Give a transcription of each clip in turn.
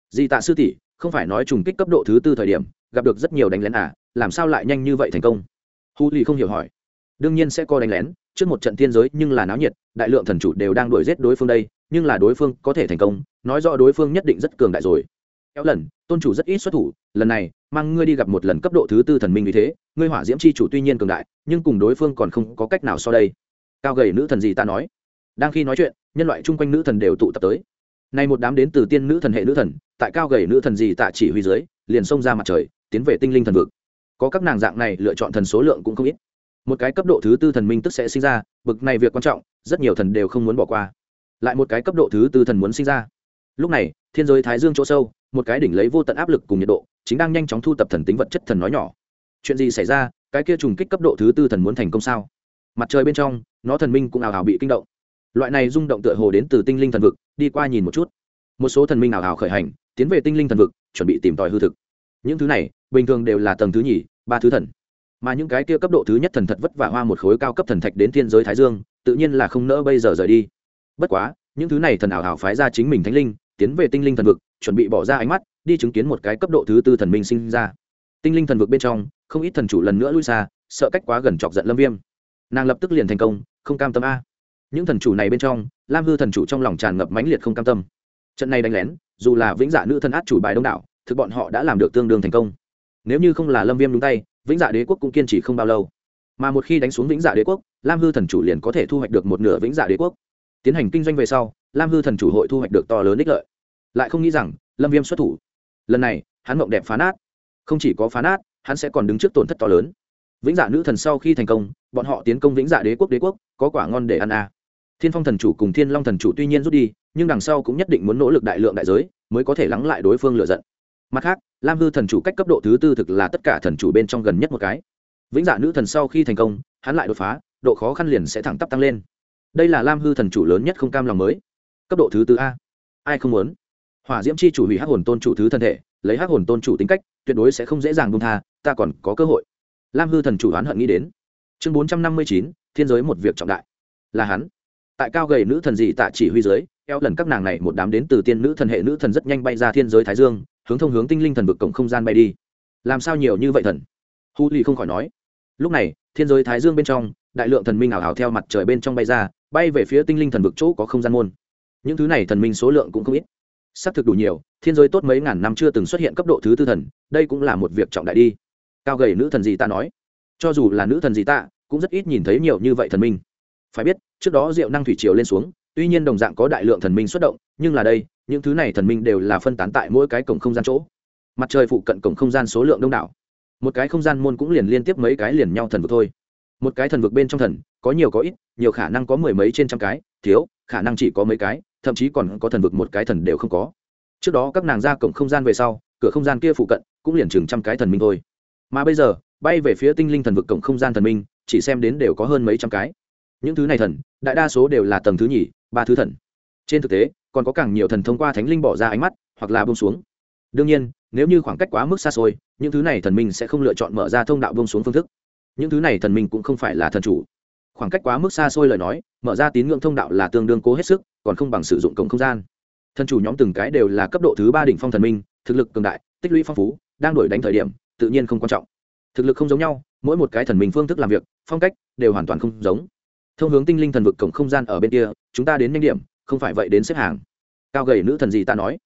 Di tạ sư tỷ, không phải nói trùng kích cấp độ thứ tư thời điểm gặp được rất nhiều đánh lén à, làm sao lại nhanh như vậy thành công? Hu Lì không hiểu hỏi. Đương nhiên sẽ có đánh lén, trước một trận thiên giới nhưng là náo nhiệt, đại lượng thần chủ đều đang đuổi giết đối phương đây, nhưng là đối phương có thể thành công, nói rõ đối phương nhất định rất cường đại rồi. Kéo lần, tôn chủ rất ít xuất thủ, lần này mang ngươi đi gặp một lần cấp độ thứ tư thần minh, vì thế ngươi hỏa diễm chi chủ tuy nhiên cường đại, nhưng cùng đối phương còn không có cách nào so đây. Cao gầy nữ thần gì ta nói. Đang khi nói chuyện, nhân loại chung quanh nữ thần đều tụ tập tới. Nay một đám đến từ tiên nữ thần hệ nữ thần, tại cao gầy nữ thần gì tạ chỉ huy dưới, liền xông ra mặt trời, tiến về tinh linh thần vực. Có các nàng dạng này lựa chọn thần số lượng cũng không ít. Một cái cấp độ thứ tư thần minh tức sẽ sinh ra, bực này việc quan trọng, rất nhiều thần đều không muốn bỏ qua. Lại một cái cấp độ thứ tư thần muốn sinh ra. Lúc này, thiên giới thái dương chỗ sâu, một cái đỉnh lấy vô tận áp lực cùng nhiệt độ, chính đang nhanh chóng thu tập thần tính vật chất thần nói nhỏ. Chuyện gì xảy ra? Cái kia trùng kích cấp độ thứ tư thần muốn thành công sao? Mặt trời bên trong, nó thần minh cũng ảo ảo bị kinh động. Loại này rung động tựa hồ đến từ tinh linh thần vực, đi qua nhìn một chút. Một số thần minh ảo ảo khởi hành, tiến về tinh linh thần vực, chuẩn bị tìm tòi hư thực. Những thứ này, bình thường đều là tầng thứ nhì, ba thứ thần. Mà những cái kia cấp độ thứ nhất thần thật vất vả hoa một khối cao cấp thần thạch đến thiên giới thái dương, tự nhiên là không nỡ bây giờ rời đi. Bất quá, những thứ này thần ảo ảo phái ra chính mình thánh linh, tiến về tinh linh thần vực, chuẩn bị bỏ ra ánh mắt, đi chứng kiến một cái cấp độ thứ tư thần minh sinh ra. Tinh linh thần vực bên trong, không ít thần chủ lần nữa lui xa, sợ cách quá gần chọc giận Lâm Viêm. Nàng lập tức liền thành công, không cam tâm a. Những thần chủ này bên trong, Lam Hư thần chủ trong lòng tràn ngập mãnh liệt không cam tâm. Trận này đánh lén, dù là vĩnh dạ nữ thần át chủ bài đông đảo, thực bọn họ đã làm được tương đương thành công. Nếu như không là Lâm Viêm đúng tay, vĩnh dạ đế quốc cũng kiên trì không bao lâu. Mà một khi đánh xuống vĩnh dạ đế quốc, Lam Hư thần chủ liền có thể thu hoạch được một nửa vĩnh dạ đế quốc. Tiến hành kinh doanh về sau, Lam Hư thần chủ hội thu hoạch được to lớn ích lợi. Lại không nghĩ rằng, Lâm Viêm xuất thủ. Lần này, hắn mộng đẹp phá nát. Không chỉ có phá nát, hắn sẽ còn đứng trước tổn thất to lớn. Vĩnh dạ nữ thần sau khi thành công, bọn họ tiến công vĩnh dạ đế quốc, có quả ngon để ăn à. Thiên Phong thần chủ cùng Thiên Long thần chủ tuy nhiên rút đi, nhưng đằng sau cũng nhất định muốn nỗ lực đại lượng đại giới, mới có thể lắng lại đối phương lựa giận. Mặt khác, Lam Hư thần chủ cách cấp độ thứ tư thực là tất cả thần chủ bên trong gần nhất một cái. Vĩnh dạ nữ thần sau khi thành công, hắn lại đột phá, độ khó khăn liền sẽ thẳng tắp tăng lên. Đây là Lam Hư thần chủ lớn nhất không cam lòng mới. Cấp độ thứ tư a, ai không muốn? Hỏa diễm chi chủ hủy hắc hồn tôn chủ thứ thân thể, lấy hắc hồn tôn chủ tính cách, tuyệt đối sẽ không dễ dàng buông tha, ta còn có cơ hội. Lam Hư thần chủ oán hận nghĩ đến. Chương 459, thiên giới một việc trọng đại. Là hắn. Tại cao gầy nữ thần dị tạ chỉ huy dưới, eo lần các nàng này một đám đến từ tiên nữ thần hệ nữ thần rất nhanh bay ra thiên giới thái dương, hướng tinh linh thần vực cổng không gian bay đi. Làm sao nhiều như vậy thần? Hu Lì không khỏi nói. Lúc này, thiên giới thái dương bên trong, đại lượng thần minh ảo ảo theo mặt trời bên trong bay ra, bay về phía tinh linh thần vực chỗ có không gian môn. Những thứ này thần minh số lượng cũng không ít, sắp thực đủ nhiều. Thiên giới tốt mấy ngàn năm chưa từng xuất hiện cấp độ thứ tư thần, đây cũng là một việc trọng đại đi. Cao gầy nữ thần gì ta nói, cho dù là nữ thần gì ta cũng rất ít nhìn thấy nhiều như vậy thần minh. Phải biết, trước đó Diệu Năng thủy triều lên xuống, tuy nhiên đồng dạng có đại lượng thần minh xuất động, nhưng là đây, những thứ này thần minh đều là phân tán tại mỗi cái cổng không gian chỗ. Mặt trời phụ cận cổng không gian số lượng đông đảo, một cái không gian môn cũng liền liên tiếp mấy cái liền nhau thần vực thôi. Một cái thần vực bên trong thần, có nhiều có ít, nhiều khả năng có mười mấy trên trăm cái, thiếu khả năng chỉ có mấy cái, thậm chí còn có thần vực một cái thần đều không có. Trước đó các nàng ra cổng không gian về sau, cửa không gian kia phụ cận cũng liền chừng trăm cái thần minh thôi. Mà bây giờ, bay về phía tinh linh thần vực cổng không gian thần minh, chỉ xem đến đều có hơn mấy trăm cái. Những thứ này thần, đại đa số đều là tầng thứ nhì, ba thứ thần. Trên thực tế, còn có càng nhiều thần thông qua thánh linh bỏ ra ánh mắt, hoặc là buông xuống. Đương nhiên, nếu như khoảng cách quá mức xa xôi, những thứ này thần minh sẽ không lựa chọn mở ra thông đạo buông xuống phương thức. Những thứ này thần minh cũng không phải là thần chủ. Khoảng cách quá mức xa xôi lời nói, mở ra tín ngưỡng thông đạo là tương đương cố hết sức, còn không bằng sử dụng cổng không gian. Thần chủ nhóm từng cái đều là cấp độ thứ ba đỉnh phong thần minh, thực lực cường đại, tích lũy phong phú, đang đổi đánh thời điểm, tự nhiên không quan trọng. Thực lực không giống nhau, mỗi một cái thần minh phương thức làm việc, phong cách đều hoàn toàn không giống. Thông hướng tinh linh thần vực cổng không gian ở bên kia, chúng ta đến nhanh điểm, không phải vậy đến xếp hàng. Cao gầy nữ thần gì ta nói.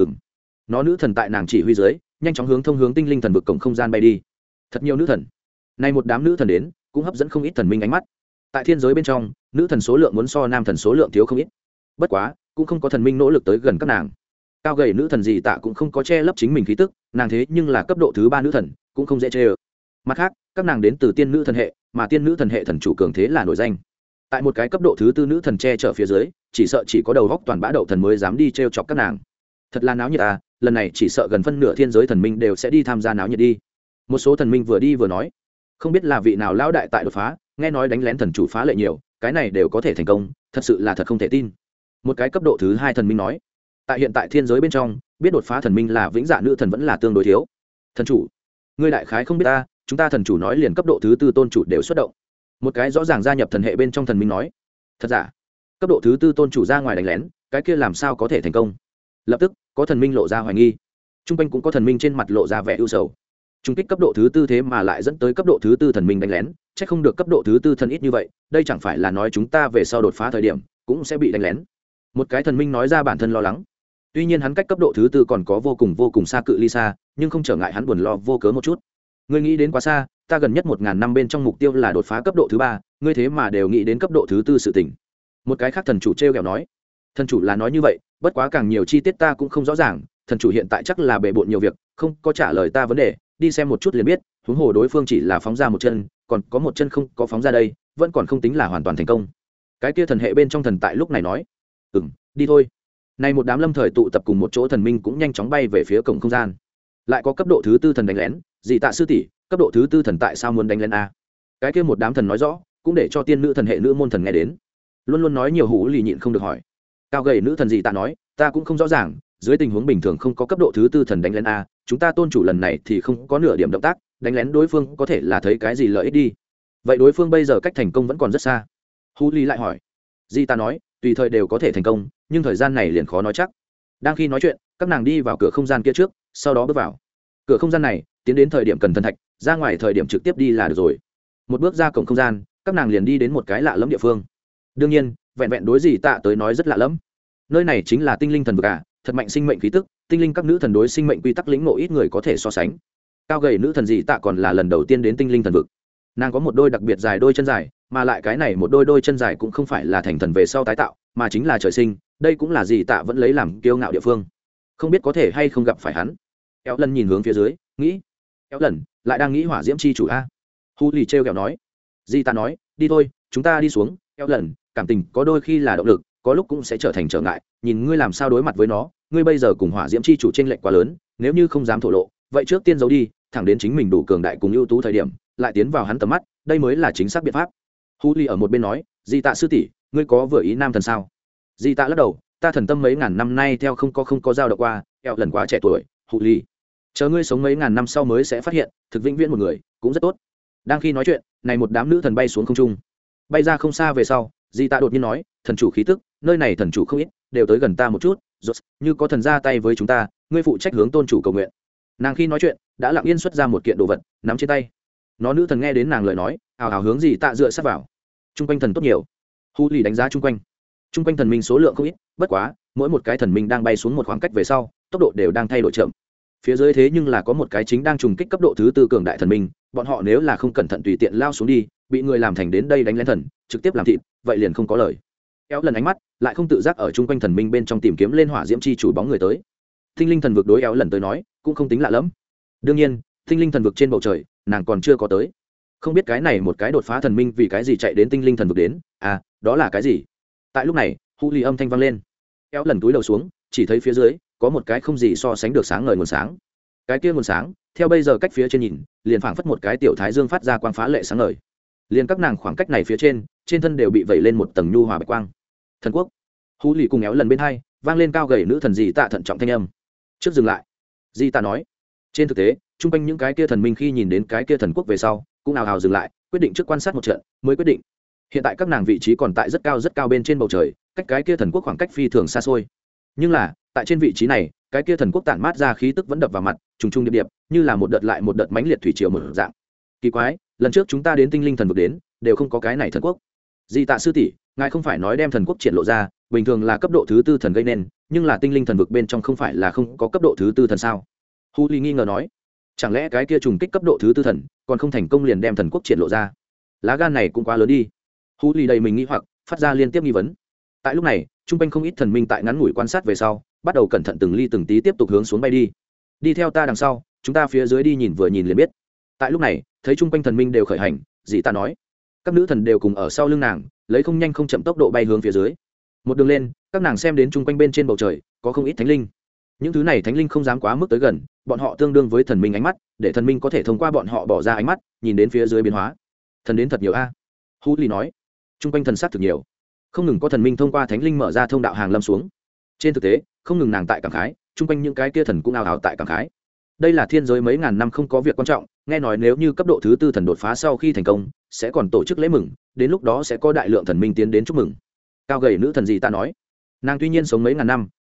Nó nữ thần tại nàng chỉ huy dưới, nhanh chóng thông hướng tinh linh thần vực cổng không gian bay đi. Thật nhiều nữ thần. Nay một đám nữ thần đến, cũng hấp dẫn không ít thần minh ánh mắt. Tại thiên giới bên trong, nữ thần số lượng muốn so nam thần số lượng thiếu không ít. Bất quá, cũng không có thần minh nỗ lực tới gần các nàng. Cao gầy nữ thần gì tạ cũng không có che lấp chính mình khí tức, nàng thế nhưng là cấp độ thứ ba nữ thần, cũng không dễ chê ơ. Mặt khác, các nàng đến từ tiên nữ thần hệ, mà tiên nữ thần hệ thần chủ cường thế là nổi danh. Tại một cái cấp độ thứ tư nữ thần che chở phía dưới, chỉ sợ chỉ có đầu góc toàn bã đậu thần mới dám đi t chọc các nàng. Thật là náo nhiệt à, lần này chỉ sợ gần phân nửa thiên giới thần minh đều sẽ đi tham gia náo nhiệt đi. Một số thần minh vừa đi vừa nói, không biết là vị nào lão đại tại đột phá, nghe nói đánh lén thần chủ phá lệ nhiều, cái này đều có thể thành công, thật sự là thật không thể tin. Một cái cấp độ thứ hai thần minh nói, tại hiện tại thiên giới bên trong, biết đột phá thần minh là vĩnh dạ nữ thần vẫn là tương đối thiếu. Thần chủ, ngươi đại khái không biết ta, chúng ta thần chủ nói liền cấp độ thứ tư tôn chủ đều xuất động. Một cái rõ ràng gia nhập thần hệ bên trong thần minh nói, thật giả, cấp độ thứ tư tôn chủ ra ngoài đánh lén, cái kia làm sao có thể thành công? Lập tức, có thần minh lộ ra hoài nghi, chung quanh cũng có thần minh trên mặt lộ ra vẻ ưu sầu. Trung kích cấp độ thứ tư thế mà lại dẫn tới cấp độ thứ tư thần minh đánh lén, chắc không được cấp độ thứ tư thần ít như vậy, đây chẳng phải là nói chúng ta về sau đột phá thời điểm cũng sẽ bị đánh lén. Một cái thần minh nói ra bản thân lo lắng. Tuy nhiên hắn cách cấp độ thứ tư còn có vô cùng xa cự ly xa, nhưng không trở ngại hắn buồn lo vô cớ một chút. Ngươi nghĩ đến quá xa, ta gần nhất 1000 năm bên trong mục tiêu là đột phá cấp độ thứ ba, ngươi thế mà đều nghĩ đến cấp độ thứ tư sự tình. Một cái khác thần chủ trêu ghẹo nói. Thần chủ là nói như vậy, bất quá càng nhiều chi tiết ta cũng không rõ ràng, thần chủ hiện tại chắc là bề bộn nhiều việc, không có trả lời ta vấn đề, đi xem một chút liền biết, huống hồ đối phương chỉ là phóng ra một chân, còn có một chân không có phóng ra đây, vẫn còn không tính là hoàn toàn thành công. Cái kia thần hệ bên trong thần tại lúc này nói, đi thôi. Này một đám lâm thời tụ tập cùng một chỗ thần minh cũng nhanh chóng bay về phía cổng không gian. Lại có cấp độ thứ tư thần đánh lén, gì tạ sư tỷ, cấp độ thứ tư thần tại sao muốn đánh lén a? Cái kia một đám thần nói rõ, cũng để cho tiên nữ thần hệ nữ môn thần nghe đến. Luôn luôn nói nhiều hủ lì nhịn không được hỏi. Cao gầy nữ thần gì tạ nói, ta cũng không rõ ràng, dưới tình huống bình thường không có cấp độ thứ tư thần đánh lén a, chúng ta tôn chủ lần này thì không có nửa điểm động tác, đánh lén đối phương có thể là thấy cái gì lợi ích đi. Vậy đối phương bây giờ cách thành công vẫn còn rất xa. Hủ lì lại hỏi. Di ta nói, tùy thời đều có thể thành công, nhưng thời gian này liền khó nói chắc. Đang khi nói chuyện, các nàng đi vào cửa không gian kia trước, sau đó bước vào. Cửa không gian này, tiến đến thời điểm cần thần thạch, ra ngoài thời điểm trực tiếp đi là được rồi. Một bước ra cổng không gian, các nàng liền đi đến một cái lạ lẫm địa phương. Đương nhiên, vẹn vẹn đối gì tạ tới nói rất lạ lẫm. Nơi này chính là tinh linh thần vực à, thật mạnh sinh mệnh khí tức, tinh linh các nữ thần đối sinh mệnh quy tắc lĩnh ngộ ít người có thể so sánh. Cao gầy nữ thần gì tạ còn là lần đầu tiên đến tinh linh thần vực. Nàng có một đôi đặc biệt dài đôi chân dài, mà lại cái này một đôi chân dài cũng không phải là thành thần về sau tái tạo, mà chính là trời sinh, đây cũng là gì tạ vẫn lấy làm kiêu ngạo địa phương. Không biết có thể hay không gặp phải hắn. Éo lần nhìn hướng phía dưới, nghĩ. Éo lần lại đang nghĩ hỏa diễm chi chủ a. Hu lì trêu ghẹo nói. Di tạ nói, đi thôi, chúng ta đi xuống. Éo lần, cảm tình có đôi khi là động lực, có lúc cũng sẽ trở thành trở ngại, nhìn ngươi làm sao đối mặt với nó, ngươi bây giờ cùng hỏa diễm chi chủ chênh lệch quá lớn, nếu như không dám thổ lộ, vậy trước tiên giấu đi, thẳng đến chính mình đủ cường đại cùng ưu tú thời điểm, lại tiến vào hắn tầm mắt, đây mới là chính xác biện pháp. Hu ly ở một bên nói, Di tạ sư tỷ, ngươi có vừa ý nam thần sao? Di tạ lắc đầu, ta thần tâm mấy ngàn năm nay theo không có dao động qua, eo lần quá trẻ tuổi. Hu ly, chờ ngươi sống mấy ngàn năm sau mới sẽ phát hiện, thực vĩnh viễn một người cũng rất tốt. Đang khi nói chuyện, này một đám nữ thần bay xuống không trung, bay ra không xa về sau, Di tạ đột nhiên nói, thần chủ khí tức, nơi này thần chủ không ít, đều tới gần ta một chút, rốt, như có thần ra tay với chúng ta, ngươi phụ trách hướng tôn chủ cầu nguyện. Nàng khi nói chuyện, đã lặng yên xuất ra một kiện đồ vật, nắm trên tay. Nó nữ thần nghe đến nàng lời nói, ào ào hướng Di tạ dựa sát vào. Trung quanh thần tốt nhiều. Hu lì đánh giá trung quanh thần minh số lượng không ít, bất quá mỗi một cái thần minh đang bay xuống một khoảng cách về sau, tốc độ đều đang thay đổi chậm. Phía dưới thế nhưng là có một cái chính đang trùng kích cấp độ thứ tư cường đại thần minh, bọn họ nếu là không cẩn thận tùy tiện lao xuống đi, bị người làm thành đến đây đánh lén thần, trực tiếp làm thịt, vậy liền không có lời. Éo lần ánh mắt lại không tự giác ở trung quanh thần minh bên trong tìm kiếm lên hỏa diễm chi chủ bóng người tới. Tinh linh thần vực đối Éo lần tới nói cũng không tính lạ lắm. Đương nhiên, tinh linh thần vực trên bầu trời, nàng còn chưa có tới. Không biết cái này một cái đột phá thần minh vì cái gì chạy đến tinh linh thần vực đến, à, đó là cái gì? Tại lúc này, Hu lì âm thanh vang lên. Éo lần túi đầu xuống, chỉ thấy phía dưới có một cái không gì so sánh được sáng ngời nguồn sáng. Cái kia nguồn sáng, theo bây giờ cách phía trên nhìn, liền phảng phất một cái tiểu thái dương phát ra quang phá lệ sáng ngời. Liền các nàng khoảng cách này phía trên thân đều bị vẩy lên một tầng nhu hòa bạch quang. Thần quốc. Hu lì cùng Éo lần bên hai, vang lên cao gầy nữ thần gì tạ thận trọng thanh âm. Trước dừng lại, Di tạ nói, trên thực tế, trung quanh những cái kia thần minh khi nhìn đến cái kia thần quốc về sau, cũng ào ào dừng lại, quyết định trước quan sát một trận mới quyết định. Hiện tại các nàng vị trí còn tại rất cao bên trên bầu trời, cách cái kia thần quốc khoảng cách phi thường xa xôi. Nhưng là tại trên vị trí này, cái kia thần quốc tản mát ra khí tức vẫn đập vào mặt, trùng trùng điệp điệp, như là một đợt lại một đợt mãnh liệt thủy triều mở dạng. Kỳ quái, lần trước chúng ta đến tinh linh thần vực đến, đều không có cái này thần quốc. Di tạ sư tỷ, ngài không phải nói đem thần quốc triển lộ ra, bình thường là cấp độ thứ tư thần gây nên, nhưng là tinh linh thần vực bên trong không phải là không có cấp độ thứ tư thần sao? Hu ly nghi ngờ nói, chẳng lẽ cái kia trùng kích cấp độ thứ tư thần còn không thành công liền đem thần quốc triển lộ ra? Lá gan này cũng quá lớn đi. Hu ly đầy mình nghi hoặc, phát ra liên tiếp nghi vấn. Tại lúc này, trung quanh không ít thần minh tại ngắn ngủi quan sát về sau, bắt đầu cẩn thận từng ly từng tí tiếp tục hướng xuống bay đi. Đi theo ta đằng sau, chúng ta phía dưới đi nhìn vừa nhìn liền biết. Tại lúc này, thấy trung quanh thần minh đều khởi hành, dì ta nói, các nữ thần đều cùng ở sau lưng nàng, lấy không nhanh không chậm tốc độ bay hướng phía dưới. Một đường lên, các nàng xem đến trung quanh bên trên bầu trời có không ít thánh linh. Những thứ này thánh linh không dám quá mức tới gần, bọn họ tương đương với thần minh ánh mắt, để thần minh có thể thông qua bọn họ bỏ ra ánh mắt, nhìn đến phía dưới biến hóa. Thần đến thật nhiều a. Hu lì nói, trung quanh thần sát thực nhiều, không ngừng có thần minh thông qua thánh linh mở ra thông đạo hàng lâm xuống. Trên thực tế, không ngừng nàng tại cảm khái, trung quanh những cái kia thần cũng ào ào tại cảm khái. Đây là thiên giới mấy ngàn năm không có việc quan trọng, nghe nói nếu như cấp độ thứ tư thần đột phá sau khi thành công, sẽ còn tổ chức lễ mừng, đến lúc đó sẽ có đại lượng thần minh tiến đến chúc mừng. Cao gầy nữ thần gì ta nói, nàng tuy nhiên sống mấy ngàn năm,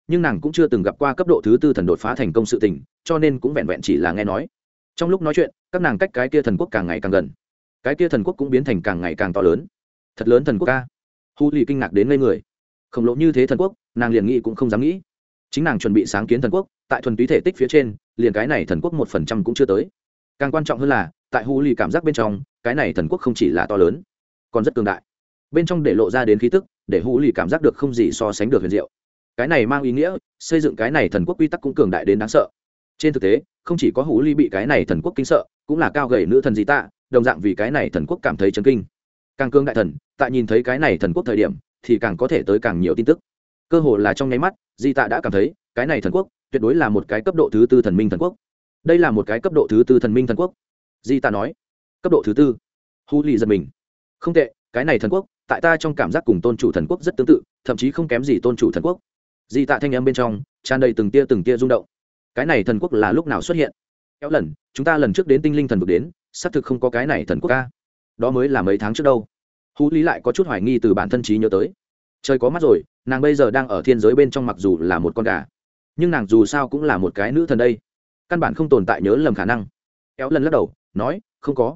nhưng nàng cũng chưa từng gặp qua cấp độ thứ tư thần đột phá thành công sự tình, cho nên cũng vẹn vẹn chỉ là nghe nói. Trong lúc nói chuyện, các nàng cách cái kia thần quốc càng ngày càng gần, cái kia thần quốc cũng biến thành càng ngày càng to lớn. Thật lớn thần quốc ca. Hu Lì kinh ngạc đến ngây người. Khổng lồ như thế thần quốc, nàng liền nghĩ cũng không dám nghĩ. Chính nàng chuẩn bị sáng kiến thần quốc, tại thuần túy thể tích phía trên, liền cái này thần quốc 1% cũng chưa tới. Càng quan trọng hơn là, tại Hu Lì cảm giác bên trong, cái này thần quốc không chỉ là to lớn, còn rất cường đại. Bên trong để lộ ra đến khí tức, để Hu Lì cảm giác được không gì so sánh được huyền diệu. Cái này mang ý nghĩa, xây dựng cái này thần quốc quy tắc cũng cường đại đến đáng sợ. Trên thực tế, không chỉ có Hu Lì bị cái này thần quốc kinh sợ, cũng là cao gầy nữ thần Dị Tạ, đồng dạng vì cái này thần quốc cảm thấy chấn kinh. Càng cường đại thần, tại nhìn thấy cái này thần quốc thời điểm, thì càng có thể tới càng nhiều tin tức. Cơ hồ là trong nháy mắt, Dị Tạ đã cảm thấy, cái này thần quốc tuyệt đối là một cái cấp độ thứ tư thần minh thần quốc. Đây là một cái cấp độ thứ tư thần minh thần quốc. Dị Tạ nói, cấp độ thứ tư. Hu Lì giật mình. Không tệ, cái này thần quốc, tại ta trong cảm giác cùng tôn chủ thần quốc rất tương tự, thậm chí không kém gì tôn chủ thần quốc. Dị Tạ thanh âm bên trong tràn đầy từng tia rung động. Cái này thần quốc là lúc nào xuất hiện? Kéo lần, chúng ta lần trước đến tinh linh thần vực đến, xác thực không có cái này thần quốc ca. Đó mới là mấy tháng trước đâu. Hú Lý lại có chút hoài nghi từ bản thân trí nhớ tới. Trời có mắt rồi, nàng bây giờ đang ở thiên giới bên trong, mặc dù là một con gà, nhưng nàng dù sao cũng là một cái nữ thần đây, căn bản không tồn tại nhớ lầm khả năng. Kéo lần lắc đầu nói, không có.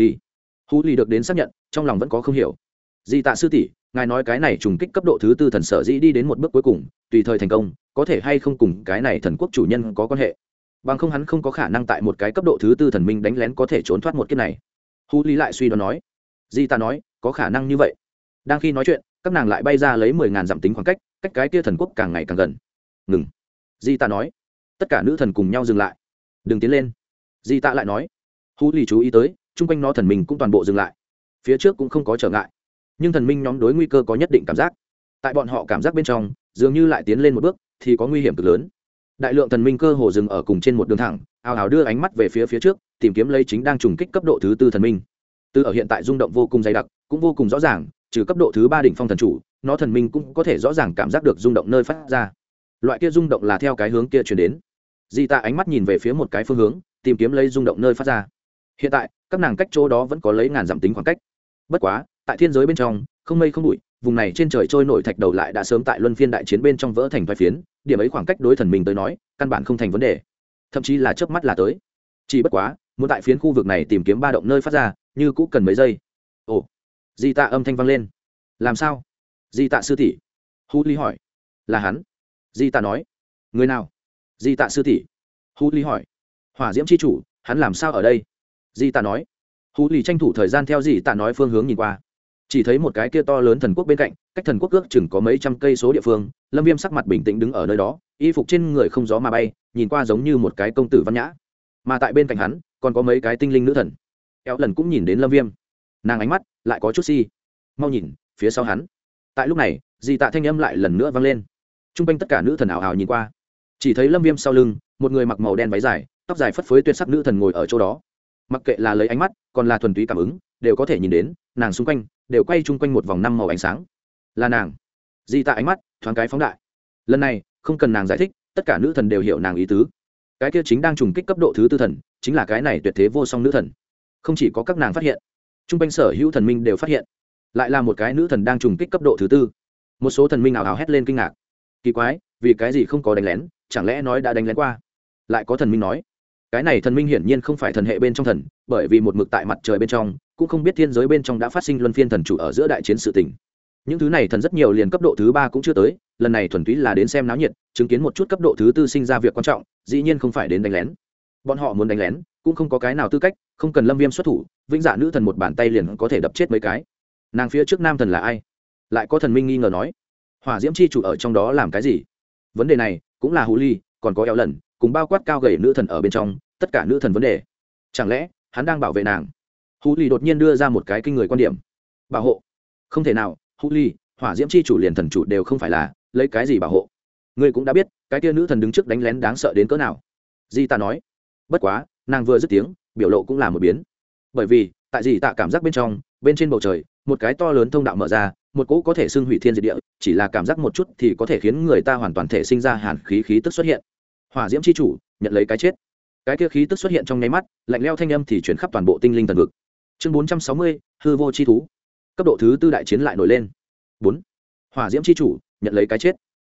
Hú Lý được đến xác nhận, trong lòng vẫn có không hiểu. Dị Tạ sư tỷ, ngài nói cái này trùng kích cấp độ thứ tư thần sở dĩ đi đến một bước cuối cùng, tùy thời thành công, có thể hay không cùng cái này thần quốc chủ nhân có quan hệ? Bằng không hắn không có khả năng tại một cái cấp độ thứ tư thần minh đánh lén có thể trốn thoát một kiếp này. Hú Lý lại suy đoán nói. Dị Tạ nói, có khả năng như vậy. Đang khi nói chuyện, các nàng lại bay ra lấy 10.000 dặm tính khoảng cách, cách cái kia thần quốc càng ngày càng gần. Ngừng. Dị Tạ nói. Tất cả nữ thần cùng nhau dừng lại. Đừng tiến lên. Dị Tạ lại nói. Hú Lý chú ý tới, chung quanh nó thần minh cũng toàn bộ dừng lại. Phía trước cũng không có trở ngại, nhưng thần minh nhóm đối nguy cơ có nhất định cảm giác. Tại bọn họ cảm giác bên trong, dường như lại tiến lên một bước thì có nguy hiểm cực lớn. Đại lượng thần minh cơ hồ dừng ở cùng trên một đường thẳng, ào ào đưa ánh mắt về phía trước, tìm kiếm lấy chính đang trùng kích cấp độ thứ tư thần minh. Từ ở hiện tại rung động vô cùng dày đặc, cũng vô cùng rõ ràng, trừ cấp độ thứ 3 đỉnh phong thần chủ, nó thần minh cũng có thể rõ ràng cảm giác được rung động nơi phát ra. Loại kia rung động là theo cái hướng kia truyền đến. Dị Tạ ánh mắt nhìn về phía một cái phương hướng, tìm kiếm lấy rung động nơi phát ra. Hiện tại, các nàng cách chỗ đó vẫn có lấy ngàn dặm tính khoảng cách. Bất quá, tại thiên giới bên trong, không mây không bụi, vùng này trên trời trôi nổi thạch đầu lại đã sớm tại luân phiên đại chiến bên trong vỡ thành vài phiến, điểm ấy khoảng cách đối thần minh tới nói, căn bản không thành vấn đề, thậm chí là chớp mắt là tới. Chỉ bất quá, muốn tại phiến khu vực này tìm kiếm ba động nơi phát ra, như cũ cần mấy giây. Ồ, Dị Tạ âm thanh vang lên. Làm sao? Dị Tạ sư tỷ. Hú Lý hỏi. Là hắn. Dị Tạ nói. Người nào? Dị Tạ sư tỷ. Hú Lý hỏi. Hỏa diễm chi chủ, hắn làm sao ở đây? Dị Tạ nói. Hú Lý tranh thủ thời gian theo Dị Tạ nói phương hướng nhìn qua, chỉ thấy một cái kia to lớn thần quốc bên cạnh, cách thần quốc ước chừng có mấy trăm cây số địa phương, Lâm Viêm sắc mặt bình tĩnh đứng ở nơi đó, y phục trên người không gió mà bay, nhìn qua giống như một cái công tử văn nhã. Mà tại bên cạnh hắn, còn có mấy cái tinh linh nữ thần. Kéo lần cũng nhìn đến Lâm Viêm, nàng ánh mắt lại có chút mau nhìn phía sau hắn. Tại lúc này, Dị Tạ thanh âm lại lần nữa vang lên. Trung quanh tất cả nữ thần ảo ảo nhìn qua, chỉ thấy Lâm Viêm sau lưng, một người mặc màu đen váy dài, tóc dài phất phới tuyệt sắc nữ thần ngồi ở chỗ đó. Mặc kệ là lấy ánh mắt, còn là thuần túy cảm ứng, đều có thể nhìn đến, nàng xung quanh đều quay chung quanh một vòng 5 màu ánh sáng. Là nàng. Dị Tạ ánh mắt thoáng cái phóng đại. Lần này, không cần nàng giải thích, tất cả nữ thần đều hiểu nàng ý tứ. Cái kia chính đang trùng kích cấp độ thứ tư thần, chính là cái này tuyệt thế vô song nữ thần. Không chỉ có các nàng phát hiện, trung quanh sở hữu thần minh đều phát hiện, lại là một cái nữ thần đang trùng kích cấp độ thứ tư. Một số thần minh ảo ảo hét lên kinh ngạc. Kỳ quái, vì cái gì không có đánh lén, chẳng lẽ nói đã đánh lén qua? Lại có thần minh nói, cái này thần minh hiển nhiên không phải thần hệ bên trong thần, bởi vì một mực tại mặt trời bên trong, cũng không biết thiên giới bên trong đã phát sinh luân phiên thần chủ ở giữa đại chiến sự tình. Những thứ này thần rất nhiều liền cấp độ thứ 3 cũng chưa tới, lần này thuần túy là đến xem náo nhiệt, chứng kiến một chút cấp độ thứ 4 sinh ra việc quan trọng, dĩ nhiên không phải đến đánh lén. Bọn họ muốn đánh lén, cũng không có cái nào tư cách, không cần Lâm Viêm xuất thủ, vĩnh dạ nữ thần một bàn tay liền có thể đập chết mấy cái. Nàng phía trước nam thần là ai? Lại có thần minh nghi ngờ nói, Hỏa Diễm chi chủ ở trong đó làm cái gì? Vấn đề này cũng là Hú Ly, còn có Eo lần, cùng bao quát cao gầy nữ thần ở bên trong, tất cả nữ thần vấn đề. Chẳng lẽ hắn đang bảo vệ nàng? Hú Ly đột nhiên đưa ra một cái kinh người quan điểm. Bảo hộ? Không thể nào, Hú Ly, Hỏa Diễm chi chủ liền thần chủ đều không phải là, lấy cái gì bảo hộ? Ngươi cũng đã biết, cái kia nữ thần đứng trước đánh lén đáng sợ đến cỡ nào. Dị Tạ nói. Bất quá, nàng vừa dứt tiếng, biểu lộ cũng là một biến. Bởi vì, tại Dị Tạ cảm giác bên trong, bên trên bầu trời, một cái to lớn thông đạo mở ra, một cỗ có thể xưng hủy thiên diệt địa, chỉ là cảm giác một chút thì có thể khiến người ta hoàn toàn thể sinh ra hàn khí tức xuất hiện. Hỏa Diễm chi chủ nhận lấy cái chết. Cái kia khí tức xuất hiện trong nháy mắt, lạnh lẽo thanh âm thì truyền khắp toàn bộ tinh linh thần vực. Chương 460, hư vô chi thú. Cấp độ thứ 4 đại chiến lại nổi lên. 4. Hỏa Diễm chi chủ nhận lấy cái chết.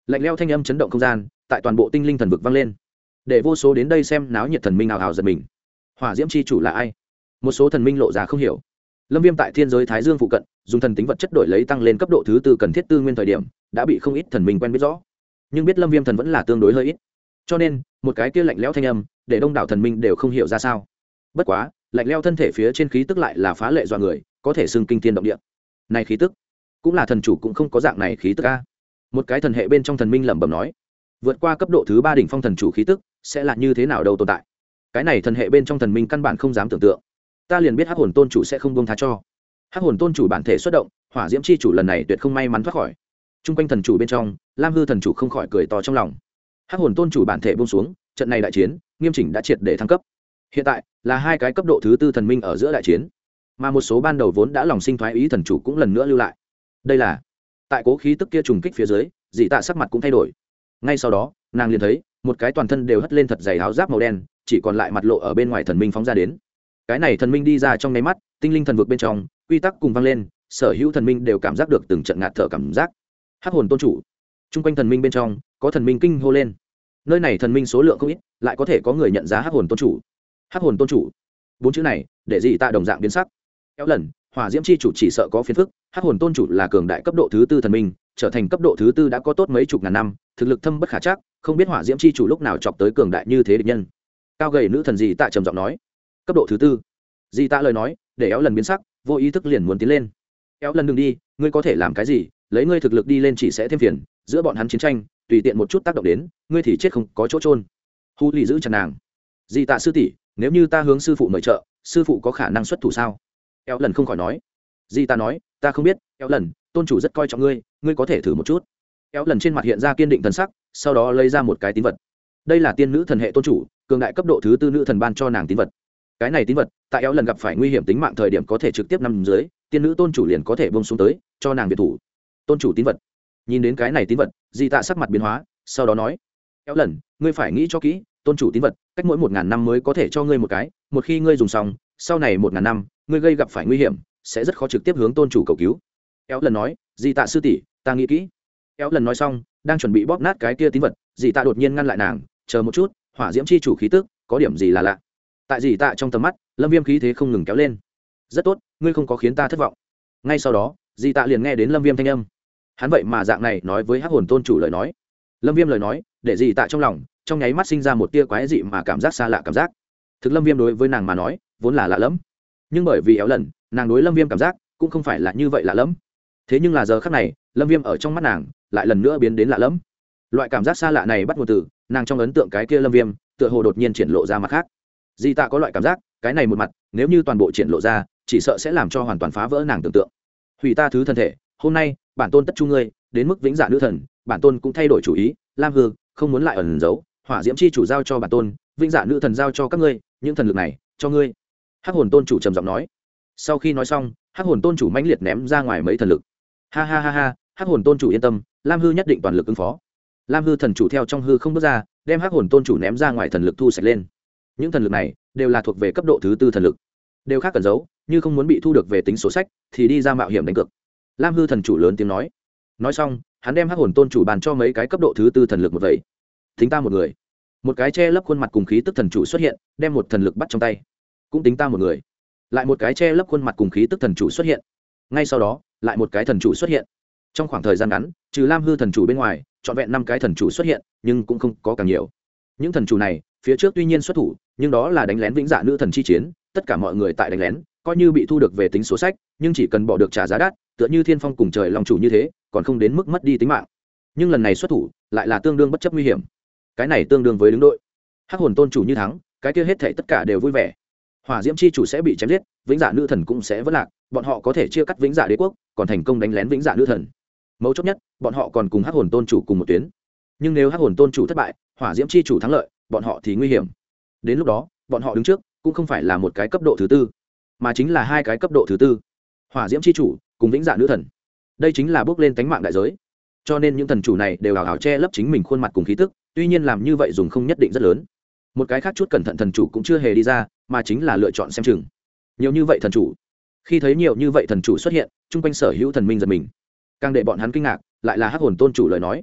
lạnh leo thanh âm chấn động không gian, tại toàn bộ tinh linh thần vực vang lên, để vô số đến đây xem náo nhiệt thần minh ào ào giật mình. Hỏa diễm chi chủ là ai? Một số thần minh lộ ra không hiểu. Lâm Viêm tại thiên giới Thái Dương phụ cận, dùng thần tính vật chất đổi lấy tăng lên cấp độ thứ tư cần thiết tư nguyên thời điểm, đã bị không ít thần minh quen biết rõ. Nhưng biết Lâm Viêm thần vẫn là tương đối hơi ít. Cho nên, một cái kia lạnh lẽo thanh âm, để đông đảo thần minh đều không hiểu ra sao. Bất quá, lạnh lẽo thân thể phía trên khí tức lại là phá lệ dọa người, có thể xưng kinh thiên động địa. Này khí tức, cũng là thần chủ cũng không có dạng này khí tức a. Một cái thần hệ bên trong thần minh lẩm bẩm nói, vượt qua cấp độ thứ 3 đỉnh phong thần chủ khí tức, sẽ là như thế nào đâu tồn tại. Cái này thần hệ bên trong thần minh căn bản không dám tưởng tượng. Ta liền biết Hắc Hồn Tôn chủ sẽ không buông tha cho. Hắc Hồn Tôn chủ bản thể xuất động, Hỏa Diễm chi chủ lần này tuyệt không may mắn thoát khỏi. Trung quanh thần chủ bên trong, Lam Hư thần chủ không khỏi cười to trong lòng. Hắc Hồn Tôn chủ bản thể buông xuống, trận này đại chiến, nghiêm chỉnh đã triệt để thăng cấp. Hiện tại, là hai cái cấp độ thứ tư thần minh ở giữa đại chiến, mà một số ban đầu vốn đã lòng sinh thoái ý thần chủ cũng lần nữa lưu lại. Đây là, tại cố khí tức kia trùng kích phía dưới, Dị Tạ sắc mặt cũng thay đổi. Ngay sau đó, nàng liền thấy, một cái toàn thân đều hất lên thật dày áo giáp màu đen, chỉ còn lại mặt lộ ở bên ngoài thần minh phóng ra đến. Cái này thần minh đi ra trong nháy mắt, tinh linh thần vực bên trong, quy tắc cùng vang lên, sở hữu thần minh đều cảm giác được từng trận ngạt thở cảm giác. Hắc Hồn Tôn chủ. Trung quanh thần minh bên trong, có thần minh kinh hô lên. Nơi này thần minh số lượng không ít, lại có thể có người nhận giá Hắc Hồn Tôn chủ. Hắc Hồn Tôn chủ. Bốn chữ này, để Dị Tạ đồng dạng biến sắc. Kéo lần, Hỏa Diễm chi chủ chỉ sợ có phiền phức, Hắc Hồn Tôn chủ là cường đại cấp độ thứ tư thần minh, trở thành cấp độ thứ tư đã có tốt mấy chục ngàn năm, thực lực thâm bất khả trắc, không biết Hỏa Diễm chi chủ lúc nào chọc tới cường đại như thế địch nhân. Cao gầy nữ thần Dị Tạ trầm giọng nói, cấp độ thứ tư. Dị Tạ lời nói, để Éo lần biến sắc, vô ý thức liền muốn tiến lên. Éo lần đừng đi, ngươi có thể làm cái gì, lấy ngươi thực lực đi lên chỉ sẽ thêm phiền, giữa bọn hắn chiến tranh, tùy tiện một chút tác động đến, ngươi thì chết không có chỗ trôn. Hu Lì giữ chặt nàng. Dị Tạ sư tỷ, nếu như ta hướng sư phụ mời trợ, sư phụ có khả năng xuất thủ sao? Éo lần không khỏi nói. Dị Tạ nói, ta không biết, Éo lần, tôn chủ rất coi trọng ngươi, ngươi có thể thử một chút. Éo lần trên mặt hiện ra kiên định thần sắc, sau đó lấy ra một cái tín vật. Đây là tiên nữ thần hệ tôn chủ, cường đại cấp độ thứ tư nữ thần ban cho nàng tín vật. Cái này tín vật, tại Éo lần gặp phải nguy hiểm tính mạng thời điểm có thể trực tiếp nằm dưới, tiên nữ tôn chủ liền có thể buông xuống tới, cho nàng biệt thủ. Tôn chủ tín vật. Nhìn đến cái này tín vật, Dị Tạ sắc mặt biến hóa, sau đó nói: "Éo lần, ngươi phải nghĩ cho kỹ, tôn chủ tín vật, cách mỗi 1000 năm mới có thể cho ngươi một cái, một khi ngươi dùng xong, sau này 1000 năm, ngươi gây gặp phải nguy hiểm, sẽ rất khó trực tiếp hướng tôn chủ cầu cứu." Éo lần nói: "Dị Tạ sư tỷ, ta nghĩ kỹ." Éo lần nói xong, đang chuẩn bị bóp nát cái kia tín vật, Dị Tạ đột nhiên ngăn lại nàng: "Chờ một chút, Hỏa Diễm chi chủ khí tức, có điểm gì là lạ." Tại Dị Tạ trong tầm mắt, Lâm Viêm khí thế không ngừng kéo lên. "Rất tốt, ngươi không có khiến ta thất vọng." Ngay sau đó, Dị Tạ liền nghe đến Lâm Viêm thanh âm. Hắn vậy mà dạng này nói với Hắc Hồn Tôn chủ lời nói. Lâm Viêm lời nói, để Dị Tạ trong lòng, trong nháy mắt sinh ra một tia quái dị mà cảm giác xa lạ cảm giác. Thực Lâm Viêm đối với nàng mà nói, vốn là lạ lẫm. Nhưng bởi vì Éo lần, nàng đối Lâm Viêm cảm giác cũng không phải là như vậy lạ lẫm. Thế nhưng là giờ khắc này, Lâm Viêm ở trong mắt nàng, lại lần nữa biến đến lạ lẫm. Loại cảm giác xa lạ này bắt nguồn từ nàng trong ấn tượng cái kia Lâm Viêm, tựa hồ đột nhiên triển lộ ra mặt khác. Dị Tạ có loại cảm giác, cái này một mặt, nếu như toàn bộ triển lộ ra, chỉ sợ sẽ làm cho hoàn toàn phá vỡ nàng tưởng tượng. Hủy ta thứ thân thể, hôm nay, bản tôn tất chu ngươi, đến mức vĩnh dạ nữ thần, bản tôn cũng thay đổi chủ ý, Lam Hư, không muốn lại ẩn giấu, Hỏa Diễm chi chủ giao cho bản tôn, vĩnh dạ nữ thần giao cho các ngươi, những thần lực này, cho ngươi. Hắc Hồn Tôn chủ trầm giọng nói. Sau khi nói xong, Hắc Hồn Tôn chủ mãnh liệt ném ra ngoài mấy thần lực. Ha ha ha ha, Hắc Hồn Tôn chủ yên tâm, Lam Hư nhất định toàn lực ứng phó. Lam Hư thần chủ theo trong hư không bước ra, đem Hắc Hồn Tôn chủ ném ra ngoài thần lực thu sạch lên. Những thần lực này đều là thuộc về cấp độ thứ tư thần lực, đều khác cần giấu, như không muốn bị thu được về tính sổ sách, thì đi ra mạo hiểm đánh cược. Lam Hư thần chủ lớn tiếng nói. Nói xong, hắn đem Hắc Hồn Tôn chủ bàn cho mấy cái cấp độ thứ tư thần lực một vậy. Tính ta một người. Một cái che lấp khuôn mặt cùng khí tức thần chủ xuất hiện, đem một thần lực bắt trong tay. Cũng tính ta một người. Lại một cái che lấp khuôn mặt cùng khí tức thần chủ xuất hiện. Ngay sau đó, lại một cái thần chủ xuất hiện. Trong khoảng thời gian ngắn, trừ Lam Hư thần chủ bên ngoài, trọn vẹn 5 cái thần chủ xuất hiện, nhưng cũng không có càng nhiều. Những thần chủ này, phía trước tuy nhiên xuất thủ, nhưng đó là đánh lén vĩnh dạ nữ thần chi chiến, tất cả mọi người tại đánh lén, coi như bị thu được về tính số sách, nhưng chỉ cần bỏ được trả giá đắt, tựa như Thiên Phong cùng trời long chủ như thế, còn không đến mức mất đi tính mạng. Nhưng lần này xuất thủ, lại là tương đương bất chấp nguy hiểm. Cái này tương đương với đứng đội. Hắc Hồn Tôn chủ như thắng, cái kia hết thảy tất cả đều vui vẻ. Hỏa Diễm chi chủ sẽ bị chém giết, vĩnh dạ nữ thần cũng sẽ vỡ lạc, bọn họ có thể chia cắt vĩnh dạ đế quốc, còn thành công đánh lén vĩnh dạ nữ thần. Mấu chốt nhất, bọn họ còn cùng Hắc Hồn Tôn chủ cùng một tuyến. Nhưng nếu Hắc Hồn Tôn chủ thất bại, Hỏa Diễm chi chủ thắng lợi, bọn họ thì nguy hiểm. Đến lúc đó, bọn họ đứng trước cũng không phải là một cái cấp độ thứ tư, mà chính là 2 cái cấp độ thứ tư. Hỏa Diễm chi chủ cùng vĩnh dạ nữ thần. Đây chính là bước lên tánh mạng đại giới. Cho nên những thần chủ này đều hào hào che lấp chính mình khuôn mặt cùng khí tức, tuy nhiên làm như vậy dùng không nhất định rất lớn. Một cái khác chút cẩn thận thần chủ cũng chưa hề đi ra, mà chính là lựa chọn xem chừng. Nhiều như vậy thần chủ. Khi thấy nhiều như vậy thần chủ xuất hiện, chung quanh sở hữu thần minh giật mình. Càng để bọn hắn kinh ngạc, lại là Hắc Hồn Tôn chủ lời nói.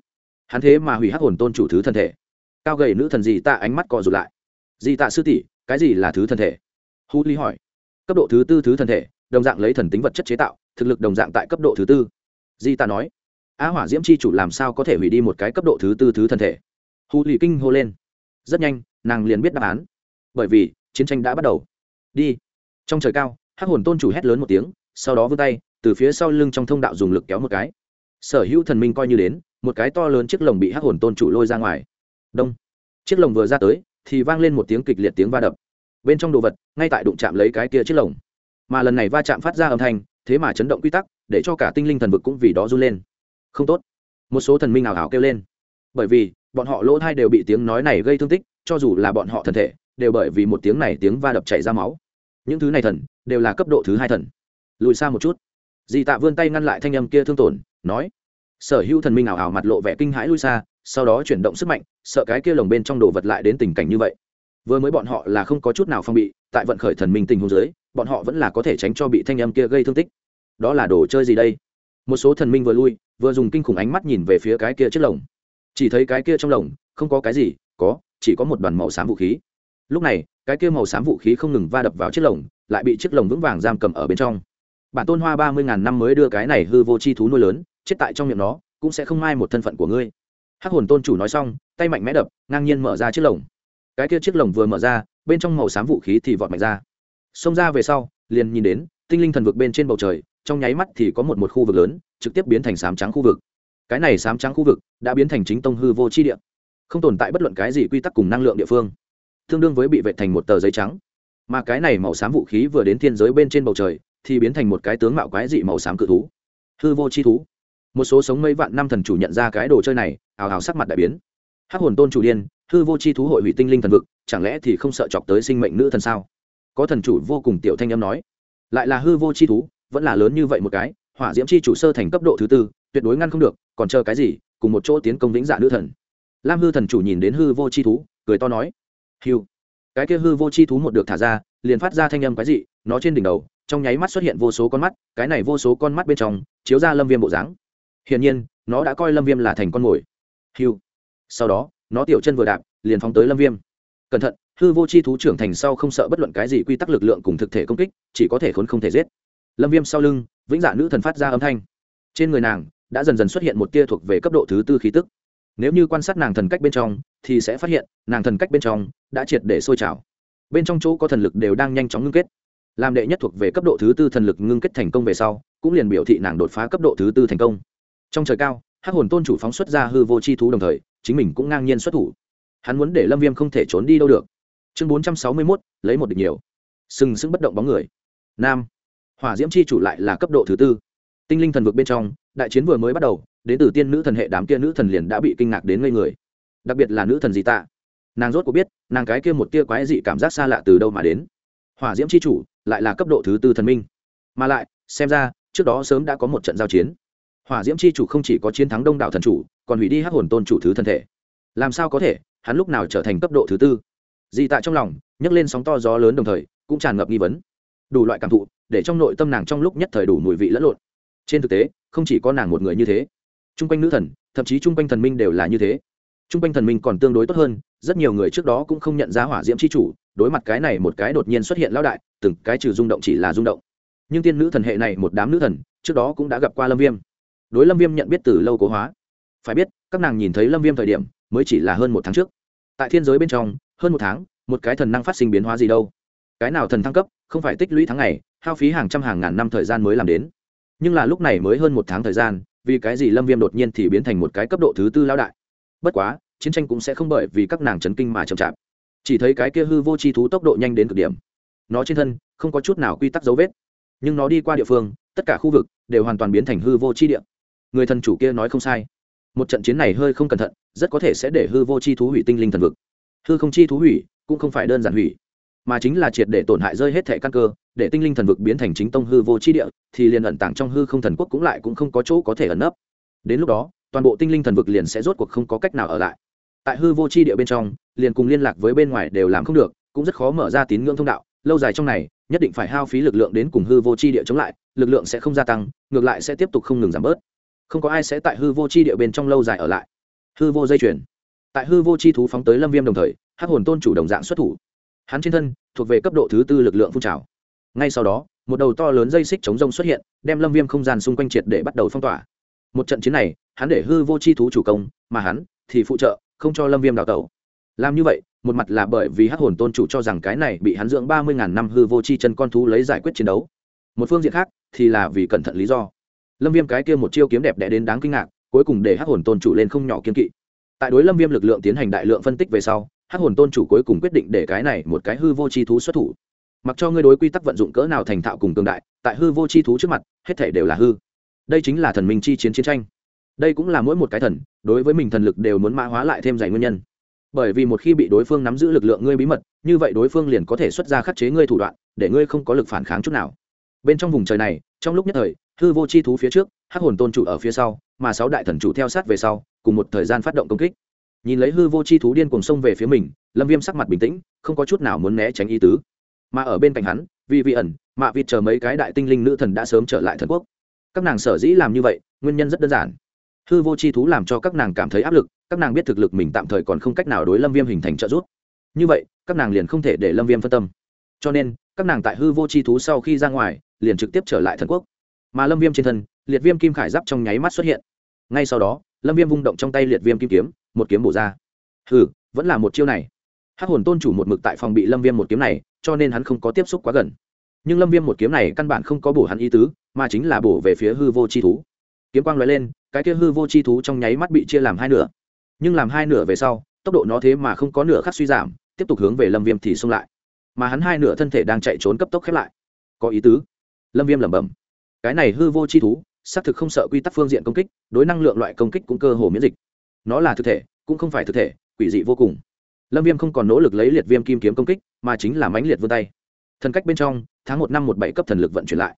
hắn thế mà hủy hắc hồn tôn chủ thứ thân thể. Cao gầy nữ thần gì tạ ánh mắt cò rụt lại. Gì tạ sư tỷ, cái gì là thứ thân thể? Hu Lý hỏi. Cấp độ thứ tư thứ thân thể, đồng dạng lấy thần tính vật chất chế tạo, thực lực đồng dạng tại cấp độ thứ tư. Di tạ nói. Á hỏa diễm chi chủ làm sao có thể hủy đi một cái cấp độ thứ tư thứ thân thể? Hu Lý kinh hô lên. Rất nhanh, nàng liền biết đáp án. Bởi vì chiến tranh đã bắt đầu. Đi. Trong trời cao, hắc hồn tôn chủ hét lớn một tiếng, sau đó vươn tay từ phía sau lưng trong thông đạo dùng lực kéo một cái. Sở hữu thần minh coi như đến, một cái to lớn chiếc lồng bị hắc hồn tôn chủ lôi ra ngoài. Đông. Chiếc lồng vừa ra tới thì vang lên một tiếng kịch liệt tiếng va đập. Bên trong đồ vật ngay tại đụng chạm lấy cái kia chiếc lồng, mà lần này va chạm phát ra âm thanh thế mà chấn động quy tắc, để cho cả tinh linh thần vực cũng vì đó run lên. Không tốt. Một số thần minh ảo ảo kêu lên, bởi vì bọn họ lỗ tai đều bị tiếng nói này gây thương tích, cho dù là bọn họ thần thể đều bởi vì một tiếng này tiếng va đập chảy ra máu. Những thứ này thần đều là cấp độ thứ hai thần. Lùi xa một chút. Di tạ vươn tay ngăn lại thanh âm kia thương tổn, nói. Sở hữu thần minh ảo ảo mặt lộ vẻ kinh hãi lui xa, sau đó chuyển động sức mạnh, sợ cái kia lồng bên trong đồ vật lại đến tình cảnh như vậy. Vừa mới bọn họ là không có chút nào phòng bị, tại vận khởi thần minh tình huống dưới, bọn họ vẫn là có thể tránh cho bị thanh âm kia gây thương tích. Đó là đồ chơi gì đây? Một số thần minh vừa lui vừa dùng kinh khủng ánh mắt nhìn về phía cái kia chiếc lồng. Chỉ thấy cái kia trong lồng không có cái gì, chỉ có một đoàn màu xám vũ khí. Lúc này cái kia màu xám vũ khí không ngừng va đập vào chiếc lồng, lại bị chiếc lồng vững vàng giam cầm ở bên trong. Bản tôn hoa 30.000 năm mới đưa cái này hư vô chi thú nuôi lớn, chết tại trong miệng nó cũng sẽ không mai một thân phận của ngươi. Hắc hồn tôn chủ nói xong, tay mạnh mẽ đập, ngang nhiên mở ra chiếc lồng. Cái kia chiếc lồng vừa mở ra, bên trong màu xám vũ khí thì vọt mạnh ra. Xông ra về sau, liền nhìn đến tinh linh thần vực bên trên bầu trời, trong nháy mắt thì có một khu vực lớn, trực tiếp biến thành xám trắng khu vực. Cái này xám trắng khu vực đã biến thành chính tông hư vô chi địa, không tồn tại bất luận cái gì quy tắc cùng năng lượng địa phương, tương đương với bị vệt thành một tờ giấy trắng. Mà cái này màu xám vũ khí vừa đến thiên giới bên trên bầu trời, thì biến thành một cái tướng mạo quái dị màu xám cự thú, hư vô chi thú. Một số sống mấy vạn năm thần chủ nhận ra cái đồ chơi này, ào ào sắc mặt đại biến. Hắc hồn tôn chủ điên, hư vô chi thú hội hủy tinh linh thần vực, chẳng lẽ thì không sợ chọc tới sinh mệnh nữ thần sao? Có thần chủ vô cùng tiểu thanh âm nói. Lại là hư vô chi thú, vẫn là lớn như vậy một cái, hỏa diễm chi chủ sơ thành cấp độ thứ tư, tuyệt đối ngăn không được, còn chờ cái gì, cùng một chỗ tiến công vĩnh dạ nữ thần. Lam hư thần chủ nhìn đến hư vô chi thú, cười to nói. Hưu. Cái kia hư vô chi thú một được thả ra, liền phát ra thanh âm quái dị, nó trên đỉnh đầu trong nháy mắt xuất hiện vô số con mắt, cái này vô số con mắt bên trong chiếu ra lâm viêm bộ dáng. Hiển nhiên nó đã coi lâm viêm là thành con mồi. Hưu. Sau đó nó tiểu chân vừa đạp liền phóng tới lâm viêm. Cẩn thận, hư vô chi thú trưởng thành sau không sợ bất luận cái gì quy tắc lực lượng cùng thực thể công kích, chỉ có thể khốn không thể giết. Lâm viêm sau lưng vĩnh dạ nữ thần phát ra âm thanh. Trên người nàng đã dần dần xuất hiện một tia thuộc về cấp độ thứ tư khí tức. Nếu như quan sát nàng thần cách bên trong thì sẽ phát hiện nàng thần cách bên trong đã triệt để sôi trào, bên trong chỗ có thần lực đều đang nhanh chóng ngưng kết. Làm đệ nhất thuộc về cấp độ thứ tư thần lực ngưng kết thành công về sau, cũng liền biểu thị nàng đột phá cấp độ thứ tư thành công. Trong trời cao, hắc hồn tôn chủ phóng xuất ra hư vô chi thú, đồng thời chính mình cũng ngang nhiên xuất thủ. Hắn muốn để lâm viêm không thể trốn đi đâu được. Chương 461, lấy một địch nhiều. Sừng sững bất động bóng người. Nam. Hỏa diễm chi chủ lại là cấp độ thứ tư. Tinh linh thần vực bên trong, đại chiến vừa mới bắt đầu, đến từ tiên nữ thần hệ đám kia nữ thần liền đã bị kinh ngạc đến ngây người. Đặc biệt là nữ thần gì tạ, nàng rốt cuộc biết nàng cái kia một tia quái dị cảm giác xa lạ từ đâu mà đến. Hỏa diễm chi chủ lại là cấp độ thứ tư thần minh, mà lại xem ra trước đó sớm đã có một trận giao chiến. Hỏa diễm chi chủ không chỉ có chiến thắng đông đảo thần chủ, còn hủy đi hắc hồn tôn chủ thứ thân thể. Làm sao có thể, hắn lúc nào trở thành cấp độ thứ tư? Dị tạ trong lòng nhấc lên sóng to gió lớn, đồng thời cũng tràn ngập nghi vấn. Đủ loại cảm thụ để trong nội tâm nàng trong lúc nhất thời đủ mùi vị lẫn lộn. Trên thực tế không chỉ có nàng một người như thế, chung quanh nữ thần, thậm chí chung quanh thần minh đều là như thế. Chung quanh thần minh còn tương đối tốt hơn, rất nhiều người trước đó cũng không nhận ra hỏa diễm chi chủ, đối mặt cái này một cái đột nhiên xuất hiện lão đại, từng cái trừ rung động chỉ là rung động. Nhưng tiên nữ thần hệ này một đám nữ thần trước đó cũng đã gặp qua lâm viêm, đối lâm viêm nhận biết từ lâu cố hóa. Phải biết các nàng nhìn thấy lâm viêm thời điểm mới chỉ là hơn một tháng trước. Tại thiên giới bên trong hơn một tháng, một cái thần năng phát sinh biến hóa gì đâu. Cái nào thần thăng cấp không phải tích lũy tháng ngày, hao phí hàng trăm hàng ngàn năm thời gian mới làm đến. Nhưng là lúc này mới hơn một tháng thời gian, vì cái gì lâm viêm đột nhiên thì biến thành một cái cấp độ thứ tư lão đại. Bất quá chiến tranh cũng sẽ không bởi vì các nàng chấn kinh mà chậm chạp. Chỉ thấy cái kia hư vô chi thú tốc độ nhanh đến cực điểm, nó trên thân không có chút nào quy tắc dấu vết, nhưng nó đi qua địa phương tất cả khu vực đều hoàn toàn biến thành hư vô chi địa. Người thần chủ kia nói không sai, một trận chiến này hơi không cẩn thận rất có thể sẽ để hư vô chi thú hủy tinh linh thần vực. Hư không chi thú hủy cũng không phải đơn giản hủy, mà chính là triệt để tổn hại rơi hết thể căn cơ, để tinh linh thần vực biến thành chính tông hư vô chi địa, thì liền ẩn tàng trong hư không thần quốc cũng lại cũng không có chỗ có thể ẩn nấp. Đến lúc đó toàn bộ tinh linh thần vực liền sẽ rốt cuộc không có cách nào ở lại. Tại hư vô chi địa bên trong, liền cùng liên lạc với bên ngoài đều làm không được, cũng rất khó mở ra tín ngưỡng thông đạo. Lâu dài trong này nhất định phải hao phí lực lượng đến cùng hư vô chi địa chống lại, lực lượng sẽ không gia tăng, ngược lại sẽ tiếp tục không ngừng giảm bớt. Không có ai sẽ tại hư vô chi địa bên trong lâu dài ở lại. hư vô dây chuyền. Tại hư vô chi thú phóng tới lâm viêm đồng thời, hắc hồn tôn chủ đồng dạng xuất thủ. Hắn trên thân thuộc về cấp độ thứ tư lực lượng phun trào. Ngay sau đó, một đầu to lớn dây xích chống rông xuất hiện, đem lâm viêm không gian xung quanh triệt để bắt đầu phong tỏa. Một trận chiến này, hắn để hư vô chi thú chủ công, mà hắn thì phụ trợ, không cho lâm viêm đào tẩu. Làm như vậy, một mặt là bởi vì hắc hồn tôn chủ cho rằng cái này bị hắn dưỡng 30.000 năm hư vô chi chân con thú lấy giải quyết chiến đấu. Một phương diện khác thì là vì cẩn thận lý do. Lâm viêm cái kia một chiêu kiếm đẹp đẽ đến đáng kinh ngạc, cuối cùng để hắc hồn tôn chủ lên không nhỏ kiên kỵ. Tại đối lâm viêm lực lượng tiến hành đại lượng phân tích về sau, hắc hồn tôn chủ cuối cùng quyết định để cái này một cái hư vô chi thú xuất thủ. Mặc cho ngươi đối quy tắc vận dụng cỡ nào thành thạo cùng cường đại, tại hư vô chi thú trước mặt hết thảy đều là hư. Đây chính là thần minh chi chiến chiến tranh. Đây cũng là mỗi một cái thần đối với mình thần lực đều muốn mã hóa lại thêm dày nguyên nhân. Bởi vì một khi bị đối phương nắm giữ lực lượng ngươi bí mật, như vậy đối phương liền có thể xuất ra khắc chế ngươi thủ đoạn, để ngươi không có lực phản kháng chút nào. Bên trong vùng trời này, trong lúc nhất thời, hư vô chi thú phía trước, hắc hồn tôn chủ ở phía sau, mà 6 đại thần chủ theo sát về sau, cùng một thời gian phát động công kích. Nhìn lấy hư vô chi thú điên cuồng xông về phía mình, lâm viêm sắc mặt bình tĩnh, không có chút nào muốn né tránh ý tứ. Mà ở bên cạnh hắn, vi ẩn, mạ vịt chờ mấy cái đại tinh linh nữ thần đã sớm trở lại thần quốc. Các nàng sở dĩ làm như vậy, nguyên nhân rất đơn giản. Hư vô chi thú làm cho các nàng cảm thấy áp lực, các nàng biết thực lực mình tạm thời còn không cách nào đối lâm viêm hình thành trợ giúp. Như vậy các nàng liền không thể để lâm viêm phân tâm, cho nên các nàng tại hư vô chi thú sau khi ra ngoài liền trực tiếp trở lại thần quốc. Mà lâm viêm trên thân liệt viêm kim khải giáp trong nháy mắt xuất hiện. Ngay sau đó lâm viêm vung động trong tay liệt viêm kim kiếm, một kiếm bổ ra. Vẫn là một chiêu này. Hắc hồn tôn chủ một mực tại phòng bị lâm viêm một kiếm này, cho nên hắn không có tiếp xúc quá gần. Nhưng lâm viêm một kiếm này căn bản không có bổ hắn ý tứ, mà chính là bổ về phía hư vô chi thú. Kiếm quang lóe lên, cái kia hư vô chi thú trong nháy mắt bị chia làm hai nửa. Nhưng làm hai nửa về sau, tốc độ nó thế mà không có nửa khắc suy giảm, tiếp tục hướng về lâm viêm thì xông lại. Mà hắn hai nửa thân thể đang chạy trốn cấp tốc khép lại. Có ý tứ. Lâm viêm lẩm bẩm. Cái này hư vô chi thú xác thực không sợ quy tắc phương diện công kích, đối năng lượng loại công kích cũng cơ hồ miễn dịch. Nó là thực thể cũng không phải thực thể, quỷ dị vô cùng. Lâm viêm không còn nỗ lực lấy liệt viêm kim kiếm công kích, mà chính là mãnh liệt vươn tay. Thần cách bên trong tháng 1 năm 17 cấp thần lực vận chuyển lại.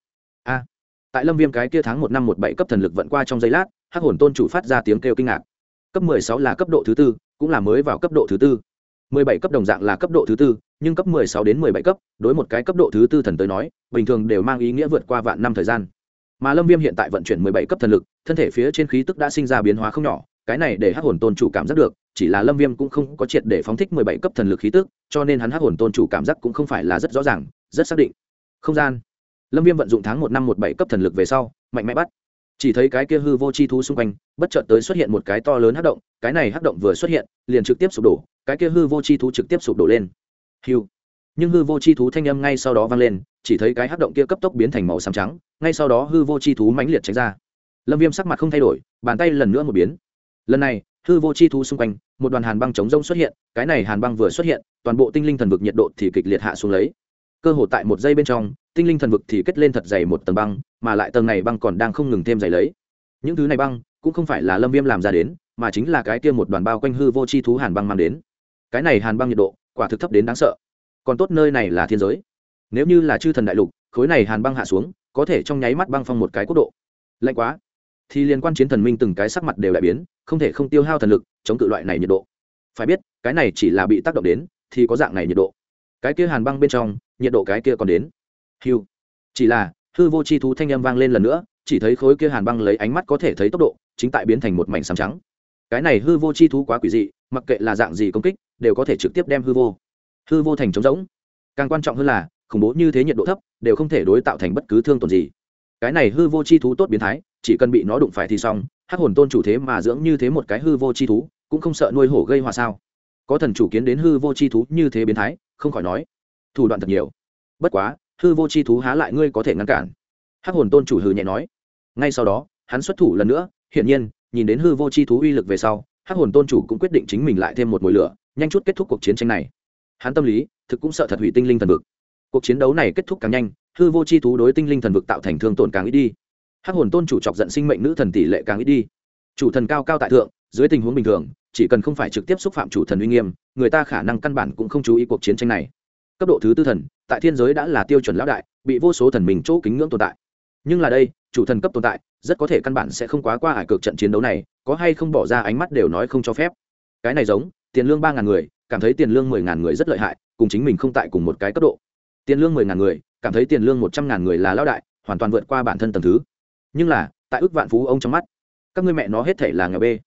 Tại lâm viêm cái kia tháng 1 năm 17 cấp thần lực vận qua trong giây lát, hắc hồn tôn chủ phát ra tiếng kêu kinh ngạc. Cấp 16 là cấp độ thứ tư, cũng là mới vào cấp độ thứ tư. 17 cấp đồng dạng là cấp độ thứ tư, nhưng cấp 16 đến 17 cấp, đối một cái cấp độ thứ tư thần tới nói, bình thường đều mang ý nghĩa vượt qua vạn năm thời gian. Mà lâm viêm hiện tại vận chuyển 17 cấp thần lực, thân thể phía trên khí tức đã sinh ra biến hóa không nhỏ, cái này để hắc hồn tôn chủ cảm giác được, chỉ là lâm viêm cũng không có triệt để phóng thích 17 cấp thần lực khí tức, cho nên hắn hắc hồn tôn chủ cảm giác cũng không phải là rất rõ ràng, rất xác định. Không gian. Lâm viêm vận dụng tháng 1 năm 17 cấp thần lực về sau, mạnh mẽ bắt. Chỉ thấy cái kia hư vô chi thú xung quanh, bất chợt tới xuất hiện một cái to lớn hắc động, cái này hắc động vừa xuất hiện, liền trực tiếp sụp đổ, cái kia hư vô chi thú trực tiếp sụp đổ lên. Hưu. Nhưng hư vô chi thú thanh âm ngay sau đó vang lên, chỉ thấy cái hắc động kia cấp tốc biến thành màu xám trắng, ngay sau đó hư vô chi thú mãnh liệt tránh ra. Lâm viêm sắc mặt không thay đổi, bàn tay lần nữa một biến. Lần này, hư vô chi thú xung quanh, một đoàn hàn băng chống rông xuất hiện, cái này hàn băng vừa xuất hiện, toàn bộ tinh linh thần vực nhiệt độ thì kịch liệt hạ xuống lấy. Cơ hồ tại một giây bên trong, tinh linh thần vực thì kết lên thật dày một tầng băng, mà lại tầng này băng còn đang không ngừng thêm dày lấy. Những thứ này băng cũng không phải là lâm viêm làm ra đến, mà chính là cái kia một đoàn bao quanh hư vô chi thú hàn băng mang đến. Cái này hàn băng nhiệt độ quả thực thấp đến đáng sợ. Còn tốt nơi này là thiên giới, nếu như là chư thần đại lục, khối này hàn băng hạ xuống, có thể trong nháy mắt băng phong một cái quốc độ. Lạnh quá, thì liên quan chiến thần minh từng cái sắc mặt đều đại biến, không thể không tiêu hao thần lực chống cự loại này nhiệt độ. Phải biết, cái này chỉ là bị tác động đến thì có dạng này nhiệt độ, cái kia hàn băng bên trong nhiệt độ cái kia còn đến. Hưu. Chỉ là hư vô chi thú thanh âm vang lên lần nữa, chỉ thấy khối kia hàn băng lấy ánh mắt có thể thấy tốc độ chính tại biến thành một mảnh xám trắng. Cái này hư vô chi thú quá quỷ dị, mặc kệ là dạng gì công kích đều có thể trực tiếp đem hư vô thành trống rỗng. Càng quan trọng hơn là khủng bố như thế nhiệt độ thấp đều không thể đối tạo thành bất cứ thương tổn gì. Cái này hư vô chi thú tốt biến thái, chỉ cần bị nó đụng phải thì xong. Hắc hồn tôn chủ thế mà dưỡng như thế một cái hư vô chi thú, cũng không sợ nuôi hổ gây họa sao? Có thần chủ kiến đến hư vô chi thú như thế biến thái, không khỏi nói thủ đoạn thật nhiều. Bất quá hư vô chi thú há lại ngươi có thể ngăn cản? Hắc hồn tôn chủ hừ nhẹ nói. Ngay sau đó hắn xuất thủ lần nữa, hiển nhiên nhìn đến hư vô chi thú uy lực về sau, Hắc hồn tôn chủ cũng quyết định chính mình lại thêm một mùi lửa, nhanh chút kết thúc cuộc chiến tranh này. Hắn tâm lý thực cũng sợ thật hủy tinh linh thần vực. Cuộc chiến đấu này kết thúc càng nhanh, hư vô chi thú đối tinh linh thần vực tạo thành thương tổn càng ít đi. Hắc hồn tôn chủ chọc giận sinh mệnh nữ thần tỷ lệ càng ít đi. Chủ thần cao cao tại thượng, dưới tình huống bình thường, chỉ cần không phải trực tiếp xúc phạm chủ thần uy nghiêm, người ta khả năng căn bản cũng không chú ý cuộc chiến tranh này. Cấp độ thứ tư thần, tại thiên giới đã là tiêu chuẩn lão đại, bị vô số thần mình chỗ kính ngưỡng tồn tại. Nhưng là đây, chủ thần cấp tồn tại, rất có thể căn bản sẽ không quá qua ải cực trận chiến đấu này, có hay không bỏ ra ánh mắt đều nói không cho phép. Cái này giống tiền lương 3.000 người, cảm thấy tiền lương 10.000 người rất lợi hại, cùng chính mình không tại cùng một cái cấp độ. Tiền lương 10.000 người, cảm thấy tiền lương 100.000 người là lão đại, hoàn toàn vượt qua bản thân tầng thứ. Nhưng là tại ước vạn phú ông trong mắt, các ngươi mẹ nó hết thể là nghèo bê.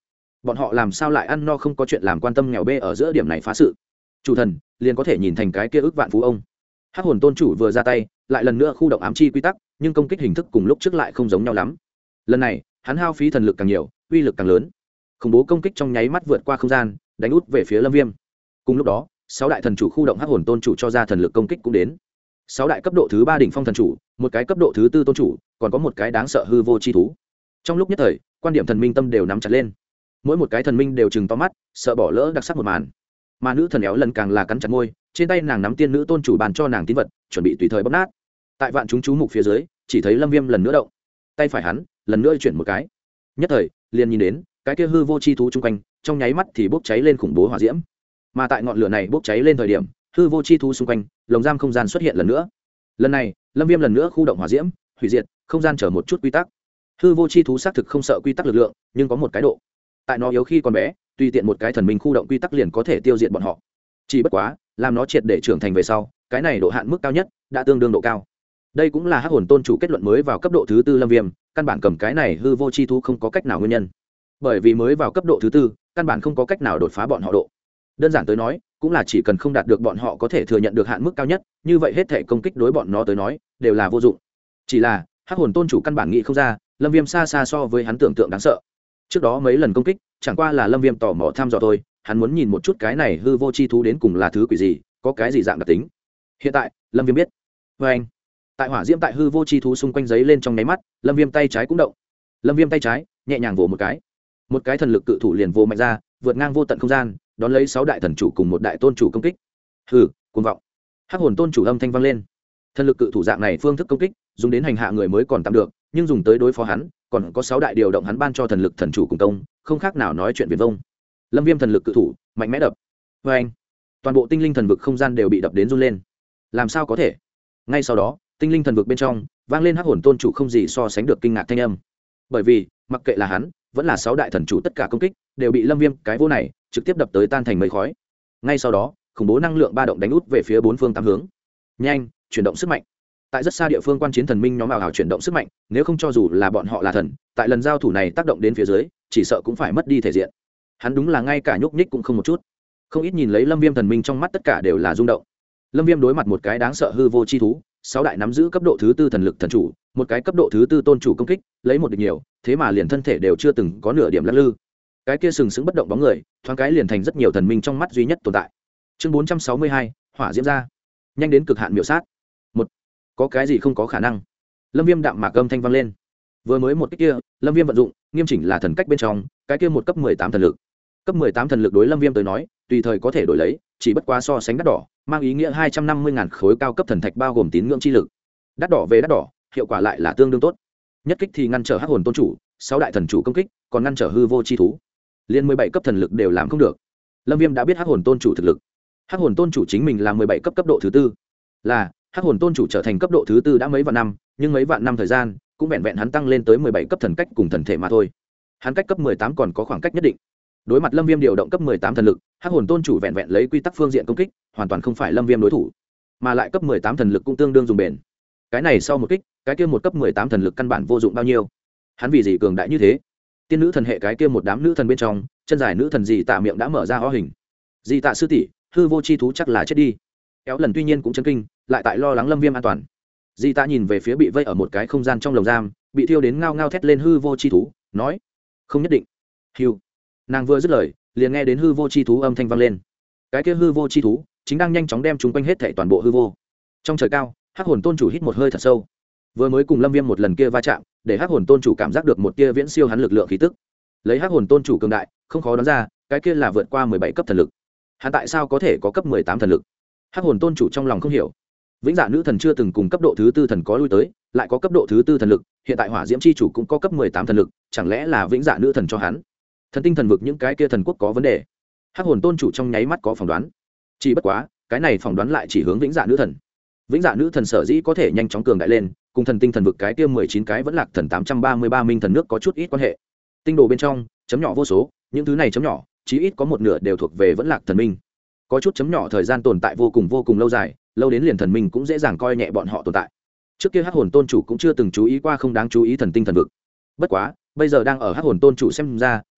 bọn họ làm sao lại ăn no không có chuyện làm, quan tâm nghèo bê ở giữa điểm này phá sự. Chủ thần liền có thể nhìn thành cái kia ước vạn phú ông. Hắc hồn tôn chủ vừa ra tay lại lần nữa khu động ám chi quy tắc, nhưng công kích hình thức cùng lúc trước lại không giống nhau lắm. Lần này hắn hao phí thần lực càng nhiều, uy lực càng lớn, khủng bố công kích trong nháy mắt vượt qua không gian, đánh út về phía Lâm Viêm. Cùng lúc đó 6 đại thần chủ khu động hắc hồn tôn chủ cho ra thần lực công kích cũng đến. 6 đại cấp độ thứ 3 đỉnh phong thần chủ, một cái cấp độ thứ 4 tôn chủ, còn có một cái đáng sợ hư vô chi thú. Trong lúc nhất thời, quan điểm thần minh tâm đều nắm chặt lên. Mỗi một cái thần minh đều trừng to mắt, sợ bỏ lỡ đặc sắc một màn. Mà nữ thần éo lần càng là cắn chặt môi, trên tay nàng nắm tiên nữ tôn chủ bàn cho nàng tín vật, chuẩn bị tùy thời bóp nát. Tại vạn chúng chú mục phía dưới, chỉ thấy Lâm Viêm lần nữa động. Tay phải hắn lần nữa chuyển một cái. Nhất thời, liền nhìn đến cái kia hư vô chi thú chung quanh, trong nháy mắt thì bốc cháy lên khủng bố hỏa diễm. Mà tại ngọn lửa này bốc cháy lên thời điểm, hư vô chi thú xung quanh, lồng giam không gian xuất hiện lần nữa. Lần này, Lâm Viêm lần nữa khu động hỏa diễm, hủy diệt không gian, chở một chút quy tắc. Hư vô chi thú xác thực không sợ quy tắc lực lượng, nhưng có một cái độ. Tại nó yếu khi còn bé, tùy tiện một cái thần minh khu động quy tắc liền có thể tiêu diệt bọn họ. Chỉ bất quá, làm nó triệt để trưởng thành về sau, cái này độ hạn mức cao nhất đã tương đương độ cao. Đây cũng là hắc hồn tôn chủ kết luận mới vào cấp độ thứ 4 Lâm Viêm, căn bản cầm cái này hư vô chi thú không có cách nào nguyên nhân. Bởi vì mới vào cấp độ thứ 4, căn bản không có cách nào đột phá bọn họ độ. Đơn giản tới nói, cũng là chỉ cần không đạt được bọn họ có thể thừa nhận được hạn mức cao nhất, như vậy hết thể công kích đối bọn nó tới nói đều là vô dụng. Chỉ là hắc hồn tôn chủ căn bản nghĩ không ra, Lâm Viêm xa xa so với hắn tưởng tượng đáng sợ. Trước đó mấy lần công kích, chẳng qua là Lâm Viêm tò mò thăm dò thôi, hắn muốn nhìn một chút cái này hư vô chi thú đến cùng là thứ quỷ gì, có cái gì dạng đặc tính. Hiện tại, Lâm Viêm biết. Và anh, tại hỏa diễm tại hư vô chi thú xung quanh giấy lên trong nháy mắt, Lâm Viêm tay trái cũng động. Lâm Viêm tay trái nhẹ nhàng vồ một cái thần lực cự thủ liền vồ mạnh ra, vượt ngang vô tận không gian, đón lấy 6 đại thần chủ cùng một đại tôn chủ công kích. Hừ, cuồng vọng. Hắc hồn tôn chủ âm thanh vang lên. Thần lực cự thủ dạng này phương thức công kích, dùng đến hành hạ người mới còn tạm được, nhưng dùng tới đối phó hắn, còn có 6 đại điều động hắn ban cho thần lực thần chủ cùng công, không khác nào nói chuyện viển vông. Lâm Viêm thần lực cự thủ mạnh mẽ đập. Và anh, toàn bộ tinh linh thần vực không gian đều bị đập đến run lên. Làm sao có thể? Ngay sau đó, tinh linh thần vực bên trong vang lên hắc hồn tôn chủ không gì so sánh được kinh ngạc thanh âm. Bởi vì, mặc kệ là hắn, vẫn là 6 đại thần chủ, tất cả công kích đều bị Lâm Viêm cái vô này trực tiếp đập tới tan thành mây khói. Ngay sau đó, khủng bố năng lượng ba động đánh út về phía bốn phương tám hướng. Nhanh, chuyển động sức mạnh. Tại rất xa địa phương quan chiến thần minh nhóm ảo ảo chuyển động sức mạnh, nếu không cho dù là bọn họ là thần, tại lần giao thủ này tác động đến phía dưới, chỉ sợ cũng phải mất đi thể diện. Hắn đúng là ngay cả nhúc nhích cũng không một chút. Không ít nhìn lấy Lâm Viêm thần minh trong mắt tất cả đều là rung động. Lâm Viêm đối mặt một cái đáng sợ hư vô chi thú, 6 đại nắm giữ cấp độ thứ 4 thần lực thần chủ, một cái cấp độ thứ 4 tôn chủ công kích, lấy một địch nhiều, thế mà liền thân thể đều chưa từng có nửa điểm lắc lư. Cái kia sừng sững bất động bóng người, thoáng cái liền thành rất nhiều thần minh trong mắt duy nhất tồn tại. Chương 462, hỏa diễm ra. Nhanh đến cực hạn miểu sát. Một, có cái gì không có khả năng. Lâm Viêm đạm mạc âm thanh vang lên. Vừa mới một cái kia, Lâm Viêm vận dụng, nghiêm chỉnh là thần cách bên trong, cái kia một cấp 18 thần lực. Cấp 18 thần lực đối Lâm Viêm tới nói, tùy thời có thể đổi lấy, chỉ bất quá so sánh đắt đỏ, mang ý nghĩa 250.000 khối cao cấp thần thạch bao gồm tín ngưỡng chi lực. Đắt đỏ về đắt đỏ, hiệu quả lại là tương đương tốt. Nhất kích thì ngăn trở hắc hồn tôn chủ, 6 đại thần chủ công kích, còn ngăn trở hư vô chi thú. Liên 17 cấp thần lực đều làm không được. Lâm Viêm đã biết hắc hồn tôn chủ thực lực. Hắc hồn tôn chủ chính mình là 17 cấp cấp độ thứ 4. Là, hắc hồn tôn chủ trở thành cấp độ thứ 4 đã mấy vạn năm, nhưng mấy vạn năm thời gian, cũng vẹn vẹn hắn tăng lên tới 17 cấp thần cách cùng thần thể mà thôi. Hắn cách cấp 18 còn có khoảng cách nhất định. Đối mặt Lâm Viêm điều động cấp 18 thần lực, hắc hồn tôn chủ vẹn vẹn lấy quy tắc phương diện công kích, hoàn toàn không phải Lâm Viêm đối thủ, mà lại cấp 18 thần lực cũng tương đương dùng bền. Cái này sau một kích, cái kia một cấp 18 thần lực căn bản vô dụng bao nhiêu. Hắn vì gì cường đại như thế? Tiên nữ thần hệ cái kia một đám nữ thần bên trong, chân dài nữ thần gì tạ miệng đã mở ra ho hình. Gì tạ sư tỷ, hư vô chi thú chắc là chết đi. Kéo lần tuy nhiên cũng chấn kinh, lại tại lo lắng Lâm Viêm an toàn. Di tạ nhìn về phía bị vây ở một cái không gian trong lồng giam, bị thiêu đến ngao ngao thét lên hư vô chi thú, nói: "Không nhất định." Hưu. Nàng vừa dứt lời, liền nghe đến hư vô chi thú âm thanh vang lên. Cái kia hư vô chi thú chính đang nhanh chóng đem chúng quanh hết thảy toàn bộ hư vô. Trong trời cao, hắc hồn tôn chủ hít một hơi thật sâu. Vừa mới cùng Lâm Viêm một lần kia va chạm, để hắc hồn tôn chủ cảm giác được một tia viễn siêu hắn lực lượng khí tức. Lấy hắc hồn tôn chủ cường đại, không khó đoán ra, cái kia là vượt qua 17 cấp thần lực. Hắn tại sao có thể có cấp 18 thần lực? Hắc hồn tôn chủ trong lòng không hiểu. Vĩnh Dạ nữ thần chưa từng cùng cấp độ thứ 4 thần có lui tới, lại có cấp độ thứ 4 thần lực, hiện tại Hỏa Diễm chi chủ cũng có cấp 18 thần lực, chẳng lẽ là Vĩnh Dạ nữ thần cho hắn? Thần tinh thần vực những cái kia thần quốc có vấn đề. Hắc hồn tôn chủ trong nháy mắt có phỏng đoán. Chỉ bất quá, cái này phỏng đoán lại chỉ hướng Vĩnh Dạ nữ thần. Vĩnh Dạ nữ thần sở dĩ có thể nhanh chóng cường đại lên, cùng thần tinh thần vực cái kia 19 cái vẫn lạc thần 833 minh thần nước có chút ít quan hệ. Tinh đồ bên trong, chấm nhỏ vô số, những thứ này chấm nhỏ, chí ít có một nửa đều thuộc về vẫn lạc thần minh. Có chút chấm nhỏ thời gian tồn tại vô cùng lâu dài, lâu đến liền thần minh cũng dễ dàng coi nhẹ bọn họ tồn tại. Trước kia hắc hồn tôn chủ cũng chưa từng chú ý qua không đáng chú ý thần tinh thần vực. Bất quá, bây giờ đang ở hắc hồn tôn chủ xem ra,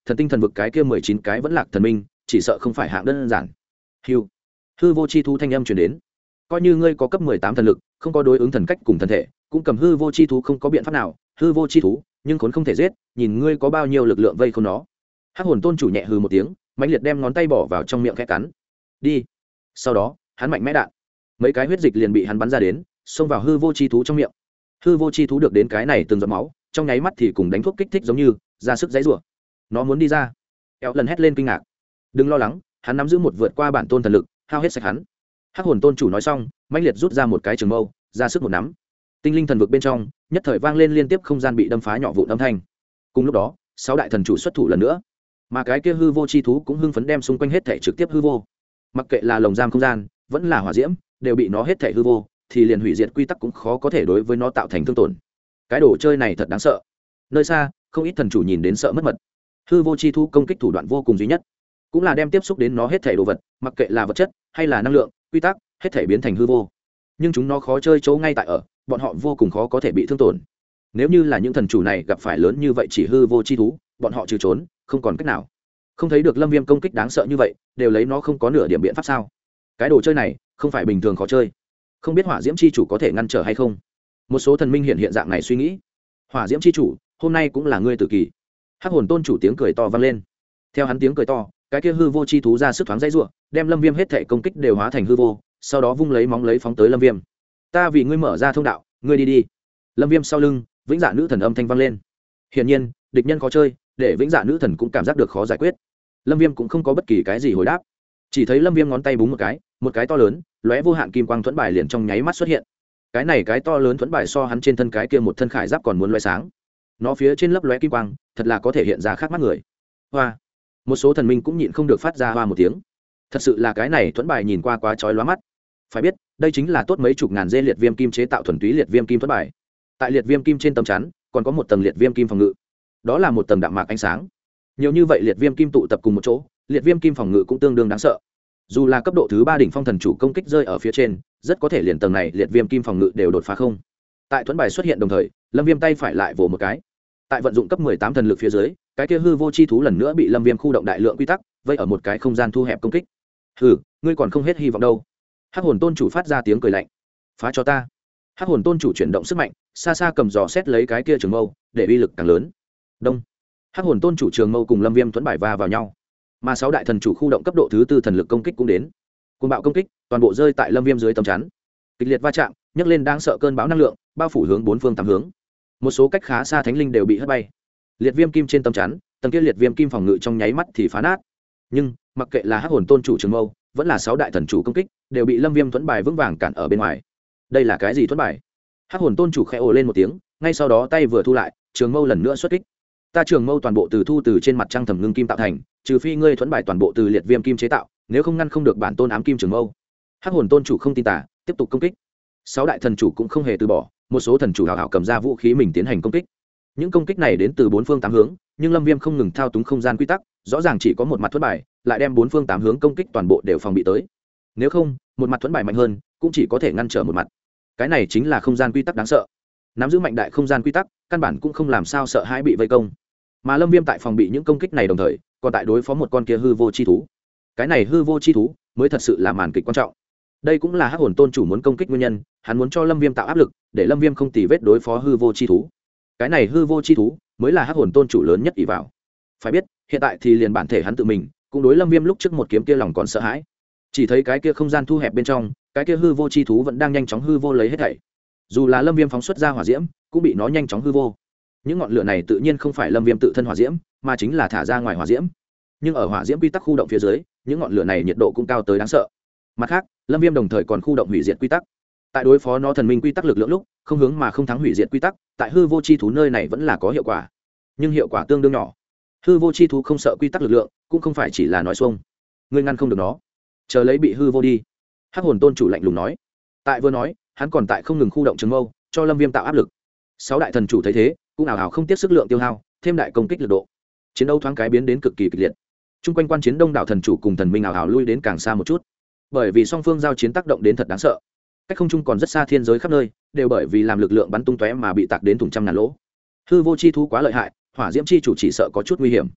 thần tinh thần vực cái kia 19 cái vẫn lạc thần minh chỉ sợ không phải hạng đơn giản. Hưu, hư vô chi thú thanh âm truyền đến. Coi như ngươi có cấp 18 thần lực, không có đối ứng thần cách cùng thần thể, cũng cầm hư vô chi thú không có biện pháp nào. Hư vô chi thú, nhưng khốn không thể giết, nhìn ngươi có bao nhiêu lực lượng vây khốn nó. Hắc hồn tôn chủ nhẹ hừ một tiếng, mãnh liệt đem ngón tay bỏ vào trong miệng khẽ cắn. Đi. Sau đó, hắn mạnh mẽ đạn, mấy cái huyết dịch liền bị hắn bắn ra đến, xông vào hư vô chi thú trong miệng. Hư vô chi thú được đến cái này từng giọt máu, trong nháy mắt thì cùng đánh thuốc kích thích giống như, ra sức giãy giụa. Nó muốn đi ra. Éo lần hét lên kinh ngạc. Đừng lo lắng, hắn nắm giữ một vượt qua bản tôn thần lực, hao hết sạch hắn. Hắc hồn tôn chủ nói xong, mãnh liệt rút ra một cái trường mâu, ra sức một nắm. Tinh linh thần vực bên trong, nhất thời vang lên liên tiếp không gian bị đâm phá nhỏ vụn âm thanh. Cùng lúc đó, 6 đại thần chủ xuất thủ lần nữa, mà cái kia hư vô chi thú cũng hưng phấn đem xung quanh hết thể trực tiếp hư vô. Mặc kệ là lồng giam không gian, vẫn là hỏa diễm, đều bị nó hết thể hư vô, thì liền hủy diệt quy tắc cũng khó có thể đối với nó tạo thành thương tổn. Cái đồ chơi này thật đáng sợ. Nơi xa, không ít thần chủ nhìn đến sợ mất mật. Hư vô chi thú công kích thủ đoạn vô cùng duy nhất, cũng là đem tiếp xúc đến nó hết thể đồ vật, mặc kệ là vật chất hay là năng lượng, quy tắc, hết thể biến thành hư vô. Nhưng chúng nó khó chơi chỗ ngay tại ở, bọn họ vô cùng khó có thể bị thương tổn. Nếu như là những thần chủ này gặp phải lớn như vậy chỉ hư vô chi thú, bọn họ trừ trốn, không còn cách nào. Không thấy được Lâm Viêm công kích đáng sợ như vậy, đều lấy nó không có nửa điểm biện pháp sao? Cái đồ chơi này, không phải bình thường khó chơi. Không biết Hỏa Diễm chi chủ có thể ngăn trở hay không? Một số thần minh hiện dạng này suy nghĩ. Hỏa Diễm chi chủ, hôm nay cũng là ngươi tử kỳ. Hắc hồn tôn chủ tiếng cười to vang lên. Theo hắn tiếng cười to, cái kia hư vô chi thú ra sức thoáng dãy rủa, đem Lâm Viêm hết thảy công kích đều hóa thành hư vô, sau đó vung lấy móng lấy phóng tới Lâm Viêm. Ta vì ngươi mở ra thông đạo, ngươi đi đi. Lâm Viêm sau lưng, Vĩnh Dạ nữ thần âm thanh vang lên. Hiển nhiên, địch nhân khó chơi, để Vĩnh Dạ nữ thần cũng cảm giác được khó giải quyết. Lâm Viêm cũng không có bất kỳ cái gì hồi đáp, chỉ thấy Lâm Viêm ngón tay búng một cái to lớn, lóe vô hạn kim quang thuẫn bài liền trong nháy mắt xuất hiện. Cái này cái to lớn thuẫn bài so hắn trên thân cái kia một thân khải giáp còn muốn lóe sáng. Nó phía trên lấp lóe kim quang, thật là có thể hiện ra khác mắt người. Hoa. Một số thần minh cũng nhịn không được phát ra hoa một tiếng. Thật sự là cái này thuẫn bài nhìn qua quá chói lóa mắt. Phải biết, đây chính là tốt mấy chục ngàn dê liệt viêm kim chế tạo thuần túy liệt viêm kim thuẫn bài. Tại liệt viêm kim trên tấm chắn, còn có một tầng liệt viêm kim phòng ngự. Đó là một tầng đạm mạc ánh sáng. Nhiều như vậy liệt viêm kim tụ tập cùng một chỗ, liệt viêm kim phòng ngự cũng tương đương đáng sợ. Dù là cấp độ thứ 3 đỉnh phong thần chủ công kích rơi ở phía trên, rất có thể liền tầng này liệt viêm kim phòng ngự đều đột phá không. Tại thuẫn bài xuất hiện đồng thời, Lâm Viêm tay phải lại vồ một cái. Tại vận dụng cấp 18 thần lực phía dưới, cái kia hư vô chi thú lần nữa bị Lâm Viêm khu động đại lượng quy tắc, vây ở một cái không gian thu hẹp công kích. Hừ, ngươi còn không hết hy vọng đâu. Hắc hồn tôn chủ phát ra tiếng cười lạnh. Phá cho ta. Hắc hồn tôn chủ chuyển động sức mạnh, xa xa cầm giò xét lấy cái kia trường mâu, để uy lực càng lớn. Đông. Hắc hồn tôn chủ trường mâu cùng Lâm Viêm thuẫn bài va vào nhau. Mà 6 đại thần chủ khu động cấp độ thứ 4 thần lực công kích cũng đến. Cuồng bạo công kích, toàn bộ rơi tại Lâm Viêm dưới tấm chắn. Kịch liệt va chạm, nhấc lên đáng sợ cơn bão năng lượng, bao phủ hướng bốn phương tám hướng. Một số cách khá xa thánh linh đều bị hất bay. Liệt viêm kim trên tấm chắn, tầng kia liệt viêm kim phòng ngự trong nháy mắt thì phá nát. Nhưng, mặc kệ là Hắc hồn tôn chủ trường mâu, vẫn là 6 đại thần chủ công kích, đều bị Lâm Viêm thuẫn bài vững vàng cản ở bên ngoài. Đây là cái gì thuẫn bài? Hắc hồn tôn chủ khẽ ồ lên một tiếng, ngay sau đó tay vừa thu lại, trường mâu lần nữa xuất kích. Ta trường mâu toàn bộ từ trên mặt trăng thẩm ngưng kim tạo thành, trừ phi ngươi thuẫn bài toàn bộ từ liệt viêm kim chế tạo, nếu không ngăn không được bản tôn ám kim trường mâu. Hắc hồn tôn chủ không tin tả, tiếp tục công kích. 6 đại thần chủ cũng không hề từ bỏ, một số thần chủ hào hào cầm ra vũ khí mình tiến hành công kích. Những công kích này đến từ bốn phương tám hướng, nhưng Lâm Viêm không ngừng thao túng không gian quy tắc, rõ ràng chỉ có một mặt thuẫn bài, lại đem bốn phương tám hướng công kích toàn bộ đều phòng bị tới. Nếu không, một mặt thuẫn bài mạnh hơn, cũng chỉ có thể ngăn trở một mặt. Cái này chính là không gian quy tắc đáng sợ. Nắm giữ mạnh đại không gian quy tắc, căn bản cũng không làm sao sợ hãi bị vây công. Mà Lâm Viêm tại phòng bị những công kích này đồng thời, còn tại đối phó một con kia hư vô chi thú. Cái này hư vô chi thú mới thật sự là màn kịch quan trọng. Đây cũng là Hắc hồn tôn chủ muốn công kích nguyên nhân, hắn muốn cho Lâm Viêm tạo áp lực, để Lâm Viêm không tì vết đối phó hư vô chi thú. Cái này hư vô chi thú mới là Hắc hồn tôn chủ lớn nhất ỷ vào. Phải biết, hiện tại thì liền bản thể hắn tự mình, cũng đối Lâm Viêm lúc trước một kiếm kia lòng còn sợ hãi. Chỉ thấy cái kia không gian thu hẹp bên trong, cái kia hư vô chi thú vẫn đang nhanh chóng hư vô lấy hết thảy. Dù là Lâm Viêm phóng xuất ra hỏa diễm, cũng bị nó nhanh chóng hư vô. Những ngọn lửa này tự nhiên không phải Lâm Viêm tự thân hỏa diễm, mà chính là thả ra ngoài hỏa diễm. Nhưng ở hỏa diễm quy tắc khu động phía dưới, những ngọn lửa này nhiệt độ cũng cao tới đáng sợ. Mặt khác, Lâm Viêm đồng thời còn khu động hủy diệt quy tắc. Tại đối phó nó thần minh quy tắc lực lượng lúc, không hướng mà không thắng hủy diệt quy tắc, tại hư vô chi thú nơi này vẫn là có hiệu quả, nhưng hiệu quả tương đương nhỏ. Hư vô chi thú không sợ quy tắc lực lượng, cũng không phải chỉ là nói xuông. Ngươi ngăn không được nó, chờ lấy bị hư vô đi. Hắc hồn tôn chủ lạnh lùng nói. Tại vừa nói, hắn còn tại không ngừng khu động trường mâu, cho Lâm Viêm tạo áp lực. 6 đại thần chủ thấy thế, cũng ảo ảo không tiếc sức lượng tiêu hao, thêm đại công kích lực độ. Chiến đấu thoáng cái biến đến cực kỳ kịch liệt. Trung quanh quan chiến đông đảo thần chủ cùng thần minh ảo ảo lui đến càng xa một chút, bởi vì song phương giao chiến tác động đến thật đáng sợ. Cách không trung còn rất xa thiên giới khắp nơi, đều bởi vì làm lực lượng bắn tung tóe mà bị tạc đến thủng trăm ngàn lỗ. Hư vô chi thú quá lợi hại, hỏa diễm chi chủ chỉ sợ có chút nguy hiểm.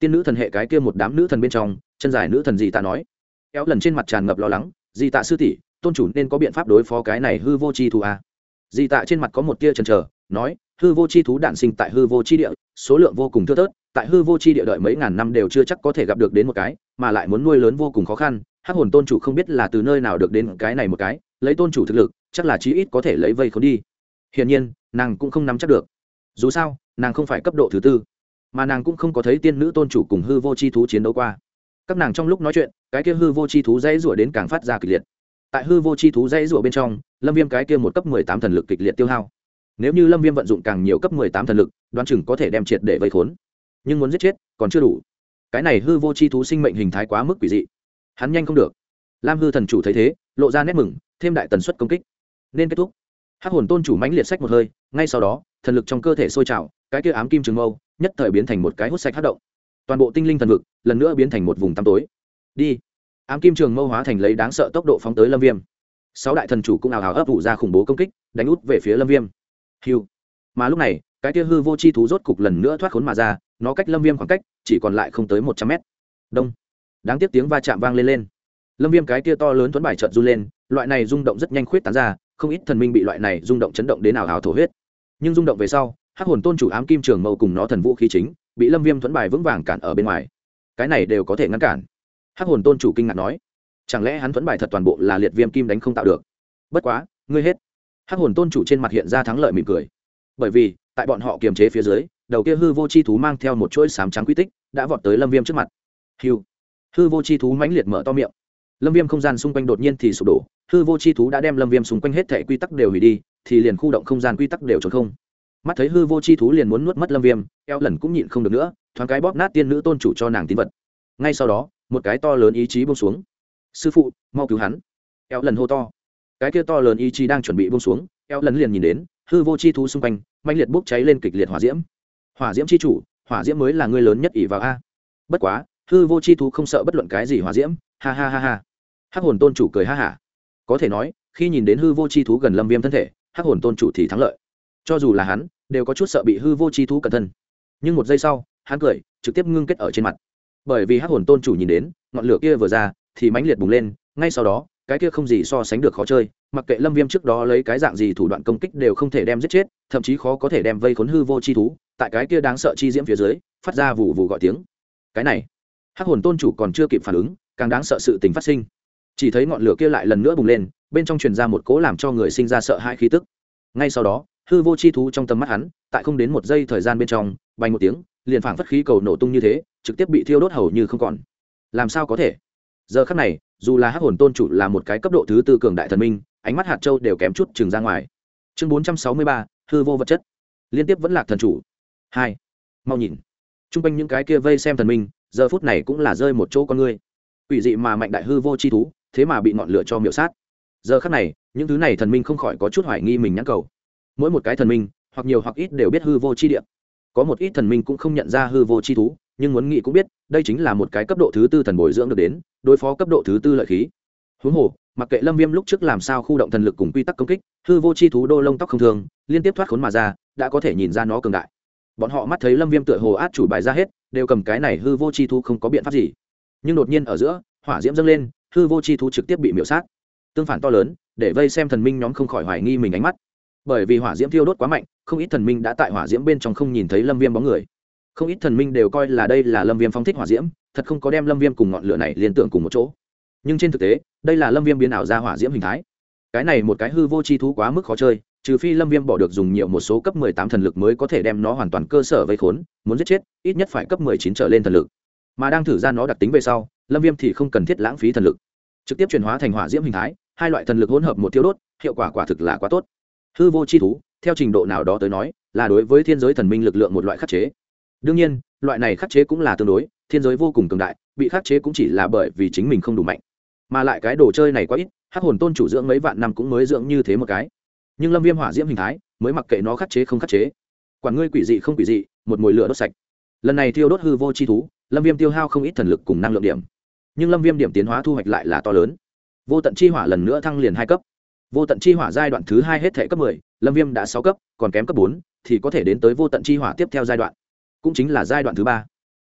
tiên nữ thần hệ cái kia một đám nữ thần bên trong chân dài nữ thần gì ta nói. Kéo lần trên mặt tràn ngập lo lắng, gì tạ sư tỷ, tôn chủ nên có biện pháp đối phó cái này hư vô chi thú à. Dì tạ trên mặt có một tia chần chờ nói, hư vô chi thú đản sinh tại hư vô chi địa, số lượng vô cùng thưa thớt, tại hư vô chi địa đợi mấy ngàn năm đều chưa chắc có thể gặp được đến một cái, mà lại muốn nuôi lớn vô cùng khó khăn. Hắc hồn tôn chủ không biết là từ nơi nào được đến cái này một cái, lấy tôn chủ thực lực chắc là chí ít có thể lấy vây khốn đi. Hiển nhiên nàng cũng không nắm chắc được, dù sao nàng không phải cấp độ thứ tư, mà nàng cũng không có thấy tiên nữ tôn chủ cùng hư vô chi thú chiến đấu qua. Các nàng trong lúc nói chuyện, cái kia hư vô chi thú dãy rủa đến càng phát ra kịch liệt. Tại hư vô chi thú dãy rủa bên trong, Lâm Viêm cái kia một cấp 18 thần lực kịch liệt tiêu hao. Nếu như Lâm Viêm vận dụng càng nhiều cấp 18 thần lực, đoán chừng có thể đem triệt để vây khốn. Nhưng muốn giết chết, còn chưa đủ. Cái này hư vô chi thú sinh mệnh hình thái quá mức quỷ dị, hắn nhanh không được. Lam hư thần chủ thấy thế, lộ ra nét mừng, thêm đại tần suất công kích. Nên kết thúc. Hắc hồn tôn chủ mãnh liệt xách một hơi, ngay sau đó, thần lực trong cơ thể sôi trào, cái kia ám kim trường mâu, nhất thời biến thành một cái hút sạch hắc động. Toàn bộ tinh linh thần vực, lần nữa biến thành một vùng tăm tối. Đi. Ám kim trường mâu hóa thành lấy đáng sợ tốc độ phóng tới Lâm Viêm. 6 đại thần chủ cũng ào ào ấp ủ ra khủng bố công kích, đánh út về phía Lâm Viêm. Hưu. Mà lúc này, cái kia hư vô chi thú rốt cục lần nữa thoát khốn mà ra, nó cách Lâm Viêm khoảng cách chỉ còn lại không tới 100 mét. Đông. Đáng tiếc tiếng va chạm vang lên. Lâm Viêm cái kia to lớn thuẫn bài chợt run lên, loại này rung động rất nhanh khuyết tán ra, không ít thần minh bị loại này rung động chấn động đến ào ào thổ huyết. Nhưng rung động về sau, Hắc hồn tôn chủ ám kim trường mâu cùng nó thần vũ khí chính, bị Lâm Viêm thuẫn bài vững vàng cản ở bên ngoài. Cái này đều có thể ngăn cản. Hắc hồn tôn chủ kinh ngạc nói, chẳng lẽ hắn thuẫn bài thật toàn bộ là liệt viêm kim đánh không tạo được? Bất quá, ngươi hết. Hắc hồn tôn chủ trên mặt hiện ra thắng lợi mỉm cười, bởi vì tại bọn họ kiềm chế phía dưới, đầu kia hư vô chi thú mang theo một chuỗi xám trắng quy tích đã vọt tới Lâm Viêm trước mặt. Hưu. Hư vô chi thú mãnh liệt mở to miệng. Lâm Viêm không gian xung quanh đột nhiên thì sụp đổ, hư vô chi thú đã đem Lâm Viêm xung quanh hết thảy quy tắc đều hủy đi, thì liền khu động không gian quy tắc đều trống không. Mắt thấy hư vô chi thú liền muốn nuốt mất Lâm Viêm, eo lần cũng nhịn không được nữa, thoáng cái bóp nát tiên nữ tôn chủ cho nàng tín vật. Ngay sau đó, một cái to lớn ý chí buông xuống. Sư phụ, mau cứu hắn! Eo lần hô to. Cái kia to lớn ý chí đang chuẩn bị buông xuống, eo lần liền nhìn đến hư vô chi thú xung quanh mãnh liệt bốc cháy lên kịch liệt hỏa diễm. Hỏa diễm chi chủ, hỏa diễm mới là người lớn nhất ỷ vào a. Bất quá, hư vô chi thú không sợ bất luận cái gì hỏa diễm, ha ha ha ha. Hắc hồn tôn chủ cười ha hả. Có thể nói, khi nhìn đến hư vô chi thú gần Lâm Viêm thân thể, Hắc hồn tôn chủ thì thắng lợi. Cho dù là hắn, đều có chút sợ bị hư vô chi thú cẩn thân. Nhưng một giây sau, hắn cười, trực tiếp ngưng kết ở trên mặt. Bởi vì Hắc hồn tôn chủ nhìn đến, ngọn lửa kia vừa ra, thì mãnh liệt bùng lên, ngay sau đó, cái kia không gì so sánh được khó chơi, mặc kệ Lâm Viêm trước đó lấy cái dạng gì thủ đoạn công kích đều không thể đem giết chết, thậm chí khó có thể đem vây khốn hư vô chi thú, tại cái kia đáng sợ chi diễm phía dưới, phát ra vụ vụ gọi tiếng. Cái này, Hắc hồn tôn chủ còn chưa kịp phản ứng, càng đáng sợ sự tình phát sinh. Chỉ thấy ngọn lửa kia lại lần nữa bùng lên, bên trong truyền ra một cỗ làm cho người sinh ra sợ hãi khí tức. Ngay sau đó, hư vô chi thú trong tầm mắt hắn, tại không đến một giây thời gian bên trong, bay một tiếng, liền phảng phất khí cầu nổ tung như thế, trực tiếp bị thiêu đốt hầu như không còn. Làm sao có thể? Giờ khắc này, dù là Hắc hồn tôn chủ là một cái cấp độ thứ tư cường đại thần minh, ánh mắt hạt châu đều kém chút chừng ra ngoài. Chương 463, hư vô vật chất. Liên tiếp vẫn lạc thần chủ. 2. Mau nhìn. Trung quanh những cái kia vây xem thần minh, giờ phút này cũng là rơi một chỗ con ngươi. Quỷ dị mà mạnh đại hư vô chi thú, thế mà bị ngọn lửa cho miểu sát. Giờ khắc này, những thứ này thần minh không khỏi có chút hoài nghi mình nhãn cầu. Mỗi một cái thần minh, hoặc nhiều hoặc ít đều biết hư vô chi địa. Có một ít thần minh cũng không nhận ra hư vô chi thú, nhưng muốn nghĩ cũng biết, đây chính là một cái cấp độ thứ tư thần bồi dưỡng được đến, đối phó cấp độ thứ tư lợi khí. Huống hồ, mặc kệ Lâm Viêm lúc trước làm sao khu động thần lực cùng quy tắc công kích, hư vô chi thú đô lông tóc không thường, liên tiếp thoát khốn mà ra, đã có thể nhìn ra nó cường đại. Bọn họ mắt thấy Lâm Viêm tựa hồ át chủ bài ra hết, đều cầm cái này hư vô chi thú không có biện pháp gì. Nhưng đột nhiên ở giữa, hỏa diễm dâng lên, hư vô chi thú trực tiếp bị miểu sát. Tương phản to lớn, để vây xem thần minh nhóm không khỏi hoài nghi mình ánh mắt. Bởi vì hỏa diễm thiêu đốt quá mạnh, không ít thần minh đã tại hỏa diễm bên trong không nhìn thấy Lâm Viêm bóng người. Không ít thần minh đều coi là đây là Lâm Viêm phóng thích hỏa diễm, thật không có đem Lâm Viêm cùng ngọn lửa này liên tưởng cùng một chỗ. Nhưng trên thực tế, đây là Lâm Viêm biến ảo ra hỏa diễm hình thái. Cái này một cái hư vô chi thú quá mức khó chơi, trừ phi Lâm Viêm bỏ được dùng nhiều một số cấp 18 thần lực mới có thể đem nó hoàn toàn cơ sở vây khốn, muốn giết chết, ít nhất phải cấp 19 trở lên thần lực. Mà đang thử ra nó đặc tính về sau, Lâm Viêm thì không cần thiết lãng phí thần lực, trực tiếp chuyển hóa thành hỏa diễm hình thái, hai loại thần lực hỗn hợp một thiêu đốt, hiệu quả quả thực là quá tốt. Hư vô chi thú, theo trình độ nào đó tới nói, là đối với thiên giới thần minh lực lượng một loại khắc chế. Đương nhiên, loại này khắc chế cũng là tương đối, thiên giới vô cùng cường đại, bị khắc chế cũng chỉ là bởi vì chính mình không đủ mạnh. Mà lại cái đồ chơi này quá ít, Hắc hồn tôn chủ dưỡng mấy vạn năm cũng mới dưỡng như thế một cái. Nhưng Lâm Viêm hỏa diễm hình thái, mới mặc kệ nó khắc chế không khắc chế. Quản ngươi quỷ dị không quỷ dị, một mùi lửa đốt sạch. Lần này thiêu đốt hư vô chi thú, Lâm Viêm tiêu hao không ít thần lực cùng năng lượng điểm. Nhưng Lâm Viêm điểm tiến hóa thu hoạch lại là to lớn. Vô tận chi hỏa lần nữa thăng liền 2 cấp. Vô tận chi hỏa giai đoạn thứ 2 hết thể cấp 10, Lâm Viêm đã 6 cấp, còn kém cấp 4 thì có thể đến tới vô tận chi hỏa tiếp theo giai đoạn, cũng chính là giai đoạn thứ 3.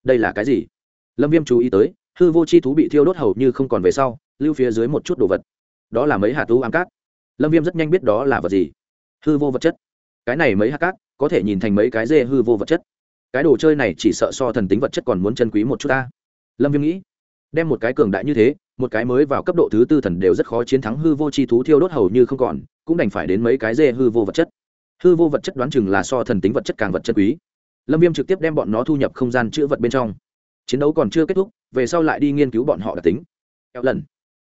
đây là cái gì? Lâm Viêm chú ý tới, hư vô chi thú bị thiêu đốt hầu như không còn về sau, lưu phía dưới một chút đồ vật. Đó là mấy hạt u ám cát. Lâm Viêm rất nhanh biết đó là vật gì. Hư vô vật chất. Cái này mấy hạt cát có thể nhìn thành mấy cái dê hư vô vật chất. Cái đồ chơi này chỉ sợ so thần tính vật chất còn muốn chân quý một chút ta. Lâm Viêm nghĩ, đem một cái cường đại như thế, một cái mới vào cấp độ thứ tư thần đều rất khó chiến thắng hư vô chi thú thiêu đốt hầu như không còn, cũng đành phải đến mấy cái dê hư vô vật chất. Hư vô vật chất đoán chừng là so thần tính vật chất càng vật chân quý. Lâm Viêm trực tiếp đem bọn nó thu nhập không gian chứa vật bên trong. Chiến đấu còn chưa kết thúc, về sau lại đi nghiên cứu bọn họ đặc tính. Eo lần,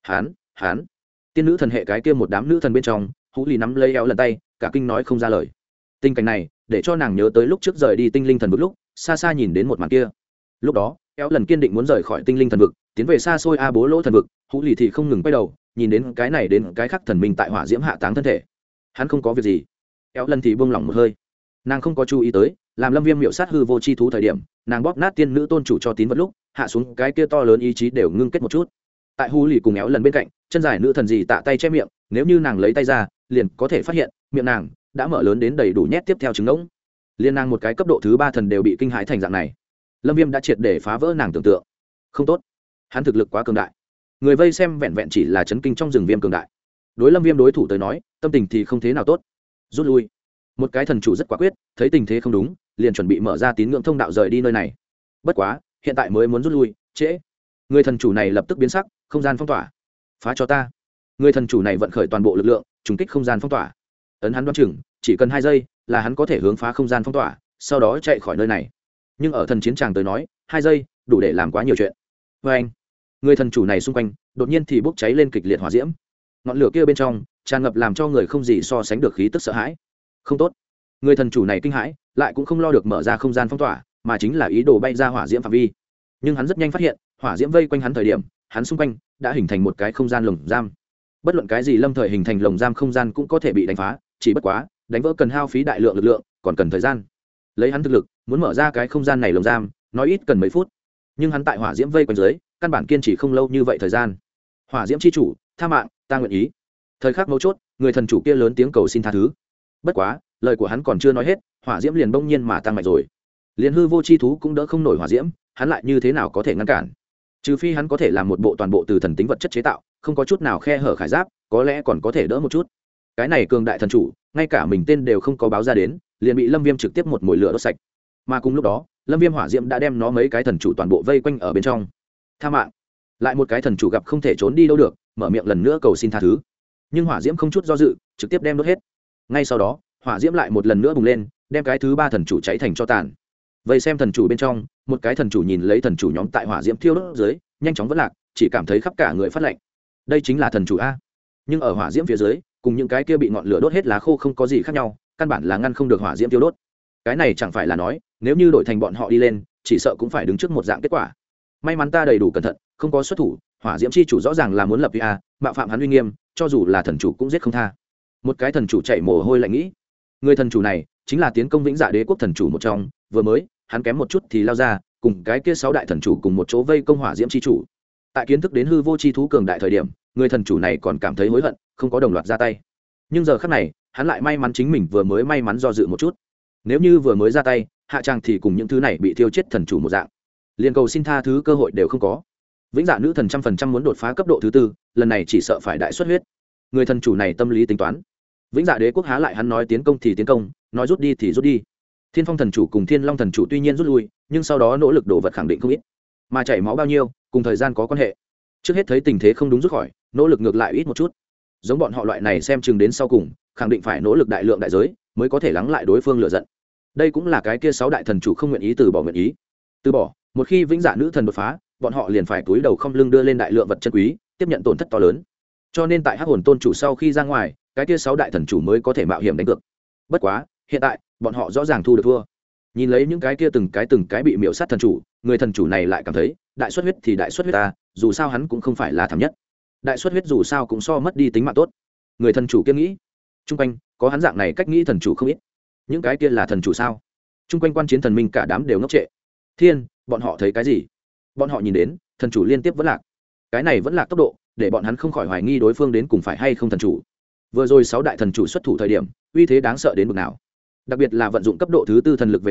hán, tiên nữ thần hệ cái kia một đám nữ thần bên trong, Hú Lì nắm lấy eo lần tay, cả kinh nói không ra lời. Tình cảnh này để cho nàng nhớ tới lúc trước rời đi tinh linh thần vực lúc, xa xa nhìn đến một màn kia. Lúc đó, eo lần kiên định muốn rời khỏi tinh linh thần vực, tiến về xa xôi a bố lỗ thần vực. Hú Lì thì không ngừng quay đầu, nhìn đến cái này đến cái khác thần minh tại hỏa diễm hạ táng thân thể. Hắn không có việc gì. Eo lần thì buông lỏng một hơi. Nàng không có chú ý tới, làm Lâm Viêm miệu sát hư vô chi thú thời điểm, nàng bóp nát tiên nữ tôn chủ cho tín vật lúc, hạ xuống cái kia to lớn ý chí đều ngưng kết một chút. Tại Hú Lì cùng éo lần bên cạnh, chân dài nữ thần gì tạ tay che miệng, nếu như nàng lấy tay ra, liền có thể phát hiện, miệng nàng đã mở lớn đến đầy đủ nhét tiếp theo trứng ngỗng. Liên nàng một cái cấp độ thứ 3 thần đều bị kinh hãi thành dạng này. Lâm Viêm đã triệt để phá vỡ nàng tưởng tượng. Không tốt, hắn thực lực quá cường đại. Người vây xem vẹn vẹn chỉ là chấn kinh trong rừng Viêm cường đại. Đối Lâm Viêm đối thủ tới nói, tâm tình thì không thế nào tốt. Rút lui. Một cái thần chủ rất quả quyết, thấy tình thế không đúng, liền chuẩn bị mở ra tín ngưỡng thông đạo rời đi nơi này. Bất quá, hiện tại mới muốn rút lui, trễ. Người thần chủ này lập tức biến sắc, không gian phong tỏa. Phá cho ta. Người thần chủ này vận khởi toàn bộ lực lượng, trùng kích không gian phong tỏa. Ấn hắn đoán chừng, chỉ cần 2 giây là hắn có thể hướng phá không gian phong tỏa, sau đó chạy khỏi nơi này. Nhưng ở thần chiến tràng tới nói, 2 giây đủ để làm quá nhiều chuyện. Và anh, người thần chủ này xung quanh đột nhiên thì bốc cháy lên kịch liệt hỏa diễm. Ngọn lửa kia bên trong tràn ngập làm cho người không gì so sánh được khí tức sợ hãi. Không tốt. Người thần chủ này kinh hãi, lại cũng không lo được mở ra không gian phong tỏa, mà chính là ý đồ bay ra hỏa diễm phạm vi. Nhưng hắn rất nhanh phát hiện, hỏa diễm vây quanh hắn thời điểm, hắn xung quanh đã hình thành một cái không gian lồng giam. Bất luận cái gì lâm thời hình thành lồng giam không gian cũng có thể bị đánh phá, chỉ bất quá, đánh vỡ cần hao phí đại lượng lực lượng, còn cần thời gian. Lấy hắn thực lực, muốn mở ra cái không gian này lồng giam, nói ít cần mấy phút. Nhưng hắn tại hỏa diễm vây quanh dưới, căn bản kiên trì không lâu như vậy thời gian. Hỏa diễm chi chủ, tha mạng, ta nguyện ý. Thời khắc mấu chốt, người thần chủ kia lớn tiếng cầu xin tha thứ. Bất quá, lời của hắn còn chưa nói hết, hỏa diễm liền bỗng nhiên mà tăng mạnh rồi. Liền hư vô chi thú cũng đỡ không nổi hỏa diễm, hắn lại như thế nào có thể ngăn cản? Trừ phi hắn có thể làm một bộ toàn bộ từ thần tính vật chất chế tạo, không có chút nào khe hở khải giáp, có lẽ còn có thể đỡ một chút. Cái này cường đại thần chủ, ngay cả mình tên đều không có báo ra đến, liền bị Lâm Viêm trực tiếp một mồi lửa đốt sạch. Mà cùng lúc đó, Lâm Viêm hỏa diễm đã đem nó mấy cái thần chủ toàn bộ vây quanh ở bên trong. Tha mạng. Lại một cái thần chủ gặp không thể trốn đi đâu được, mở miệng lần nữa cầu xin tha thứ. Nhưng hỏa diễm không chút do dự, trực tiếp đem đốt hết. Ngay sau đó, hỏa diễm lại một lần nữa bùng lên, đem cái thứ 3 thần chủ cháy thành tro tàn. Vậy xem thần chủ bên trong, một cái thần chủ nhìn lấy thần chủ nhóm tại hỏa diễm thiêu đốt dưới, nhanh chóng vỡ lạc, chỉ cảm thấy khắp cả người phát lạnh. Đây chính là thần chủ a. Nhưng ở hỏa diễm phía dưới, cùng những cái kia bị ngọn lửa đốt hết lá khô không có gì khác nhau, căn bản là ngăn không được hỏa diễm thiêu đốt. Cái này chẳng phải là nói, nếu như đổi thành bọn họ đi lên, chỉ sợ cũng phải đứng trước một dạng kết quả. May mắn ta đầy đủ cẩn thận, không có xuất thủ, hỏa diễm chi chủ rõ ràng là muốn lập vi a, mạo phạm hắn uy nghiêm, cho dù là thần chủ cũng giết không tha. Một cái thần chủ chạy mồ hôi lạnh nghĩ, người thần chủ này chính là tiến công vĩnh dạ đế quốc thần chủ một trong, vừa mới hắn kém một chút thì lao ra, cùng cái kia 6 đại thần chủ cùng một chỗ vây công hỏa diễm chi chủ. Tại kiến thức đến hư vô chi thú cường đại thời điểm, người thần chủ này còn cảm thấy hối hận, không có đồng loạt ra tay. Nhưng giờ khắc này, hắn lại may mắn chính mình vừa mới may mắn do dự một chút. Nếu như vừa mới ra tay, hạ tràng thì cùng những thứ này bị thiêu chết thần chủ một dạng, liền cầu xin tha thứ cơ hội đều không có. Vĩnh dạ nữ thần 100% muốn đột phá cấp độ thứ 4, lần này chỉ sợ phải đại xuất huyết. Người thần chủ này tâm lý tính toán. Vĩnh dạ đế quốc há lại hắn nói tiến công thì tiến công, nói rút đi thì rút đi. Thiên phong thần chủ cùng thiên long thần chủ tuy nhiên rút lui, nhưng sau đó nỗ lực đổ vật khẳng định không ít, mà chảy máu bao nhiêu cùng thời gian có quan hệ. Trước hết thấy tình thế không đúng rút khỏi, nỗ lực ngược lại ít một chút. Giống bọn họ loại này xem chừng đến sau cùng, khẳng định phải nỗ lực đại lượng đại giới mới có thể lắng lại đối phương lựa giận. Đây cũng là cái kia 6 đại thần chủ không nguyện ý từ bỏ, nguyện ý từ bỏ. Một khi vĩnh dạ nữ thần đột phá, bọn họ liền phải túi đầu không lưng đưa lên đại lượng vật chân quý, tiếp nhận tổn thất to lớn. Cho nên tại hắc hồn tôn chủ sau khi ra ngoài, cái kia 6 đại thần chủ mới có thể mạo hiểm đánh cược. Bất quá hiện tại bọn họ rõ ràng thu được thua. Nhìn lấy những cái kia từng cái bị miểu sát thần chủ, người thần chủ này lại cảm thấy đại xuất huyết thì đại xuất huyết ta, dù sao hắn cũng không phải là thảm nhất, đại xuất huyết dù sao cũng so mất đi tính mạng tốt. Người thần chủ kia nghĩ, chung quanh có hắn dạng này cách nghĩ thần chủ không ít. Những cái kia là thần chủ sao? Chung quanh quan chiến thần minh cả đám đều ngốc trệ. Thiên, bọn họ thấy cái gì? Bọn họ nhìn đến thần chủ liên tiếp vẫn lạc, cái này vẫn lạc tốc độ để bọn hắn không khỏi hoài nghi đối phương đến cùng phải hay không thần chủ. Vừa rồi 6 đại thần chủ xuất thủ thời điểm, uy thế đáng sợ đến mức nào. Đặc biệt là vận dụng cấp độ thứ 4 thần lực về sau,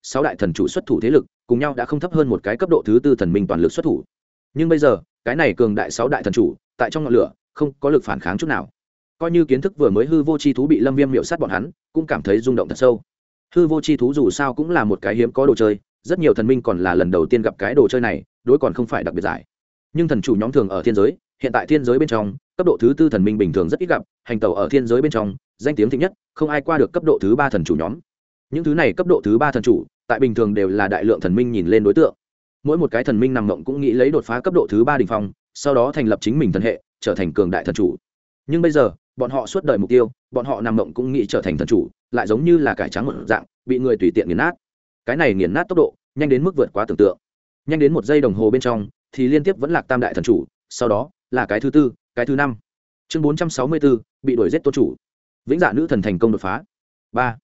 sáu đại thần chủ xuất thủ thế lực cùng nhau đã không thấp hơn một cái cấp độ thứ tư thần minh toàn lực xuất thủ. Nhưng bây giờ cái này cường đại sáu đại thần chủ tại trong ngọn lửa không có lực phản kháng chút nào. Coi như kiến thức vừa mới hư vô chi thú bị Lâm Viêm miểu sát bọn hắn cũng cảm thấy rung động thật sâu. Hư vô chi thú dù sao cũng là một cái hiếm có đồ chơi, rất nhiều thần minh còn là lần đầu tiên gặp cái đồ chơi này, đối còn không phải đặc biệt giải. Nhưng thần chủ nhóm thường ở thiên giới, hiện tại thiên giới bên trong cấp độ thứ tư thần minh bình thường rất ít gặp, hành tẩu ở thiên giới bên trong danh tiếng thịnh nhất, không ai qua được cấp độ thứ ba thần chủ nhóm. Những thứ này cấp độ thứ ba thần chủ tại bình thường đều là đại lượng thần minh nhìn lên đối tượng. Mỗi một cái thần minh nằm mộng cũng nghĩ lấy đột phá cấp độ thứ ba đỉnh phong, sau đó thành lập chính mình thần hệ, trở thành cường đại thần chủ. Nhưng bây giờ bọn họ suốt đời mục tiêu, bọn họ nằm mộng cũng nghĩ trở thành thần chủ, lại giống như là cải trắng một dạng bị người tùy tiện nghiền nát. Cái này nghiền nát tốc độ nhanh đến mức vượt quá tưởng tượng, nhanh đến một giây đồng hồ bên trong thì liên tiếp vẫn lạc tam đại thần chủ, sau đó là cái thứ tư, cái thứ năm. Chương 464, bị đuổi giết tôn chủ. Vĩnh Dạ nữ thần thành công đột phá. Ba.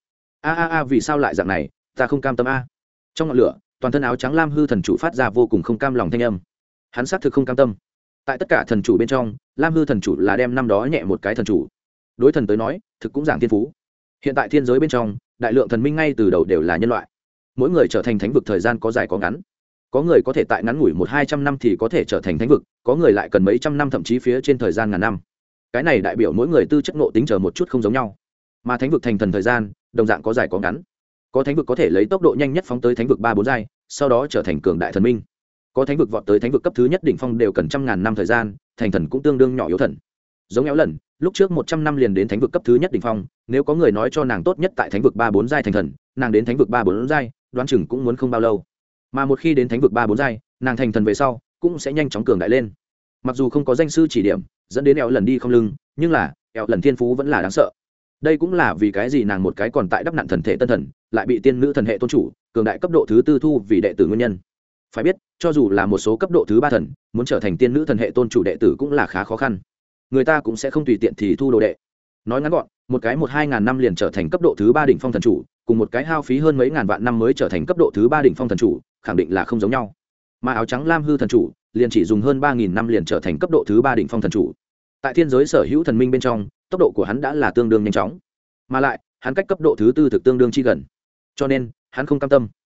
Vì sao lại dạng này, ta không cam tâm a. Trong ngọn lửa, toàn thân áo trắng lam hư thần chủ phát ra vô cùng không cam lòng thanh âm. Hắn xác thực không cam tâm. Tại tất cả thần chủ bên trong, lam hư thần chủ là đem năm đó nhẹ một cái thần chủ. Đối thần tới nói, thực cũng giảng thiên phú. Hiện tại thiên giới bên trong, đại lượng thần minh ngay từ đầu đều là nhân loại. Mỗi người trở thành thánh vực thời gian có dài có ngắn. Có người có thể tại ngắn ngủi 100-200 năm thì có thể trở thành thánh vực, có người lại cần mấy trăm năm thậm chí phía trên thời gian ngàn năm. Cái này đại biểu mỗi người tư chất ngộ tính chờ một chút không giống nhau. Mà thánh vực thành thần thời gian, đồng dạng có dài có ngắn. Có thánh vực có thể lấy tốc độ nhanh nhất phóng tới thánh vực 3-4 giai, sau đó trở thành cường đại thần minh. Có thánh vực vọt tới thánh vực cấp thứ nhất đỉnh phong đều cần trăm ngàn năm thời gian, thành thần cũng tương đương nhỏ yếu thần. Giống Éo Lần, lúc trước 100 năm liền đến thánh vực cấp thứ nhất đỉnh phong, nếu có người nói cho nàng tốt nhất tại thánh vực 3-4 giai thành thần, nàng đến thánh vực 3-4 giai, đoán chừng cũng muốn không bao lâu. Mà một khi đến thánh vực 3-4 giai, nàng thành thần về sau, cũng sẽ nhanh chóng cường đại lên. Mặc dù không có danh sư chỉ điểm, dẫn đến Éo Lần đi không lưng, nhưng là Éo Lần thiên phú vẫn là đáng sợ. Đây cũng là vì cái gì nàng một cái còn tại đắp nặn thần thể tân thần, lại bị tiên nữ thần hệ tôn chủ, cường đại cấp độ thứ tư thu vì đệ tử nguyên nhân. Phải biết, cho dù là một số cấp độ thứ ba thần, muốn trở thành tiên nữ thần hệ tôn chủ đệ tử cũng là khá khó khăn. Người ta cũng sẽ không tùy tiện thì thu đồ đệ. Nói ngắn gọn, một cái 1-2 ngàn năm liền trở thành cấp độ thứ ba đỉnh phong thần chủ, cùng một cái hao phí hơn mấy ngàn vạn năm mới trở thành cấp độ thứ ba đỉnh phong thần chủ, khẳng định là không giống nhau. Mà áo trắng lam hư thần chủ, liền chỉ dùng hơn 3000 năm liền trở thành cấp độ thứ ba đỉnh phong thần chủ. Tại thiên giới sở hữu thần minh bên trong, tốc độ của hắn đã là tương đương nhanh chóng, mà lại hắn cách cấp độ thứ tư thực tương đương chi gần, cho nên hắn không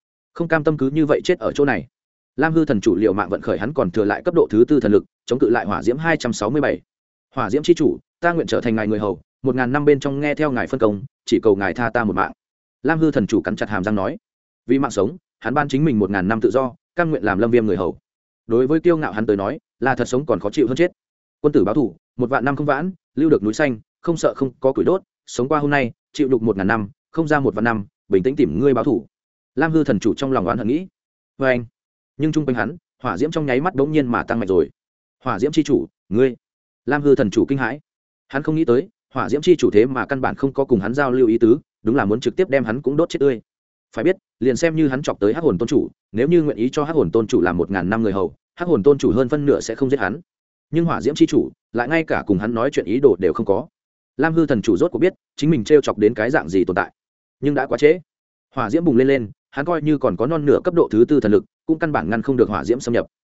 cam tâm cứ như vậy chết ở chỗ này. Lam hư thần chủ liều mạng vận khởi hắn còn thừa lại cấp độ thứ tư thần lực, chống cự lại hỏa diễm 267. Hỏa diễm chi chủ, ta nguyện trở thành ngài người hầu, 1000 năm bên trong nghe theo ngài phân công, chỉ cầu ngài tha ta một mạng. Lam hư thần chủ cắn chặt hàm răng nói, vì mạng sống, hắn ban chính mình 1000 năm tự do, cam nguyện làm Lâm Viêm người hầu. Đối với kiêu ngạo hắn tới nói, là thật sống còn khó chịu hơn chết. Quân tử báo thủ, 1.000 năm không vãn, lưu được núi xanh, không sợ không có củi đốt, sống qua hôm nay, chịu đục 1000 năm, không ra 1.000 năm, bình tĩnh tìm ngươi báo thủ. Lam hư thần chủ trong lòng oán hận nghĩ. Và anh, nhưng trung quanh hắn, hỏa diễm trong nháy mắt bỗng nhiên mà tăng mạnh rồi. Hỏa diễm chi chủ, ngươi. Lam hư thần chủ kinh hãi. Hắn không nghĩ tới, hỏa diễm chi chủ thế mà căn bản không có cùng hắn giao lưu ý tứ, đúng là muốn trực tiếp đem hắn cũng đốt chết tươi. Phải biết, liền xem như hắn chọc tới hắc hồn tôn chủ, nếu như nguyện ý cho hắc hồn tôn chủ làm 1000 năm người hầu, hắc hồn tôn chủ hơn phân nửa sẽ không giết hắn. Nhưng hỏa diễm chi chủ lại ngay cả cùng hắn nói chuyện ý đồ đều không có. Lam hư thần chủ rốt cuộc biết chính mình trêu chọc đến cái dạng gì tồn tại, nhưng đã quá trễ. Hỏa diễm bùng lên, hắn coi như còn có non nửa cấp độ thứ tư thần lực, cũng căn bản ngăn không được hỏa diễm xâm nhập.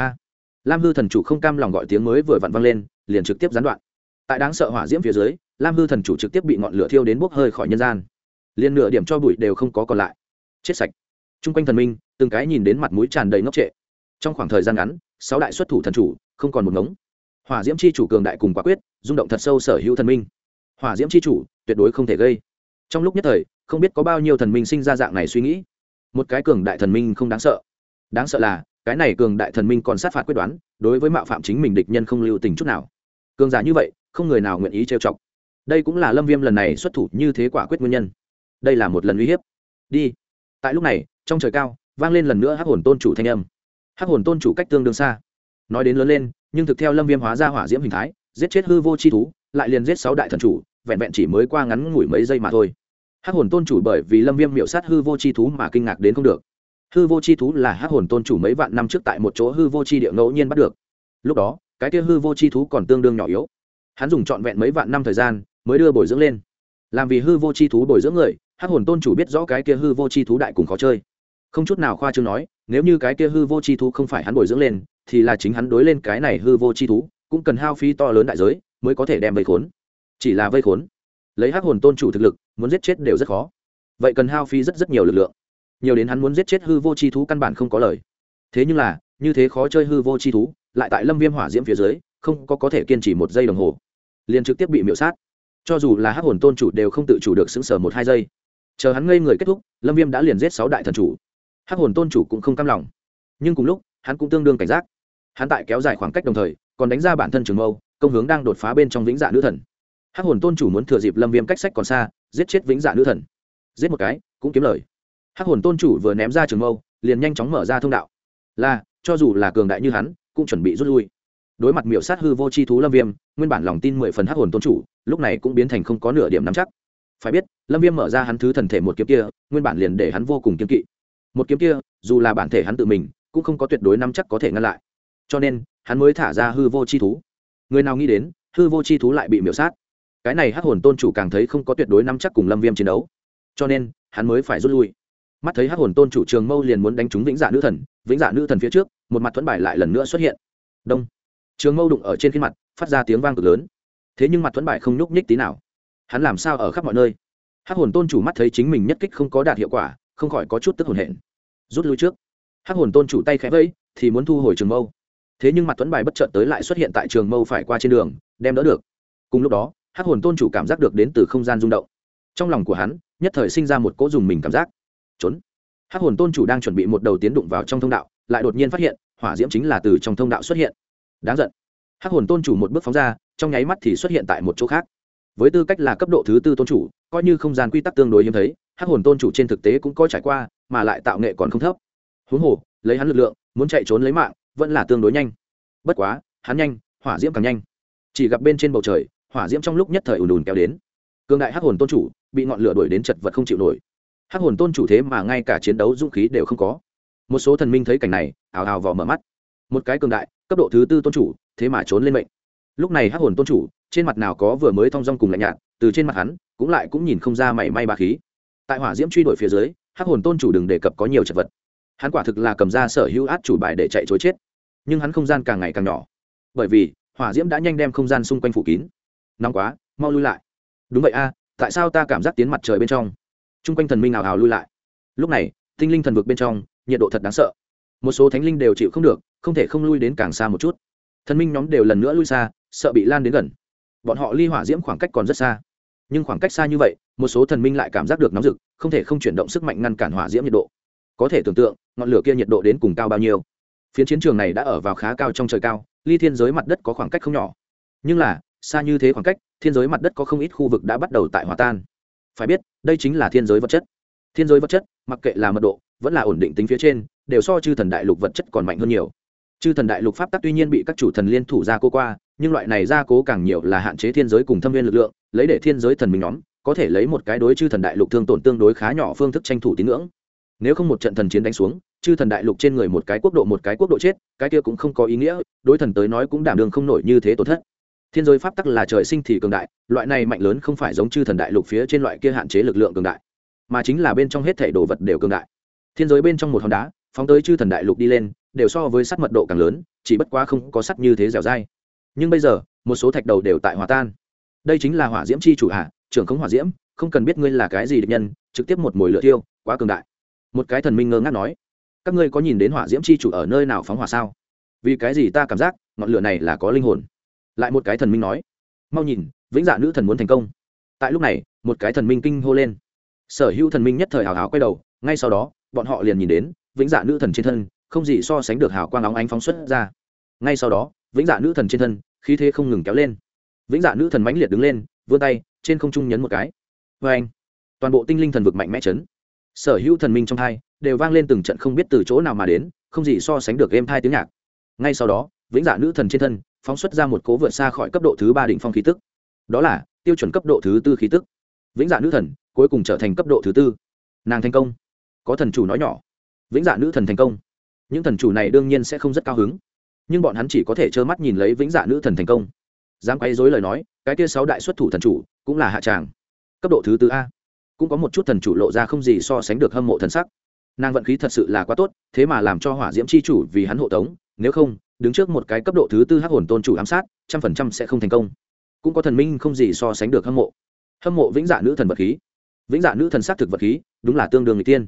Lam hư thần chủ không cam lòng gọi tiếng mới vừa vặn vang lên, liền trực tiếp gián đoạn. Tại đáng sợ hỏa diễm phía dưới, Lam hư thần chủ trực tiếp bị ngọn lửa thiêu đến bốc hơi khỏi nhân gian, liền nửa điểm cho bụi đều không có còn lại, chết sạch. Trung quanh thần minh từng cái nhìn đến mặt mũi tràn đầy ngốc trệ. Trong khoảng thời gian ngắn, 6 đại xuất thủ thần chủ không còn một ngống. Hỏa diễm chi chủ cường đại cùng quả quyết, rung động thật sâu sở hữu thần minh. Hỏa diễm chi chủ tuyệt đối không thể gây. Trong lúc nhất thời, không biết có bao nhiêu thần minh sinh ra dạng này suy nghĩ. Một cái cường đại thần minh không đáng sợ, đáng sợ là cái này cường đại thần minh còn sát phạt quyết đoán, đối với mạo phạm chính mình địch nhân không lưu tình chút nào. Cường giả như vậy, không người nào nguyện ý trêu chọc. Đây cũng là Lâm Viêm lần này xuất thủ như thế quả quyết nguyên nhân. Đây là một lần uy hiếp. Đi. Tại lúc này, trong trời cao vang lên lần nữa hắc hồn tôn chủ thanh âm. Hắc hồn tôn chủ cách tương đương xa, nói đến lớn lên, nhưng thực theo Lâm Viêm hóa ra hỏa diễm hình thái, giết chết hư vô chi thú, lại liền giết 6 đại thần chủ, vẹn vẹn chỉ mới qua ngắn ngủi mấy giây mà thôi. Hắc hồn tôn chủ bởi vì Lâm Viêm miểu sát hư vô chi thú mà kinh ngạc đến không được. Hư vô chi thú là hắc hồn tôn chủ mấy vạn năm trước tại một chỗ hư vô chi địa ngẫu nhiên bắt được. Lúc đó, cái kia hư vô chi thú còn tương đương nhỏ yếu. Hắn dùng trọn vẹn mấy vạn năm thời gian mới đưa bồi dưỡng lên. Làm vì hư vô chi thú bồi dưỡng người, hắc hồn tôn chủ biết rõ cái kia hư vô chi thú đại cùng khó chơi. Không chút nào khoa trương nói, nếu như cái kia hư vô chi thú không phải hắn bồi dưỡng lên, thì là chính hắn đối lên cái này hư vô chi thú, cũng cần hao phí to lớn đại giới mới có thể đem vây khốn. Chỉ là vây khốn, lấy hắc hồn tôn chủ thực lực, muốn giết chết đều rất khó. Vậy cần hao phí rất nhiều lực lượng. nhiều đến hắn muốn giết chết hư vô chi thú căn bản không có lời. Thế nhưng là như thế khó chơi hư vô chi thú lại tại lâm viêm hỏa diễm phía dưới không có thể kiên trì 1 giây đồng hồ liền trực tiếp bị miểu sát. Cho dù là hắc hồn tôn chủ đều không tự chủ được sững sờ 1-2 giây. Chờ hắn ngây người kết thúc, lâm viêm đã liền giết 6 đại thần chủ. Hắc hồn tôn chủ cũng không cam lòng, nhưng cùng lúc hắn cũng tương đương cảnh giác. Hắn tại kéo dài khoảng cách đồng thời còn đánh ra bản thân trường mâu công hướng đang đột phá bên trong vĩnh dạ nữ thần. Hắc hồn tôn chủ muốn thừa dịp lâm viêm cách sách còn xa giết chết vĩnh dạ nữ thần, giết một cái cũng kiếm lời. Hắc hồn tôn chủ vừa ném ra trường mâu liền nhanh chóng mở ra thông đạo, là cho dù là cường đại như hắn cũng chuẩn bị rút lui. Đối mặt miểu sát hư vô chi thú lâm viêm, nguyên bản lòng tin 10 phần hắc hồn tôn chủ lúc này cũng biến thành không có nửa điểm nắm chắc. Phải biết lâm viêm mở ra hắn thứ thần thể một kiếm kia nguyên bản liền để hắn vô cùng kiêng kỵ. Một kiếm kia dù là bản thể hắn tự mình cũng không có tuyệt đối nắm chắc có thể ngăn lại, cho nên hắn mới thả ra hư vô chi thú. Người nào nghĩ đến hư vô chi thú lại bị miểu sát, cái này hắc hồn tôn chủ càng thấy không có tuyệt đối nắm chắc cùng lâm viêm chiến đấu, cho nên hắn mới phải rút lui. Mắt thấy hắc hồn tôn chủ trường mâu liền muốn đánh trúng vĩnh dạ nữ thần, vĩnh dạ nữ thần phía trước một mặt thuẫn bài lại lần nữa xuất hiện. Đông, trường mâu đụng ở trên khuôn mặt phát ra tiếng vang cực lớn, thế nhưng mặt thuẫn bài không nhúc nhích tí nào. Hắn làm sao ở khắp mọi nơi. Hắc hồn tôn chủ mắt thấy chính mình nhất kích không có đạt hiệu quả không khỏi có chút tức hồn hển, rút lui trước. Hắc hồn tôn chủ tay khẽ vẫy thì muốn thu hồi trường mâu, thế nhưng mặt thuẫn bài bất chợt tới lại xuất hiện tại trường mâu phải qua trên đường đem đỡ được. Cùng lúc đó hắc hồn tôn chủ cảm giác được đến từ không gian rung động, trong lòng của hắn nhất thời sinh ra một cỗ dùng mình cảm giác trốn. Hắc hồn tôn chủ đang chuẩn bị một đầu tiến đụng vào trong thông đạo lại đột nhiên phát hiện hỏa diễm chính là từ trong thông đạo xuất hiện. Đáng giận. Hắc hồn tôn chủ một bước phóng ra trong nháy mắt thì xuất hiện tại một chỗ khác. Với tư cách là cấp độ thứ 4 tôn chủ coi như không gian quy tắc tương đối hiếm thấy, hắc hồn tôn chủ trên thực tế cũng có trải qua mà lại tạo nghệ còn không thấp. Huống hồ lấy hắn lực lượng muốn chạy trốn lấy mạng vẫn là tương đối nhanh. Bất quá hắn nhanh hỏa diễm càng nhanh, chỉ gặp bên trên bầu trời hỏa diễm trong lúc nhất thời ùn ùn kéo đến. Cường đại hắc hồn tôn chủ bị ngọn lửa đuổi đến chật vật không chịu nổi. Hắc hồn tôn chủ thế mà ngay cả chiến đấu dũng khí đều không có. Một số thần minh thấy cảnh này ào ào vò mở mắt. Một cái cường đại cấp độ thứ 4 tôn chủ thế mà trốn lên mệnh. Lúc này hắc hồn tôn chủ trên mặt nào có vừa mới thong dong cùng lạnh nhạt, từ trên mặt hắn cũng nhìn không ra mảy may bá khí. Tại hỏa diễm truy đuổi phía dưới hắc hồn tôn chủ đừng đề cập có nhiều chật vật, hắn quả thực là cầm ra sở hữu át chủ bài để chạy trối chết. Nhưng hắn không gian càng ngày càng nhỏ, bởi vì hỏa diễm đã nhanh đem không gian xung quanh phủ kín. Nóng quá, mau lui lại. Đúng vậy a, tại sao ta cảm giác tiến mặt trời bên trong? Trung quanh thần minh nào hào lui lại. Lúc này tinh linh thần vực bên trong nhiệt độ thật đáng sợ, một số thánh linh đều chịu không được, không thể không lui đến càng xa một chút. Thần minh nhóm đều lần nữa lui xa, sợ bị lan đến gần. Bọn họ ly hỏa diễm khoảng cách còn rất xa, nhưng khoảng cách xa như vậy một số thần minh lại cảm giác được nóng rực, không thể không chuyển động sức mạnh ngăn cản hỏa diễm nhiệt độ. Có thể tưởng tượng ngọn lửa kia nhiệt độ đến cùng cao bao nhiêu. Phiến chiến trường này đã ở vào khá cao trong trời cao, ly thiên giới mặt đất có khoảng cách không nhỏ, nhưng là xa như thế khoảng cách thiên giới mặt đất có không ít khu vực đã bắt đầu tại hòa tan. Phải biết đây chính là thiên giới vật chất. Thiên giới vật chất mặc kệ là mật độ vẫn là ổn định tính phía trên đều so chư thần đại lục vật chất còn mạnh hơn nhiều. Chư thần đại lục pháp tắc tuy nhiên bị các chủ thần liên thủ gia cố qua, nhưng loại này gia cố càng nhiều là hạn chế thiên giới cùng thâm viên lực lượng, lấy để thiên giới thần mình nhóm có thể lấy một cái đối chư thần đại lục thương tổn tương đối khá nhỏ phương thức tranh thủ tín ngưỡng. Nếu không một trận thần chiến đánh xuống, chư thần đại lục trên người một cái quốc độ chết, cái kia cũng không có ý nghĩa, đối thần tới nói cũng đảm đương không nổi như thế tổn thất. Thiên giới pháp tắc là trời sinh thì cường đại, loại này mạnh lớn không phải giống chư thần đại lục phía trên loại kia hạn chế lực lượng cường đại, mà chính là bên trong hết thảy đồ vật đều cường đại. Thiên giới bên trong một hòn đá phóng tới chư thần đại lục đi lên đều so với sắt mật độ càng lớn, chỉ bất quá không có sắt như thế dẻo dai. Nhưng bây giờ một số thạch đầu đều tại hòa tan. Đây chính là hỏa diễm chi chủ hạ, trưởng khống hỏa diễm, không cần biết ngươi là cái gì địch nhân, trực tiếp một mồi lửa tiêu, quá cường đại. Một cái thần minh ngơ ngác nói, các ngươi có nhìn đến hỏa diễm chi chủ ở nơi nào phóng hỏa sao? Vì cái gì ta cảm giác ngọn lửa này là có linh hồn? Lại một cái thần minh nói, mau nhìn, vĩnh dạ nữ thần muốn thành công. Tại lúc này một cái thần minh kinh hô lên, sở hữu thần minh nhất thời hào hào quay đầu, ngay sau đó bọn họ liền nhìn đến vĩnh dạ nữ thần trên thân không gì so sánh được hào quang óng ánh phóng xuất ra. Ngay sau đó vĩnh dạ nữ thần trên thân khí thế không ngừng kéo lên, vĩnh dạ nữ thần mãnh liệt đứng lên, vươn tay trên không trung nhấn một cái, vê anh, toàn bộ tinh linh thần vực mạnh mẽ chấn, sở hữu thần minh trong hai đều vang lên từng trận không biết từ chỗ nào mà đến, không gì so sánh được êm thai tiếng nhạc. Ngay sau đó vĩnh dạ nữ thần trên thân phóng xuất ra một cố vượt xa khỏi cấp độ thứ 3 đỉnh phong khí tức, đó là tiêu chuẩn cấp độ thứ 4 khí tức. Vĩnh dạ nữ thần cuối cùng trở thành cấp độ thứ 4, nàng thành công. Có thần chủ nói nhỏ, vĩnh dạ nữ thần thành công. Những thần chủ này đương nhiên sẽ không rất cao hứng, nhưng bọn hắn chỉ có thể trơ mắt nhìn lấy vĩnh dạ nữ thần thành công. Dám quấy rối lời nói, cái kia 6 đại xuất thủ thần chủ cũng là hạ tràng, cấp độ thứ 4 a. Cũng có một chút thần chủ lộ ra không gì so sánh được hâm mộ thần sắc. Nàng vận khí thật sự là quá tốt, thế mà làm cho hỏa diễm chi chủ vì hắn hộ tống, nếu không đứng trước một cái cấp độ thứ 4 hắc hồn tôn chủ ám sát, 100% sẽ không thành công. Cũng có thần minh không gì so sánh được hâm mộ vĩnh dạ nữ thần vật khí. Vĩnh dạ nữ thần xác thực vật khí đúng là tương đương người tiên,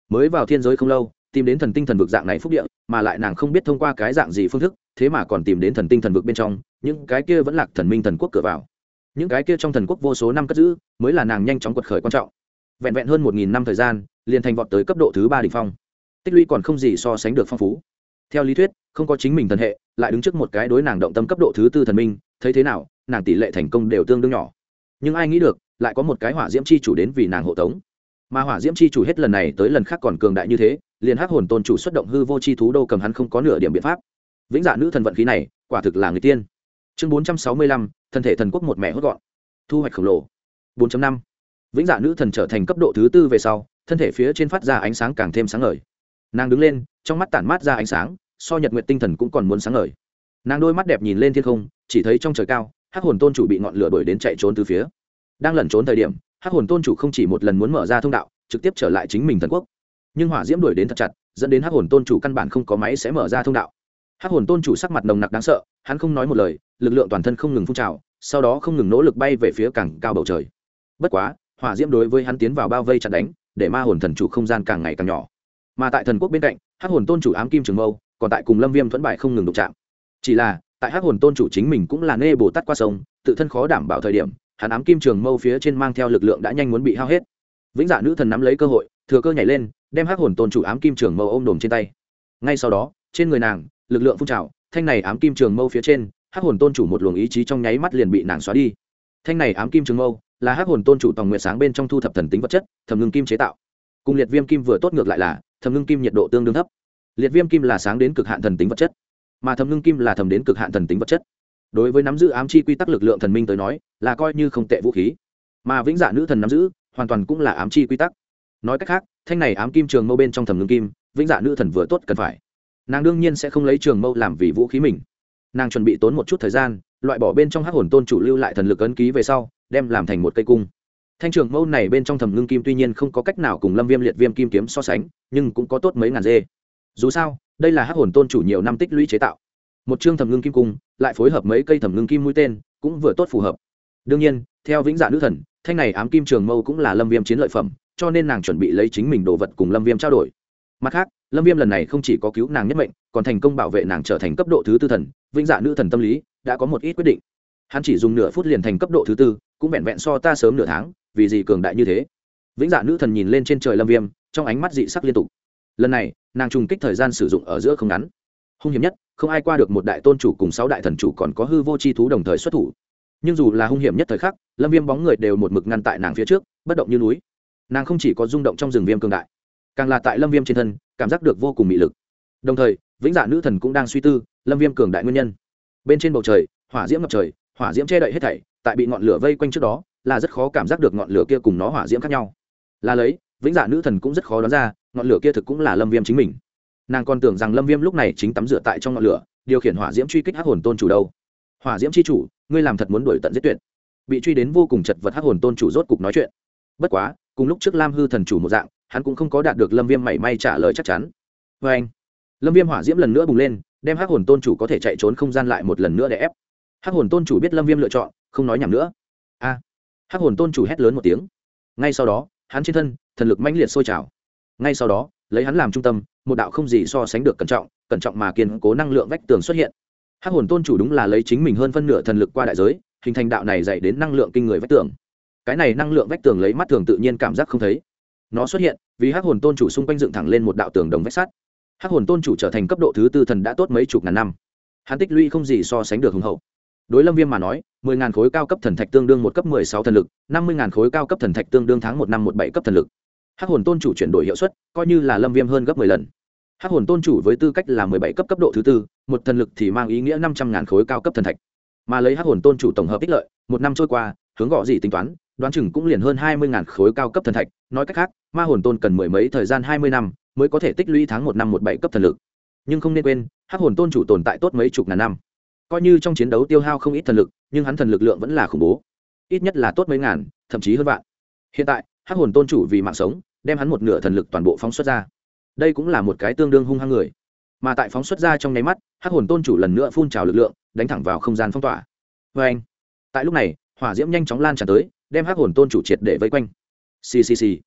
mới vào thiên giới không lâu tìm đến thần tinh thần vực dạng này phúc địa, mà lại nàng không biết thông qua cái dạng gì phương thức, thế mà còn tìm đến thần tinh thần vực bên trong những cái kia vẫn lạc thần minh thần quốc cửa vào. Những cái kia trong thần quốc vô số năm cất giữ mới là nàng nhanh chóng quật khởi quan trọng. Vẹn vẹn hơn 1000 năm thời gian liền thành vọt tới cấp độ thứ 3 đỉnh phong, tích lũy còn không gì so sánh được phong phú. Theo lý thuyết không có chính mình thần hệ, lại đứng trước một cái đối nàng động tâm cấp độ thứ 4 thần minh, thấy thế nào nàng tỷ lệ thành công đều tương đương nhỏ. Nhưng ai nghĩ được lại có một cái hỏa diễm chi chủ đến vì nàng hộ tống, mà hỏa diễm chi chủ hết lần này tới lần khác còn cường đại như thế, liền hắc hồn tôn chủ xuất động hư vô chi thú đâu cầm hắn không có nửa điểm biện pháp. Vĩnh dạ nữ thần vận khí này quả thực là người tiên. Chương 465, thân thể thần quốc một mẹ hốt gọn, thu hoạch khổng lồ. 4.5 Vĩnh dạ nữ thần trở thành cấp độ thứ 4 về sau, thân thể phía trên phát ra ánh sáng càng thêm sáng ngời. Nàng đứng lên, trong mắt tản mát ra ánh sáng, so nhật nguyệt tinh thần cũng còn muốn sáng ngời. Nàng đôi mắt đẹp nhìn lên thiên không, chỉ thấy trong trời cao hắc hồn tôn chủ bị ngọn lửa đuổi đến chạy trốn từ phía. Đang lẩn trốn thời điểm, hắc hồn tôn chủ không chỉ một lần muốn mở ra thông đạo trực tiếp trở lại chính mình thần quốc, nhưng hỏa diễm đuổi đến thật chặt, dẫn đến hắc hồn tôn chủ căn bản không có máy sẽ mở ra thông đạo. Hắc hồn tôn chủ sắc mặt nồng nặc đáng sợ, hắn không nói một lời, lực lượng toàn thân không ngừng phun trào, sau đó không ngừng nỗ lực bay về phía càng cao bầu trời. Bất quá hỏa diễm đối với hắn tiến vào bao vây chặn đánh, để ma hồn thần chủ không gian càng ngày càng nhỏ. Mà tại thần quốc bên cạnh, hắc hồn tôn chủ ám kim trường mâu còn tại cùng lâm viêm thuẫn bại không ngừng đụng chạm. Chỉ là tại hắc hồn tôn chủ chính mình cũng là nê bồ tát qua sông, tự thân khó đảm bảo thời điểm, hắn ám kim trường mâu phía trên mang theo lực lượng đã nhanh muốn bị hao hết. Vĩnh dạ nữ thần nắm lấy cơ hội, thừa cơ nhảy lên, đem hắc hồn tôn chủ ám kim trường mâu ôm đồm trên tay. Ngay sau đó trên người nàng lực lượng phun trào, thanh này ám kim trường mâu phía trên hắc hồn tôn chủ một luồng ý chí trong nháy mắt liền bị nàng xóa đi. Thanh này ám kim trường mâu là hắc hồn tôn chủ tòng nguyệt sáng bên trong thu thập thần tính vật chất thẩm ngưng kim chế tạo, cùng liệt viêm kim vừa tốt ngược lại là thẩm ngưng kim nhiệt độ tương đương thấp. Liệt viêm kim là sáng đến cực hạn thần tính vật chất, mà thẩm ngưng kim là thẩm đến cực hạn thần tính vật chất. Đối với nắm giữ ám chi quy tắc lực lượng thần minh tới nói là coi như không tệ vũ khí, mà vĩnh dạ nữ thần nắm giữ hoàn toàn cũng là ám chi quy tắc. Nói cách khác, thanh này ám kim trường mâu bên trong thẩm ngưng kim, vĩnh dạ nữ thần vừa tốt cần phải. Nàng đương nhiên sẽ không lấy trường mâu làm vì vũ khí mình. Nàng chuẩn bị tốn một chút thời gian, loại bỏ bên trong hắc hồn tôn chủ lưu lại thần lực ấn ký về sau, đem làm thành một cây cung. Thanh trường mâu này bên trong thẩm ngưng kim tuy nhiên không có cách nào cùng lâm viêm liệt viêm kim kiếm so sánh, nhưng cũng có tốt mấy ngàn dê. Dù sao đây là hắc hồn tôn chủ nhiều năm tích lũy chế tạo, một chương thẩm ngưng kim cung lại phối hợp mấy cây thẩm ngưng kim mũi tên cũng vừa tốt phù hợp. Đương nhiên theo vĩnh dạ nữ thần, thanh này ám kim trường mâu cũng là lâm viêm chiến lợi phẩm, cho nên nàng chuẩn bị lấy chính mình đồ vật cùng lâm viêm trao đổi. Mặt khác lâm viêm lần này không chỉ có cứu nàng nhất mệnh, còn thành công bảo vệ nàng trở thành cấp độ thứ 4 thần. Vĩnh dạ nữ thần tâm lý đã có một ít quyết định, hắn chỉ dùng nửa phút liền thành cấp độ thứ 4, cũng vẹn vẹn so ta sớm nửa tháng, vì gì cường đại như thế. Vĩnh dạ nữ thần nhìn lên trên trời lâm viêm, trong ánh mắt dị sắc liên tục. Lần này nàng trùng kích thời gian sử dụng ở giữa không ngắn, hung hiểm nhất không ai qua được một đại tôn chủ cùng 6 đại thần chủ còn có hư vô chi thú đồng thời xuất thủ. Nhưng dù là hung hiểm nhất thời khắc, lâm viêm bóng người đều một mực ngăn tại nàng phía trước, bất động như núi. Nàng không chỉ có rung động trong rừng viêm cường đại, càng là tại lâm viêm trên thân cảm giác được vô cùng mị lực. Đồng thời vĩnh dạ nữ thần cũng đang suy tư lâm viêm cường đại nguyên nhân. Bên trên bầu trời hỏa diễm ngập trời, hỏa diễm che đậy hết thảy, tại bị ngọn lửa vây quanh trước đó là rất khó cảm giác được ngọn lửa kia cùng nó hỏa diễm khác nhau. Là lấy vĩnh dạ nữ thần cũng rất khó đoán ra ngọn lửa kia thực cũng là lâm viêm chính mình. Nàng còn tưởng rằng lâm viêm lúc này chính tắm rửa tại trong ngọn lửa, điều khiển hỏa diễm truy kích hắc hồn tôn chủ đâu. Hỏa diễm chi chủ, ngươi làm thật muốn đuổi tận giết tuyệt. Bị truy đến vô cùng chật vật hắc hồn tôn chủ rốt cục nói chuyện. Bất quá cùng lúc trước lam hư thần chủ một dạng, hắn cũng không có đạt được lâm viêm mảy may trả lời chắc chắn. Vê anh, lâm viêm hỏa diễm lần nữa bùng lên, đem hắc hồn tôn chủ có thể chạy trốn không gian lại một lần nữa để ép. Hắc hồn tôn chủ biết lâm viêm lựa chọn, không nói nhảm nữa. A, hắc hồn tôn chủ hét lớn một tiếng. Ngay sau đó hắn trên thân thần lực mãnh liệt sôi trào. Ngay sau đó lấy hắn làm trung tâm, một đạo không gì so sánh được cẩn trọng mà kiên cố năng lượng vách tường xuất hiện. Hắc hồn tôn chủ đúng là lấy chính mình hơn phân nửa thần lực qua đại giới, hình thành đạo này dạy đến năng lượng kinh người vách tường. Cái này năng lượng vách tường lấy mắt thường tự nhiên cảm giác không thấy. Nó xuất hiện vì hắc hồn tôn chủ xung quanh dựng thẳng lên một đạo tường đồng vách sắt. Hắc hồn tôn chủ trở thành cấp độ thứ 4 thần đã tốt mấy chục ngàn năm, hắn tích lũy không gì so sánh được hùng hậu. Đối lâm viêm mà nói 10.000 khối cao cấp thần thạch tương đương một cấp 16 thần lực, 50.000 khối cao cấp thần thạch tương đương tháng 1 năm 17 cấp thần lực. Hắc hồn tôn chủ chuyển đổi hiệu suất coi như là lâm viêm hơn gấp 10 lần. Hắc hồn tôn chủ với tư cách là 17 cấp cấp độ thứ 4, một thần lực thì mang ý nghĩa 500.000 khối cao cấp thần thạch. Mà lấy hắc hồn tôn chủ tổng hợp ích lợi, một năm trôi qua, hướng gọ gì tính toán, đoán chừng cũng liền hơn 20.000 khối cao cấp thần thạch. Nói cách khác, ma hồn tôn cần mười mấy thời gian 20 năm mới có thể tích lũy tháng 1 năm 17 cấp thần lực. Nhưng không nên quên, hắc hồn tôn chủ tồn tại tốt mấy chục ngàn năm, coi như trong chiến đấu tiêu hao không ít thần lực, nhưng hắn thần lực lượng vẫn là khủng bố, ít nhất là tốt mấy ngàn, thậm chí hơn vạn. Hiện tại hắc hồn tôn chủ vì mạng sống, đem hắn một nửa thần lực toàn bộ phóng xuất ra, đây cũng là một cái tương đương hung hăng người. Mà tại phóng xuất ra trong nháy mắt, hắc hồn tôn chủ lần nữa phun trào lực lượng, đánh thẳng vào không gian phong tỏa. Vê anh, tại lúc này hỏa diễm nhanh chóng lan tràn tới, đem hắc hồn tôn chủ triệt để vây quanh. Xì xì xì,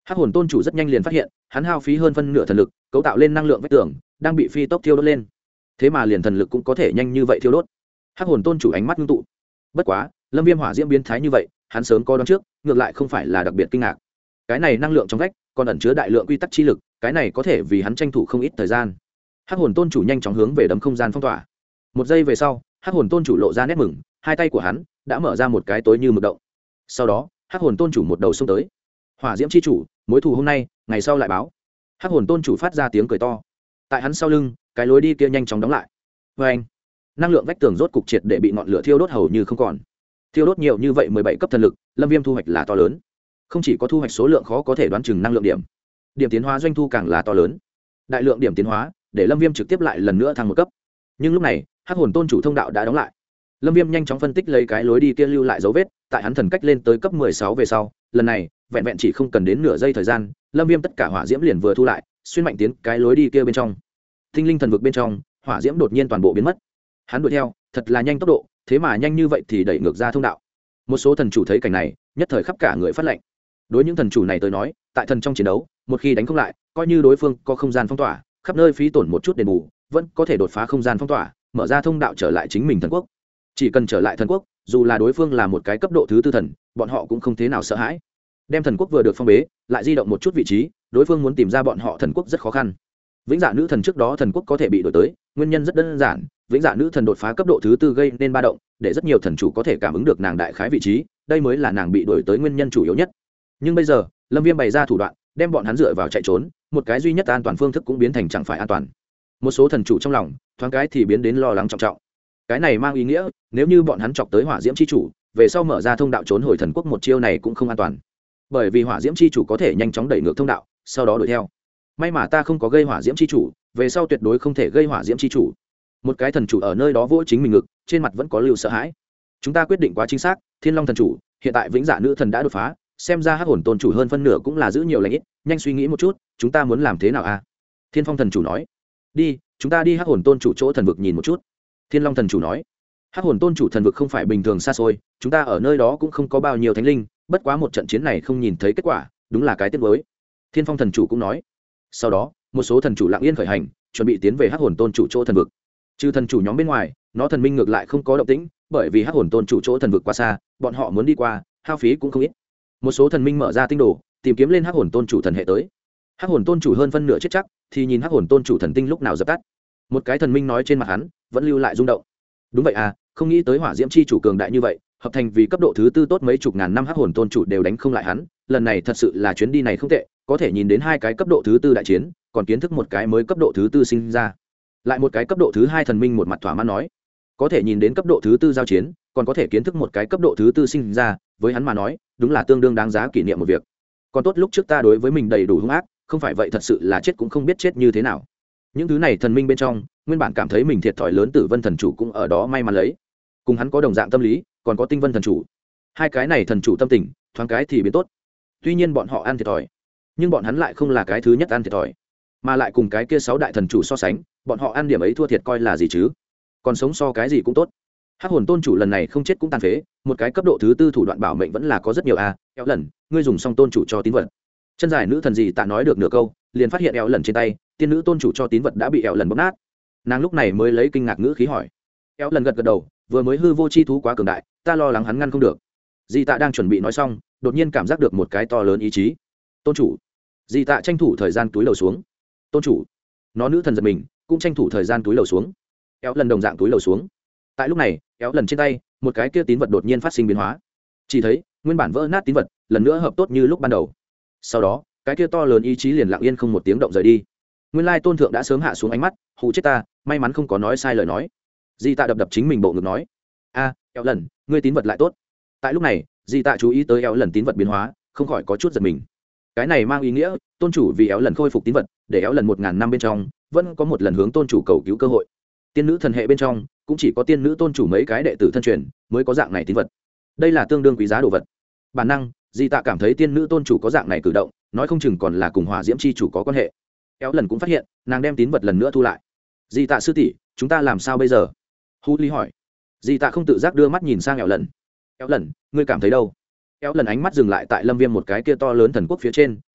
Hắc hồn tôn chủ rất nhanh liền phát hiện hắn hao phí hơn phân nửa thần lực cấu tạo lên năng lượng vách tường đang bị phi tốc thiêu đốt lên, thế mà liền thần lực cũng có thể nhanh như vậy thiêu đốt. Hắc hồn tôn chủ ánh mắt ngưng tụ. Bất quá lâm viêm hỏa diễm biến thái như vậy hắn sớm có đoán trước, ngược lại không phải là đặc biệt kinh ngạc. Cái này năng lượng trong vách còn ẩn chứa đại lượng quy tắc chi lực, cái này có thể vì hắn tranh thủ không ít thời gian. Hắc hồn tôn chủ nhanh chóng hướng về đấm không gian phong tỏa. Một giây về sau, Hắc hồn tôn chủ lộ ra nét mừng, hai tay của hắn đã mở ra một cái tối như mực động. Sau đó Hắc hồn tôn chủ một đầu xông tới. Hỏa diễm chi chủ, mối thù hôm nay ngày sau lại báo. Hắc hồn tôn chủ phát ra tiếng cười to. Tại hắn sau lưng cái lối đi kia nhanh chóng đóng lại. Vê anh, năng lượng vách tường rốt cục triệt để bị ngọn lửa thiêu đốt hầu như không còn. Thiêu đốt nhiều như vậy 17 cấp thần lực, lâm viêm thu hoạch là to lớn. Không chỉ có thu hoạch số lượng khó có thể đoán chừng năng lượng điểm, điểm tiến hóa doanh thu càng là to lớn. Đại lượng điểm tiến hóa để lâm viêm trực tiếp lại lần nữa thăng một cấp. Nhưng lúc này Hắc hồn tôn chủ thông đạo đã đóng lại. Lâm viêm nhanh chóng phân tích lấy cái lối đi kia lưu lại dấu vết, tại hắn thần cách lên tới cấp 16 về sau, lần này vẹn vẹn chỉ không cần đến nửa giây thời gian, lâm viêm tất cả hỏa diễm liền vừa thu lại, xuyên mạnh tiến cái lối đi kia bên trong. Tinh linh thần vực bên trong, hỏa diễm đột nhiên toàn bộ biến mất. Hắn đuổi theo thật là nhanh tốc độ, thế mà nhanh như vậy thì đẩy ngược ra thông đạo. Một số thần chủ thấy cảnh này nhất thời khắp cả người phát lệnh. Đối những thần chủ này tới nói, tại thần trong chiến đấu một khi đánh không lại, coi như đối phương có không gian phong tỏa khắp nơi phí tổn một chút đền bù, vẫn có thể đột phá không gian phong tỏa, mở ra thông đạo trở lại chính mình thần quốc. Chỉ cần trở lại thần quốc, dù là đối phương là một cái cấp độ thứ tư thần, bọn họ cũng không thế nào sợ hãi. Đem thần quốc vừa được phong bế, lại di động một chút vị trí, đối phương muốn tìm ra bọn họ thần quốc rất khó khăn. Vĩnh dạ nữ thần trước đó thần quốc có thể bị đổi tới, nguyên nhân rất đơn giản, vĩnh dạ nữ thần đột phá cấp độ thứ tư gây nên ba động, để rất nhiều thần chủ có thể cảm ứng được nàng đại khái vị trí, đây mới là nàng bị đổi tới nguyên nhân chủ yếu nhất. Nhưng bây giờ lâm viêm bày ra thủ đoạn, đem bọn hắn dựa vào chạy trốn, một cái duy nhất an toàn phương thức cũng biến thành chẳng phải an toàn. Một số thần chủ trong lòng thoáng cái thì biến đến lo lắng trọng trọng. Cái này mang ý nghĩa nếu như bọn hắn chọc tới hỏa diễm chi chủ, về sau mở ra thông đạo trốn hồi thần quốc một chiêu này cũng không an toàn, bởi vì hỏa diễm chi chủ có thể nhanh chóng đẩy ngược thông đạo, sau đó đuổi theo. May mà ta không có gây hỏa diễm chi chủ, về sau tuyệt đối không thể gây hỏa diễm chi chủ. Một cái thần chủ ở nơi đó vỗ chính mình ngực, trên mặt vẫn có lưu sợ hãi. Chúng ta quyết định quá chính xác, Thiên Long thần chủ, hiện tại vĩnh dạ nữ thần đã đột phá, xem ra Hắc hồn tôn chủ hơn phân nửa cũng là giữ nhiều lành ít, nhanh suy nghĩ một chút, chúng ta muốn làm thế nào a? Thiên Phong thần chủ nói. Đi, chúng ta đi Hắc hồn tôn chủ chỗ thần vực nhìn một chút. Thiên Long thần chủ nói. Hắc hồn tôn chủ thần vực không phải bình thường xa xôi, chúng ta ở nơi đó cũng không có bao nhiêu thánh linh, bất quá một trận chiến này không nhìn thấy kết quả, đúng là cái tiếc nuối. Thiên Phong thần chủ cũng nói. Sau đó một số thần chủ lặng yên khởi hành, chuẩn bị tiến về Hắc hồn tôn chủ chỗ thần vực. Trừ thần chủ nhóm bên ngoài, nó thần minh ngược lại không có động tĩnh, bởi vì Hắc hồn tôn chủ chỗ thần vực quá xa, bọn họ muốn đi qua hao phí cũng không ít. Một số thần minh mở ra tinh đồ, tìm kiếm lên Hắc hồn tôn chủ thần hệ tới. Hắc hồn tôn chủ hơn phân nửa chết chắc, thì nhìn Hắc hồn tôn chủ thần tinh lúc nào dập tắt. Một cái thần minh nói trên mặt hắn vẫn lưu lại rung động. Đúng vậy à, không nghĩ tới hỏa diễm chi chủ cường đại như vậy, hợp thành vì cấp độ thứ tư tốt mấy chục ngàn năm Hắc hồn tôn chủ đều đánh không lại hắn, lần này thật sự là chuyến đi này không tệ, có thể nhìn đến hai cái cấp độ thứ tư đại chiến, còn kiến thức một cái mới cấp độ thứ tư sinh ra. Lại một cái cấp độ thứ hai thần minh một mặt thỏa mãn nói, có thể nhìn đến cấp độ thứ tư giao chiến, còn có thể kiến thức một cái cấp độ thứ tư sinh ra, với hắn mà nói đúng là tương đương đáng giá kỷ niệm một việc. Còn tốt lúc trước ta đối với mình đầy đủ hung ác, không phải vậy thật sự là chết cũng không biết chết như thế nào. Những thứ này thần minh bên trong, nguyên bản cảm thấy mình thiệt thòi lớn Tử Vân thần chủ cũng ở đó may mắn lấy, cùng hắn có đồng dạng tâm lý, còn có Tinh Vân thần chủ. Hai cái này thần chủ tâm tình thoáng cái thì biến tốt. Tuy nhiên bọn họ ăn thiệt thòi, nhưng bọn hắn lại không là cái thứ nhất ăn thiệt thòi, mà lại cùng cái kia 6 đại thần chủ so sánh, bọn họ ăn điểm ấy thua thiệt coi là gì chứ? Còn sống so cái gì cũng tốt. Hắc hồn tôn chủ lần này không chết cũng tàn phế, một cái cấp độ thứ tư thủ đoạn bảo mệnh vẫn là có rất nhiều a. Éo lần, ngươi dùng xong tôn chủ cho tín vật. Chân dài nữ thần gì tạ nói được nửa câu, liền phát hiện Éo lần trên tay, tiên nữ tôn chủ cho tín vật đã bị Éo lần bóp nát. Nàng lúc này mới lấy kinh ngạc ngữ khí hỏi. Éo lần gật gật đầu, vừa mới hư vô chi thú quá cường đại, ta lo lắng hắn ngăn không được. Di tạ đang chuẩn bị nói xong, đột nhiên cảm giác được một cái to lớn ý chí. Tôn chủ. Di tạ tranh thủ thời gian túi lầu xuống. Tôn chủ. Nó nữ thần giật mình, cũng tranh thủ thời gian túi lầu xuống. Éo lần đồng dạng túi lầu xuống. Tại lúc này, Éo lần trên tay, một cái kia tín vật đột nhiên phát sinh biến hóa. Chỉ thấy nguyên bản vỡ nát tín vật lần nữa hợp tốt như lúc ban đầu. Sau đó cái kia to lớn ý chí liền lặng yên không một tiếng động rời đi. Nguyên lai tôn thượng đã sớm hạ xuống ánh mắt, hù chết ta, may mắn không có nói sai lời nói. Di tạ đập đập chính mình bộ ngực nói, a, Éo lần, ngươi tín vật lại tốt. Tại lúc này Di tạ chú ý tới Éo lần tín vật biến hóa, không khỏi có chút giật mình. Cái này mang ý nghĩa tôn chủ vì Éo lần khôi phục tín vật, để Éo lần 1000 năm bên trong vẫn có một lần hướng tôn chủ cầu cứu cơ hội. Tiên nữ thần hệ bên trong cũng chỉ có tiên nữ tôn chủ mấy cái đệ tử thân truyền mới có dạng này tín vật, đây là tương đương quý giá đồ vật. Bản năng Di tạ cảm thấy tiên nữ tôn chủ có dạng này cử động, nói không chừng còn là cùng hỏa diễm chi chủ có quan hệ. Éo lần cũng phát hiện nàng đem tín vật lần nữa thu lại. Di tạ sư tỷ, chúng ta làm sao bây giờ? Hu Ly hỏi. Di tạ không tự giác đưa mắt nhìn sang Éo lần. Éo lần, ngươi cảm thấy đâu? Éo lần ánh mắt dừng lại tại lâm viêm một cái kia to lớn thần quốc phía trên,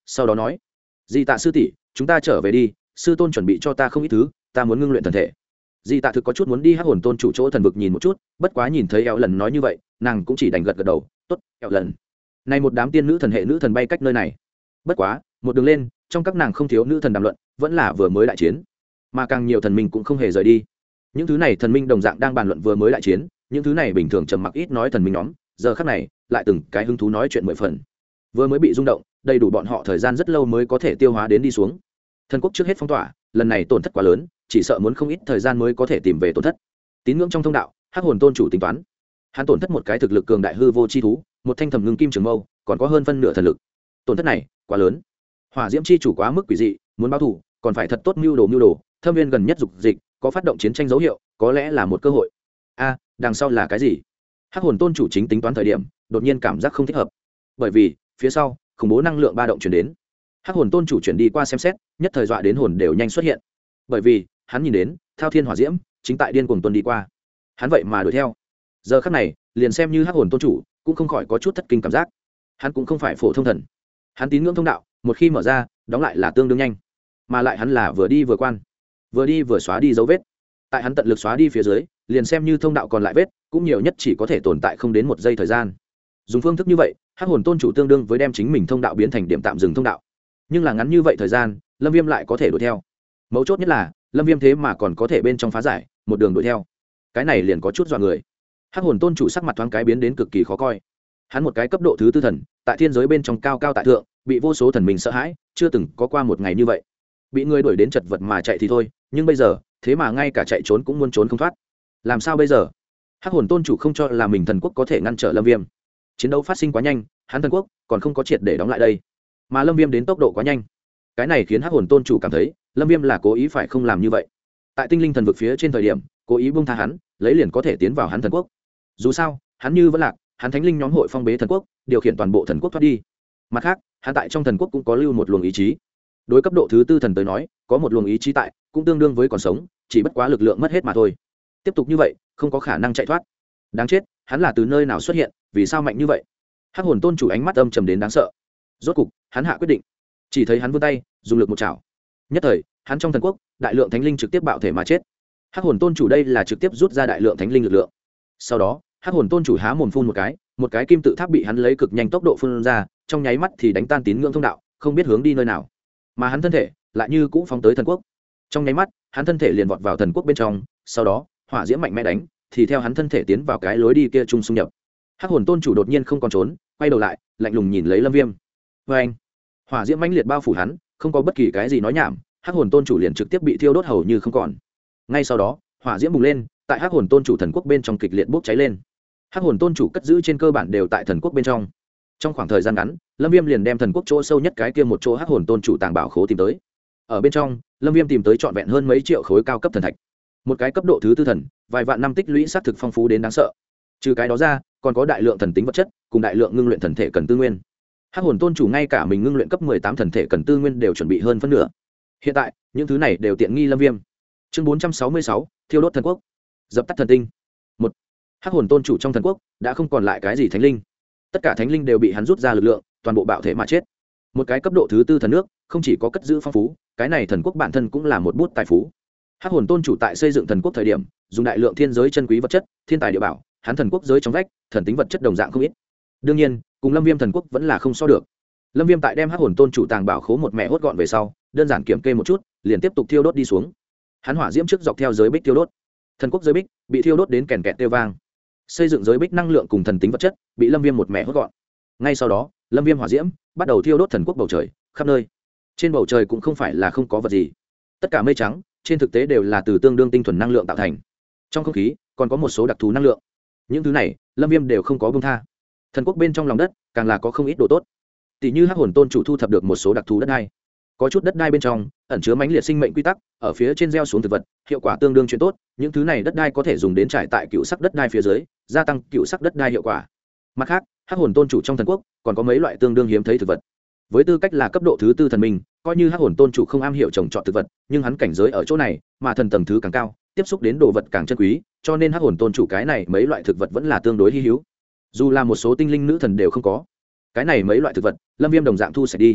sau đó nói: Di Tạ sư tỷ, chúng ta trở về đi, sư tôn chuẩn bị cho ta không ít thứ, ta muốn ngưng luyện thần thể. Di Tạ thực có chút muốn đi Hắc Hồn tôn chủ chỗ thần vực nhìn một chút, bất quá nhìn thấy eo lần nói như vậy, nàng cũng chỉ đành gật gật đầu. Tốt, eo lần. Này một đám tiên nữ thần hệ nữ thần bay cách nơi này. Bất quá, một đường lên, trong các nàng không thiếu nữ thần đàm luận, vẫn là vừa mới đại chiến, mà càng nhiều thần minh cũng không hề rời đi. Những thứ này thần minh đồng dạng đang bàn luận vừa mới đại chiến, những thứ này bình thường trầm mặc ít nói thần minh nhóm, giờ khắc này lại từng cái hứng thú nói chuyện mười phần. Vừa mới bị rung động, đầy đủ bọn họ thời gian rất lâu mới có thể tiêu hóa đến đi xuống. Thần quốc trước hết phong tỏa, lần này tổn thất quá lớn, chỉ sợ muốn không ít thời gian mới có thể tìm về tổn thất. Tín ngưỡng trong thông đạo, Hắc Hồn tôn chủ tính toán, hắn tổn thất một cái thực lực cường đại hư vô chi thú, một thanh thầm ngưng kim trường mâu, còn có hơn phân nửa thần lực. Tổn thất này quá lớn. Hỏa diễm chi chủ quá mức quỷ dị, muốn báo thù còn phải thật tốt mưu đồ. Thâm viên gần nhất dục dịch, có phát động chiến tranh dấu hiệu, có lẽ là một cơ hội. A, đằng sau là cái gì? Hắc Hồn tôn chủ chính tính toán thời điểm, đột nhiên cảm giác không thích hợp, bởi vì phía sau khủng bố năng lượng ba động chuyển đến. Hắc Hồn tôn chủ chuyển đi qua xem xét, nhất thời dọa đến hồn đều nhanh xuất hiện, bởi vì hắn nhìn đến thao thiên hỏa diễm chính tại điên cuồng tuần đi qua, hắn vậy mà đuổi theo. Giờ khắc này liền xem như Hắc Hồn tôn chủ cũng không khỏi có chút thất kinh cảm giác. Hắn cũng không phải phổ thông thần, hắn tín ngưỡng thông đạo một khi mở ra đóng lại là tương đương nhanh, mà lại hắn là vừa đi vừa quan, vừa đi vừa xóa đi dấu vết. Tại hắn tận lực xóa đi phía dưới, liền xem như thông đạo còn lại vết cũng nhiều nhất chỉ có thể tồn tại không đến một giây thời gian. Dùng phương thức như vậy, Hắc Hồn tôn chủ tương đương với đem chính mình thông đạo biến thành điểm tạm dừng thông đạo, nhưng là ngắn như vậy thời gian Lâm Viêm lại có thể đuổi theo. Mấu chốt nhất là Lâm Viêm thế mà còn có thể bên trong phá giải một đường đuổi theo, cái này liền có chút dọa người. Hắc Hồn tôn chủ sắc mặt thoáng cái biến đến cực kỳ khó coi. Hắn một cái cấp độ thứ tư thần, tại thiên giới bên trong cao cao tại thượng, bị vô số thần mình sợ hãi, chưa từng có qua một ngày như vậy. Bị người đuổi đến chật vật mà chạy thì thôi, nhưng bây giờ thế mà ngay cả chạy trốn cũng muốn trốn không thoát. Làm sao bây giờ? Hắc Hồn tôn chủ không cho là mình thần quốc có thể ngăn trở Lâm Viêm. Chiến đấu phát sinh quá nhanh, hắn thần quốc còn không có triệt để đóng lại đây, mà Lâm Viêm đến tốc độ quá nhanh. Cái này khiến Hắc Hồn tôn chủ cảm thấy Lâm Viêm là cố ý phải không làm như vậy. Tại tinh linh thần vực phía trên thời điểm, cố ý buông tha hắn, lấy liền có thể tiến vào hắn thần quốc. Dù sao, hắn như vẫn lạc, hắn thánh linh nhóm hội phong bế thần quốc, điều khiển toàn bộ thần quốc thoát đi. Mặt khác, hắn tại trong thần quốc cũng có lưu một luồng ý chí. Đối cấp độ thứ tư thần tới nói, có một luồng ý chí tại, cũng tương đương với còn sống, chỉ bất quá lực lượng mất hết mà thôi. Tiếp tục như vậy, không có khả năng chạy thoát. Đáng chết, hắn là từ nơi nào xuất hiện, vì sao mạnh như vậy? Hắc Hồn tôn chủ ánh mắt âm trầm đến đáng sợ. Rốt cục, hắn hạ quyết định. Chỉ thấy hắn vươn tay, dùng lực một chảo. Nhất thời, hắn trong thần quốc, đại lượng thánh linh trực tiếp bạo thể mà chết. Hắc Hồn tôn chủ đây là trực tiếp rút ra đại lượng thánh linh lực lượng. Sau đó, Hắc Hồn tôn chủ há mồm phun một cái kim tự tháp bị hắn lấy cực nhanh tốc độ phun ra, trong nháy mắt thì đánh tan tín ngưỡng thông đạo, không biết hướng đi nơi nào. Mà hắn thân thể lại như cũ phóng tới thần quốc. Trong nháy mắt, hắn thân thể liền vọt vào thần quốc bên trong, sau đó, hỏa diễm mạnh mẽ đánh, thì theo hắn thân thể tiến vào cái lối đi kia chung xung nhập. Hắc Hồn tôn chủ đột nhiên không còn trốn, quay đầu lại, lạnh lùng nhìn lấy Lâm Viêm. Và anh, hỏa diễm mãnh liệt bao phủ hắn, không có bất kỳ cái gì nói nhảm, Hắc Hồn tôn chủ liền trực tiếp bị thiêu đốt hầu như không còn. Ngay sau đó, hỏa diễm bùng lên, tại Hắc Hồn tôn chủ thần quốc bên trong kịch liệt bốc cháy lên. Hắc Hồn tôn chủ cất giữ trên cơ bản đều tại thần quốc bên trong. Trong khoảng thời gian ngắn, Lâm Viêm liền đem thần quốc chỗ sâu nhất cái kia một chỗ Hắc Hồn tôn chủ tàng bảo khố tìm tới. Ở bên trong, Lâm Viêm tìm tới trọn vẹn hơn mấy triệu khối cao cấp thần thạch. Một cái cấp độ thứ tư thần, vài vạn năm tích lũy sát thực phong phú đến đáng sợ. Trừ cái đó ra, còn có đại lượng thần tính vật chất, cùng đại lượng ngưng luyện thần thể cần tư nguyên. Hắc Hồn tôn chủ ngay cả mình ngưng luyện cấp 18 thần thể cần tư nguyên đều chuẩn bị hơn phân nửa. Hiện tại, những thứ này đều tiện nghi Lâm Viêm. Chương 466, thiêu đốt thần quốc. Dập tắt thần tinh. Một, Hắc Hồn tôn chủ trong thần quốc đã không còn lại cái gì thánh linh. Tất cả thánh linh đều bị hắn rút ra lực lượng, toàn bộ bạo thể mà chết. Một cái cấp độ thứ tư thần nước, không chỉ có cất giữ phong phú, cái này thần quốc bản thân cũng là một bút tài phú. Hắc Hồn tôn chủ tại xây dựng thần quốc thời điểm, dùng đại lượng thiên giới chân quý vật chất, thiên tài địa bảo, hắn thần quốc giới trong vách, thần tính vật chất đồng dạng không ít. Đương nhiên, cùng Lâm Viêm thần quốc vẫn là không so được. Lâm Viêm tại đem Hắc Hồn tôn chủ tàng bảo khố một mẹ hốt gọn về sau, đơn giản kiểm kê một chút, liền tiếp tục thiêu đốt đi xuống. Hắn hỏa diễm trước dọc theo giới bích thiêu đốt. Thần quốc giới bích bị thiêu đốt đến kèn kẹt kêu vang. Xây dựng giới bích năng lượng cùng thần tính vật chất, bị Lâm Viêm một mẹ hốt gọn. Ngay sau đó, Lâm Viêm hỏa diễm bắt đầu thiêu đốt thần quốc bầu trời, khắp nơi. Trên bầu trời cũng không phải là không có vật gì. Tất cả mây trắng, trên thực tế đều là từ tương đương tinh thuần năng lượng tạo thành. Trong không khí còn có một số đặc thù năng lượng. Những thứ này, Lâm Viêm đều không có buông tha. Thần quốc bên trong lòng đất, càng là có không ít đồ tốt. Tỷ như Hắc Hồn tôn chủ thu thập được một số đặc thù đất đai. Có chút đất đai bên trong ẩn chứa mãnh liệt sinh mệnh quy tắc, ở phía trên gieo xuống thực vật, hiệu quả tương đương chuyện tốt. Những thứ này đất đai có thể dùng đến trải tại cựu sắc đất đai phía dưới, gia tăng cựu sắc đất đai hiệu quả. Mặt khác, Hắc Hồn tôn chủ trong thần quốc còn có mấy loại tương đương hiếm thấy thực vật. Với tư cách là cấp độ thứ tư thần minh, coi như Hắc Hồn tôn chủ không am hiểu trồng trọt thực vật, nhưng hắn cảnh giới ở chỗ này, mà thần tầng thứ càng cao, tiếp xúc đến đồ vật càng chân quý, cho nên Hắc Hồn tôn chủ cái này mấy loại thực vật vẫn là tương đối hi hữu. Dù là một số tinh linh nữ thần đều không có. Cái này mấy loại thực vật, Lâm Viêm đồng dạng thu sạch đi.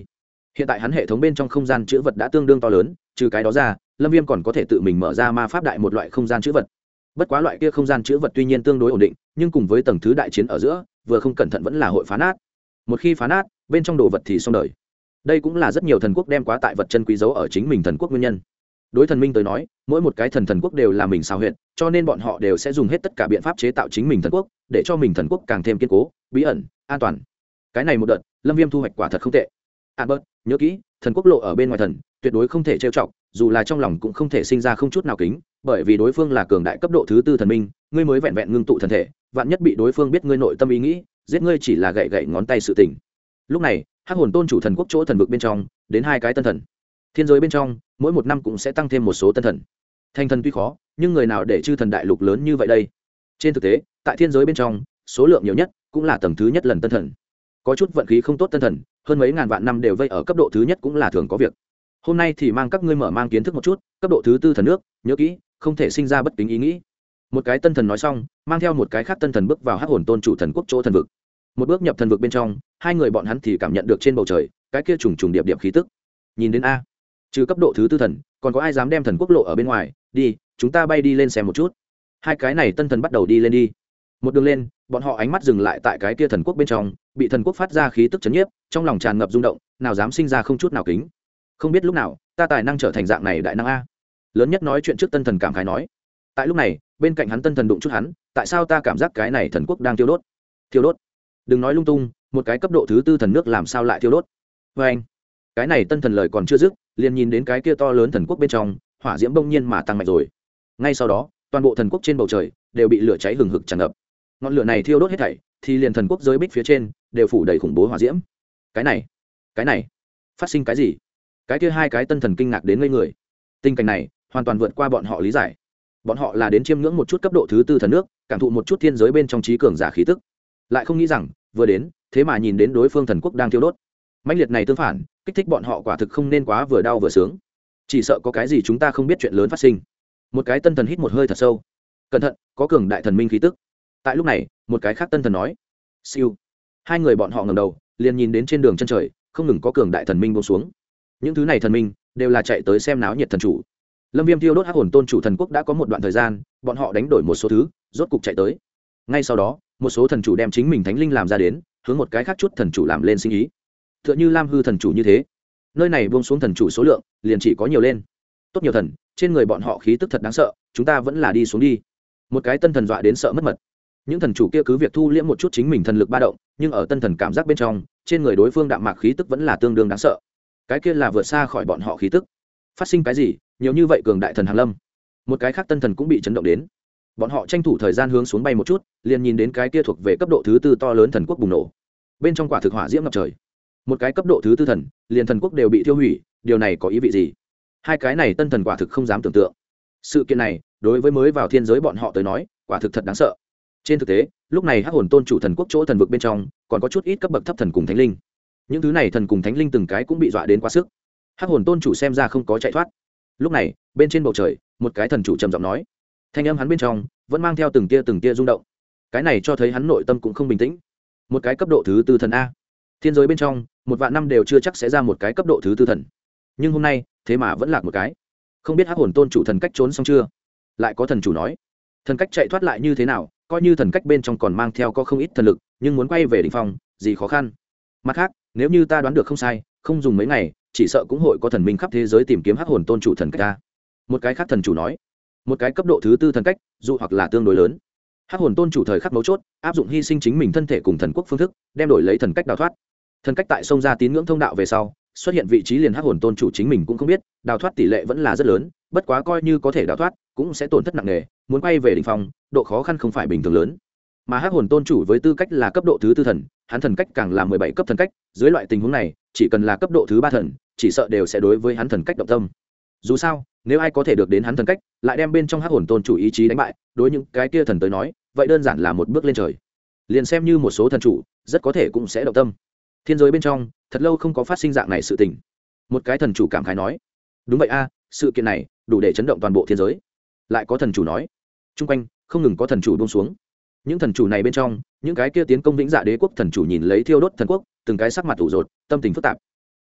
hiện tại hắn hệ thống bên trong không gian chữ vật đã tương đương to lớn, trừ cái đó ra Lâm Viêm còn có thể tự mình mở ra ma pháp đại một loại không gian chữ vật. Bất quá loại kia không gian chữ vật tuy nhiên tương đối ổn định, nhưng cùng với tầng thứ đại chiến ở giữa, vừa không cẩn thận vẫn là hội phá nát. Một khi phá nát, bên trong đồ vật thì xong đời. Đây cũng là rất nhiều thần quốc đem quá tại vật chân quý giấu ở chính mình thần quốc nguyên nhân. Đối thần minh tới nói, mỗi một cái thần quốc đều là mình xào huyệt, cho nên bọn họ đều sẽ dùng hết tất cả biện pháp chế tạo chính mình thần quốc, để cho mình thần quốc càng thêm kiên cố, bí ẩn, an toàn. Cái này một đợt, Lâm Viêm thu hoạch quả thật không tệ. Albert, nhớ kỹ, thần quốc lộ ở bên ngoài thần, tuyệt đối không thể trêu chọc, dù là trong lòng cũng không thể sinh ra không chút nào kính, bởi vì đối phương là cường đại cấp độ thứ tư thần minh, ngươi mới vẹn vẹn ngưng tụ thần thể, vạn nhất bị đối phương biết ngươi nội tâm ý nghĩ, giết ngươi chỉ là gậy ngón tay sự tình. Lúc này, Hắc Hồn Tôn chủ thần quốc chỗ thần vực bên trong, đến 2 cái tân thần. Thiên giới bên trong, mỗi một năm cũng sẽ tăng thêm một số tân thần. Thành thần tuy khó, nhưng người nào để chư thần đại lục lớn như vậy đây? Trên thực tế, tại thiên giới bên trong, số lượng nhiều nhất cũng là tầng thứ nhất lần tân thần. Có chút vận khí không tốt tân thần, hơn mấy ngàn vạn năm đều vây ở cấp độ thứ nhất cũng là thường có việc. Hôm nay thì mang các ngươi mở mang kiến thức một chút, cấp độ thứ tư thần nước, nhớ kỹ, không thể sinh ra bất kính ý nghĩ. Một cái tân thần nói xong, mang theo một cái khác tân thần bước vào Hắc Hồn Tôn chủ thần quốc chỗ thần vực. Một bước nhập thần vực bên trong, hai người bọn hắn thì cảm nhận được trên bầu trời cái kia trùng trùng điệp điệp khí tức. Nhìn đến a, trừ cấp độ thứ tư thần, còn có ai dám đem thần quốc lộ ở bên ngoài? Đi, chúng ta bay đi lên xem một chút. Hai cái này tân thần bắt đầu đi lên đi. Một đường lên, bọn họ ánh mắt dừng lại tại cái kia thần quốc bên trong, bị thần quốc phát ra khí tức chấn nhiếp, trong lòng tràn ngập rung động, nào dám sinh ra không chút nào kính. Không biết lúc nào, ta tài năng trở thành dạng này đại năng a. Lớn nhất nói chuyện trước tân thần cảm khái nói. Tại lúc này, bên cạnh hắn tân thần đụng chút hắn, tại sao ta cảm giác cái này thần quốc đang thiêu đốt? Thiêu đốt? Đừng nói lung tung, một cái cấp độ thứ tư thần nước làm sao lại thiêu đốt? Và anh, cái này tân thần lời còn chưa dứt, liền nhìn đến cái kia to lớn thần quốc bên trong, hỏa diễm bỗng nhiên mà tăng mạnh rồi. Ngay sau đó, toàn bộ thần quốc trên bầu trời đều bị lửa cháy hừng hực tràn ngập. Ngọn lửa này thiêu đốt hết thảy, thì liền thần quốc giới bích phía trên đều phủ đầy khủng bố hỏa diễm. Cái này, phát sinh cái gì? Cái kia hai cái tân thần kinh ngạc đến ngây người. Tình cảnh này hoàn toàn vượt qua bọn họ lý giải. Bọn họ là đến chiêm ngưỡng một chút cấp độ thứ tư thần nước, cảm thụ một chút thiên giới bên trong trí cường giả khí tức, lại không nghĩ rằng vừa đến, thế mà nhìn đến đối phương thần quốc đang thiêu đốt. Mãnh liệt này tương phản, kích thích bọn họ quả thực không nên quá vừa đau vừa sướng. Chỉ sợ có cái gì chúng ta không biết chuyện lớn phát sinh. Một cái tân thần hít một hơi thật sâu. Cẩn thận, có cường đại thần minh khí tức. Tại lúc này, một cái khác tân thần nói. Siêu. Hai người bọn họ ngẩng đầu, liền nhìn đến trên đường chân trời, không ngừng có cường đại thần minh buông xuống. Những thứ này thần minh đều là chạy tới xem náo nhiệt thần chủ. Lâm Viêm thiêu đốt Hắc Hồn Tôn chủ thần quốc đã có một đoạn thời gian, bọn họ đánh đổi một số thứ, rốt cục chạy tới. Ngay sau đó, một số thần chủ đem chính mình thánh linh làm ra đến, hướng một cái khác chút thần chủ làm lên sinh ý. Tựa như Lam Hư thần chủ như thế. Nơi này buông xuống thần chủ số lượng, liền chỉ có nhiều lên. Tốt nhiều thần, trên người bọn họ khí tức thật đáng sợ, chúng ta vẫn là đi xuống đi. Một cái tân thần dọa đến sợ mất mật. Những thần chủ kia cứ việc thu liễm một chút chính mình thần lực ba động, nhưng ở tân thần cảm giác bên trong, trên người đối phương đạm mạc khí tức vẫn là tương đương đáng sợ. Cái kia là vượt xa khỏi bọn họ khí tức. Phát sinh cái gì? Nhiều như vậy cường đại thần hàng lâm. Một cái khác tân thần cũng bị chấn động đến. Bọn họ tranh thủ thời gian hướng xuống bay một chút, liền nhìn đến cái kia thuộc về cấp độ thứ tư to lớn thần quốc bùng nổ. Bên trong quả thực hỏa diễm ngập trời. Một cái cấp độ thứ tư thần, liền thần quốc đều bị thiêu hủy, điều này có ý vị gì? Hai cái này tân thần quả thực không dám tưởng tượng. Sự kiện này, đối với mới vào thiên giới bọn họ tới nói, quả thực thật đáng sợ. Trên thực tế, lúc này Hắc Hồn Tôn chủ thần quốc chỗ thần vực bên trong, còn có chút ít cấp bậc thấp thần cùng thánh linh. Những thứ này thần cùng thánh linh từng cái cũng bị dọa đến quá sức. Hắc Hồn Tôn chủ xem ra không có chạy thoát. Lúc này, bên trên bầu trời, một cái thần chủ trầm giọng nói, thanh âm hắn bên trong vẫn mang theo từng tia rung động. Cái này cho thấy hắn nội tâm cũng không bình tĩnh. Một cái cấp độ thứ tư thần a. Thiên giới bên trong, một vạn năm đều chưa chắc sẽ ra một cái cấp độ thứ tư thần. Nhưng hôm nay, thế mà vẫn lạc một cái. Không biết Hắc Hồn Tôn chủ thần cách trốn xong chưa? Lại có thần chủ nói, thần cách chạy thoát lại như thế nào, coi như thần cách bên trong còn mang theo có không ít thần lực, nhưng muốn quay về đỉnh phong, gì khó khăn. Mặt khác, nếu như ta đoán được không sai, không dùng mấy ngày, chỉ sợ cũng hội có thần minh khắp thế giới tìm kiếm Hắc Hồn Tôn chủ thần cách ta. Một cái khác thần chủ nói, một cái cấp độ thứ tư thần cách, dù hoặc là tương đối lớn. Hắc Hồn Tôn chủ thời khắc mấu chốt, áp dụng hy sinh chính mình thân thể cùng thần quốc phương thức, đem đổi lấy thần cách đào thoát. Thần cách tại sông ra tín ngưỡng thông đạo về sau, xuất hiện vị trí liền Hắc Hồn Tôn chủ chính mình cũng không biết, đào thoát tỷ lệ vẫn là rất lớn, bất quá coi như có thể đào thoát, cũng sẽ tổn thất nặng nề, muốn quay về đỉnh phong, độ khó khăn không phải bình thường lớn. Mà Hắc Hồn Tôn chủ với tư cách là cấp độ thứ tư thần, hắn thần cách càng là 17 cấp thần cách, dưới loại tình huống này, chỉ cần là cấp độ thứ ba thần, chỉ sợ đều sẽ đối với hắn thần cách động tâm. Dù sao, nếu ai có thể được đến hắn thần cách, lại đem bên trong Hắc Hồn Tôn chủ ý chí đánh bại, đối những cái kia thần tới nói, vậy đơn giản là một bước lên trời. Liền xem như một số thần chủ, rất có thể cũng sẽ động tâm. Thiên giới bên trong, thật lâu không có phát sinh dạng này sự tình. Một cái thần chủ cảm khái nói, đúng vậy a, sự kiện này đủ để chấn động toàn bộ thiên giới. Lại có thần chủ nói, chung quanh không ngừng có thần chủ buông xuống. Những thần chủ này bên trong, những cái kia tiến công vĩnh dạ đế quốc thần chủ nhìn lấy thiêu đốt thần quốc, từng cái sắc mặt ủ rột, tâm tình phức tạp.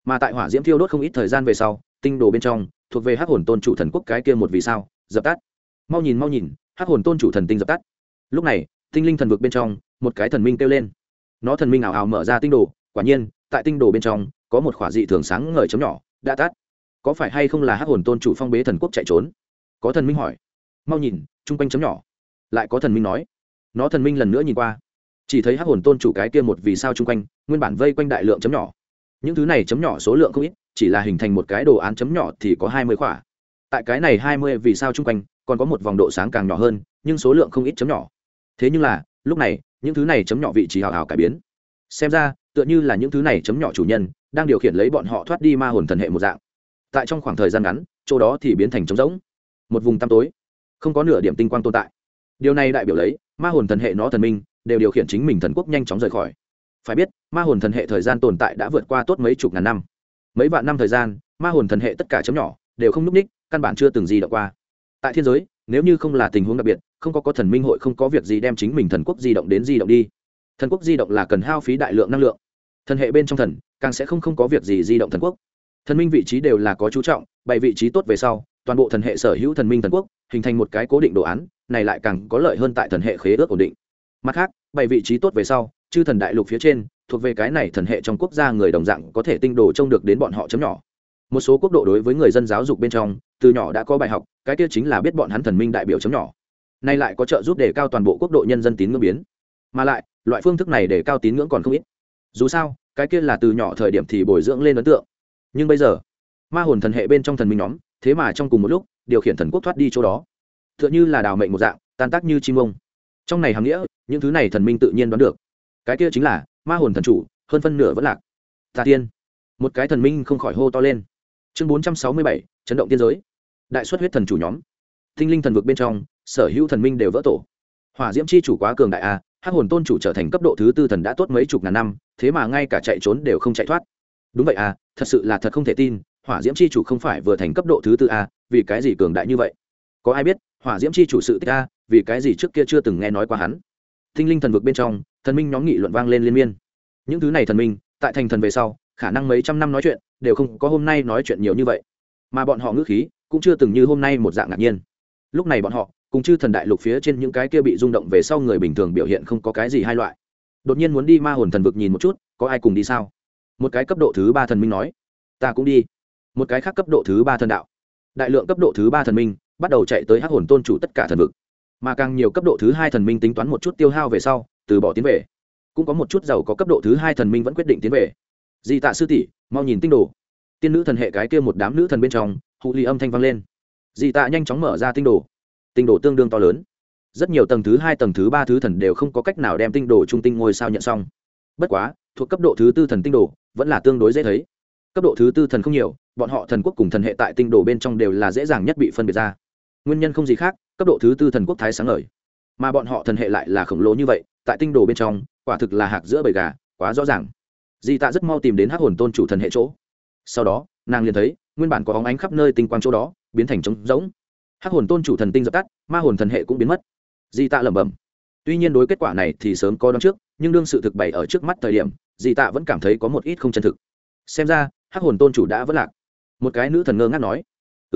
Mà tại hỏa diễm thiêu đốt không ít thời gian về sau, tinh đồ bên trong thuộc về hắc hồn tôn chủ thần quốc cái kia một vì sao dập tắt. Mau nhìn, hắc hồn tôn chủ thần tinh dập tắt. Lúc này tinh linh thần vực bên trong một cái thần minh kêu lên. Nó thần minh ảo ảo mở ra tinh đồ, quả nhiên tại tinh đồ bên trong có một khỏa dị thường sáng ngời chấm nhỏ đã tắt. Có phải hay không là hắc hồn tôn chủ phong bế thần quốc chạy trốn? Có thần minh hỏi. Mau nhìn, trung quanh chấm nhỏ. Lại có thần minh nói. Nó thần minh lần nữa nhìn qua, chỉ thấy hắc hồn tôn chủ cái kia một vì sao trung quanh nguyên bản vây quanh đại lượng chấm nhỏ. Những thứ này chấm nhỏ số lượng không ít, chỉ là hình thành một cái đồ án chấm nhỏ thì có 20 khỏa. Tại cái này 20 vì sao trung quanh còn có một vòng độ sáng càng nhỏ hơn, nhưng số lượng không ít chấm nhỏ. Thế nhưng là lúc này những thứ này chấm nhỏ vị trí hào hào cải biến, xem ra tựa như là những thứ này chấm nhỏ chủ nhân đang điều khiển lấy bọn họ thoát đi ma hồn thần hệ một dạng. Tại trong khoảng thời gian ngắn, chỗ đó thì biến thành trống rỗng, một vùng tăm tối, không có nửa điểm tinh quang tồn tại. Điều này đại biểu lấy ma hồn thần hệ nó thần minh đều điều khiển chính mình thần quốc nhanh chóng rời khỏi. Phải biết ma hồn thần hệ thời gian tồn tại đã vượt qua tốt mấy chục ngàn năm, mấy vạn năm thời gian, ma hồn thần hệ tất cả chấm nhỏ đều không núp ních, căn bản chưa từng di động qua. Tại thiên giới, nếu như không là tình huống đặc biệt, không có thần minh hội không có việc gì đem chính mình thần quốc di động đến di động đi. Thần quốc di động là cần hao phí đại lượng năng lượng, thần hệ bên trong thần càng sẽ không có việc gì di động thần quốc. Thần minh vị trí đều là có chú trọng, bày vị trí tốt về sau, toàn bộ thần hệ sở hữu thần minh thần quốc hình thành một cái cố định đồ án, này lại càng có lợi hơn tại thần hệ khế ước ổn định. Mặt khác, bày vị trí tốt về sau, chư thần đại lục phía trên thuộc về cái này thần hệ trong quốc gia người đồng dạng có thể tinh đồ trông được đến bọn họ chấm nhỏ. Một số quốc độ đối với người dân giáo dục bên trong từ nhỏ đã có bài học, cái kia chính là biết bọn hắn thần minh đại biểu chấm nhỏ. Nay lại có trợ giúp để cao toàn bộ quốc độ nhân dân tín ngưỡng biến. Mà lại, loại phương thức này để cao tín ngưỡng còn không ít. Dù sao, cái kia là từ nhỏ thời điểm thì bồi dưỡng lên ấn tượng. Nhưng bây giờ, ma hồn thần hệ bên trong thần minh nhóm, thế mà trong cùng một lúc điều khiển thần quốc thoát đi chỗ đó, tựa như là đào mệnh một dạng, tan tác như chim ông. Trong này hàm nghĩa, những thứ này thần minh tự nhiên đoán được, cái kia chính là ma hồn thần chủ, hơn phân nửa vẫn lạc. Tà tiên, một cái thần minh không khỏi hô to lên. Chương 467, chấn động tiên giới. Đại xuất huyết thần chủ nhóm, tinh linh thần vực bên trong, sở hữu thần minh đều vỡ tổ. Hỏa diễm chi chủ quá cường đại a, hắc hồn tôn chủ trở thành cấp độ thứ tư thần đã tốt mấy chục ngàn năm, thế mà ngay cả chạy trốn đều không chạy thoát. Đúng vậy à, thật sự là thật không thể tin, hỏa diễm chi chủ không phải vừa thành cấp độ thứ tư a, vì cái gì cường đại như vậy? Có ai biết hỏa diễm chi chủ sự tích a, vì cái gì trước kia chưa từng nghe nói qua hắn? Tinh linh thần vực bên trong, thần minh nhóm nghị luận vang lên liên miên. Những thứ này thần minh tại thành thần về sau, khả năng mấy trăm năm nói chuyện đều không có hôm nay nói chuyện nhiều như vậy, mà bọn họ ngữ khí cũng chưa từng như hôm nay một dạng ngạc nhiên. Lúc này bọn họ cùng chư thần đại lục phía trên những cái kia bị rung động về sau người bình thường biểu hiện không có cái gì hai loại. Đột nhiên muốn đi ma hồn thần vực nhìn một chút, có ai cùng đi sao? Một cái cấp độ thứ ba thần minh nói. Ta cũng đi. Một cái khác cấp độ thứ ba thần đạo. Đại lượng cấp độ thứ ba thần minh bắt đầu chạy tới hắc hồn tôn chủ tất cả thần vực, mà càng nhiều cấp độ thứ hai thần minh tính toán một chút tiêu hao về sau từ bỏ tiến về. Cũng có một chút giàu có cấp độ thứ hai thần minh vẫn quyết định tiến về. Di Tạ sư tỷ, mau nhìn tinh đồ. Tiên nữ thần hệ cái kia một đám nữ thần bên trong, hụ ly âm thanh vang lên. Di Tạ nhanh chóng mở ra tinh đồ. Tinh đồ tương đương to lớn, rất nhiều tầng thứ hai tầng thứ ba thứ thần đều không có cách nào đem tinh đồ trung tinh ngôi sao nhận xong. Bất quá thuộc cấp độ thứ tư thần tinh đồ vẫn là tương đối dễ thấy. Cấp độ thứ tư thần không nhiều, bọn họ thần quốc cùng thần hệ tại tinh đồ bên trong đều là dễ dàng nhất bị phân biệt ra. Nguyên nhân không gì khác, cấp độ thứ tư thần quốc thái sáng ngời, mà bọn họ thần hệ lại là khổng lồ như vậy, tại tinh đồ bên trong quả thực là hạc giữa bầy gà, quá rõ ràng. Di Tạ rất mau tìm đến hắc hồn tôn chủ thần hệ chỗ, sau đó nàng liền thấy nguyên bản có óng ánh khắp nơi tinh quang chỗ đó biến thành trống rỗng. Hắc hồn tôn chủ thần tinh dập tắt, ma hồn thần hệ cũng biến mất. Di Tạ lẩm bẩm. Tuy nhiên đối kết quả này thì sớm có đoán trước, nhưng đương sự thực bày ở trước mắt thời điểm, Di Tạ vẫn cảm thấy có một ít không chân thực. Xem ra hắc hồn tôn chủ đã vỡ lạc. Một cái nữ thần ngơ ngác nói.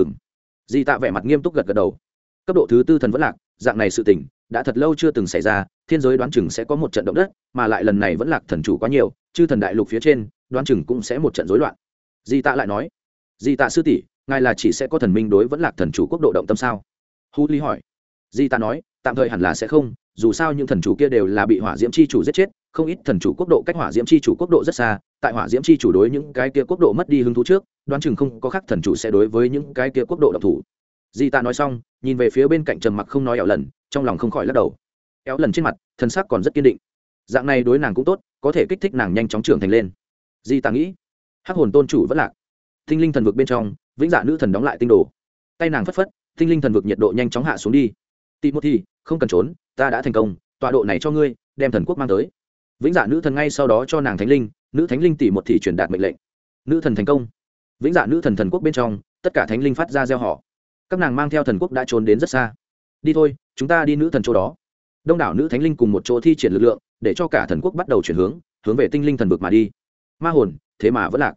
Di Tạ vẻ mặt nghiêm túc gật gật đầu. Cấp độ thứ tư thần vỡ lạc, dạng này sự tình đã thật lâu chưa từng xảy ra, thiên giới đoán chừng sẽ có một trận động đất, mà lại lần này vẫn lạc thần chủ quá nhiều, chư thần đại lục phía trên đoán chừng cũng sẽ một trận rối loạn. Di Tạ lại nói. Di Tạ sư tỷ, ngài là chỉ sẽ có thần minh đối vẫn lạc thần chủ quốc độ động tâm sao? Hu Ly hỏi. Di Tạ nói, tạm thời hẳn là sẽ không, dù sao những thần chủ kia đều là bị hỏa diễm chi chủ giết chết, không ít thần chủ quốc độ cách hỏa diễm chi chủ quốc độ rất xa, tại hỏa diễm chi chủ đối những cái kia quốc độ mất đi hứng thú trước, đoán chừng không có khác thần chủ sẽ đối với những cái kia quốc độ động thủ. Di Tạ nói xong, nhìn về phía bên cạnh trầm mặc không nói Éo Lần, trong lòng không khỏi lắc đầu. Éo Lần trên mặt thần sắc còn rất kiên định, dạng này đối nàng cũng tốt, có thể kích thích nàng nhanh chóng trưởng thành lên. Di Tạ nghĩ, hắc hồn tôn chủ vẫn lạc, tinh linh thần vực bên trong vĩnh dạ nữ thần đóng lại tinh đồ, tay nàng phất phất, tinh linh thần vực nhiệt độ nhanh chóng hạ xuống đi. Timothy, không cần trốn, ta đã thành công, tọa độ này cho ngươi, đem thần quốc mang tới. Vĩnh dạ nữ thần ngay sau đó cho nàng thánh linh, nữ thánh linh tỷ một thì truyền đạt mệnh lệnh. Nữ thần thành công. Vĩnh dạ nữ thần thần quốc bên trong tất cả thánh linh phát ra gieo họ, các nàng mang theo thần quốc đã trốn đến rất xa. Đi thôi, chúng ta đi nữ thần chỗ đó. Đông đảo nữ thánh linh cùng một chỗ thi triển lực lượng để cho cả thần quốc bắt đầu chuyển hướng về tinh linh thần vực mà đi. Ma hồn thế mà vẫn lạc.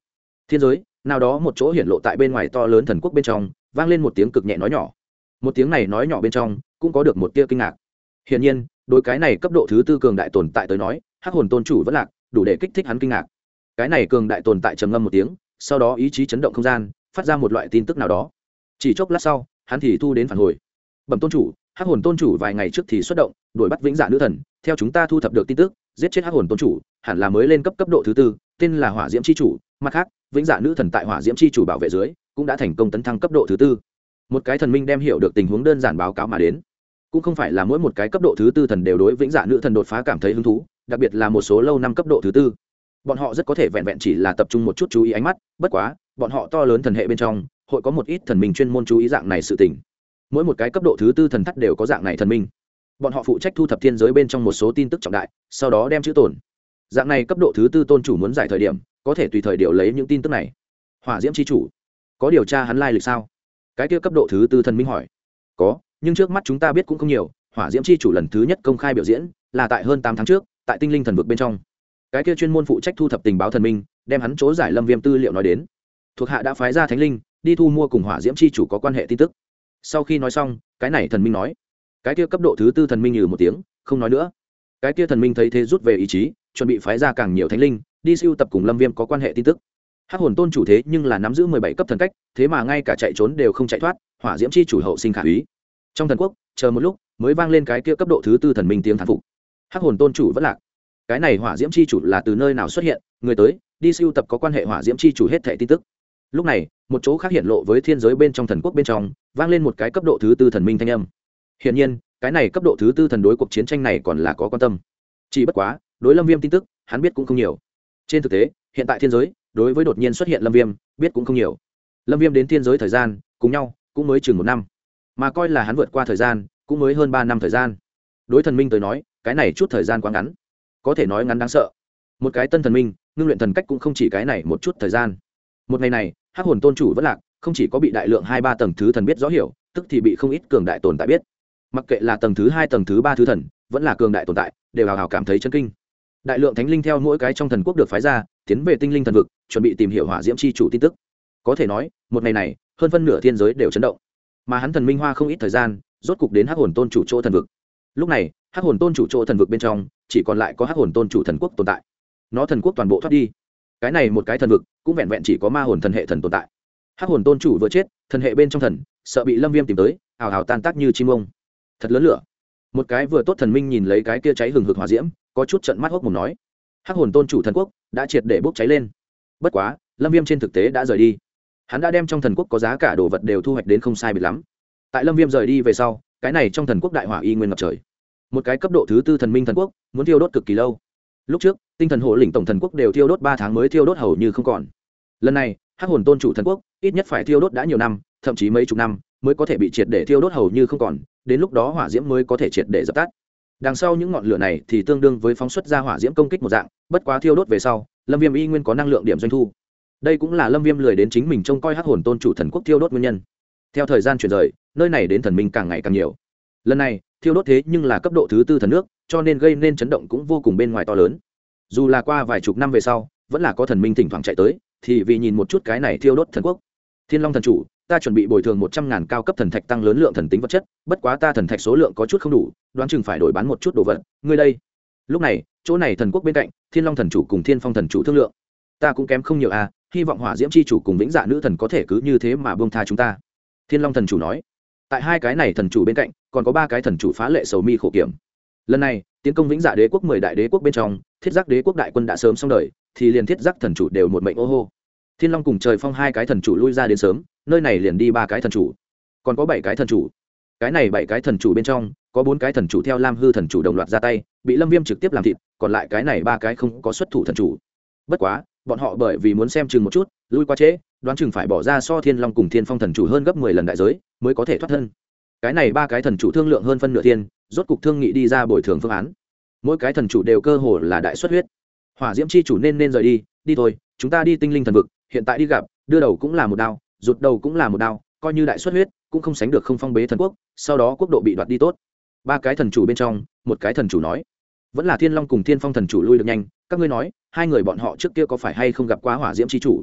thiên giới nào đó một chỗ hiển lộ tại bên ngoài to lớn thần quốc bên trong vang lên một tiếng cực nhẹ nói nhỏ. Một tiếng này nói nhỏ bên trong cũng có được một tia kinh ngạc. Hiển nhiên đối cái này cấp độ thứ tư cường đại tồn tại tới nói, hắc hồn tôn chủ vẫn lạc đủ để kích thích hắn kinh ngạc. Cái này cường đại tồn tại trầm ngâm một tiếng, sau đó ý chí chấn động không gian, phát ra một loại tin tức nào đó. Chỉ chốc lát sau, hắn thì thu đến phản hồi. Bẩm tôn chủ, hắc hồn tôn chủ vài ngày trước thì xuất động, đuổi bắt vĩnh dạ nữ thần. Theo chúng ta thu thập được tin tức, giết chết hắc hồn tôn chủ, hẳn là mới lên cấp độ thứ tư, tên là hỏa diễm chi chủ. Mặt khác, vĩnh dạ nữ thần tại hỏa diễm chi chủ bảo vệ dưới, cũng đã thành công tấn thăng cấp độ thứ tư. Một cái thần minh đem hiểu được tình huống đơn giản báo cáo mà đến. Cũng không phải là mỗi một cái cấp độ thứ tư thần đều đối vĩnh dạ nữ thần đột phá cảm thấy hứng thú, đặc biệt là một số lâu năm cấp độ thứ tư, bọn họ rất có thể vẹn vẹn chỉ là tập trung một chút chú ý ánh mắt. Bất quá bọn họ to lớn thần hệ bên trong hội có một ít thần minh chuyên môn chú ý dạng này sự tình. Mỗi một cái cấp độ thứ tư thần thắt đều có dạng này thần minh, bọn họ phụ trách thu thập thiên giới bên trong một số tin tức trọng đại, sau đó đem chữ tổn. Dạng này cấp độ thứ tư tôn chủ muốn giải thời điểm có thể tùy thời điều lấy những tin tức này. Hỏa diễm chi chủ có điều tra hắn lai lịch sao? Cái kia cấp độ thứ tư thần minh hỏi. Có, nhưng trước mắt chúng ta biết cũng không nhiều. Hỏa diễm chi chủ lần thứ nhất công khai biểu diễn là tại hơn 8 tháng trước, tại tinh linh thần vực bên trong. Cái kia chuyên môn phụ trách thu thập tình báo thần minh đem hắn chỗ giải lâm viêm tư liệu nói đến, thuộc hạ đã phái ra thánh linh đi thu mua cùng hỏa diễm chi chủ có quan hệ tin tức. Sau khi nói xong, cái này thần minh nói. Cái kia cấp độ thứ tư thần minh nhừ một tiếng, không nói nữa. Cái kia thần minh thấy thế rút về ý chí, chuẩn bị phái ra càng nhiều thánh linh đi siêu tập cùng lâm viêm có quan hệ tin tức. Hắc hồn tôn chủ thế nhưng là nắm giữ 17 cấp thần cách, thế mà ngay cả chạy trốn đều không chạy thoát, hỏa diễm chi chủ hậu sinh khả úy. Trong thần quốc chờ một lúc mới vang lên cái kia cấp độ thứ tư thần minh tiếng thán phục. Hắc hồn tôn chủ vẫn lạc. Cái này hỏa diễm chi chủ là từ nơi nào xuất hiện? Người tới đi siêu tập có quan hệ hỏa diễm chi chủ hết thảy tin tức. Lúc này một chỗ khác hiện lộ với thiên giới bên trong thần quốc bên trong vang lên một cái cấp độ thứ tư thần minh thanh âm. Hiển nhiên cái này cấp độ thứ tư thần đối cuộc chiến tranh này còn là có quan tâm, chỉ bất quá đối lâm viêm tin tức hắn biết cũng không nhiều. Trên thực tế hiện tại thiên giới đối với đột nhiên xuất hiện lâm viêm biết cũng không nhiều. Lâm viêm đến thiên giới thời gian cùng nhau cũng mới chừng 1 năm, mà coi là hắn vượt qua thời gian cũng mới hơn 3 năm thời gian. Đối thần minh tới nói cái này chút thời gian quá ngắn, có thể nói ngắn đáng sợ. Một cái tân thần minh ngưng luyện thần cách cũng không chỉ cái này một chút thời gian. Một ngày này hắc hồn tôn chủ vẫn lạc, không chỉ có bị đại lượng 2-3 tầng thứ thần biết rõ hiểu, tức thì bị không ít cường đại tồn tại biết. Mặc kệ là tầng thứ 2 tầng thứ 3 thứ thần vẫn là cường đại tồn tại, đều hào hào cảm thấy chấn kinh. Đại lượng thánh linh theo mỗi cái trong thần quốc được phái ra, tiến về tinh linh thần vực, chuẩn bị tìm hiểu hỏa diễm chi chủ tin tức. Có thể nói một ngày này hơn phân nửa thiên giới đều chấn động. Mà hắn thần minh hoa không ít thời gian, rốt cục đến hắc hồn tôn chủ chỗ thần vực. Lúc này hắc hồn tôn chủ chỗ thần vực bên trong chỉ còn lại có hắc hồn tôn chủ thần quốc tồn tại. Nó thần quốc toàn bộ thoát đi, cái này một cái thần vực cũng vẹn vẹn chỉ có ma hồn thần hệ thần tồn tại. Hắc hồn tôn chủ vừa chết, thần hệ bên trong thần sợ bị lâm viêm tìm tới, hào hào tan tác như chim ông. Thật lớn lửa. Một cái vừa tốt thần minh nhìn lấy cái kia cháy hừng hực hỏa diễm, có chút trợn mắt hốc mồm nói. Hắc hồn tôn chủ thần quốc đã triệt để bốc cháy lên. Bất quá lâm viêm trên thực tế đã rời đi, hắn đã đem trong thần quốc có giá cả đồ vật đều thu hoạch đến không sai biệt lắm. Tại lâm viêm rời đi về sau, cái này trong thần quốc đại hỏa y nguyên ngập trời. Một cái cấp độ thứ tư thần minh thần quốc muốn thiêu đốt cực kỳ lâu. Lúc trước tinh thần hộ lĩnh tổng thần quốc đều thiêu đốt 3 tháng mới thiêu đốt hầu như không còn. Lần này hắc hồn tôn chủ thần quốc ít nhất phải thiêu đốt đã nhiều năm, thậm chí mấy chục năm mới có thể bị triệt để thiêu đốt hầu như không còn, đến lúc đó hỏa diễm mới có thể triệt để dập tắt. Đằng sau những ngọn lửa này thì tương đương với phóng xuất ra hỏa diễm công kích một dạng, bất quá thiêu đốt về sau lâm viêm y nguyên có năng lượng điểm doanh thu. Đây cũng là lâm viêm lười đến chính mình trông coi hắc hồn tôn chủ thần quốc thiêu đốt nguyên nhân. Theo thời gian chuyển rời, nơi này đến thần minh càng ngày càng nhiều. Lần này thiêu đốt thế nhưng là cấp độ thứ tư thần nước, cho nên gây nên chấn động cũng vô cùng bên ngoài to lớn. Dù là qua vài chục năm về sau vẫn là có thần minh thỉnh thoảng chạy tới, thì vì nhìn một chút cái này thiêu đốt thần quốc. Thiên Long thần chủ, ta chuẩn bị bồi thường 100.000 cao cấp thần thạch tăng lớn lượng thần tính vật chất, bất quá ta thần thạch số lượng có chút không đủ, đoán chừng phải đổi bán một chút đồ vật, ngươi đây. Lúc này chỗ này thần quốc bên cạnh Thiên Long thần chủ cùng Thiên Phong thần chủ thương lượng. Ta cũng kém không nhiều à, hy vọng hỏa diễm chi chủ cùng vĩnh dạ nữ thần có thể cứ như thế mà buông tha chúng ta. Thiên Long thần chủ nói. Tại hai cái này thần chủ bên cạnh còn có 3 cái thần chủ phá lệ sầu mi khổ kiểm. Lần này tiến công vĩnh dạ đế quốc 10 đại đế quốc bên trong, thiết giác đế quốc đại quân đã sớm xong đời, thì liền thiết giác thần chủ đều một mệnh ô hô. Thiên Long cùng Trời Phong 2 cái thần chủ lui ra đến sớm, nơi này liền đi 3 cái thần chủ, còn có 7 cái thần chủ. Cái này 7 cái thần chủ bên trong có 4 cái thần chủ theo Lam Hư thần chủ đồng loạt ra tay, bị lâm viêm trực tiếp làm thịt, còn lại cái này 3 cái không có xuất thủ thần chủ. Bất quá bọn họ bởi vì muốn xem chừng một chút, lui qua trễ, đoán chừng phải bỏ ra so Thiên Long cùng Thiên Phong thần chủ hơn gấp 10 lần đại giới mới có thể thoát thân. Cái này 3 cái thần chủ thương lượng hơn phân nửa tiền, rốt cục thương nghị đi ra bồi thường phương án. Mỗi cái thần chủ đều cơ hồ là đại xuất huyết. Hỏa diễm chi chủ nên rời đi, đi thôi, chúng ta đi tinh linh thần vực, hiện tại đi gặp, đưa đầu cũng là một đao, rụt đầu cũng là một đao, coi như đại xuất huyết cũng không sánh được không phong bế thần quốc, sau đó quốc độ bị đoạt đi tốt. 3 cái thần chủ bên trong, một cái thần chủ nói, vẫn là Thiên Long cùng Thiên Phong thần chủ lui được nhanh, các ngươi nói, 2 người bọn họ trước kia có phải hay không gặp quá hỏa diễm chi chủ?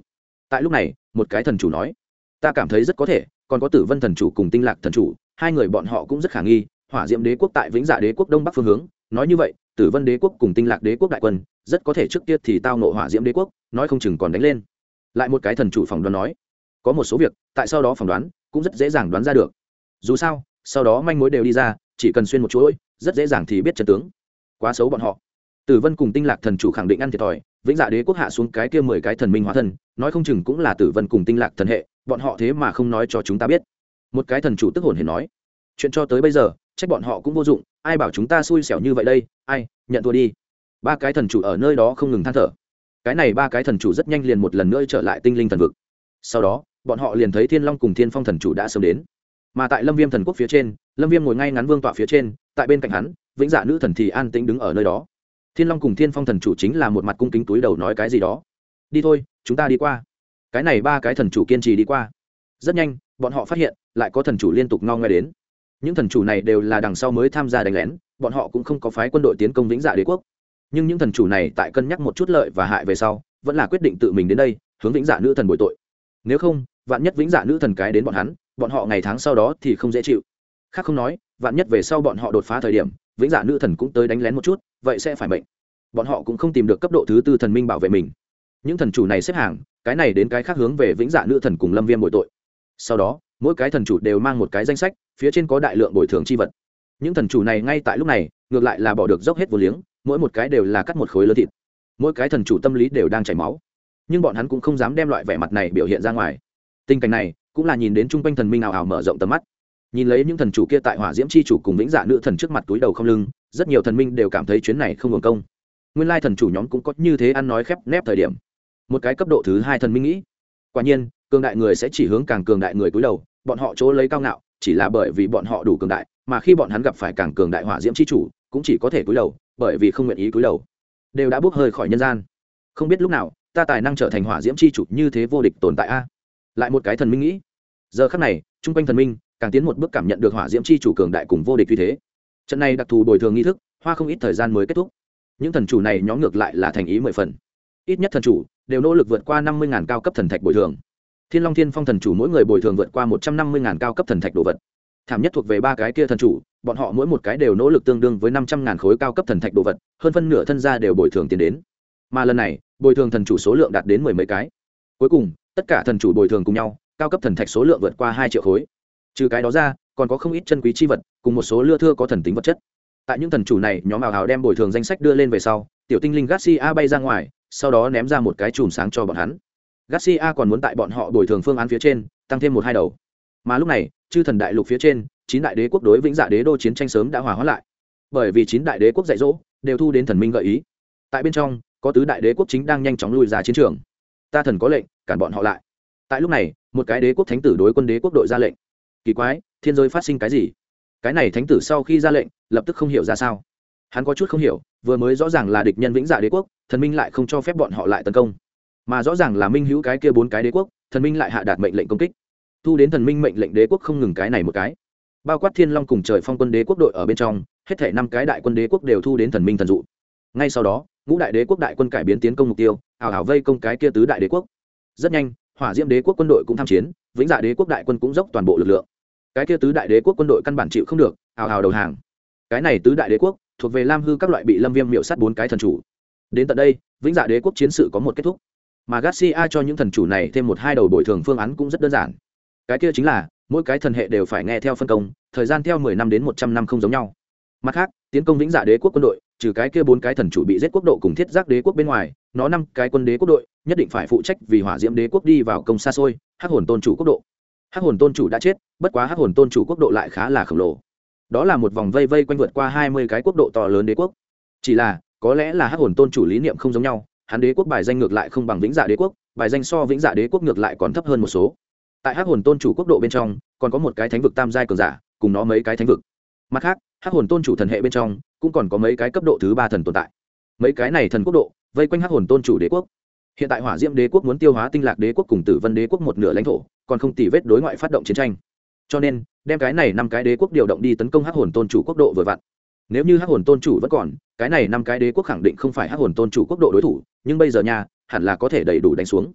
tại lúc này một cái thần chủ nói, ta cảm thấy rất có thể còn có Tử Vân thần chủ cùng Tinh Lạc thần chủ, hai người bọn họ cũng rất khả nghi. Hỏa Diễm đế quốc tại Vĩnh Dạ đế quốc đông bắc phương hướng, nói như vậy Tử Vân đế quốc cùng Tinh Lạc đế quốc đại quân rất có thể trước kia thì tao nộ Hỏa Diễm đế quốc, nói không chừng còn đánh lên. Lại một cái thần chủ phỏng đoán nói, có một số việc tại sau đó phỏng đoán cũng rất dễ dàng đoán ra được. Dù sao sau đó manh mối đều đi ra, chỉ cần xuyên một chuỗi rất dễ dàng thì biết chân tướng. Quá xấu bọn họ. Tử Vân cùng Tinh Lạc thần chủ khẳng định ăn thiệt thòi. Vĩnh Dạ đế quốc hạ xuống cái kia 10 cái thần minh hóa thân, nói không chừng cũng là Tử Vân cùng Tinh Lạc thần hệ, bọn họ thế mà không nói cho chúng ta biết. Một cái thần chủ tức hồn hển nói, chuyện cho tới bây giờ trách bọn họ cũng vô dụng, ai bảo chúng ta xui xẻo như vậy đây, ai nhận thua đi. Ba cái thần chủ ở nơi đó không ngừng than thở. Cái này ba cái thần chủ rất nhanh liền một lần nữa trở lại tinh linh thần vực. Sau đó bọn họ liền thấy Thiên Long cùng Thiên Phong thần chủ đã sớm đến. Mà tại Lâm Viêm thần quốc phía trên, Lâm Viêm ngồi ngay ngắn vương tọa phía trên, tại bên cạnh hắn Vĩnh Dạ nữ thần thì an tĩnh đứng ở nơi đó. Thiên Long cùng Thiên Phong thần chủ chính là một mặt cung kính túi đầu nói cái gì đó. Đi thôi, chúng ta đi qua. Cái này ba cái thần chủ kiên trì đi qua. Rất nhanh bọn họ phát hiện lại có thần chủ liên tục ngao ngoe đến. Những thần chủ này đều là đằng sau mới tham gia đánh lén, bọn họ cũng không có phái quân đội tiến công Vĩnh Dạ đế quốc. Nhưng những thần chủ này tại cân nhắc một chút lợi và hại về sau, vẫn là quyết định tự mình đến đây hướng Vĩnh Dạ nữ thần bồi tội. Nếu không, vạn nhất Vĩnh Dạ nữ thần cái đến bọn họ ngày tháng sau đó thì không dễ chịu. Khác không nói, vạn nhất về sau bọn họ đột phá thời điểm, Vĩnh Dạ nữ thần cũng tới đánh lén một chút, vậy sẽ phải mệnh. Bọn họ cũng không tìm được cấp độ thứ tư thần minh bảo vệ mình. Những thần chủ này xếp hàng, cái này đến cái khác hướng về Vĩnh Dạ nữ thần cùng Lâm Viêm bồi tội. Sau đó mỗi cái thần chủ đều mang một cái danh sách, phía trên có đại lượng bồi thường chi vật. Những thần chủ này ngay tại lúc này ngược lại là bỏ được dốc hết vô liếng, mỗi một cái đều là cắt một khối lớn thịt. Mỗi cái thần chủ tâm lý đều đang chảy máu, nhưng bọn hắn cũng không dám đem loại vẻ mặt này biểu hiện ra ngoài. Tình cảnh này cũng là nhìn đến trung quanh thần minh ảo ảo mở rộng tầm mắt. Nhìn lấy những thần chủ kia tại Hỏa Diễm chi chủ cùng Vĩnh Dạ nữ thần trước mặt túi đầu không lưng, rất nhiều thần minh đều cảm thấy chuyến này không hưởng công. Nguyên lai thần chủ nhóm cũng có như thế ăn nói khép nép thời điểm. Một cái cấp độ thứ hai thần minh nghĩ, quả nhiên cường đại người sẽ chỉ hướng càng cường đại người túi đầu, bọn họ chỗ lấy cao ngạo chỉ là bởi vì bọn họ đủ cường đại, mà khi bọn hắn gặp phải càng cường đại Hỏa Diễm chi chủ cũng chỉ có thể túi đầu, bởi vì không nguyện ý túi đầu đều đã bước hơi khỏi nhân gian. Không biết lúc nào ta tài năng trở thành Hỏa Diễm chi chủ như thế vô địch tồn tại a. Lại một cái thần minh nghĩ. Giờ khắc này trung quanh thần minh càng tiến một bước cảm nhận được Hỏa Diễm chi chủ cường đại cùng vô địch như thế. Trận này đặc thù bồi thường nghi thức hoa không ít thời gian mới kết thúc. Những thần chủ này nhóm ngược lại là thành ý 10 phần. Ít nhất thần chủ đều nỗ lực vượt qua 50.000 cao cấp thần thạch bồi thường. Thiên Long Thiên Phong thần chủ mỗi người bồi thường vượt qua 150.000 cao cấp thần thạch đồ vật. Thảm nhất thuộc về ba cái kia thần chủ, bọn họ mỗi một cái đều nỗ lực tương đương với 500.000 khối cao cấp thần thạch đồ vật, hơn phân nửa thân gia đều bồi thường tiền đến. Mà lần này, bồi thường thần chủ số lượng đạt đến 10 mấy cái. Cuối cùng, tất cả thần chủ bồi thường cùng nhau, cao cấp thần thạch số lượng vượt qua 2 triệu khối. Trừ cái đó ra, còn có không ít chân quý chi vật, cùng một số lưa thưa có thần tính vật chất. Tại những thần chủ này, nhóm ảo ảo đem bồi thường danh sách đưa lên về sau, tiểu tinh linh Garcia bay ra ngoài, sau đó ném ra một cái chùm sáng cho bọn hắn. Garcia còn muốn tại bọn họ bồi thường phương án phía trên tăng thêm 1-2 đầu. Mà lúc này, chư thần đại lục phía trên, 9 đại đế quốc đối Vĩnh Dạ đế đô chiến tranh sớm đã hòa hóa lại. Bởi vì 9 đại đế quốc dạy dỗ, đều thu đến thần minh gợi ý. Tại bên trong, có tứ đại đế quốc chính đang nhanh chóng lui ra chiến trường. Ta thần có lệnh, cản bọn họ lại. Tại lúc này, một cái đế quốc thánh tử đối quân đế quốc đội ra lệnh. Kỳ quái, thiên giới phát sinh cái gì? Cái này thánh tử sau khi ra lệnh, lập tức không hiểu ra sao. Hắn có chút không hiểu, vừa mới rõ ràng là địch nhân Vĩnh Dạ đế quốc, thần minh lại không cho phép bọn họ lại tấn công. Mà rõ ràng là minh hữu cái kia 4 cái đế quốc, thần minh lại hạ đạt mệnh lệnh công kích. Thu đến thần minh mệnh lệnh đế quốc không ngừng cái này một cái. Bao quát Thiên Long cùng Trời Phong quân đế quốc đội ở bên trong, hết thảy 5 cái đại quân đế quốc đều thu đến thần minh thần dụ. Ngay sau đó, ngũ đại đế quốc đại quân cải biến tiến công mục tiêu, ảo ảo vây công cái kia tứ đại đế quốc. Rất nhanh, Hỏa Diễm đế quốc quân đội cũng tham chiến, Vĩnh Dạ đế quốc đại quân cũng dốc toàn bộ lực lượng. Cái kia tứ đại đế quốc quân đội căn bản chịu không được, ảo ảo đầu hàng. Cái này tứ đại đế quốc thuộc về Lam Hư các loại bị Lâm Viêm miểu sát 4 cái thần chủ. Đến tận đây, Vĩnh Dạ đế quốc chiến sự có một kết thúc. Mà Garcia cho những thần chủ này thêm 1-2 đầu bồi thường phương án cũng rất đơn giản. Cái kia chính là mỗi cái thần hệ đều phải nghe theo phân công, thời gian theo 10 năm đến 100 năm không giống nhau. Mặt khác, tiến công Vĩnh Dạ đế quốc quân đội, trừ cái kia 4 cái thần chủ bị giết quốc độ cùng Thiết Giác đế quốc bên ngoài, nó 5 cái quân đế quốc đội nhất định phải phụ trách vì Hỏa Diễm đế quốc đi vào công xa xôi, Hắc Hồn tôn chủ quốc độ. Hắc Hồn tôn chủ đã chết, bất quá Hắc Hồn tôn chủ quốc độ lại khá là khổng lồ. Đó là một vòng vây vây quanh vượt qua 20 cái quốc độ to lớn đế quốc. Chỉ là, có lẽ là Hắc Hồn tôn chủ lý niệm không giống nhau, hắn đế quốc bài danh ngược lại không bằng Vĩnh Dạ đế quốc, bài danh so Vĩnh Dạ đế quốc ngược lại còn thấp hơn một số. Tại Hắc Hồn tôn chủ quốc độ bên trong, còn có một cái thánh vực tam giai cường giả, cùng nó mấy cái thánh vực. Mặt khác, Hắc Hồn tôn chủ thần hệ bên trong, cũng còn có mấy cái cấp độ thứ 3 thần tồn tại. Mấy cái này thần quốc độ, vây quanh Hắc Hồn tôn chủ đế quốc. Hiện tại Hỏa Diễm đế quốc muốn tiêu hóa Tinh Lạc đế quốc cùng Tử Vân đế quốc một nửa lãnh thổ, còn không tỉ vết đối ngoại phát động chiến tranh. Cho nên, đem cái này 5 cái đế quốc điều động đi tấn công Hắc Hồn tôn chủ quốc độ vừa vặn. Nếu như Hắc Hồn tôn chủ vẫn còn, cái này 5 cái đế quốc khẳng định không phải Hắc Hồn tôn chủ quốc độ đối thủ, nhưng bây giờ nha, hẳn là có thể đầy đủ đánh xuống.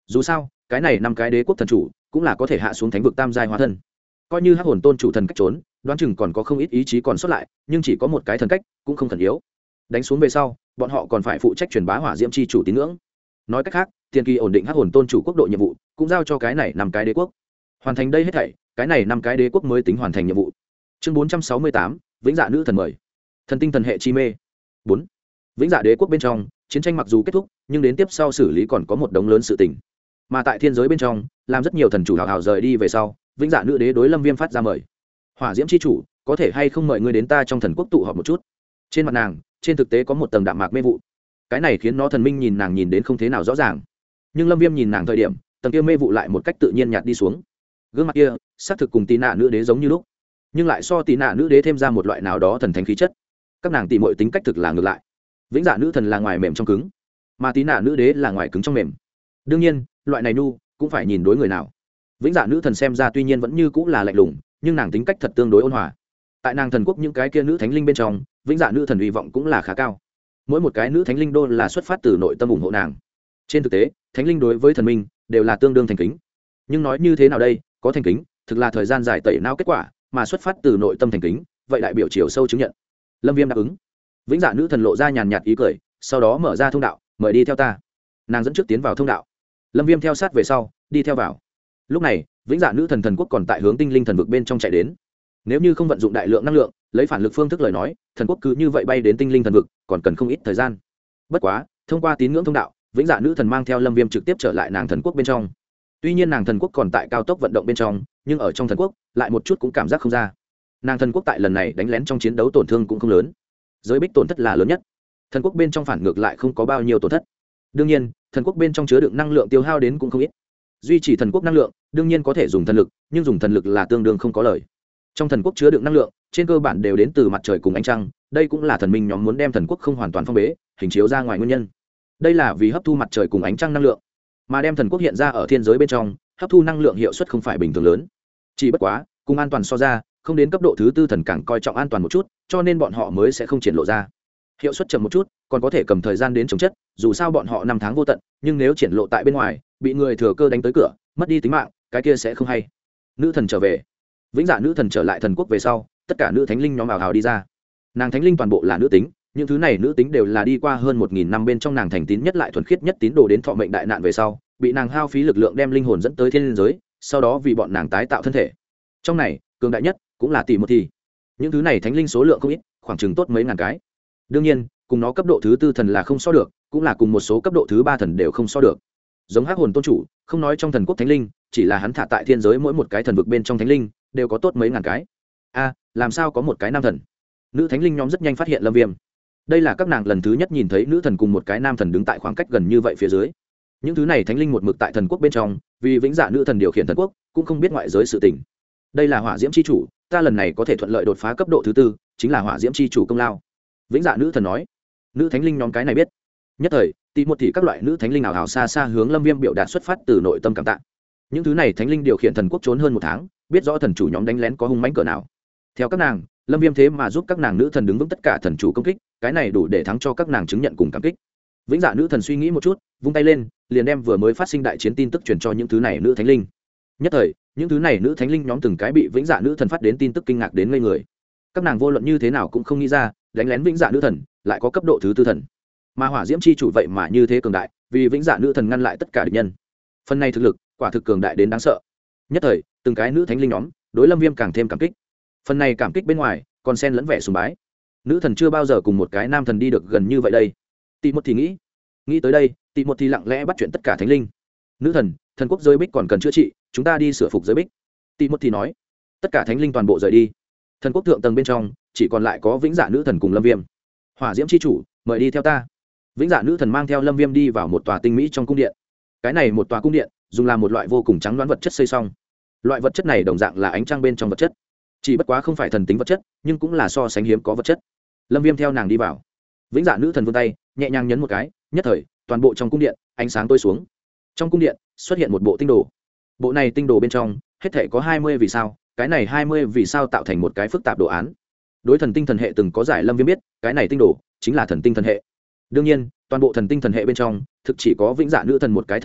dù sao cái này 5 cái đế quốc thần chủ cũng là có thể hạ xuống thánh vực tam giai hóa thân, coi như hắc hồn tôn chủ thần cách trốn đoán chừng còn có không ít ý chí còn sót lại, nhưng chỉ có một cái thần cách cũng không khẩn yếu. Đánh xuống về sau bọn họ còn phải phụ trách truyền bá hỏa diễm chi chủ tín ngưỡng. Nói cách khác, tiền kỳ ổn định hắc hồn tôn chủ quốc độ nhiệm vụ cũng giao cho cái này 5 cái đế quốc. Hoàn thành đây hết thảy, cái này 5 cái đế quốc mới tính hoàn thành nhiệm vụ. Chương 468, vĩnh dạ nữ thần mời. Thần tinh thần hệ chi mê. 4. Vĩnh dạ đế quốc bên trong, chiến tranh mặc dù kết thúc, nhưng đến tiếp sau xử lý còn có một đống lớn sự tình. Mà tại thiên giới bên trong, làm rất nhiều thần chủ hào hào rời đi về sau, vĩnh dạ nữ đế đối Lâm Viêm phát ra mời. Hỏa diễm chi chủ, có thể hay không mời ngươi đến ta trong thần quốc tụ họp một chút. Trên mặt nàng, trên thực tế có một tầng đạm mạc mê vụ. Cái này khiến nó thần minh nhìn nàng nhìn đến không thế nào rõ ràng. Nhưng Lâm Viêm nhìn nàng thời điểm, tầng kia mê vụ lại một cách tự nhiên nhạt đi xuống. Gương mặt kia, xác thực cùng Tí Nạ nữ đế giống như lúc, nhưng lại so Tí Nạ nữ đế thêm ra một loại nào đó thần thánh khí chất. Các nàng tỷ muội tính cách thực là ngược lại. Vĩnh dạ nữ thần là ngoài mềm trong cứng, mà Tí Nạ nữ đế là ngoài cứng trong mềm. Đương nhiên, loại này nu cũng phải nhìn đối người nào. Vĩnh dạ nữ thần xem ra tuy nhiên vẫn như cũng là lạnh lùng, nhưng nàng tính cách thật tương đối ôn hòa. Tại nàng thần quốc những cái kia nữ thánh linh bên trong, vĩnh dạ nữ thần hy vọng cũng là khá cao. Mỗi một cái nữ thánh linh đô là xuất phát từ nội tâm ủng hộ nàng. Trên thực tế, thánh linh đối với thần minh đều là tương đương thành kính. Nhưng nói như thế nào đây, có thành kính thực là thời gian dài tẩy não kết quả, mà xuất phát từ nội tâm thành kính, vậy đại biểu chiều sâu chứng nhận. Lâm Viêm đáp ứng. Vĩnh dạ nữ thần lộ ra nhàn nhạt ý cười, sau đó mở ra thông đạo, mời đi theo ta. Nàng dẫn trước tiến vào thông đạo, Lâm Viêm theo sát về sau, đi theo vào. Lúc này, vĩnh dạ nữ thần thần quốc còn tại hướng tinh linh thần vực bên trong chạy đến. Nếu như không vận dụng đại lượng năng lượng, lấy phản lực phương thức lời nói, thần quốc cứ như vậy bay đến tinh linh thần vực, còn cần không ít thời gian. Bất quá, thông qua tín ngưỡng thông đạo, vĩnh dạ nữ thần mang theo Lâm Viêm trực tiếp trở lại nàng thần quốc bên trong. Tuy nhiên nàng thần quốc còn tại cao tốc vận động bên trong, nhưng ở trong thần quốc lại một chút cũng cảm giác không ra. Nàng thần quốc tại lần này đánh lén trong chiến đấu tổn thương cũng không lớn, giới bích tổn thất là lớn nhất. Thần quốc bên trong phản ngược lại không có bao nhiêu tổn thất. Đương nhiên, thần quốc bên trong chứa đựng năng lượng tiêu hao đến cũng không ít. Duy trì thần quốc năng lượng, đương nhiên có thể dùng thần lực, nhưng dùng thần lực là tương đương không có lời. Trong thần quốc chứa đựng năng lượng, trên cơ bản đều đến từ mặt trời cùng ánh trăng, đây cũng là thần minh nhóm muốn đem thần quốc không hoàn toàn phong bế, hình chiếu ra ngoài nguyên nhân. Đây là vì hấp thu mặt trời cùng ánh trăng năng lượng, mà đem thần quốc hiện ra ở thiên giới bên trong, hấp thu năng lượng hiệu suất không phải bình thường lớn. Chỉ bất quá, cùng an toàn so ra, không đến cấp độ thứ tư thần càng coi trọng an toàn một chút, cho nên bọn họ mới sẽ không triển lộ ra. Hiệu suất chậm một chút, còn có thể cầm thời gian đến chống chất, dù sao bọn họ 5 tháng vô tận, nhưng nếu triển lộ tại bên ngoài, bị người thừa cơ đánh tới cửa, mất đi tính mạng, cái kia sẽ không hay. Nữ thần trở về. Vĩnh dạ nữ thần trở lại thần quốc về sau, tất cả nữ thánh linh nhóm ào ào đi ra. Nàng thánh linh toàn bộ là nữ tính, những thứ này nữ tính đều là đi qua hơn 1000 năm bên trong nàng thành tín nhất lại thuần khiết nhất tín đồ đến thọ mệnh đại nạn về sau, bị nàng hao phí lực lượng đem linh hồn dẫn tới thiên giới, sau đó vì bọn nàng tái tạo thân thể. Trong này, cường đại nhất cũng là tỷ một thì. Những thứ này thánh linh số lượng không ít, khoảng chừng tốt mấy ngàn cái. Đương nhiên, cùng nó cấp độ thứ tư thần là không so được, cũng là cùng một số cấp độ thứ 3 thần đều không so được. Giống hắc hồn tôn chủ, không nói trong thần quốc thánh linh, chỉ là hắn thả tại thiên giới mỗi một cái thần vực bên trong thánh linh đều có tốt mấy ngàn cái. Làm sao có một cái nam thần? Nữ thánh linh nhóm rất nhanh phát hiện Lâm Viêm. Đây là các nàng lần thứ nhất nhìn thấy nữ thần cùng một cái nam thần đứng tại khoảng cách gần như vậy phía dưới. Những thứ này thánh linh một mực tại thần quốc bên trong, vì vĩnh dạ nữ thần điều khiển thần quốc, cũng không biết ngoại giới sự tình. Đây là hỏa diễm chi chủ, ta lần này có thể thuận lợi đột phá cấp độ thứ tư, chính là hỏa diễm chi chủ công lao. Vĩnh dạ nữ thần nói. Nữ thánh linh nhóm cái này biết. Nhất thời, tỷ một thì các loại nữ thánh linh nào hào xa xa hướng Lâm Viêm biểu đạt xuất phát từ nội tâm cảm tạ. Những thứ này thánh linh điều khiển thần quốc trốn hơn 1 tháng, biết rõ thần chủ nhóm đánh lén có hung mãnh cỡ nào. Theo các nàng, Lâm Viêm thế mà giúp các nàng nữ thần đứng vững tất cả thần chủ công kích, cái này đủ để thắng cho các nàng chứng nhận cùng cảm kích. Vĩnh dạ nữ thần suy nghĩ một chút, vung tay lên, liền đem vừa mới phát sinh đại chiến tin tức truyền cho những thứ này nữ thánh linh. Nhất thời, những thứ này nữ thánh linh nhóm từng cái bị vĩnh dạ nữ thần phát đến tin tức kinh ngạc đến ngây người. Các nàng vô luận như thế nào cũng không nghĩ ra, đánh lén vĩnh dạ nữ thần lại có cấp độ thứ tư thần. Mà hỏa diễm chi chủ vậy mà như thế cường đại, vì vĩnh dạ nữ thần ngăn lại tất cả địch nhân. Phần này thực lực, quả thực cường đại đến đáng sợ. Nhất thời, từng cái nữ thánh linh nhóm đối Lâm Viêm càng thêm cảm kích. Phần này cảm kích bên ngoài, còn xen lẫn vẻ sùng bái. Nữ thần chưa bao giờ cùng một cái nam thần đi được gần như vậy đây. Tỷ một thì nghĩ tới đây, tỷ một thì lặng lẽ bắt chuyện tất cả thánh linh. Nữ thần, thần quốc giới bích còn cần chữa trị, chúng ta đi sửa phục giới bích. Tỷ một thì nói. Tất cả thánh linh toàn bộ rời đi. Thần quốc thượng tầng bên trong chỉ còn lại có vĩnh dạ nữ thần cùng Lâm Viêm. Hỏa diễm chi chủ, mời đi theo ta. Vĩnh dạ nữ thần mang theo Lâm Viêm đi vào một tòa tinh mỹ trong cung điện. Cái này một tòa cung điện dùng làm một loại vô cùng trắng đoán vật chất xây xong. Loại vật chất này đồng dạng là ánh trăng bên trong vật chất, chỉ bất quá không phải thần tính vật chất, nhưng cũng là so sánh hiếm có vật chất. Lâm Viêm theo nàng đi vào. Vĩnh dạ nữ thần vươn tay nhẹ nhàng nhấn một cái, nhất thời toàn bộ trong cung điện ánh sáng tối xuống. Trong cung điện xuất hiện một bộ tinh đồ. Bộ này tinh đồ bên trong hết thể có 20 vì sao, cái này 20 vì sao tạo thành một cái phức tạp đồ án. Đối thần tinh thần hệ từng có giải Lâm Viêm biết, cái này tinh đồ chính là thần tinh thần hệ. Đương nhiên, toàn bộ thần tinh thần hệ bên trong thực chỉ có vĩnh dạ nữ thần một cái thần minh,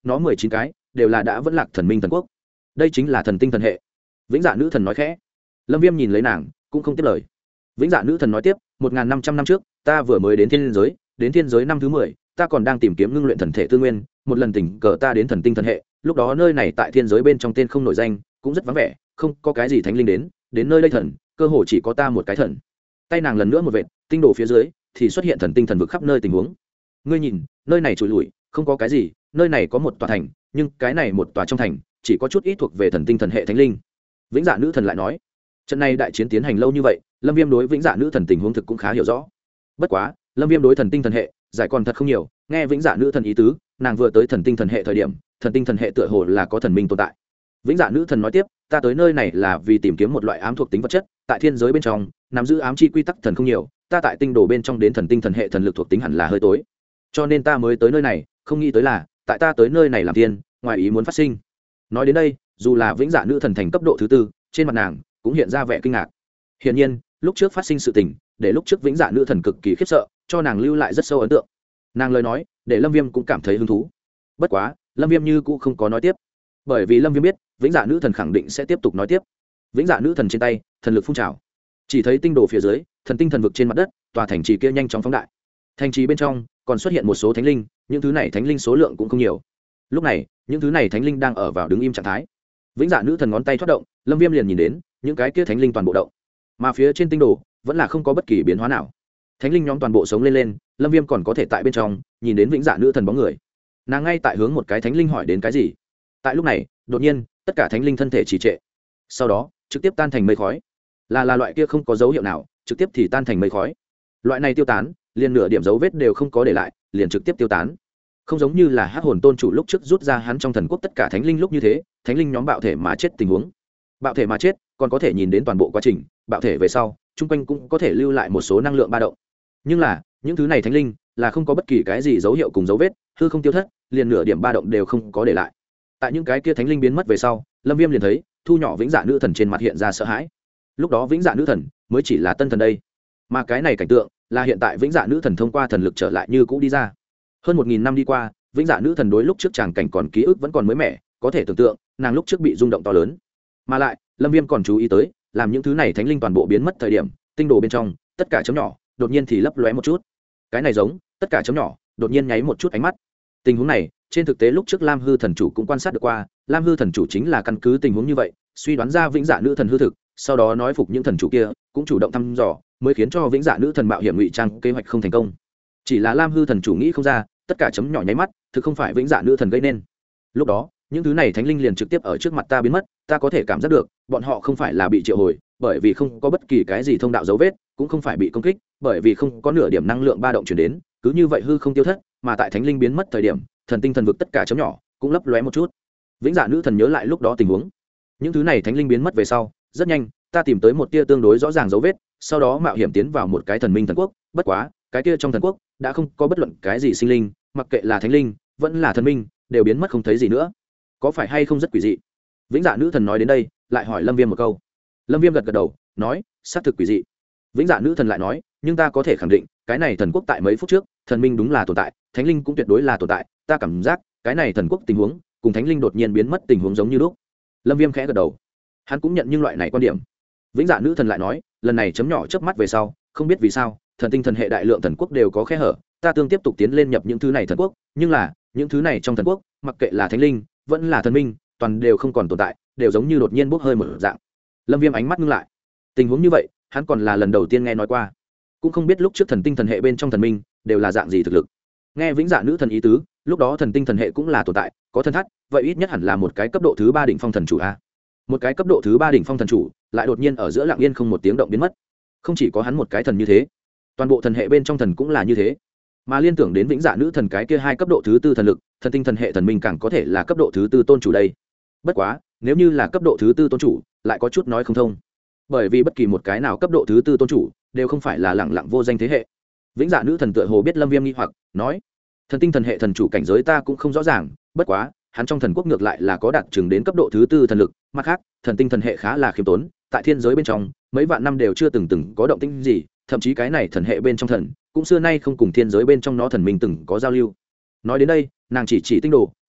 nó 19 cái đều là đã vẫn lạc thần minh thần quốc. Đây chính là thần tinh thần hệ. Vĩnh Dạ nữ thần nói khẽ. Lâm Viêm nhìn lấy nàng cũng không tiếp lời. Vĩnh Dạ nữ thần nói tiếp, 1500 năm trước ta vừa mới đến thiên giới năm thứ 10, ta còn đang tìm kiếm ngưng luyện thần thể tư nguyên, một lần tình cờ ta đến thần tinh thần hệ, lúc đó nơi này tại thiên giới bên trong tên không nổi danh, cũng rất vắng vẻ, không có cái gì thánh linh đến nơi đây thần, cơ hồ chỉ có ta một cái thần. Tay nàng lần nữa một vệt, tinh đồ phía dưới thì xuất hiện thần tinh thần vực khắp nơi tình huống. Ngươi nhìn, nơi này trụi lủi, không có cái gì, nơi này có một tòa thành, nhưng cái này một tòa trong thành chỉ có chút ít thuộc về thần tinh thần hệ thánh linh. Vĩnh Dạ nữ thần lại nói, trận này đại chiến tiến hành lâu như vậy, Lâm Viêm đối Vĩnh Dạ nữ thần tình huống thực cũng khá hiểu rõ. Bất quá, Lâm Viêm đối thần tinh thần hệ giải còn thật không nhiều, nghe Vĩnh Dạ nữ thần ý tứ, nàng vừa tới thần tinh thần hệ thời điểm, thần tinh thần hệ tựa hồ là có thần minh tồn tại. Vĩnh Dạ nữ thần nói tiếp, ta tới nơi này là vì tìm kiếm một loại ám thuộc tính vật chất, tại thiên giới bên trong nắm giữ ám chi quy tắc thần không nhiều, ta tại tinh đồ bên trong đến thần tinh thần hệ thần lực thuộc tính hẳn là hơi tối, cho nên ta mới tới nơi này, không nghĩ tới là tại ta tới nơi này làm tiên, ngoài ý muốn phát sinh. Nói đến đây, dù là Vĩnh Dạ nữ thần thành cấp độ thứ 4, trên mặt nàng cũng hiện ra vẻ kinh ngạc. Hiển nhiên, lúc trước phát sinh sự tình, để lúc trước Vĩnh Dạ nữ thần cực kỳ khiếp sợ, cho nàng lưu lại rất sâu ấn tượng. Nàng lời nói, để Lâm Viêm cũng cảm thấy hứng thú. Bất quá, Lâm Viêm như cũng không có nói tiếp, bởi vì Lâm Viêm biết, Vĩnh Dạ nữ thần khẳng định sẽ tiếp tục nói tiếp. Vĩnh Dạ nữ thần trên tay, thần lực phun trào. Chỉ thấy tinh đồ phía dưới, thần tinh thần vực trên mặt đất, tòa thành trì kia nhanh chóng phóng đại. Thành trì bên trong còn xuất hiện một số thánh linh, những thứ này thánh linh số lượng cũng không nhiều. Lúc này, những thứ này thánh linh đang ở vào đứng im trạng thái. Vĩnh Dạ nữ thần ngón tay thoát động, Lâm Viêm liền nhìn đến, những cái kia thánh linh toàn bộ động. Mà phía trên tinh đồ vẫn là không có bất kỳ biến hóa nào. Thánh linh nhóm toàn bộ sống lên, Lâm Viêm còn có thể tại bên trong nhìn đến Vĩnh Dạ nữ thần bóng người. Nàng ngay tại hướng một cái thánh linh hỏi đến cái gì. Tại lúc này, đột nhiên, tất cả thánh linh thân thể trì trệ. Sau đó, trực tiếp tan thành mây khói. Là loại kia không có dấu hiệu nào, trực tiếp thì tan thành mây khói. Loại này tiêu tán, liền nửa điểm dấu vết đều không có để lại, liền trực tiếp tiêu tán. Không giống như là Hắc Hồn Tôn chủ lúc trước rút ra hắn trong thần quốc tất cả thánh linh lúc như thế, thánh linh nhóm bạo thể mà chết tình huống. Bạo thể mà chết, còn có thể nhìn đến toàn bộ quá trình, bạo thể về sau, chung quanh cũng có thể lưu lại một số năng lượng ba động. Nhưng là, những thứ này thánh linh là không có bất kỳ cái gì dấu hiệu cùng dấu vết, hư không tiêu thất, liền nửa điểm ba động đều không có để lại. Tại những cái kia thánh linh biến mất về sau, Lâm Viêm liền thấy, thu nhỏ Vĩnh Dạ nữ thần trên mặt hiện ra sợ hãi. Lúc đó Vĩnh Dạ nữ thần mới chỉ là tân thần đây, mà cái này cảnh tượng là hiện tại Vĩnh Dạ nữ thần thông qua thần lực trở lại như cũ đi ra. Hơn 1000 năm đi qua, Vĩnh Dạ nữ thần đối lúc trước tràng cảnh còn ký ức vẫn còn mới mẻ, có thể tưởng tượng, nàng lúc trước bị rung động to lớn. Mà lại, Lâm Viêm còn chú ý tới, làm những thứ này thánh linh toàn bộ biến mất thời điểm, tinh đồ bên trong, tất cả chấm nhỏ, đột nhiên thì lấp lóe một chút. Cái này giống, tất cả chấm nhỏ, đột nhiên nháy một chút ánh mắt. Tình huống này, trên thực tế lúc trước Lam Hư thần chủ cũng quan sát được qua, Lam Hư thần chủ chính là căn cứ tình huống như vậy, suy đoán ra Vĩnh Dạ nữ thần hư thực, sau đó nói phục những thần chủ kia, cũng chủ động thăm dò, mới khiến cho Vĩnh Dạ nữ thần mạo hiểm ngụy trang kế hoạch không thành công. Chỉ là Lam Hư thần chủ nghĩ không ra, tất cả chấm nhỏ nháy mắt, thực không phải Vĩnh Dạ nữ thần gây nên. Lúc đó, những thứ này thánh linh liền trực tiếp ở trước mặt ta biến mất, ta có thể cảm giác được, bọn họ không phải là bị triệu hồi, bởi vì không có bất kỳ cái gì thông đạo dấu vết, cũng không phải bị công kích, bởi vì không có nửa điểm năng lượng ba động truyền đến, cứ như vậy hư không tiêu thất, mà tại thánh linh biến mất thời điểm, thần tinh thần vực tất cả chấm nhỏ cũng lấp lóe một chút. Vĩnh Dạ nữ thần nhớ lại lúc đó tình huống. Những thứ này thánh linh biến mất về sau, rất nhanh, ta tìm tới một tia tương đối rõ ràng dấu vết, sau đó mạo hiểm tiến vào một cái thần minh thần quốc, bất quá, cái kia trong thần quốc đã không có bất luận cái gì sinh linh, mặc kệ là thánh linh, vẫn là thần minh, đều biến mất không thấy gì nữa. Có phải hay không rất quỷ dị? Vĩnh Dạ nữ thần nói đến đây, lại hỏi Lâm Viêm một câu. Lâm Viêm gật gật đầu, nói, xác thực quỷ dị. Vĩnh Dạ nữ thần lại nói, nhưng ta có thể khẳng định, cái này thần quốc tại mấy phút trước, thần minh đúng là tồn tại, thánh linh cũng tuyệt đối là tồn tại, ta cảm giác, cái này thần quốc tình huống, cùng thánh linh đột nhiên biến mất tình huống giống như lúc. Lâm Viêm khẽ gật đầu. Hắn cũng nhận những loại này quan điểm. Vĩnh Dạ nữ thần lại nói, lần này chấm nhỏ chớp mắt về sau, không biết vì sao, thần tinh thần hệ đại lượng thần quốc đều có khe hở, ta tương tiếp tục tiến lên nhập những thứ này thần quốc, nhưng là, những thứ này trong thần quốc, mặc kệ là thánh linh, vẫn là thần minh, toàn đều không còn tồn tại, đều giống như đột nhiên bốc hơi mở dạng. Lâm Viêm ánh mắt ngưng lại. Tình huống như vậy, hắn còn là lần đầu tiên nghe nói qua, cũng không biết lúc trước thần tinh thần hệ bên trong thần minh đều là dạng gì thực lực. Nghe Vĩnh Dạ nữ thần ý tứ, lúc đó thần tinh thần hệ cũng là tồn tại, có thân thắt, vậy ít nhất hẳn là một cái cấp độ thứ 3 đỉnh phong thần chủ a. Một cái cấp độ thứ 3 đỉnh phong thần chủ, lại đột nhiên ở giữa lặng yên không một tiếng động biến mất. Không chỉ có hắn một cái thần như thế, toàn bộ thần hệ bên trong thần cũng là như thế. Mà liên tưởng đến Vĩnh Dạ nữ thần cái kia hai cấp độ thứ 4 thần lực, thần tinh thần hệ thần minh càng có thể là cấp độ thứ 4 tôn chủ đây. Bất quá, nếu như là cấp độ thứ 4 tôn chủ, lại có chút nói không thông. Bởi vì bất kỳ một cái nào cấp độ thứ 4 tôn chủ, đều không phải là lẳng lặng vô danh thế hệ. Vĩnh Dạ nữ thần tựa hồ biết Lâm Viêm nghi hoặc, nói: "Thần tinh thần hệ thần chủ cảnh giới ta cũng không rõ ràng, bất quá, hắn trong thần quốc ngược lại là có đạt chừng đến cấp độ thứ 4 thần lực, mặt khác, thần tinh thần hệ khá là khiêm tốn, tại thiên giới bên trong, mấy vạn năm đều chưa từng có động tĩnh gì, thậm chí cái này thần hệ bên trong thần, cũng xưa nay không cùng thiên giới bên trong nó thần minh từng có giao lưu." Nói đến đây, nàng chỉ tinh đồ,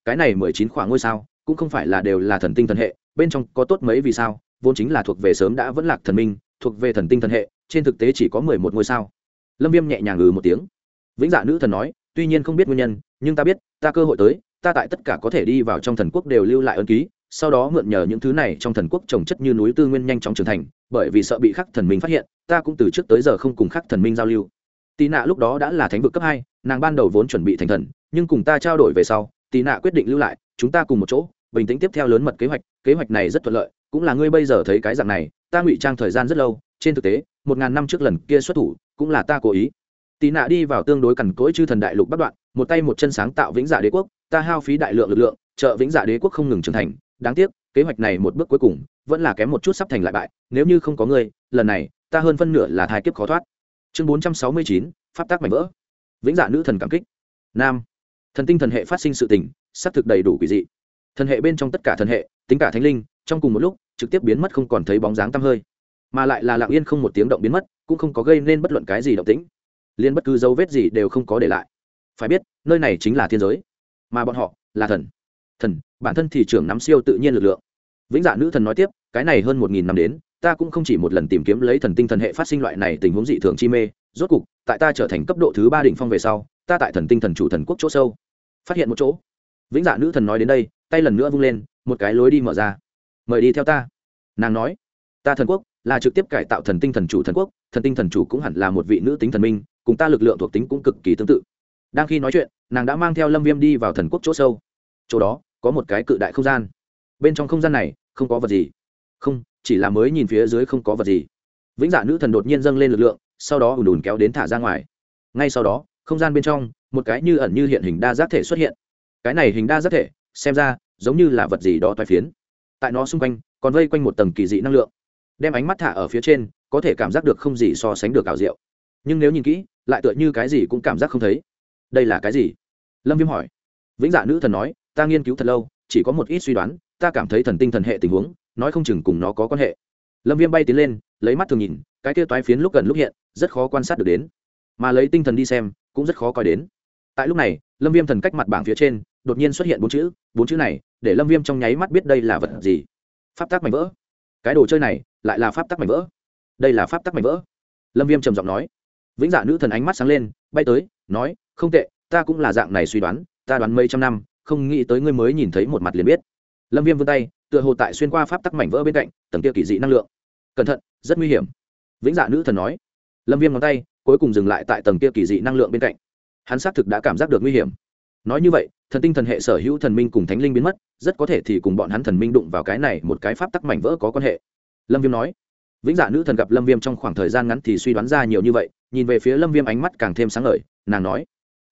cái này 19 khoảng ngôi sao cũng không phải là đều là thần tinh thần hệ, bên trong có tốt mấy vì sao vốn chính là thuộc về sớm đã vẫn lạc thần minh, thuộc về thần tinh thần hệ, trên thực tế chỉ có 11 ngôi sao. Lâm Viêm nhẹ nhàng một tiếng. Vĩnh Dạ nữ thần nói, tuy nhiên không biết nguyên nhân, nhưng ta biết, ta cơ hội tới, ta tại tất cả có thể đi vào trong thần quốc đều lưu lại ấn ký, sau đó mượn nhờ những thứ này trong thần quốc trồng chất như núi tư nguyên nhanh chóng trưởng thành, bởi vì sợ bị khắc thần minh phát hiện, ta cũng từ trước tới giờ không cùng khắc thần minh giao lưu. Tí nạ lúc đó đã là thánh vực cấp 2, nàng ban đầu vốn chuẩn bị thành thần, nhưng cùng ta trao đổi về sau, Tí nạ quyết định lưu lại, chúng ta cùng một chỗ, bình tĩnh tiếp theo lớn mật kế hoạch này rất thuận lợi, cũng là ngươi bây giờ thấy cái dạng này, ta ngụy trang thời gian rất lâu, trên thực tế, 1000 năm trước lần kia xuất thủ, cũng là ta cố ý. Tí nạ đi vào tương đối cằn cỗi chư thần đại lục bắc đoạn, một tay một chân sáng tạo Vĩnh Dạ đế quốc, ta hao phí đại lượng lực lượng, trợ Vĩnh Dạ đế quốc không ngừng trưởng thành, đáng tiếc, kế hoạch này một bước cuối cùng, vẫn là kém một chút sắp thành lại bại, nếu như không có ngươi, lần này, ta hơn phân nửa là thai kiếp khó thoát. Chương 469, pháp tác mảnh vỡ. Vĩnh Dạ nữ thần cảm kích. Nam. Thần tinh thần hệ phát sinh sự tình, sắp thực đầy đủ quỷ dị. Thần hệ bên trong tất cả thần hệ, tính cả thánh linh, trong cùng một lúc, trực tiếp biến mất không còn thấy bóng dáng tăm hơi, mà lại là lặng yên không một tiếng động biến mất, cũng không có gây nên bất luận cái gì động tĩnh, liên bất cứ dấu vết gì đều không có để lại. Phải biết, nơi này chính là thiên giới, mà bọn họ là thần. Thần, bản thân thì trưởng nắm siêu tự nhiên lực lượng. Vĩnh Dạ nữ thần nói tiếp, cái này hơn 1000 năm đến, ta cũng không chỉ một lần tìm kiếm lấy thần tinh thần hệ phát sinh loại này tình huống dị thường chi mê, rốt cục, tại ta trở thành cấp độ thứ 3 đỉnh phong về sau, ta tại thần tinh thần chủ thần quốc chỗ sâu, phát hiện một chỗ. Vĩnh Dạ nữ thần nói đến đây, tay lần nữa vung lên, một cái lối đi mở ra. Mời đi theo ta. Nàng nói, ta thần quốc là trực tiếp cải tạo thần tinh thần chủ thần quốc, thần tinh thần chủ cũng hẳn là một vị nữ tính thần minh, cùng ta lực lượng thuộc tính cũng cực kỳ tương tự. Đang khi nói chuyện, nàng đã mang theo Lâm Viêm đi vào thần quốc chỗ sâu. Chỗ đó có một cái cự đại không gian. Bên trong không gian này không có vật gì. Không, chỉ là mới nhìn phía dưới không có vật gì. Vĩnh Dạ nữ thần đột nhiên dâng lên lực lượng, sau đó ùn ùn kéo đến thả ra ngoài. Ngay sau đó, không gian bên trong, một cái như ẩn như hiện hình đa giác thể xuất hiện. Cái này hình đa giác thể, xem ra giống như là vật gì đó toái phiến. Tại nó xung quanh còn vây quanh một tầng kỳ dị năng lượng. Đem ánh mắt thả ở phía trên, có thể cảm giác được không gì so sánh được ảo diệu. Nhưng nếu nhìn kỹ, lại tựa như cái gì cũng cảm giác không thấy. Đây là cái gì? Lâm Viêm hỏi. Vĩnh Dạ nữ thần nói, ta nghiên cứu thật lâu, chỉ có một ít suy đoán, ta cảm thấy thần tinh thần hệ tình huống, nói không chừng cùng nó có quan hệ. Lâm Viêm bay tiến lên, lấy mắt thường nhìn, cái kia toái phiến lúc gần lúc hiện, rất khó quan sát được đến. Mà lấy tinh thần đi xem, cũng rất khó coi đến. Tại lúc này, Lâm Viêm thần cách mặt bảng phía trên, đột nhiên xuất hiện bốn chữ này, để Lâm Viêm trong nháy mắt biết đây là vật gì. Pháp tắc mảnh vỡ. Cái đồ chơi này, lại là pháp tắc mảnh vỡ. Đây là pháp tắc mảnh vỡ. Lâm Viêm trầm giọng nói. Vĩnh Dạ nữ thần ánh mắt sáng lên, bay tới, nói, không tệ, ta cũng là dạng này suy đoán, ta đoán mấy trăm năm, không nghĩ tới ngươi mới nhìn thấy một mặt liền biết. Lâm Viêm vươn tay, tựa hồ tại xuyên qua pháp tắc mảnh vỡ bên cạnh, tầng kia kỳ dị năng lượng. Cẩn thận, rất nguy hiểm. Vĩnh Dạ nữ thần nói. Lâm Viêm ngón tay, cuối cùng dừng lại tại tầng kia kỳ dị năng lượng bên cạnh. Hắn xác thực đã cảm giác được nguy hiểm. Nói như vậy, thần tinh thần hệ sở hữu thần minh cùng thánh linh biến mất, rất có thể thì cùng bọn hắn thần minh đụng vào cái này một cái pháp tắc mảnh vỡ có quan hệ. Lâm Viêm nói. Vĩnh Dạ nữ thần gặp Lâm Viêm trong khoảng thời gian ngắn thì suy đoán ra nhiều như vậy, nhìn về phía Lâm Viêm ánh mắt càng thêm sáng ngời, nàng nói: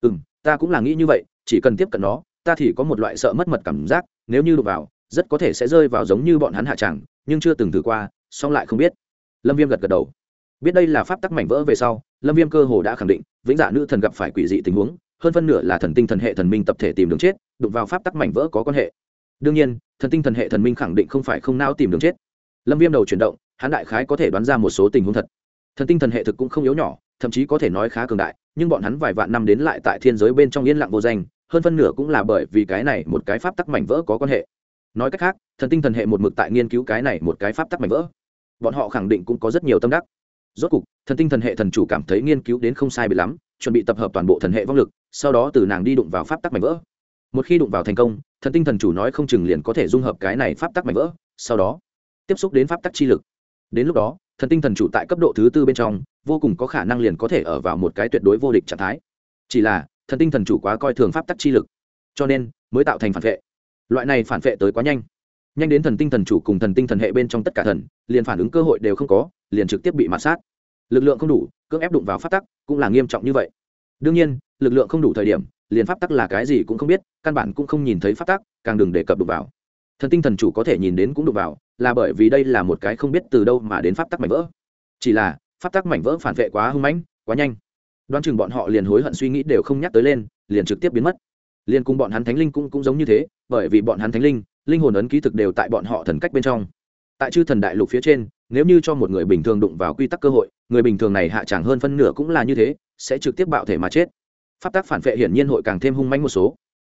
ta cũng là nghĩ như vậy, chỉ cần tiếp cận nó, ta thì có một loại sợ mất mật cảm giác, nếu như đụng vào, rất có thể sẽ rơi vào giống như bọn hắn hạ tràng, nhưng chưa từng thử qua, song lại không biết." Lâm Viêm gật gật đầu. Biết đây là pháp tắc mảnh vỡ về sau, Lâm Viêm cơ hồ đã khẳng định, Vĩnh Dạ nữ thần gặp phải quỷ dị tình huống, hơn phân nửa là thần tinh thần hệ thần minh tập thể tìm đường chết, đụng vào pháp tắc mảnh vỡ có quan hệ. Đương nhiên, thần tinh thần hệ thần minh khẳng định không phải không não tìm đường chết. Lâm Viêm đầu chuyển động, hắn đại khái có thể đoán ra một số tình huống thật. Thần tinh thần hệ thực cũng không yếu nhỏ, thậm chí có thể nói khá cường đại, nhưng bọn hắn vài vạn năm đến lại tại thiên giới bên trong yên lặng vô danh, hơn phân nửa cũng là bởi vì cái này một cái pháp tắc mảnh vỡ có quan hệ. Nói cách khác, thần tinh thần hệ một mực tại nghiên cứu cái này một cái pháp tắc mảnh vỡ. Bọn họ khẳng định cũng có rất nhiều tâm đắc. Rốt cục, thần tinh thần hệ thần chủ cảm thấy nghiên cứu đến không sai biệt lắm, chuẩn bị tập hợp toàn bộ thần hệ vong lực, sau đó từ nàng đi đụng vào pháp tắc mảnh vỡ. Một khi đụng vào thành công, thần tinh thần chủ nói không chừng liền có thể dung hợp cái này pháp tắc mảnh vỡ, sau đó tiếp xúc đến pháp tắc chi lực. Đến lúc đó, thần tinh thần chủ tại cấp độ thứ tư bên trong, vô cùng có khả năng liền có thể ở vào một cái tuyệt đối vô địch trạng thái. Chỉ là, thần tinh thần chủ quá coi thường pháp tắc chi lực, cho nên mới tạo thành phản vệ. Loại này phản vệ tới quá nhanh, nhanh đến thần tinh thần chủ cùng thần tinh thần hệ bên trong tất cả thần, liền phản ứng cơ hội đều không có, liền trực tiếp bị mạt sát. Lực lượng không đủ, cưỡng ép đụng vào pháp tắc, cũng là nghiêm trọng như vậy. Đương nhiên, lực lượng không đủ thời điểm, liền pháp tắc là cái gì cũng không biết, căn bản cũng không nhìn thấy pháp tắc, càng đừng đề cập đụng vào. Thần tinh thần chủ có thể nhìn đến cũng đụng vào, là bởi vì đây là một cái không biết từ đâu mà đến pháp tắc mảnh vỡ. Chỉ là, pháp tắc mảnh vỡ phản vệ quá hung mãnh, quá nhanh. Đoán chừng bọn họ liền hối hận suy nghĩ đều không nhắc tới lên, liền trực tiếp biến mất. Liên cùng bọn hắn thánh linh cũng giống như thế, bởi vì bọn hắn thánh linh, linh hồn ấn ký thực đều tại bọn họ thần cách bên trong. Tại chư thần đại lục phía trên, nếu như cho một người bình thường đụng vào quy tắc cơ hội, người bình thường này hạ chẳng hơn phân nửa cũng là như thế, sẽ trực tiếp bạo thể mà chết. Pháp tắc phản vệ hiển nhiên hội càng thêm hung mãnh một số.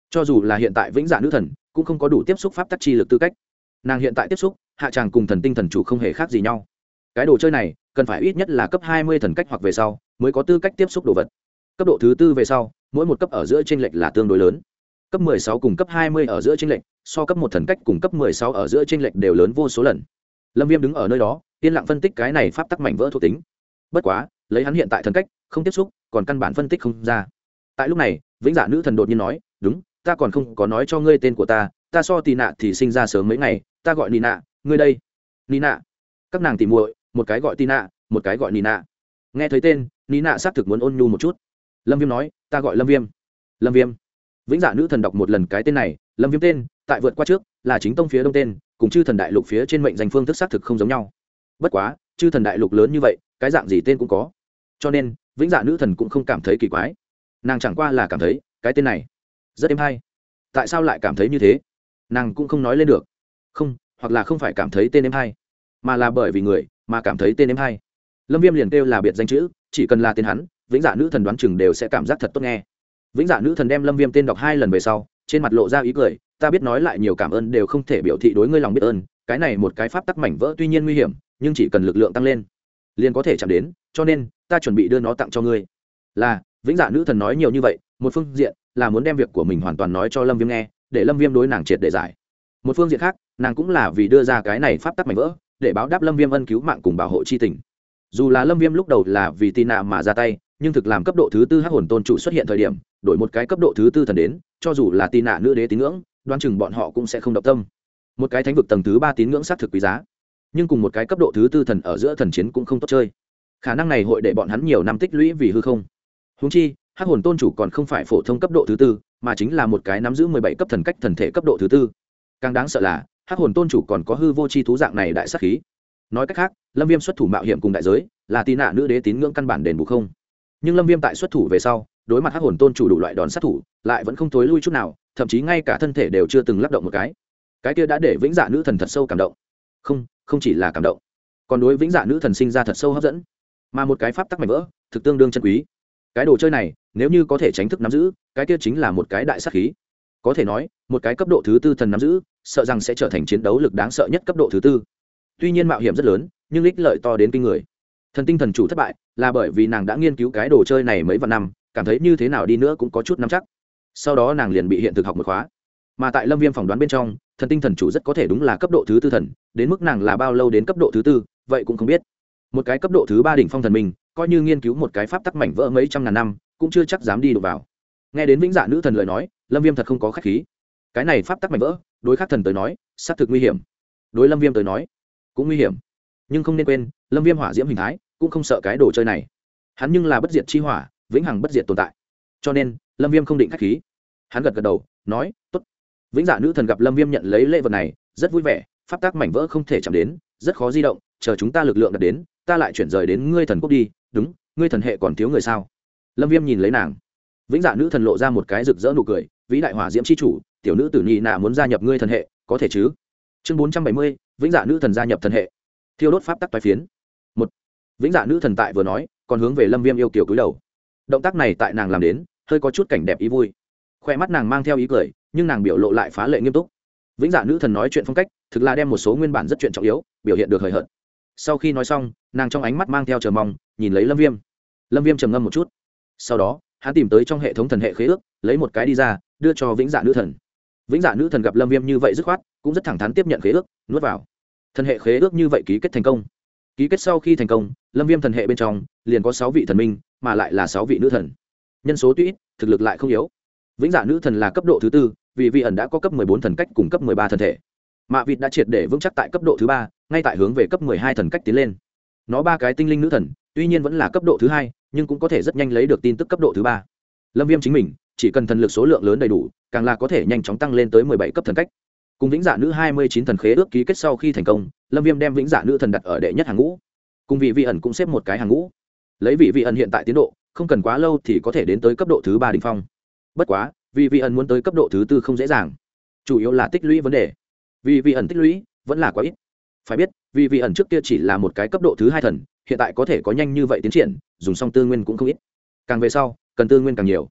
cho dù là hiện tại vĩnh dạ nữ thần cũng không có đủ tiếp xúc pháp tắc chi lực tư cách. Nàng hiện tại tiếp xúc hạ tràng cùng thần tinh thần chủ không hề khác gì nhau. Cái đồ chơi này cần phải ít nhất là cấp 20 thần cách hoặc về sau mới có tư cách tiếp xúc đồ vật. Cấp độ thứ tư về sau mỗi một cấp ở giữa chênh lệch là tương đối lớn. Cấp 16 cùng cấp 20 ở giữa chênh lệch so cấp 1 thần cách cùng cấp 16 ở giữa chênh lệch đều lớn vô số lần. Lâm Viêm đứng ở nơi đó yên lặng phân tích cái này pháp tắc mảnh vỡ thuộc tính. Bất quá lấy hắn hiện tại thần cách không tiếp xúc còn căn bản phân tích không ra. Tại lúc này vĩnh dạ nữ thần đột nhiên nói, đúng, ta còn không có nói cho ngươi tên của ta, ta so tì nạ thì sinh ra sớm mấy ngày, ta gọi Nina, ngươi đây? Nina. Các nàng tỉ muội, một cái gọi Tina, một cái gọi Nina. Nghe thấy tên, Nina xác thực muốn ôn nhu một chút. Lâm Viêm nói, ta gọi Lâm Viêm. Lâm Viêm. Vĩnh dạ nữ thần đọc một lần cái tên này, Lâm Viêm tên, tại vượt qua trước, là chính tông phía đông tên, cùng chư thần đại lục phía trên mệnh danh phương thức xác thực không giống nhau. Bất quá, chư thần đại lục lớn như vậy, cái dạng gì tên cũng có. Cho nên, vĩnh dạ nữ thần cũng không cảm thấy kỳ quái. Nàng chẳng qua là cảm thấy, cái tên này rất êm hay. Tại sao lại cảm thấy như thế? Nàng cũng không nói lên được. Không, hoặc là không phải cảm thấy tên êm hay, mà là bởi vì người mà cảm thấy tên êm hay. Lâm Viêm liền kêu là biệt danh chữ, chỉ cần là tên hắn, vĩnh dạ nữ thần đoán chừng đều sẽ cảm giác thật tốt nghe. Vĩnh dạ nữ thần đem Lâm Viêm tên đọc 2 lần về sau, trên mặt lộ ra ý cười, ta biết nói lại nhiều cảm ơn đều không thể biểu thị đối ngươi lòng biết ơn, cái này một cái pháp tắc mảnh vỡ tuy nhiên nguy hiểm, nhưng chỉ cần lực lượng tăng lên liền có thể chạm đến, cho nên ta chuẩn bị đưa nó tặng cho ngươi. Là, vĩnh dạ nữ thần nói nhiều như vậy, một phương diện là muốn đem việc của mình hoàn toàn nói cho Lâm Viêm nghe, để Lâm Viêm đối nàng triệt để giải. Một phương diện khác, nàng cũng là vì đưa ra cái này pháp tắc mảnh vỡ, để báo đáp Lâm Viêm ân cứu mạng cùng bảo hộ chi tình. Dù là Lâm Viêm lúc đầu là vì Tina mà ra tay, nhưng thực làm cấp độ thứ tư hắc hồn tôn chủ xuất hiện thời điểm, đổi một cái cấp độ thứ tư thần đến, cho dù là Tina nữ đế tín ngưỡng, đoán chừng bọn họ cũng sẽ không động tâm. Một cái thánh vực tầng thứ 3 tín ngưỡng xác thực quý giá, nhưng cùng một cái cấp độ thứ tư thần ở giữa thần chiến cũng không tốt chơi. Khả năng này hội để bọn hắn nhiều năm tích lũy vì hư không. Huống chi, hắc hồn tôn chủ còn không phải phổ thông cấp độ thứ tư, mà chính là một cái nắm giữ 17 cấp thần cách thần thể cấp độ thứ tư. Càng đáng sợ là, hắc hồn tôn chủ còn có hư vô chi thú dạng này đại sát khí. Nói cách khác, Lâm Viêm xuất thủ mạo hiểm cùng đại giới, là Tina nữ đế tín ngưỡng căn bản đền bù không. Nhưng Lâm Viêm tại xuất thủ về sau, đối mặt hắc hồn tôn chủ đủ loại đòn sát thủ, lại vẫn không tối lui chút nào, thậm chí ngay cả thân thể đều chưa từng lắc động một cái. Cái kia đã để vĩnh dạ nữ thần thật sâu cảm động. Không chỉ là cảm động, còn đối vĩnh dạ nữ thần sinh ra thật sâu hấp dẫn. Mà một cái pháp tắc mảnh vỡ, thực tương đương chân quý. Cái đồ chơi này, nếu như có thể tránh thức nắm giữ, cái kia chính là một cái đại sát khí. Có thể nói, một cái cấp độ thứ tư thần nắm giữ, sợ rằng sẽ trở thành chiến đấu lực đáng sợ nhất cấp độ thứ tư. Tuy nhiên mạo hiểm rất lớn, nhưng ích lợi to đến kinh người. Thần tinh thần chủ thất bại, là bởi vì nàng đã nghiên cứu cái đồ chơi này mấy vạn năm, cảm thấy như thế nào đi nữa cũng có chút nắm chắc. Sau đó nàng liền bị hiện thực học một khóa. Mà tại Lâm Viêm phỏng đoán bên trong, thần tinh thần chủ rất có thể đúng là cấp độ thứ tư thần, đến mức nàng là bao lâu đến cấp độ thứ tư, vậy cũng không biết. Một cái cấp độ thứ 3 đỉnh phong thần minh, coi như nghiên cứu một cái pháp tắc mảnh vỡ mấy trăm ngàn năm, cũng chưa chắc dám đi đụng vào. Nghe đến vĩnh dạ nữ thần lời nói, Lâm Viêm thật không có khách khí. Cái này pháp tắc mảnh vỡ, đối khác thần tới nói, xác thực nguy hiểm. Đối Lâm Viêm tới nói, cũng nguy hiểm. Nhưng không nên quên, Lâm Viêm hỏa diễm hình thái, cũng không sợ cái đồ chơi này. Hắn nhưng là bất diệt chi hỏa, vĩnh hằng bất diệt tồn tại. Cho nên, Lâm Viêm không định khách khí. Hắn gật gật đầu, nói, "Tốt." Vĩnh dạ nữ thần gặp Lâm Viêm nhận lấy lễ vật này, rất vui vẻ, pháp tắc mảnh vỡ không thể chạm đến, rất khó di động, chờ chúng ta lực lượng đạt đến, ta lại chuyển rời đến ngươi thần quốc đi, đúng, ngươi thần hệ còn thiếu người sao? Lâm Viêm nhìn lấy nàng. Vĩnh dạ nữ thần lộ ra một cái rực rỡ nụ cười, vĩ đại hỏa diễm chi chủ, tiểu nữ tử Nina muốn gia nhập ngươi thần hệ, có thể chứ? Chương 470, vĩnh dạ nữ thần gia nhập thần hệ. Thiêu đốt pháp tắc toái phiến. Một. Vĩnh dạ nữ thần tại vừa nói, còn hướng về Lâm Viêm yêu kiều cúi đầu. Động tác này tại nàng làm đến, hơi có chút cảnh đẹp ý vui. Khoe mắt nàng mang theo ý cười, nhưng nàng biểu lộ lại phá lệ nghiêm túc. Vĩnh dạ nữ thần nói chuyện phong cách, thực là đem một số nguyên bản rất chuyện trọng yếu, biểu hiện được hời hợt. Sau khi nói xong, nàng trong ánh mắt mang theo chờ mong, nhìn lấy Lâm Viêm. Lâm Viêm trầm ngâm một chút. Sau đó, hắn tìm tới trong hệ thống thần hệ khế ước, lấy một cái đi ra, đưa cho vĩnh dạ nữ thần. Vĩnh dạ nữ thần gặp Lâm Viêm như vậy dứt khoát, cũng rất thẳng thắn tiếp nhận khế ước, nuốt vào. Thần hệ khế ước như vậy ký kết thành công. Ký kết sau khi thành công, Lâm Viêm thần hệ bên trong liền có 6 vị thần minh, mà lại là 6 vị nữ thần. Nhân số tuy ít, thực lực lại không yếu. Vĩnh dạ nữ thần là cấp độ thứ 4, vì vị ẩn đã có cấp 14 thần cách cùng cấp 13 thần thể. Mạ vịt đã triệt để vững chắc tại cấp độ thứ 3, ngay tại hướng về cấp 12 thần cách tiến lên. Nó 3 cái tinh linh nữ thần, tuy nhiên vẫn là cấp độ thứ 2, nhưng cũng có thể rất nhanh lấy được tin tức cấp độ thứ 3. Lâm Viêm chính mình, chỉ cần thần lực số lượng lớn đầy đủ, càng là có thể nhanh chóng tăng lên tới 17 cấp thần cách. Cùng vĩnh dạ nữ 29 thần khế ước ký kết sau khi thành công, Lâm Viêm đem vĩnh dạ nữ thần đặt ở đệ nhất hàng ngũ. Cùng vị ẩn cũng xếp một cái hàng ngũ. Lấy vị ẩn hiện tại tiến độ, không cần quá lâu thì có thể đến tới cấp độ thứ 3 đỉnh phong. Bất quá, vị ẩn muốn tới cấp độ thứ 4 không dễ dàng. Chủ yếu là tích lũy vấn đề. Vị ẩn tích lũy vẫn là quá ít. Phải biết, vị ẩn trước kia chỉ là một cái cấp độ thứ 2 thần, hiện tại có thể có nhanh như vậy tiến triển, dùng xong tư nguyên cũng không ít. Càng về sau, cần tư nguyên càng nhiều.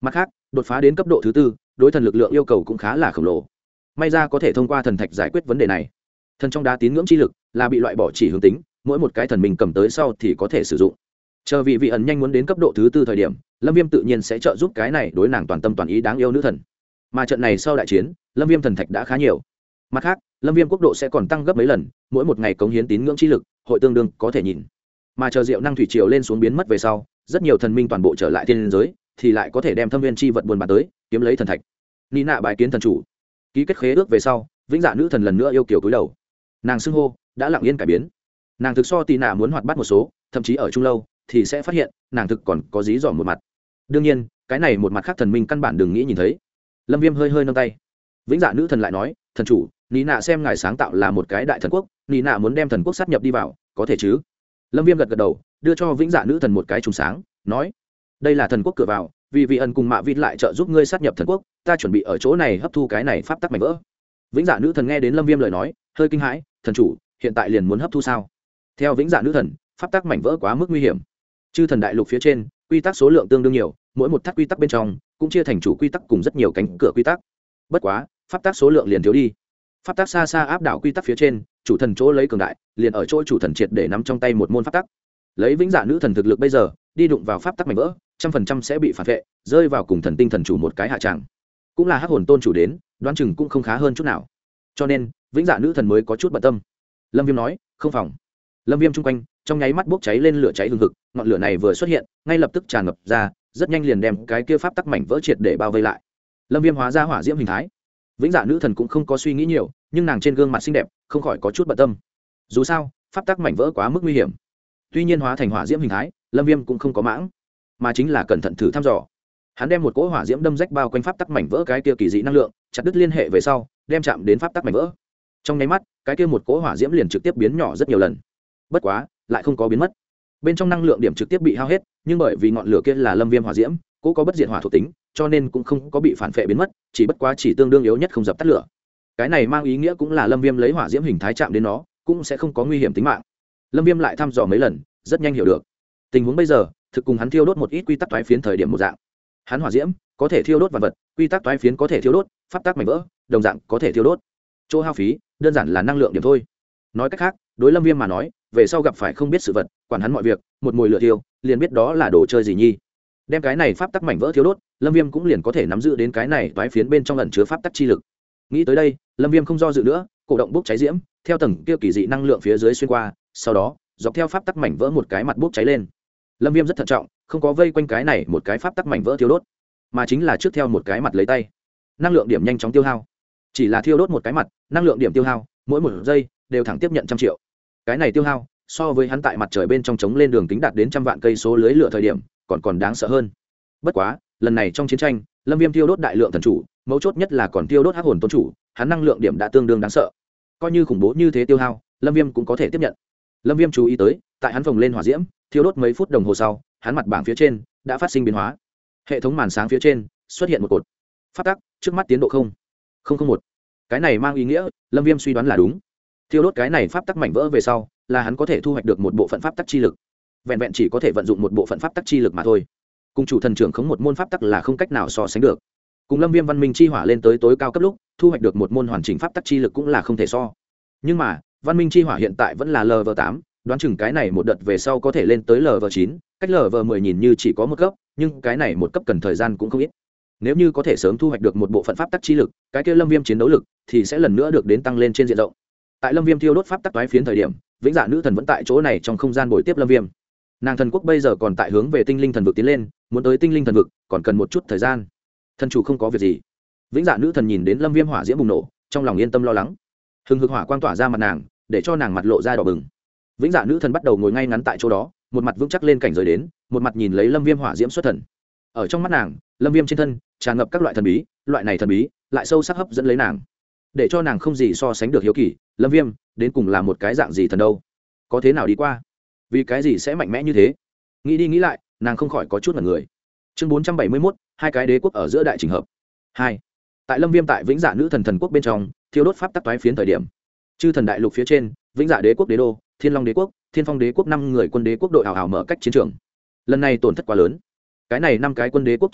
Mặt khác, đột phá đến cấp độ thứ tư, đối thần lực lượng yêu cầu cũng khá là khổng lồ. May ra có thể thông qua thần thạch giải quyết vấn đề này. Thần trong đá tín ngưỡng chi lực là bị loại bỏ chỉ hướng tính, mỗi một cái thần mình cầm tới sau thì có thể sử dụng. Chờ vị ẩn nhanh muốn đến cấp độ thứ tư thời điểm, Lâm Viêm tự nhiên sẽ trợ giúp cái này đối nàng toàn tâm toàn ý đáng yêu nữ thần. Mà trận này sau đại chiến, Lâm Viêm thần thạch đã khá nhiều. Mặt khác, Lâm Viêm quốc độ sẽ còn tăng gấp mấy lần, mỗi một ngày cống hiến tín ngưỡng chi lực, hội tương đương có thể nhìn. Mà chờ Diệu Năng thủy triều lên xuống biến mất về sau, rất nhiều thần minh toàn bộ trở lại thiên giới, thì lại có thể đem thâm viên chi vật buôn bán tới, kiếm lấy thần thạch. Nina bái kiến thần chủ. Ký kết khế ước về sau, vĩnh dạ nữ thần lần nữa yêu kiều cúi đầu. Nàng xưng hô đã lặng yên cải biến. Nàng thực so Tina muốn hoạt bát một số, thậm chí ở chung lâu thì sẽ phát hiện, nàng thực còn có dí dỏm một mặt. Đương nhiên, cái này một mặt khác thần minh căn bản đừng nghĩ nhìn thấy. Lâm Viêm hơi hơi nâng tay. Vĩnh dạ nữ thần lại nói, thần chủ, Nina xem ngài sáng tạo là một cái đại thần quốc, Nina muốn đem thần quốc sát nhập đi vào, có thể chứ? Lâm Viêm gật gật đầu, đưa cho vĩnh dạ nữ thần một cái trùng sáng, nói: đây là thần quốc cửa vào, vì ẩn cùng mạ vịt lại trợ giúp ngươi sát nhập thần quốc, ta chuẩn bị ở chỗ này hấp thu cái này pháp tắc mảnh vỡ. Vĩnh dạ nữ thần nghe đến Lâm Viêm lời nói, hơi kinh hãi, thần chủ, hiện tại liền muốn hấp thu sao? Theo vĩnh dạ nữ thần, pháp tắc mảnh vỡ quá mức nguy hiểm. Chư thần đại lục phía trên, quy tắc số lượng tương đương nhiều, mỗi một thác quy tắc bên trong cũng chia thành chủ quy tắc cùng rất nhiều cánh cửa quy tắc. Bất quá, pháp tắc số lượng liền thiếu đi. Pháp tắc xa xa áp đảo quy tắc phía trên, chủ thần chỗ lấy cường đại, liền ở chỗ chủ thần triệt để nắm trong tay một môn pháp tắc. Lấy vĩnh dạ nữ thần thực lực bây giờ, đi đụng vào pháp tắc mảnh vỡ, 100% sẽ bị phản vệ, rơi vào cùng thần tinh thần chủ một cái hạ tràng. Cũng là hắc hồn tôn chủ đến, đoán chừng cũng không khá hơn chút nào. Cho nên, vĩnh dạ nữ thần mới có chút bận tâm. Lâm Viêm nói, không phòng. Lâm Viêm chung quanh, trong nháy mắt bốc cháy lên lửa cháy hừng hực, ngọn lửa này vừa xuất hiện, ngay lập tức tràn ngập ra, rất nhanh liền đem cái kia pháp tắc mảnh vỡ triệt để bao vây lại. Lâm Viêm hóa ra hỏa diễm hình thái. Vĩnh dạ nữ thần cũng không có suy nghĩ nhiều, nhưng nàng trên gương mặt xinh đẹp, không khỏi có chút bận tâm. Dù sao, pháp tắc mảnh vỡ quá mức nguy hiểm. Tuy nhiên hóa thành hỏa diễm hình thái, Lâm Viêm cũng không có mãng, mà chính là cẩn thận thử thăm dò. Hắn đem một cỗ hỏa diễm đâm rách bao quanh pháp tắc mảnh vỡ cái kia kỳ dị năng lượng, chặt đứt liên hệ về sau, đem chạm đến pháp tắc mảnh vỡ. Trong nháy mắt, cái kia một cỗ hỏa diễm liền trực tiếp biến nhỏ rất nhiều lần. Bất quá, lại không có biến mất. Bên trong năng lượng điểm trực tiếp bị hao hết, nhưng bởi vì ngọn lửa kia là Lâm Viêm hỏa diễm, cố có bất diệt hỏa thuộc tính, cho nên cũng không có bị phản phệ biến mất, chỉ bất quá chỉ tương đương yếu nhất không dập tắt lửa. Cái này mang ý nghĩa cũng là Lâm Viêm lấy hỏa diễm hình thái chạm đến nó, cũng sẽ không có nguy hiểm tính mạng. Lâm Viêm lại thăm dò mấy lần, rất nhanh hiểu được. Tình huống bây giờ, thực cùng hắn thiêu đốt một ít quy tắc toái phiến thời điểm một dạng. Hắn hỏa diễm có thể thiêu đốt vật vật, quy tắc toái phiến có thể thiêu đốt, pháp tắc mảnh vỡ, đồng dạng có thể thiêu đốt. Chỗ hao phí, đơn giản là năng lượng điểm thôi. Nói cách khác, đối Lâm Viêm mà nói, về sau gặp phải không biết sự vật, quản hắn mọi việc, một mùi lửa thiêu, liền biết đó là đồ chơi gì nhi. Đem cái này pháp tắc mảnh vỡ thiêu đốt, Lâm Viêm cũng liền có thể nắm giữ đến cái này toái phiến bên trong ẩn chứa pháp tắc chi lực. Nghĩ tới đây, Lâm Viêm không do dự nữa, cổ động bốc cháy diễm, theo tầng kia kỳ dị năng lượng phía dưới xuyên qua, sau đó, dọc theo pháp tắc mảnh vỡ một cái mặt bốc cháy lên. Lâm Viêm rất thận trọng, không có vây quanh cái này một cái pháp tắc mảnh vỡ thiêu đốt, mà chính là trước theo một cái mặt lấy tay. Năng lượng điểm nhanh chóng tiêu hao. Chỉ là thiêu đốt một cái mặt, năng lượng điểm tiêu hao, mỗi một giây đều thẳng tiếp nhận 100 triệu. Cái này tiêu hao, so với hắn tại mặt trời bên trong chống lên đường kính đạt đến 100 vạn cây số lưới lửa thời điểm, còn đáng sợ hơn. Bất quá, lần này trong chiến tranh, Lâm Viêm tiêu đốt đại lượng thần chủ, mấu chốt nhất là còn tiêu đốt hắc hồn tôn chủ, hắn năng lượng điểm đã tương đương đáng sợ. Coi như khủng bố như thế tiêu hao, Lâm Viêm cũng có thể tiếp nhận. Lâm Viêm chú ý tới, tại hắn phồng lên hỏa diễm, thiêu đốt mấy phút đồng hồ sau, hắn mặt bảng phía trên đã phát sinh biến hóa. Hệ thống màn sáng phía trên xuất hiện một cột pháp tắc, trước mắt tiến độ 0.001. Cái này mang ý nghĩa, Lâm Viêm suy đoán là đúng. Thiêu đốt cái này pháp tắc mảnh vỡ về sau, là hắn có thể thu hoạch được một bộ phận pháp tắc chi lực. Vẹn vẹn chỉ có thể vận dụng một bộ phận pháp tắc chi lực mà thôi. Cùng chủ thần trưởng khống một môn pháp tắc là không cách nào so sánh được. Cùng Lâm Viêm văn minh chi hỏa lên tới tối cao cấp lúc, thu hoạch được một môn hoàn chỉnh pháp tắc chi lực cũng là không thể so. Nhưng mà, văn minh chi hỏa hiện tại vẫn là Level 8, đoán chừng cái này một đợt về sau có thể lên tới Level 9, cách Level 10 nhìn như chỉ có một cấp, nhưng cái này một cấp cần thời gian cũng không ít. Nếu như có thể sớm thu hoạch được một bộ phận pháp tắc chi lực, cái kia Lâm Viêm chiến đấu lực thì sẽ lần nữa được đến tăng lên trên diện rộng. Tại Lâm Viêm thiêu đốt pháp tắc toái phiến thời điểm, Vĩnh Dạ nữ thần vẫn tại chỗ này trong không gian bồi tiếp Lâm Viêm. Nàng thần quốc bây giờ còn tại hướng về tinh linh thần vực tiến lên, muốn tới tinh linh thần vực còn cần một chút thời gian. Thần chủ không có việc gì. Vĩnh Dạ nữ thần nhìn đến Lâm Viêm hỏa diễm bùng nổ, trong lòng yên tâm lo lắng. Hừng hực hỏa quang tỏa ra mặt nàng, để cho nàng mặt lộ ra đỏ bừng. Vĩnh Dạ nữ thần bắt đầu ngồi ngay ngắn tại chỗ đó, một mặt vững chắc lên cảnh giới đến, một mặt nhìn lấy Lâm Viêm hỏa diễm xuất thần. Ở trong mắt nàng, Lâm Viêm trên thân tràn ngập các loại thần bí, loại này thần bí lại sâu sắc hấp dẫn lấy nàng, để cho nàng không gì so sánh được hiếu kỳ. Lâm Viêm đến cùng là một cái dạng gì thần đâu, có thế nào đi qua, vì cái gì sẽ mạnh mẽ như thế. Nghĩ đi nghĩ lại, nàng không khỏi có chút ngẩn người. Chương 471, hai cái đế quốc ở giữa đại chỉnh hợp 2. Tại Lâm Viêm tại Vĩnh Dạ nữ thần thần quốc bên trong thiêu đốt pháp tắc toái phiến thời điểm, chư thần đại lục phía trên, Vĩnh Dạ đế quốc đế đô, Thiên Long đế quốc, Thiên Phong đế quốc 5 người quân đế quốc đội hào hào mở cách chiến trường. Lần này tổn thất quá lớn, cái này 5 cái quân đế quốc trong đội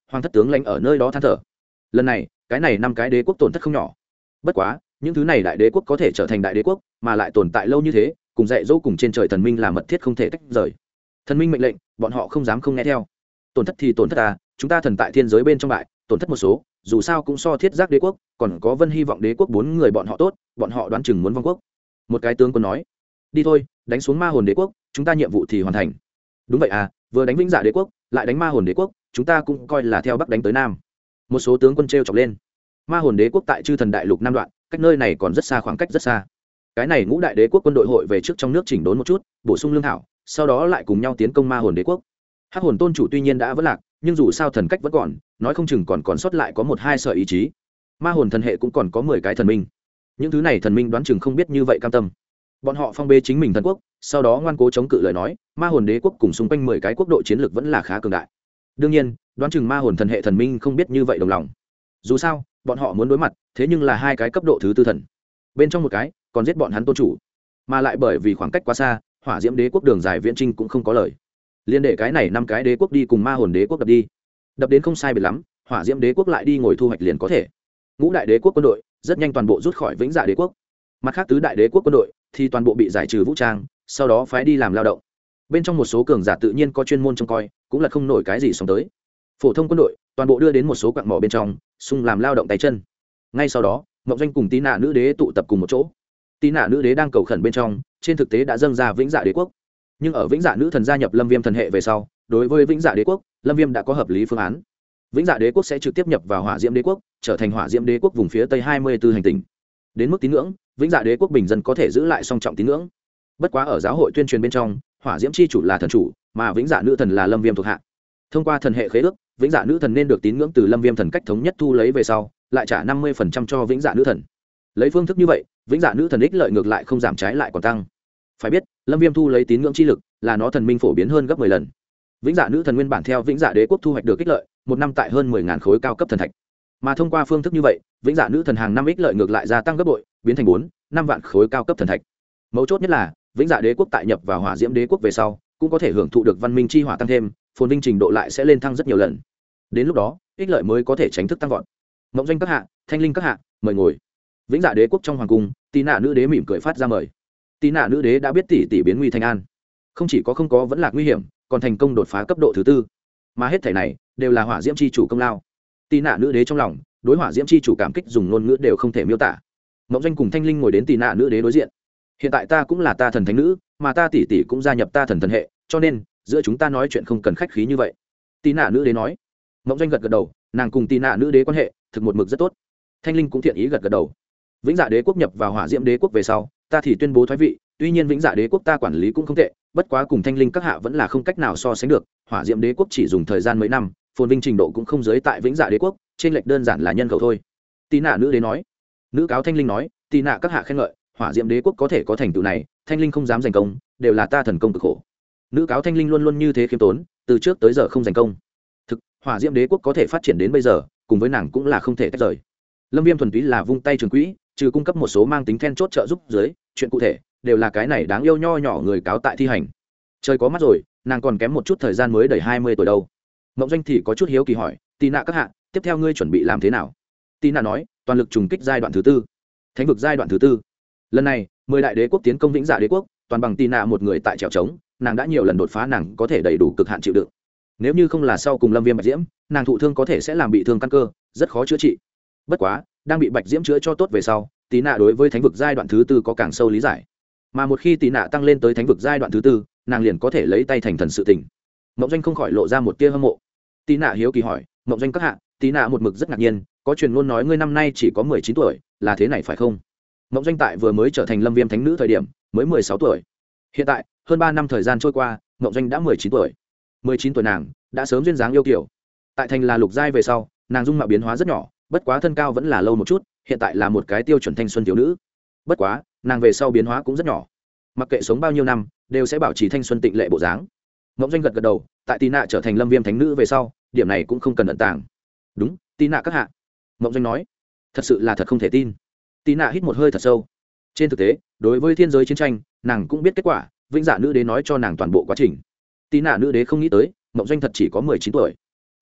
hoàng thất tướng lãnh ở nơi đó than thở. Lần này cái này 5 cái đế quốc tổn thất không nhỏ. Bất quá những thứ này đại đế quốc có thể trở thành đại đế quốc mà lại tồn tại lâu như thế, cùng dạy dỗ cùng trên trời thần minh là mật thiết không thể tách rời. Thần minh mệnh lệnh bọn họ không dám không nghe theo. Tổn thất thì tổn thất à, chúng ta thần tại thiên giới bên trong bại, tổn thất một số, dù sao cũng so thiết giác đế quốc còn có vân hy vọng đế quốc 4 người bọn họ tốt, bọn họ đoán chừng muốn vong quốc. Một cái tướng quân nói, đi thôi, đánh xuống ma hồn đế quốc, chúng ta nhiệm vụ thì hoàn thành. Đúng vậy à, vừa đánh vĩnh dạ đế quốc lại đánh ma hồn đế quốc, chúng ta cũng coi là theo bắc đánh tới nam. Một số tướng quân trêu chọc lên. Ma hồn đế quốc tại chư thần đại lục nam đoạn, cách nơi này còn rất xa, khoảng cách rất xa. Cái này ngũ đại đế quốc quân đội hội về trước trong nước chỉnh đốn một chút, bổ sung lương thảo, sau đó lại cùng nhau tiến công ma hồn đế quốc. Hắc hồn tôn chủ tuy nhiên đã vỡ lạc, nhưng dù sao thần cách vẫn còn, nói không chừng còn sót lại có 1-2 sợi ý chí. Ma hồn thần hệ cũng còn có 10 cái thần minh. Những thứ này thần minh đoán chừng không biết như vậy cam tâm. Bọn họ phong bê chính mình thần quốc, sau đó ngoan cố chống cự lời nói, ma hồn đế quốc cùng xung quanh 10 cái quốc độ chiến lược vẫn là khá cường đại. Đương nhiên, đoán chừng ma hồn thần hệ thần minh không biết như vậy đồng lòng. Dù sao, bọn họ muốn đối mặt, thế nhưng là 2 cái cấp độ thứ tư thần. Bên trong một cái, còn giết bọn hắn tôn chủ. Mà lại bởi vì khoảng cách quá xa, hỏa diễm đế quốc đường dài viễn trinh cũng không có lời. Liên để cái này 5 cái đế quốc đi cùng ma hồn đế quốc đập đi. Đập đến không sai biệt lắm, hỏa diễm đế quốc lại đi ngồi thu hoạch liền có thể. Ngũ đại đế quốc quân đội rất nhanh toàn bộ rút khỏi vĩnh dạ đế quốc. Mặt khác tứ đại đế quốc quân đội thì toàn bộ bị giải trừ vũ trang, sau đó phái đi làm lao động. Bên trong một số cường giả tự nhiên có chuyên môn trông coi, cũng là không nổi cái gì sống tới. Phổ thông quân đội toàn bộ đưa đến một số quặng mỏ bên trong, xung làm lao động tay chân. Ngay sau đó, Mộng Doanh cùng Tí Nạ nữ đế tụ tập cùng một chỗ. Tí Nạ nữ đế đang cầu khẩn bên trong, trên thực tế đã dâng ra vĩnh dạ đế quốc. Nhưng ở vĩnh dạ nữ thần gia nhập Lâm Viêm thần hệ về sau, đối với vĩnh dạ đế quốc, Lâm Viêm đã có hợp lý phương án. Vĩnh dạ đế quốc sẽ trực tiếp nhập vào hỏa diễm đế quốc, trở thành hỏa diễm đế quốc vùng phía tây 24 hành tinh. Đến mức tín ngưỡng, vĩnh dạ đế quốc bình dân có thể giữ lại song trọng tín ngưỡng. Bất quá ở giáo hội tuyên truyền bên trong, hỏa diễm chi chủ là thần chủ, mà vĩnh dạ nữ thần là Lâm Viêm thuộc hạ. Thông qua thần hệ khế ước, vĩnh dạ nữ thần nên được tín ngưỡng từ Lâm Viêm thần cách thống nhất thu lấy về sau, lại trả 50% cho vĩnh dạ nữ thần. Lấy phương thức như vậy, vĩnh dạ nữ thần ích lợi ngược lại không giảm, trái lại còn tăng. Phải biết, Lâm Viêm thu lấy tín ngưỡng chi lực, là nó thần minh phổ biến hơn gấp 10 lần. Vĩnh dạ nữ thần nguyên bản theo vĩnh dạ đế quốc thu hoạch được ích lợi, một năm tại hơn 10.000 khối cao cấp thần thạch. Mà thông qua phương thức như vậy, vĩnh dạ nữ thần hàng năm ích lợi ngược lại gia tăng gấp bội, biến thành 4-5 vạn khối cao cấp thần thạch. Mấu chốt nhất là, vĩnh dạ đế quốc tại nhập vào hỏa diễm đế quốc về sau, cũng có thể hưởng thụ được văn minh chi hỏa tăng thêm, phồn vinh trình độ lại sẽ lên thăng rất nhiều lần. Đến lúc đó, ích lợi mới có thể tránh thức tăng vọt. Mộng Doanh các hạ, Thanh Linh các hạ, mời ngồi. Vĩnh dạ đế quốc trong hoàng cung, Tí Nạ nữ đế mỉm cười phát ra mời. Tí Nạ nữ đế đã biết tỷ tỷ biến nguy thành an, không chỉ có không có vẫn là nguy hiểm, còn thành công đột phá cấp độ thứ 4. Mà hết thảy này đều là hỏa diễm chi chủ công lao. Tí Nạ nữ đế trong lòng, đối hỏa diễm chi chủ cảm kích dùng ngôn ngữ đều không thể miêu tả. Mộng Doanh cùng Thanh Linh ngồi đến Tí Nạ nữ đế đối diện. Hiện tại ta cũng là ta thần thánh nữ, mà ta tỷ tỷ cũng gia nhập ta thần thần hệ, cho nên giữa chúng ta nói chuyện không cần khách khí như vậy. Tí Nạ nữ đế nói. Mộng Doanh gật gật đầu, nàng cùng Tí Nạ nữ đế quan hệ thực một mực rất tốt. Thanh Linh cũng thiện ý gật gật đầu. Vĩnh dạ đế quốc nhập vào hỏa diễm đế quốc về sau, ta thì tuyên bố thoái vị, tuy nhiên vĩnh dạ đế quốc ta quản lý cũng không tệ, bất quá cùng Thanh Linh các hạ vẫn là không cách nào so sánh được, hỏa diễm đế quốc chỉ dùng thời gian mấy năm, phồn vinh trình độ cũng không giới tại vĩnh dạ đế quốc, trên lệch đơn giản là nhân khẩu thôi. Tí Nạ nữ đế nói. Nữ cáo Thanh Linh nói, Tí Nạ các hạ khen ngợi, hỏa diễm đế quốc có thể có thành tựu này, Thanh Linh không dám giành công, đều là ta thần công cực khổ. Nữ cáo Thanh Linh luôn luôn như thế khiêm tốn, từ trước tới giờ không giành công. Thực, hỏa diễm đế quốc có thể phát triển đến bây giờ, cùng với nàng cũng là không thể tách rời. Lâm Viêm thuần túy là vung tay trường quỹ, trừ cung cấp một số mang tính then chốt trợ giúp dưới, chuyện cụ thể đều là cái này đáng yêu nho nhỏ người cáo tại thi hành. Trời có mắt rồi, nàng còn kém một chút thời gian mới đầy 20 tuổi đâu. Mộng Doanh thì có chút hiếu kỳ hỏi, Tí Nạ các hạ, tiếp theo ngươi chuẩn bị làm thế nào? Tí Nạ nói, toàn lực trùng kích giai đoạn thứ 4, thánh vực giai đoạn thứ 4. Lần này 10 đại đế quốc tiến công vĩnh dạ đế quốc, toàn bằng Tí Nạ một người tại trèo trống, nàng đã nhiều lần đột phá, nàng có thể đầy đủ cực hạn chịu đựng. Nếu như không là sau cùng Lâm Viêm bạch diễm, nàng thụ thương có thể sẽ làm bị thương căn cơ, rất khó chữa trị. Bất quá, đang bị bạch diễm chữa cho tốt về sau, Tí Nạ đối với thánh vực giai đoạn thứ 4 có càng sâu lý giải. Mà một khi Tí Nạ tăng lên tới thánh vực giai đoạn thứ 4, nàng liền có thể lấy tay thành thần sự tình. Mộng Doanh không khỏi lộ ra một tia hâm mộ. Tí Nạ hiếu kỳ hỏi, Mộng Doanh các hạ, Tí Nạ một mực rất ngạc nhiên, có truyền ngôn nói ngươi năm nay chỉ có 19 tuổi, là thế này phải không? Mộng Doanh tại vừa mới trở thành Lâm Viêm thánh nữ thời điểm, mới 16 tuổi. Hiện tại, hơn 3 năm thời gian trôi qua, Mộng Doanh đã 19 tuổi. 19 tuổi nàng đã sớm duyên dáng yêu kiều. Tại thành là lục giai về sau, nàng dung mạo biến hóa rất nhỏ, bất quá thân cao vẫn là lâu một chút, hiện tại là một cái tiêu chuẩn thanh xuân thiếu nữ. Bất quá, nàng về sau biến hóa cũng rất nhỏ. Mặc kệ sống bao nhiêu năm, đều sẽ bảo trì thanh xuân tịnh lệ bộ dáng. Mộng Doanh gật gật đầu, tại Tí Nạ trở thành Lâm Viêm thánh nữ về sau, điểm này cũng không cần ẩn tàng. Đúng, Tí Nạ các hạ. Mộng Doanh nói, thật sự là thật không thể tin. Tí Nạ hít một hơi thật sâu. Trên thực tế, đối với thiên giới chiến tranh, nàng cũng biết kết quả, vĩnh dạ nữ đế nói cho nàng toàn bộ quá trình. Tí Nạ nữ đế không nghĩ tới, Mộng Doanh thật chỉ có 19 tuổi.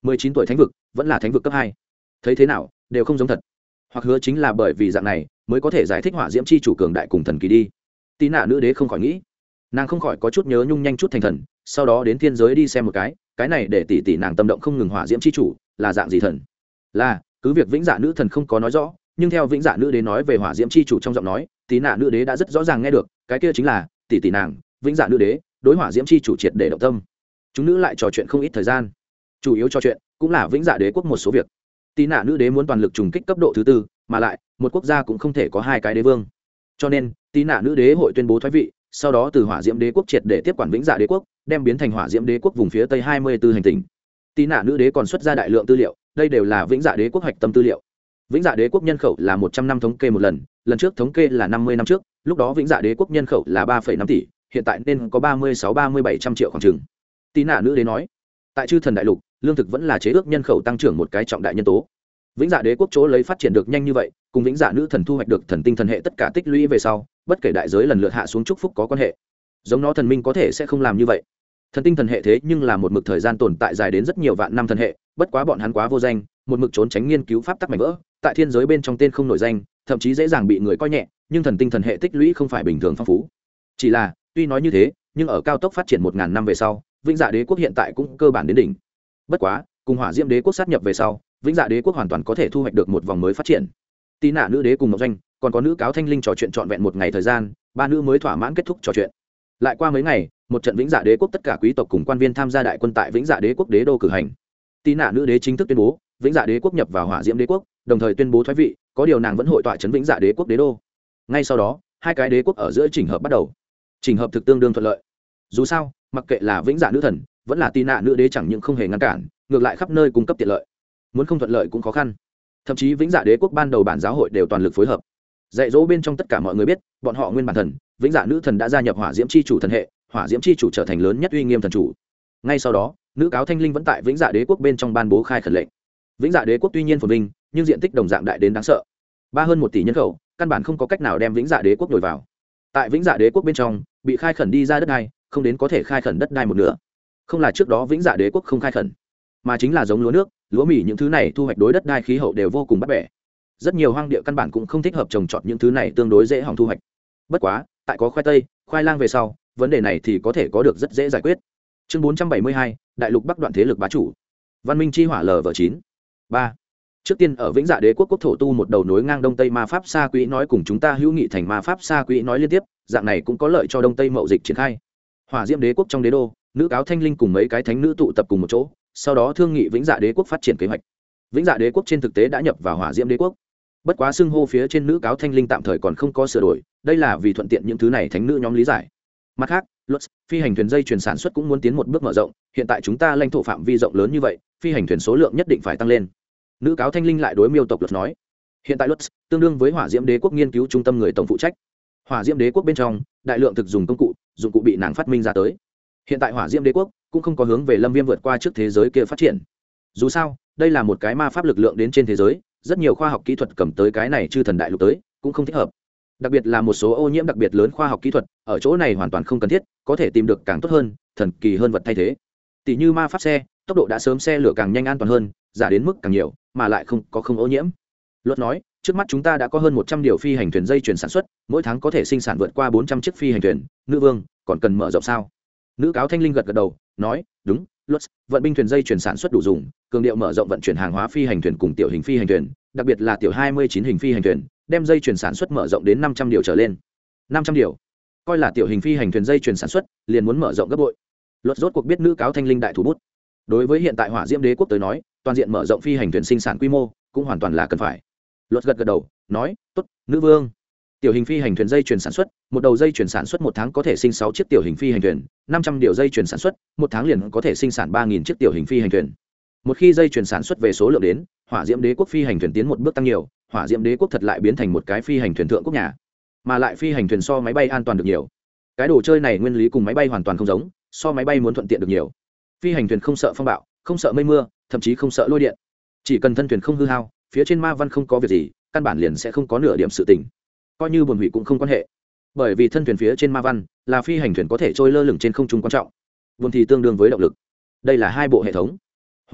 19 tuổi thánh vực vẫn là thánh vực cấp 2. Thấy thế nào đều không giống thật, hoặc hứa chính là bởi vì dạng này mới có thể giải thích hỏa diễm chi chủ cường đại cùng thần kỳ đi. Tí nạ nữ đế không khỏi nghĩ, nàng không khỏi có chút nhớ nhung nhanh chút thành thần, sau đó đến thiên giới đi xem một cái này để tỷ tỷ nàng tâm động không ngừng. Hỏa diễm chi chủ là dạng gì thần? Là cứ việc vĩnh dạ nữ thần không có nói rõ, nhưng theo vĩnh dạ nữ đế nói về hỏa diễm chi chủ trong giọng nói, tí nạ nữ đế đã rất rõ ràng nghe được, cái kia chính là tỷ tỷ nàng vĩnh dạ nữ đế đối hỏa diễm chi chủ triệt để động tâm. Chúng nữ lại trò chuyện không ít thời gian, chủ yếu trò chuyện cũng là vĩnh dạ đế quốc một số việc. Tí nạ nữ đế muốn toàn lực trùng kích cấp độ thứ tư, mà lại một quốc gia cũng không thể có hai cái đế vương, cho nên tí nạ nữ đế hội tuyên bố thoái vị, sau đó từ hỏa diễm đế quốc triệt để tiếp quản vĩnh dạ đế quốc, đem biến thành hỏa diễm đế quốc vùng phía tây 24 hành tinh. Tí nạ nữ đế còn xuất ra đại lượng tư liệu, đây đều là vĩnh dạ đế quốc hoạch tâm tư liệu. Vĩnh dạ đế quốc nhân khẩu là 100 năm thống kê một lần, lần trước thống kê là 50 năm trước, lúc đó vĩnh dạ đế quốc nhân khẩu là 3,5 tỷ, hiện tại nên có 36-37 trăm triệu khoảng chừng. Tí nạ nữ đế nói, tại chư thần đại lục, lương thực vẫn là chế ước nhân khẩu tăng trưởng một cái trọng đại nhân tố. Vĩnh dạ đế quốc chỗ lấy phát triển được nhanh như vậy, cùng vĩnh dạ nữ thần thu hoạch được thần tinh thần hệ tất cả tích lũy về sau, bất kể đại giới lần lượt hạ xuống chúc phúc có quan hệ. Giống nó thần minh có thể sẽ không làm như vậy. Thần tinh thần hệ thế nhưng là một mực thời gian tồn tại dài đến rất nhiều vạn năm thần hệ, bất quá bọn hắn quá vô danh, một mực trốn tránh nghiên cứu pháp tắc mảnh vỡ, tại thiên giới bên trong tên không nổi danh, thậm chí dễ dàng bị người coi nhẹ, nhưng thần tinh thần hệ tích lũy không phải bình thường phong phú. Chỉ là, tuy nói như thế, nhưng ở cao tốc phát triển 1000 năm về sau, vĩnh dạ đế quốc hiện tại cũng cơ bản đến đỉnh. Bất quá, cùng hỏa diễm đế quốc sát nhập về sau, vĩnh dạ đế quốc hoàn toàn có thể thu hoạch được một vòng mới phát triển. Tí nạ nữ đế cùng Ngọc Doanh, còn có nữ cáo thanh linh trò chuyện trọn vẹn một ngày thời gian, ba nữ mới thỏa mãn kết thúc trò chuyện. Lại qua mấy ngày, một trận vĩnh dạ đế quốc tất cả quý tộc cùng quan viên tham gia đại quân tại vĩnh dạ đế quốc đế đô cử hành. Tí nạ nữ đế chính thức tuyên bố vĩnh dạ đế quốc nhập vào hỏa diễm đế quốc, đồng thời tuyên bố thoái vị, có điều nàng vẫn hội tọa trấn vĩnh dạ đế quốc đế đô. Ngay sau đó, hai cái đế quốc ở giữa chỉnh hợp bắt đầu. Chỉnh hợp thực tương đương thuận lợi. Dù sao, mặc kệ là vĩnh dạ nữ thần, vẫn là tí nạ nữ đế chẳng những không hề ngăn cản, ngược lại khắp nơi cung cấp tiện lợi. Muốn không thuận lợi cũng khó khăn. Thậm chí vĩnh dạ đế quốc ban đầu bản giáo hội đều toàn lực phối hợp, dạy dỗ bên trong tất cả mọi người biết, bọn họ nguyên bản thần vĩnh dạ nữ thần đã gia nhập hỏa diễm chi chủ thần hệ, hỏa diễm chi chủ trở thành lớn nhất uy nghiêm thần chủ. Ngay sau đó, nữ cáo thanh linh vẫn tại vĩnh dạ đế quốc bên trong ban bố khai khẩn lệnh. Vĩnh dạ đế quốc tuy nhiên phồn vinh, nhưng diện tích đồng dạng đại đến đáng sợ, hơn 1 tỷ nhân khẩu, căn bản không có cách nào đem vĩnh dạ đế quốc đổi vào. Tại vĩnh dạ đế quốc bên trong bị khai khẩn đi ra đất đai, không đến có thể khai khẩn đất đai một nửa. Không là trước đó vĩnh dạ đế quốc không khai khẩn, mà chính là giống lúa nước, lúa mì những thứ này thu hoạch đối đất đai khí hậu đều vô cùng bắt bẻ. Rất nhiều hoang địa căn bản cũng không thích hợp trồng trọt những thứ này, tương đối dễ hỏng thu hoạch. Bất quá, tại có khoai tây, khoai lang về sau, vấn đề này thì có thể có được rất dễ giải quyết. Chương 472, đại lục Bắc đoạn thế lực bá chủ. Văn minh chi hỏa LV9. 3. Trước tiên ở vĩnh dạ đế quốc quốc thổ tu một đầu nối ngang đông tây ma pháp xa quỹ nói cùng chúng ta hữu nghị thành ma pháp xa quỹ nói liên tiếp, dạng này cũng có lợi cho đông tây mậu dịch triển khai. Hỏa diễm đế quốc trong đế đô, nữ cáo thanh linh cùng mấy cái thánh nữ tụ tập cùng một chỗ, sau đó thương nghị vĩnh dạ đế quốc phát triển kế hoạch. Vĩnh dạ đế quốc trên thực tế đã nhập vào hỏa diễm đế quốc, bất quá xưng hô phía trên nữ cáo thanh linh tạm thời còn không có sửa đổi, đây là vì thuận tiện những thứ này thánh nữ nhóm lý giải. Mặt khác, luật phi hành thuyền dây chuyển sản xuất cũng muốn tiến một bước mở rộng, hiện tại chúng ta lãnh thổ phạm vi rộng lớn như vậy, phi hành thuyền số lượng nhất định phải tăng lên. Nữ cáo thanh linh lại đối miêu tộc luật nói, hiện tại luật tương đương với hỏa diễm đế quốc nghiên cứu trung tâm người tổng phụ trách. Hỏa diễm đế quốc bên trong đại lượng thực dùng công cụ, dụng cụ bị nàng phát minh ra tới. Hiện tại hỏa diễm đế quốc cũng không có hướng về lâm viêm vượt qua trước thế giới kia phát triển. Dù sao, đây là một cái ma pháp lực lượng đến trên thế giới, rất nhiều khoa học kỹ thuật cầm tới cái này chư thần đại lục tới cũng không thích hợp, đặc biệt là một số ô nhiễm đặc biệt lớn khoa học kỹ thuật ở chỗ này hoàn toàn không cần thiết, có thể tìm được càng tốt hơn, thần kỳ hơn vật thay thế. Tỷ như ma pháp xe, tốc độ đã sớm, xe lửa càng nhanh, an toàn hơn, giả đến mức càng nhiều mà lại không ô nhiễm. Luật nói, trước mắt chúng ta đã có hơn 100 điều phi hành thuyền dây chuyển sản xuất, mỗi tháng có thể sinh sản vượt qua 400 chiếc phi hành thuyền. Nữ vương, còn cần mở rộng sao? Nữ cáo thanh linh gật gật đầu, nói, đúng, luật vận binh thuyền dây chuyển sản xuất đủ dùng, cường điệu mở rộng vận chuyển hàng hóa phi hành thuyền cùng tiểu hình phi hành thuyền, đặc biệt là tiểu 29 hình phi hành thuyền, đem dây chuyển sản xuất mở rộng đến 500 điều trở lên. 500 điều, coi là tiểu hình phi hành thuyền dây chuyển sản xuất liền muốn mở rộng gấp bội. Luật rốt cuộc biết nữ cáo thanh linh đại thủ bút. Đối với hiện tại hỏa diễm đế quốc tới nói, toàn diện mở rộng phi hành thuyền sinh sản quy mô cũng hoàn toàn là cần phải. Luật gật gật đầu, nói, tốt, nữ vương. Tiểu hình phi hành thuyền dây chuyển sản xuất, một đầu dây chuyển sản xuất một tháng có thể sinh 6 chiếc tiểu hình phi hành thuyền, 500 điều dây chuyển sản xuất, một tháng liền có thể sinh sản 3000 chiếc tiểu hình phi hành thuyền. Một khi dây chuyển sản xuất về số lượng đến, hỏa diễm đế quốc phi hành thuyền tiến một bước tăng nhiều, hỏa diễm đế quốc thật lại biến thành một cái phi hành thuyền thượng quốc nhà, mà lại phi hành thuyền so máy bay an toàn được nhiều. Cái đồ chơi này nguyên lý cùng máy bay hoàn toàn không giống, so máy bay muốn thuận tiện được nhiều. Phi hành thuyền không sợ phong bạo, không sợ mây mưa, thậm chí không sợ lôi điện, chỉ cần thân thuyền không hư hao, phía trên ma văn không có việc gì, căn bản liền sẽ không có nửa điểm sự tình, coi như buồn hủy cũng không quan hệ, bởi vì thân thuyền phía trên ma văn là phi hành thuyền có thể trôi lơ lửng trên không trung quan trọng, buồn thì tương đương với động lực. Đây là hai bộ hệ thống. Huống hồ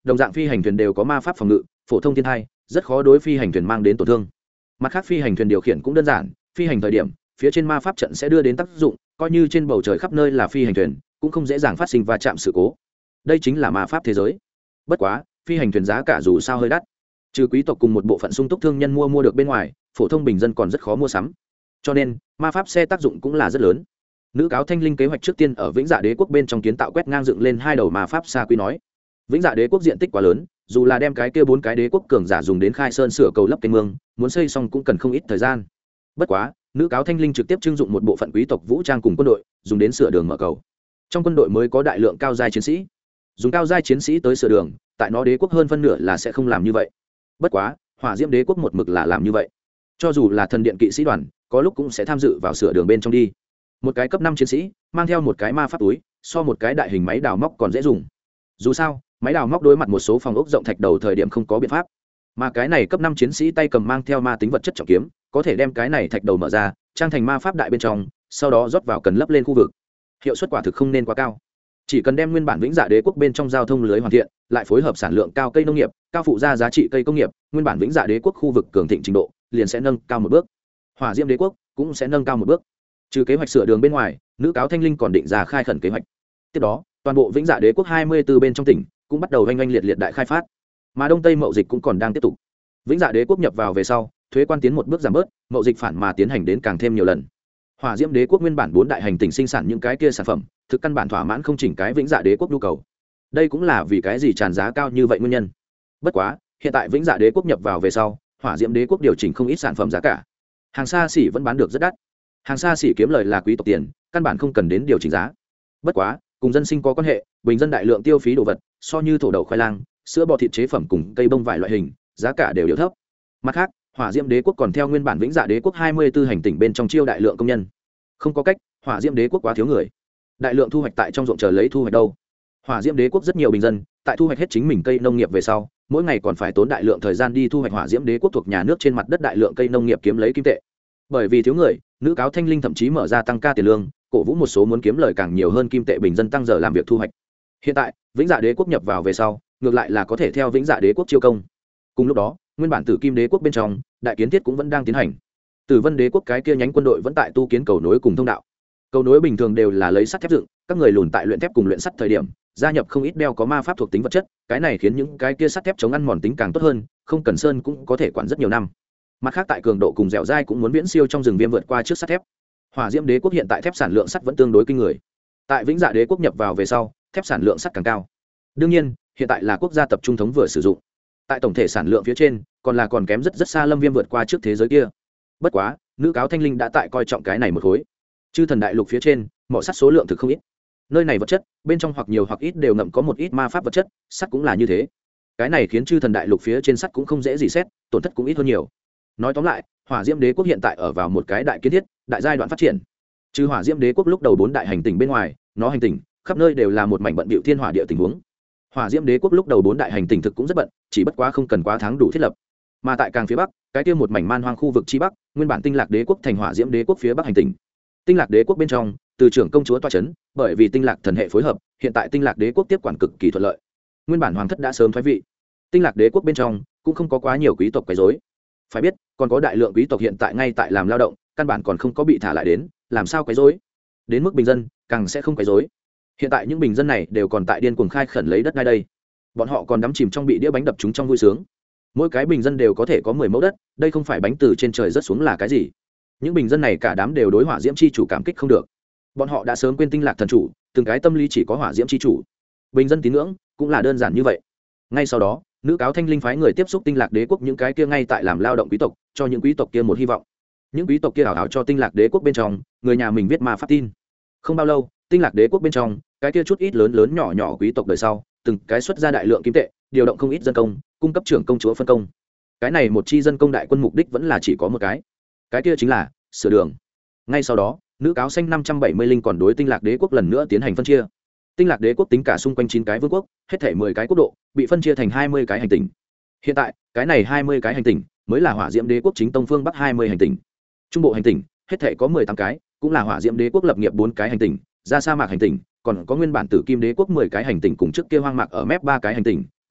đồng dạng phi hành thuyền đều có ma pháp phòng ngự, phổ thông thiên thai rất khó đối phi hành thuyền mang đến tổn thương. Mặt khác phi hành thuyền điều khiển cũng đơn giản, phi hành thời điểm phía trên ma pháp trận sẽ đưa đến tác dụng, coi như trên bầu trời khắp nơi là phi hành thuyền cũng không dễ dàng phát sinh va chạm sự cố. Đây chính là ma pháp thế giới. Bất quá phi hành thuyền giá cả dù sao hơi đắt, trừ quý tộc cùng một bộ phận sung túc thương nhân mua được bên ngoài, phổ thông bình dân còn rất khó mua sắm, cho nên ma pháp xe tác dụng cũng là rất lớn. Nữ cáo Thanh Linh kế hoạch trước tiên ở Vĩnh Dạ Đế quốc bên trong kiến tạo quét ngang dựng lên 2 đầu ma pháp xa quý nói. Vĩnh Dạ Đế quốc diện tích quá lớn, dù là đem cái kia 4 cái đế quốc cường giả dùng đến khai sơn sửa cầu lấp kênh mương, muốn xây xong cũng cần không ít thời gian. Bất quá nữ cáo Thanh Linh trực tiếp trưng dụng một bộ phận quý tộc vũ trang cùng quân đội dùng đến sửa đường mở cầu. Trong quân đội mới có đại lượng cao giai chiến sĩ, dùng cao giai chiến sĩ tới sửa đường, tại nó đế quốc hơn phân nửa là sẽ không làm như vậy. Bất quá Hỏa Diễm Đế quốc một mực là làm như vậy, cho dù là thần điện kỵ sĩ đoàn có lúc cũng sẽ tham dự vào sửa đường bên trong đi. Một cái cấp 5 chiến sĩ mang theo một cái ma pháp túi, so một cái đại hình máy đào móc còn dễ dùng. Dù sao máy đào móc đối mặt một số phòng ốc rộng thạch đầu thời điểm không có biện pháp, mà cái này cấp 5 chiến sĩ tay cầm mang theo ma tính vật chất trọng kiếm, có thể đem cái này thạch đầu mở ra trang thành ma pháp đại bên trong, sau đó rót vào cần lấp lên khu vực. Hiệu suất quả thực không nên quá cao. Chỉ cần đem nguyên bản Vĩnh Dạ Đế quốc bên trong giao thông lưới hoàn thiện, lại phối hợp sản lượng cao cây nông nghiệp, cao phụ gia giá trị cây công nghiệp, nguyên bản Vĩnh Dạ Đế quốc khu vực cường thịnh trình độ liền sẽ nâng cao một bước. Hỏa Diễm Đế quốc cũng sẽ nâng cao một bước. Trừ kế hoạch sửa đường bên ngoài, nữ cáo Thanh Linh còn định ra khai khẩn kế hoạch. Tiếp đó toàn bộ Vĩnh Dạ Đế quốc 24 bên trong tỉnh cũng bắt đầu oanh oanh liệt liệt đại khai phát, mà đông tây mậu dịch cũng còn đang tiếp tục. Vĩnh Dạ Đế quốc nhập vào về sau, thuế quan tiến một bước giảm bớt, mậu dịch phản mà tiến hành đến càng thêm nhiều lần. Hỏa Diễm Đế quốc nguyên bản 4 đại hành tinh sinh sản những cái kia sản phẩm, thực căn bản thỏa mãn không chỉnh cái Vĩnh Dạ Đế quốc nhu cầu. Đây cũng là vì cái gì tràn giá cao như vậy nguyên nhân. Bất quá hiện tại Vĩnh Dạ Đế quốc nhập vào về sau, Hỏa Diễm Đế quốc điều chỉnh không ít sản phẩm giá cả, hàng xa xỉ vẫn bán được rất đắt. Hàng xa xỉ kiếm lời là quý tộc tiền, căn bản không cần đến điều chỉnh giá. Bất quá cùng dân sinh có quan hệ, bình dân đại lượng tiêu phí đồ vật, so như thổ đậu khoai lang, sữa bò thịt chế phẩm cùng cây bông vải loại hình, giá cả đều điều thấp. Mặt khác Hỏa Diễm Đế quốc còn theo nguyên bản Vĩnh Dạ Đế quốc 24 hành tinh bên trong chiêu đại lượng công nhân. Không có cách, Hỏa Diễm Đế quốc quá thiếu người, đại lượng thu hoạch tại trong ruộng chờ lấy thu hoạch đâu. Hỏa Diễm Đế quốc rất nhiều bình dân tại thu hoạch hết chính mình cây nông nghiệp về sau, mỗi ngày còn phải tốn đại lượng thời gian đi thu hoạch Hỏa Diễm Đế quốc thuộc nhà nước trên mặt đất đại lượng cây nông nghiệp kiếm lấy kim tệ. Bởi vì thiếu người, nữ cáo Thanh Linh thậm chí mở ra tăng ca tiền lương, cổ vũ một số muốn kiếm lời càng nhiều hơn kim tệ bình dân tăng giờ làm việc thu hoạch. Hiện tại Vĩnh Dạ Đế quốc nhập vào về sau, ngược lại là có thể theo Vĩnh Dạ Đế quốc chiêu công. Cùng lúc đó nguyên bản Tử Kim Đế quốc bên trong đại kiến thiết cũng vẫn đang tiến hành. Tử Vân Đế quốc cái kia nhánh quân đội vẫn tại tu kiến cầu nối cùng thông đạo. Cầu nối bình thường đều là lấy sắt thép dựng, các người lùn tại luyện thép cùng luyện sắt thời điểm gia nhập không ít đeo có ma pháp thuộc tính vật chất, cái này khiến những cái kia sắt thép chống ăn mòn tính càng tốt hơn, không cần sơn cũng có thể quản rất nhiều năm. Mặt khác tại cường độ cùng dẻo dai cũng muốn viễn siêu trong rừng viêm vượt qua trước sắt thép. Hỏa Diễm Đế quốc hiện tại thép sản lượng sắt vẫn tương đối kinh người. Tại Vĩnh Dạ Đế quốc nhập vào về sau, thép sản lượng sắt càng cao. Đương nhiên hiện tại là quốc gia tập trung thống vừa sử dụng, tại tổng thể sản lượng phía trên còn kém rất xa Lâm Viêm vượt qua trước thế giới kia. Bất quá nữ cáo Thanh Linh đã tại coi trọng cái này một khối. Chư thần đại lục phía trên mỏ sắt số lượng thực không ít, nơi này vật chất bên trong hoặc nhiều hoặc ít đều ngậm có một ít ma pháp vật chất, sắt cũng là như thế. Cái này khiến chư thần đại lục phía trên sắt cũng không dễ gì xét, tổn thất cũng ít hơn nhiều. Nói tóm lại, Hỏa Diễm Đế quốc hiện tại ở vào một cái đại kiến thiết, đại giai đoạn phát triển. Trừ Hỏa Diễm Đế quốc lúc đầu 4 đại hành tinh bên ngoài, nó hành tinh khắp nơi đều là một mảnh bận bịu thiên hỏa địa tình huống. Hỏa Diễm Đế quốc lúc đầu 4 đại hành tinh thực cũng rất bận, chỉ bất quá không cần quá tháng đủ thiết lập. Mà tại càng phía bắc, cái kia một mảnh man hoang khu vực chi bắc, nguyên bản Tinh Lạc Đế quốc thành Hỏa Diễm Đế quốc phía bắc hành tinh. Tinh Lạc Đế quốc bên trong, từ trưởng công chúa toa chấn, bởi vì Tinh Lạc thần hệ phối hợp, hiện tại Tinh Lạc Đế quốc tiếp quản cực kỳ thuận lợi. Nguyên bản hoàng thất đã sớm thoái vị. Tinh Lạc Đế quốc bên trong cũng không có quá nhiều quý tộc quấy rối. Phải biết, còn có đại lượng quý tộc hiện tại ngay tại làm lao động, căn bản còn không có bị thả lại đến, làm sao quấy rối? Đến mức bình dân, càng sẽ không quấy rối. Hiện tại những bình dân này đều còn tại điên cuồng khai khẩn lấy đất đai đây. Bọn họ còn đắm chìm trong bị đĩa bánh đập chúng trong vui sướng. Mỗi cái bình dân đều có thể có 10 mẫu đất, đây không phải bánh từ trên trời rớt xuống là cái gì? Những bình dân này cả đám đều đối Hỏa Diễm chi chủ cảm kích không được. Bọn họ đã sớm quên Tinh Lạc thần chủ, từng cái tâm lý chỉ có Hỏa Diễm chi chủ. Bình dân tín ngưỡng cũng là đơn giản như vậy. Ngay sau đó, nữ cáo Thanh Linh phái người tiếp xúc Tinh Lạc Đế quốc những cái kia ngay tại làm lao động quý tộc, cho những quý tộc kia một hy vọng. Những quý tộc kia hào hào cho Tinh Lạc Đế quốc bên trong người nhà mình viết ma pháp tin. Không bao lâu, Tinh Lạc Đế quốc bên trong cái kia chút ít lớn nhỏ nhỏ quý tộc đời sau, từng cái xuất ra đại lượng kim tệ, điều động không ít dân công, cung cấp trưởng công chúa phân công. Cái này một chi dân công đại quân mục đích vẫn là chỉ có một cái kia chính là sửa đường. Ngay sau đó, nữ cáo xanh 570 linh còn đối Tinh Lạc Đế quốc lần nữa tiến hành phân chia. Tinh Lạc Đế quốc tính cả xung quanh 9 cái vương quốc, hết thảy 10 cái quốc độ, bị phân chia thành 20 cái hành tinh. Hiện tại, cái này 20 cái hành tinh mới là Hỏa Diễm Đế quốc chính tông phương Bắc 20 hành tinh. Trung bộ hành tinh, hết thảy có 18 cái, cũng là Hỏa Diễm Đế quốc lập nghiệp 4 cái hành tinh, ra sa mạc hành tinh, còn có nguyên bản Tử Kim Đế quốc 10 cái hành tinh cùng trước kia hoang mạc ở mép 3 cái hành tinh,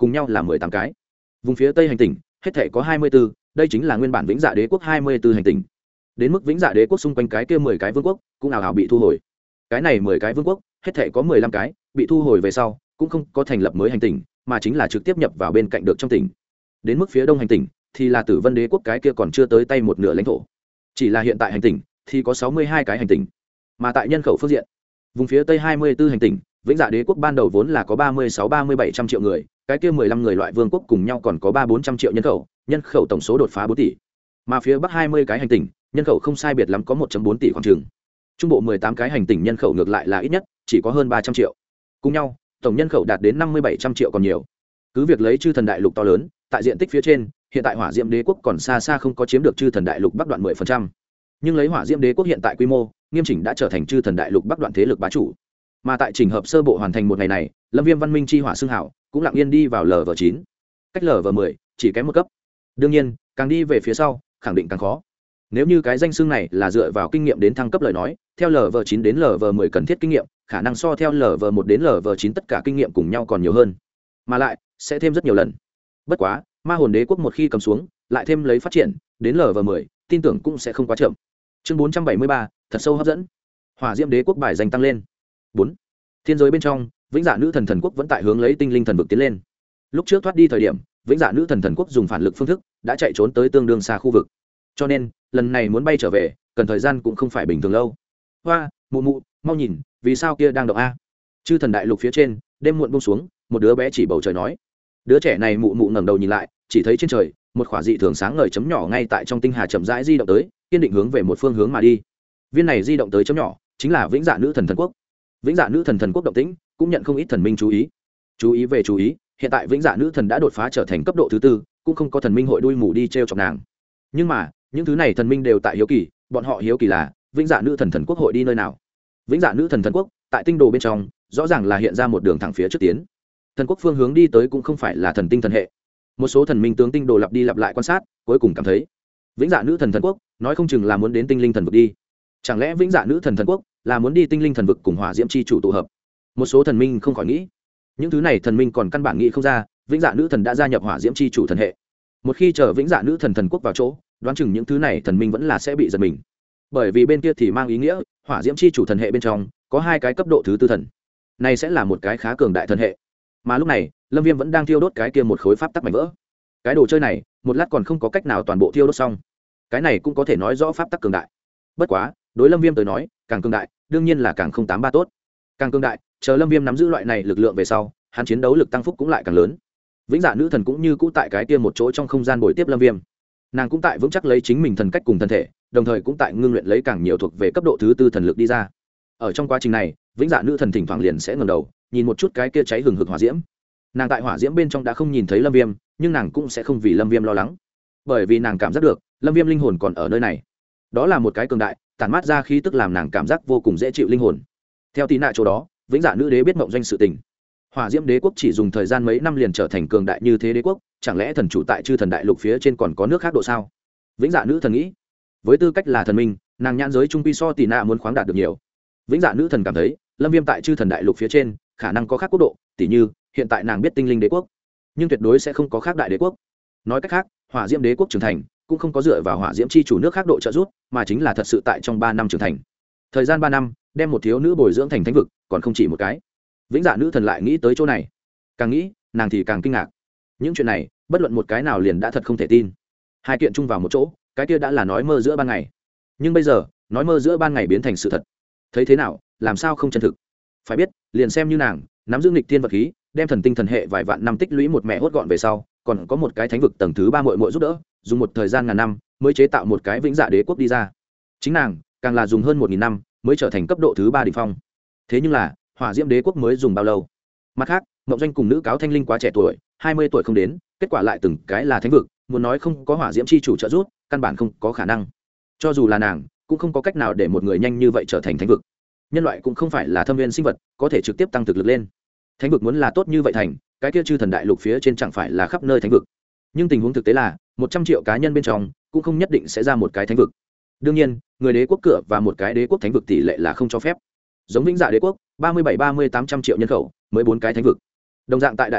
cùng nhau là 18 cái. Vùng phía tây hành tinh hết thể có 24, đây chính là nguyên bản Vĩnh Dạ Đế quốc 24 hành tinh. Đến mức Vĩnh Dạ Đế quốc xung quanh cái kia 10 cái vương quốc cũng ào ào bị thu hồi. Cái này 10 cái vương quốc hết thể có 15 cái bị thu hồi về sau cũng không có thành lập mới hành tinh, mà chính là trực tiếp nhập vào bên cạnh được trong tỉnh. Đến mức phía đông hành tinh thì là Tử Vân Đế quốc, cái kia còn chưa tới tay một nửa lãnh thổ. Chỉ là hiện tại hành tinh thì có 62 cái hành tinh. Mà tại nhân khẩu phương diện, vùng phía tây 24 hành tinh, Vĩnh Dạ Đế quốc ban đầu vốn là có 36-37 trăm triệu người, cái kia 15 người loại vương quốc cùng nhau còn có 3-400 triệu nhân khẩu tổng số đột phá 4 tỷ. Mà phía bắc 20 cái hành tinh, nhân khẩu không sai biệt lắm có 1.4 tỷ khoảng chừng. Trung bộ 18 cái hành tinh nhân khẩu ngược lại là ít nhất, chỉ có hơn 300 triệu. Cùng nhau, tổng nhân khẩu đạt đến 5700 triệu còn nhiều. Cứ việc lấy Chư Thần Đại Lục to lớn, tại diện tích phía trên, hiện tại Hỏa Diễm Đế quốc còn xa xa không có chiếm được Chư Thần Đại Lục bắc đoạn 10%. Nhưng lấy Hỏa Diễm Đế quốc hiện tại quy mô, nghiêm chỉnh đã trở thành Chư Thần Đại Lục bắc đoạn thế lực bá chủ. Mà tại trình hợp sơ bộ hoàn thành một ngày này, Lâm Viêm văn minh chi hỏa xương hảo cũng lặng yên đi vào Lv9. Cách Lv10 chỉ kém một cấp. Đương nhiên, càng đi về phía sau, khẳng định càng khó. Nếu như cái danh xưng này là dựa vào kinh nghiệm đến thăng cấp lời nói, theo Lv9 đến Lv10 cần thiết kinh nghiệm, khả năng so theo Lv1 đến Lv9 tất cả kinh nghiệm cùng nhau còn nhiều hơn. Mà lại, sẽ thêm rất nhiều lần. Bất quá, Ma Hồn Đế quốc một khi cầm xuống, lại thêm lấy phát triển, đến Lv10, tin tưởng cũng sẽ không quá chậm. Chương 473, thật sâu hấp dẫn. Hỏa Diễm Đế quốc bài danh tăng lên. 4. Thiên giới bên trong, Vĩnh Dạ Nữ Thần Thần quốc vẫn tại hướng lấy Tinh Linh Thần vực tiến lên. Lúc trước thoát đi thời điểm, Vĩnh Dạ Nữ Thần Thần quốc dùng phản lực phương thức, đã chạy trốn tới tương đương xa khu vực. Cho nên, lần này muốn bay trở về, cần thời gian cũng không phải bình thường lâu. Hoa, mụ mụ, mau nhìn, vì sao kia đang động a? Chư Thần Đại Lục phía trên, đêm muộn buông xuống, một đứa bé chỉ bầu trời nói. Đứa trẻ này mụ mụ ngẩng đầu nhìn lại, chỉ thấy trên trời, một khỏa dị thường sáng ngời chấm nhỏ ngay tại trong tinh hà chậm rãi di động tới, kiên định hướng về một phương hướng mà đi. Viên này di động tới chấm nhỏ, chính là Vĩnh Dạ Nữ Thần Thần quốc. Vĩnh Dạ Nữ Thần Thần quốc động tĩnh cũng nhận không ít thần minh chú ý. Chú ý, hiện tại Vĩnh Dạ Nữ Thần đã đột phá trở thành cấp độ thứ 4, cũng không có thần minh hội đuôi mù đi trêu chọc nàng. Nhưng mà, những thứ này thần minh đều tại hiếu kỳ, bọn họ hiếu kỳ là Vĩnh Dạ Nữ Thần Thần quốc hội đi nơi nào. Vĩnh Dạ Nữ Thần Thần quốc, tại tinh đồ bên trong, rõ ràng là hiện ra một đường thẳng phía trước tiến. Thần quốc phương hướng đi tới cũng không phải là thần tinh thần hệ. Một số thần minh tướng tinh đồ lặp đi lặp lại quan sát, cuối cùng cảm thấy Vĩnh Dạ Nữ Thần Thần quốc, nói không chừng là muốn đến Tinh Linh Thần vực đi. Chẳng lẽ Vĩnh Dạ Nữ Thần Thần quốc là muốn đi Tinh Linh Thần vực cùng Hỏa Diễm chi chủ tụ hợp? Một số thần minh không khỏi nghĩ, những thứ này thần minh còn căn bản nghĩ không ra, Vĩnh Dạ Nữ Thần đã gia nhập Hỏa Diễm chi chủ thần hệ. Một khi chờ Vĩnh Dạ Nữ Thần Thần quốc vào chỗ, đoán chừng những thứ này thần minh vẫn là sẽ bị giật mình. Bởi vì bên kia thì mang ý nghĩa, Hỏa Diễm chi chủ thần hệ bên trong có 2 cái cấp độ thứ 4 thần. Này sẽ là một cái khá cường đại thần hệ. Mà lúc này, Lâm Viêm vẫn đang thiêu đốt cái kia một khối pháp tắc mảnh vỡ. Cái đồ chơi này, một lát còn không có cách nào toàn bộ thiêu đốt xong. Cái này cũng có thể nói rõ pháp tắc cường đại. Bất quá, đối Lâm Viêm tới nói, càng cường đại, đương nhiên là càng 083 tốt. Càng cường đại, chờ Lâm Viêm nắm giữ loại này lực lượng về sau, hắn chiến đấu lực tăng phúc cũng lại càng lớn. Vĩnh Dạ Nữ Thần cũng như cũ tại cái kia một chỗ trong không gian bồi tiếp Lâm Viêm. Nàng cũng tại vững chắc lấy chính mình thần cách cùng thân thể, đồng thời cũng tại ngưng luyện lấy càng nhiều thuộc về cấp độ thứ 4 thần lực đi ra. Ở trong quá trình này, Vĩnh Dạ Nữ Thần thỉnh thoảng liền sẽ ngẩng đầu, nhìn một chút cái kia cháy hừng hực hỏa diễm. Nàng tại hỏa diễm bên trong đã không nhìn thấy Lâm Viêm, nhưng nàng cũng sẽ không vì Lâm Viêm lo lắng, bởi vì nàng cảm giác được Lâm Viêm linh hồn còn ở nơi này. Đó là một cái cường đại, tản mát ra khí tức làm nàng cảm giác vô cùng dễ chịu linh hồn. Theo tí nạ chỗ đó, Vĩnh Dạ Nữ Đế biết mộng doanh sự tình. Hỏa Diễm Đế quốc chỉ dùng thời gian mấy năm liền trở thành cường đại như thế đế quốc, chẳng lẽ thần chủ tại Chư Thần Đại Lục phía trên còn có nước khác độ sao? Vĩnh Dạ Nữ Thần nghĩ. Với tư cách là thần minh, nàng nhãn giới trung quy so tỷ nạ muốn khoáng đạt được nhiều. Vĩnh Dạ Nữ Thần cảm thấy, Lâm Viêm tại Chư Thần Đại Lục phía trên, khả năng có khác quốc độ, tỷ như, hiện tại nàng biết Tinh Linh Đế quốc, nhưng tuyệt đối sẽ không có khác đại đế quốc. Nói cách khác, Hỏa Diễm Đế quốc trưởng thành, cũng không có dựa vào Hỏa Diễm chi chủ nước khác độ trợ giúp, mà chính là thật sự tại trong 3 năm trưởng thành. Thời gian 3 năm, đem một thiếu nữ bồi dưỡng thành thánh vực, còn không chỉ một cái. Vĩnh Dạ Nữ Thần lại nghĩ tới chỗ này, càng nghĩ, nàng thì càng kinh ngạc. Những chuyện này, bất luận một cái nào liền đã thật không thể tin. Hai kiện chung vào một chỗ, cái kia đã là nói mơ giữa ban ngày. Nhưng bây giờ, nói mơ giữa ban ngày biến thành sự thật. Thấy thế nào, làm sao không chân thực? Phải biết, liền xem như nàng, nắm giữ nghịch tiên vật khí, đem thần tinh thần hệ vài vạn năm tích lũy một mẹ hốt gọn về sau, còn có một cái thánh vực tầng thứ 3 muội muội giúp đỡ, dùng một thời gian ngàn năm mới chế tạo một cái Vĩnh Dạ Đế quốc đi ra. Chính nàng, càng là dùng hơn 1000 năm mới trở thành cấp độ thứ 3 đỉnh phong. Thế nhưng là, Hỏa Diễm Đế quốc mới dùng bao lâu? Mặt khác, Mộng Doanh cùng nữ cáo Thanh Linh quá trẻ tuổi, 20 tuổi không đến, kết quả lại từng cái là thánh vực, muốn nói không có Hỏa Diễm chi chủ trợ giúp, căn bản không có khả năng. Cho dù là nàng, cũng không có cách nào để một người nhanh như vậy trở thành thánh vực. Nhân loại cũng không phải là thâm viên sinh vật, có thể trực tiếp tăng thực lực lên. Thánh vực muốn là tốt như vậy thành, cái kia Chư Thần Đại Lục phía trên chẳng phải là khắp nơi thánh vực. Nhưng tình huống thực tế là, 100 triệu cá nhân bên trong, cũng không nhất định sẽ ra một cái thánh vực. Đương nhiên, người đế quốc cửa và một cái đế quốc thánh vực tỷ lệ là không cho phép. Giống Vĩnh Dạ Đế quốc, 37-38 triệu nhân khẩu, mới 4 cái thánh vực. Đồng dạng tại đại đế quốc,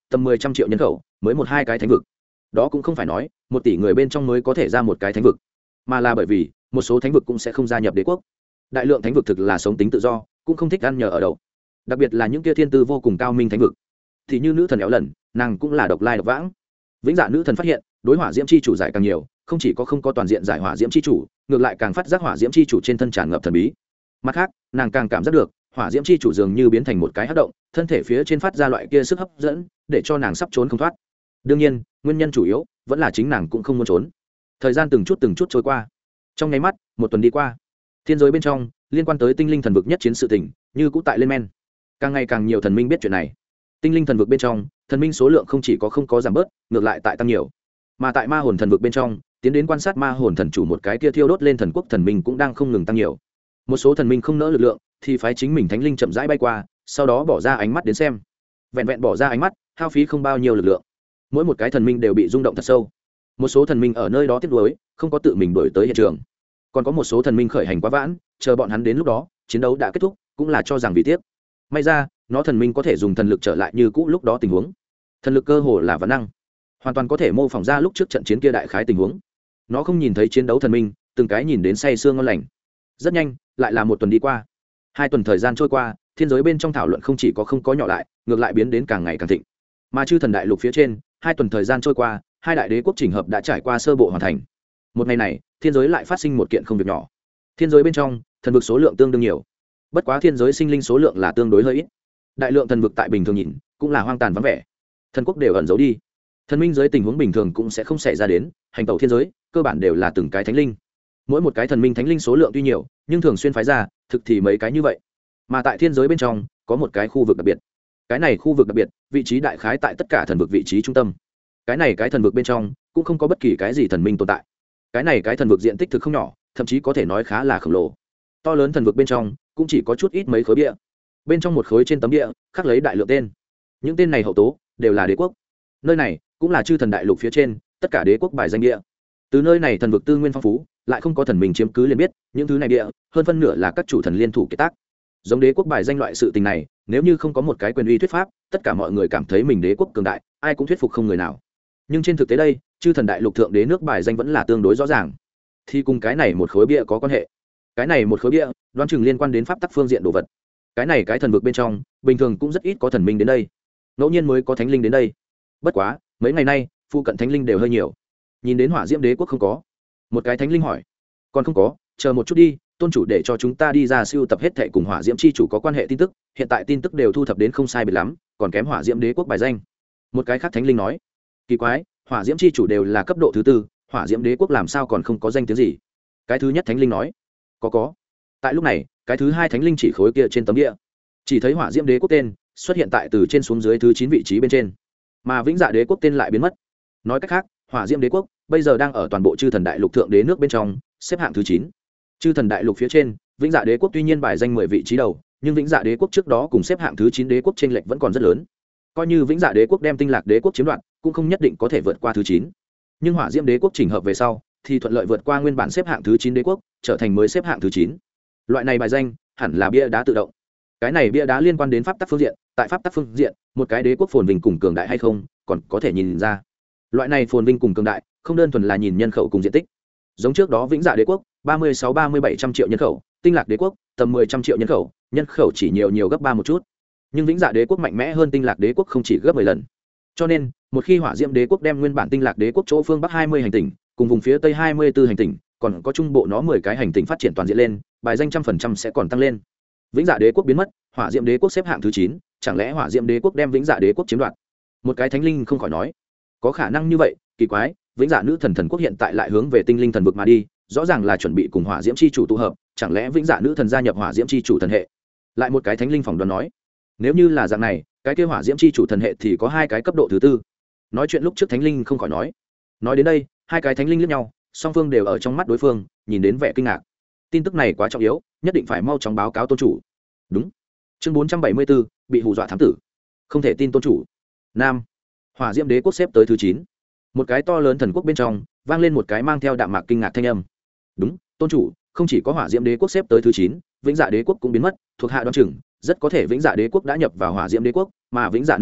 tầm 10 trăm triệu nhân khẩu mới một hai cái thánh vực. Đó cũng không phải nói 1 tỷ người bên trong mới có thể ra một cái thánh vực, mà là bởi vì một số thánh vực cũng sẽ không gia nhập đế quốc. Đại lượng thánh vực thực là sống tính tự do, cũng không thích ăn nhờ ở đậu, đặc biệt là những kia thiên tư vô cùng cao minh thánh vực thì như nữ thần éo lần, nàng cũng là độc lai độc vãng. Vĩnh dạ nữ thần phát hiện đối hỏa diễm chi chủ giải càng nhiều, không chỉ có không có toàn diện giải hỏa diễm chi chủ, ngược lại càng phát giác hỏa diễm chi chủ trên thân tràn ngập thần bí. Mặt khác, nàng càng cảm giác được hỏa diễm chi chủ dường như biến thành một cái hắc động, thân thể phía trên phát ra loại kia sức hấp dẫn, để cho nàng sắp trốn không thoát. Đương nhiên, nguyên nhân chủ yếu vẫn là chính nàng cũng không muốn trốn. Thời gian từng chút trôi qua. Trong nháy mắt, 1 tuần đi qua. Thiên giới bên trong, liên quan tới tinh linh thần vực nhất chiến sự tình, như cũ tại lên men. Càng ngày càng nhiều thần minh biết chuyện này. Tinh linh thần vực bên trong, thần minh số lượng không chỉ có không có giảm bớt, ngược lại tại tăng nhiều. Mà tại ma hồn thần vực bên trong, tiến đến quan sát ma hồn thần chủ một cái kia thiêu đốt lên thần quốc thần minh cũng đang không ngừng tăng nhiều. Một số thần minh không nỡ lực lượng, thì phái chính mình thánh linh chậm rãi bay qua, sau đó bỏ ra ánh mắt đến xem. Vẹn vẹn bỏ ra ánh mắt, hao phí không bao nhiêu lực lượng. Mỗi một cái thần minh đều bị rung động thật sâu. Một số thần minh ở nơi đó tiếc nuối, không có tự mình đuổi tới hiện trường. Còn có một số thần minh khởi hành quá vãn, chờ bọn hắn đến lúc đó, chiến đấu đã kết thúc, cũng là cho rằng vì tiếc. May ra, nó thần minh có thể dùng thần lực trở lại như cũ lúc đó tình huống. Thần lực cơ hồ là vạn năng, hoàn toàn có thể mô phỏng ra lúc trước trận chiến kia đại khái tình huống. Nó không nhìn thấy chiến đấu thần minh, từng cái nhìn đến say sương ngon lành. Rất nhanh, lại là 1 tuần đi qua. 2 tuần thời gian trôi qua, thiên giới bên trong thảo luận không chỉ có không có nhỏ lại, ngược lại biến đến càng ngày càng thịnh. Mà chư thần đại lục phía trên, 2 tuần thời gian trôi qua, 2 đại đế quốc chỉnh hợp đã trải qua sơ bộ hoàn thành. Một ngày này, thiên giới lại phát sinh một kiện không việc nhỏ. Thiên giới bên trong, thần vực số lượng tương đương nhiều. Bất quá thiên giới sinh linh số lượng là tương đối hơi ít. Đại lượng thần vực tại bình thường nhìn, cũng là hoang tàn vắng vẻ. Thần quốc đều ẩn giấu đi. Thần minh giới tình huống bình thường cũng sẽ không xảy ra đến, hành tẩu thiên giới, cơ bản đều là từng cái thánh linh. Mỗi một cái thần minh thánh linh số lượng tuy nhiều, nhưng thường xuyên phái ra, thực thì mấy cái như vậy. Mà tại thiên giới bên trong, có một cái khu vực đặc biệt. Cái này khu vực đặc biệt, vị trí đại khái tại tất cả thần vực vị trí trung tâm. Cái thần vực bên trong, cũng không có bất kỳ cái gì thần minh tồn tại. Cái thần vực diện tích thực không nhỏ, thậm chí có thể nói khá là khổng lồ. To lớn thần vực bên trong, cũng chỉ có chút ít mấy khối bia. Bên trong một khối trên tấm địa, khắc lấy đại lượng tên. Những tên này hậu tố đều là đế quốc. Nơi này cũng là chư thần đại lục phía trên, tất cả đế quốc bài danh địa. Từ nơi này thần vực tư nguyên phong phú, lại không có thần minh chiếm cứ liền biết, những thứ này địa, hơn phân nửa là các chủ thần liên thủ kết tác. Giống đế quốc bài danh loại sự tình này, nếu như không có một cái quyền uy thuyết pháp, tất cả mọi người cảm thấy mình đế quốc cường đại, ai cũng thuyết phục không người nào. Nhưng trên thực tế đây, chư thần đại lục thượng đế nước bài danh vẫn là tương đối rõ ràng. Thì cùng cái này một khối bia có quan hệ. Cái này một khối bia, đoán chừng liên quan đến pháp tắc phương diện đồ vật. Cái thần vực bên trong, bình thường cũng rất ít có thần minh đến đây. Ngẫu nhiên mới có thánh linh đến đây. Bất quá, mấy ngày nay, phụ cận thánh linh đều hơi nhiều. Nhìn đến hỏa diễm đế quốc không có. Một cái thánh linh hỏi, còn không có, chờ một chút đi, tôn chủ để cho chúng ta đi ra siêu tập hết thảy cùng hỏa diễm chi chủ có quan hệ tin tức, hiện tại tin tức đều thu thập đến không sai biệt lắm, còn kém hỏa diễm đế quốc bài danh. Một cái khác thánh linh nói, kỳ quái, hỏa diễm chi chủ đều là cấp độ thứ 4, hỏa diễm đế quốc làm sao còn không có danh tiếng gì? Cái thứ nhất thánh linh nói, có. Tại lúc này, cái thứ hai thánh linh chỉ khối kia trên tấm địa, chỉ thấy hỏa diễm đế quốc tên xuất hiện tại từ trên xuống dưới thứ 9 vị trí bên trên, mà vĩnh dạ đế quốc tên lại biến mất. Nói cách khác, hỏa diễm đế quốc bây giờ đang ở toàn bộ chư thần đại lục thượng đế nước bên trong xếp hạng thứ 9. Chư thần đại lục phía trên, vĩnh dạ đế quốc tuy nhiên bài danh 10 vị trí đầu, nhưng vĩnh dạ đế quốc trước đó cùng xếp hạng thứ 9 đế quốc chênh lệch vẫn còn rất lớn. Coi như vĩnh dạ đế quốc đem tinh lạc đế quốc chiếm đoạt, cũng không nhất định có thể vượt qua thứ 9. Nhưng hỏa diễm đế quốc chỉnh hợp về sau, thì thuận lợi vượt qua nguyên bản xếp hạng thứ 9 đế quốc, trở thành mới xếp hạng thứ 9. Loại này bài danh hẳn là bia đá tự động. Cái này bia đá liên quan đến pháp tắc phương diện, tại pháp tắc phương diện, một cái đế quốc phồn vinh cùng cường đại hay không, còn có thể nhìn ra. Loại này phồn vinh cùng cường đại, không đơn thuần là nhìn nhân khẩu cùng diện tích. Giống trước đó vĩnh dạ đế quốc, 36-37 trăm triệu nhân khẩu, tinh lạc đế quốc, tầm 10 trăm triệu nhân khẩu chỉ nhiều gấp 3 một chút. Nhưng vĩnh dạ đế quốc mạnh mẽ hơn tinh lạc đế quốc không chỉ gấp 10 lần. Cho nên, một khi hỏa diễm đế quốc đem nguyên bản tinh lạc đế quốc chỗ phương bắc 20 hành tinh, cùng vùng phía tây 24 hành tinh, còn có trung bộ nó 10 cái hành tinh phát triển toàn diện lên, bài danh 100% sẽ còn tăng lên. Vĩnh dạ đế quốc biến mất, hỏa diễm đế quốc xếp hạng thứ 9, chẳng lẽ hỏa diễm đế quốc đem vĩnh dạ đế quốc chiếm đoạt? Một cái thánh linh không khỏi nói, có khả năng như vậy, kỳ quái, vĩnh dạ nữ thần quốc hiện tại lại hướng về tinh linh thần vực mà đi, rõ ràng là chuẩn bị cùng hỏa diễm chi chủ tụ hợp, chẳng lẽ vĩnh dạ nữ thần gia nhập hỏa diễm chi chủ thần hệ? Lại một cái thánh linh phỏng đoán nói, nếu như là dạng này, cái kia hỏa diễm chi chủ thần hệ thì có 2 cái cấp độ thứ 4. Nói chuyện lúc trước thánh linh không khỏi nói đến đây, 2 cái thánh linh liếc nhau, song phương đều ở trong mắt đối phương nhìn đến vẻ kinh ngạc. Tin tức này quá trọng yếu, nhất định phải mau chóng báo cáo tôn chủ. Đúng. Chương 474, bị hù dọa thám tử. Không thể tin tôn chủ. Nam. Hỏa diễm đế quốc xếp tới thứ 9. Một cái to lớn thần quốc bên trong vang lên một cái mang theo đạm mạc kinh ngạc thanh âm. Đúng, tôn chủ, không chỉ có hỏa diễm đế quốc xếp tới thứ 9, vĩnh dạ đế quốc cũng biến mất, thuộc hạ đoán chừng rất có thể vĩnh dạ đế quốc đã nhập vào hỏa diễm đế quốc, mà vĩnh dạ nữ thần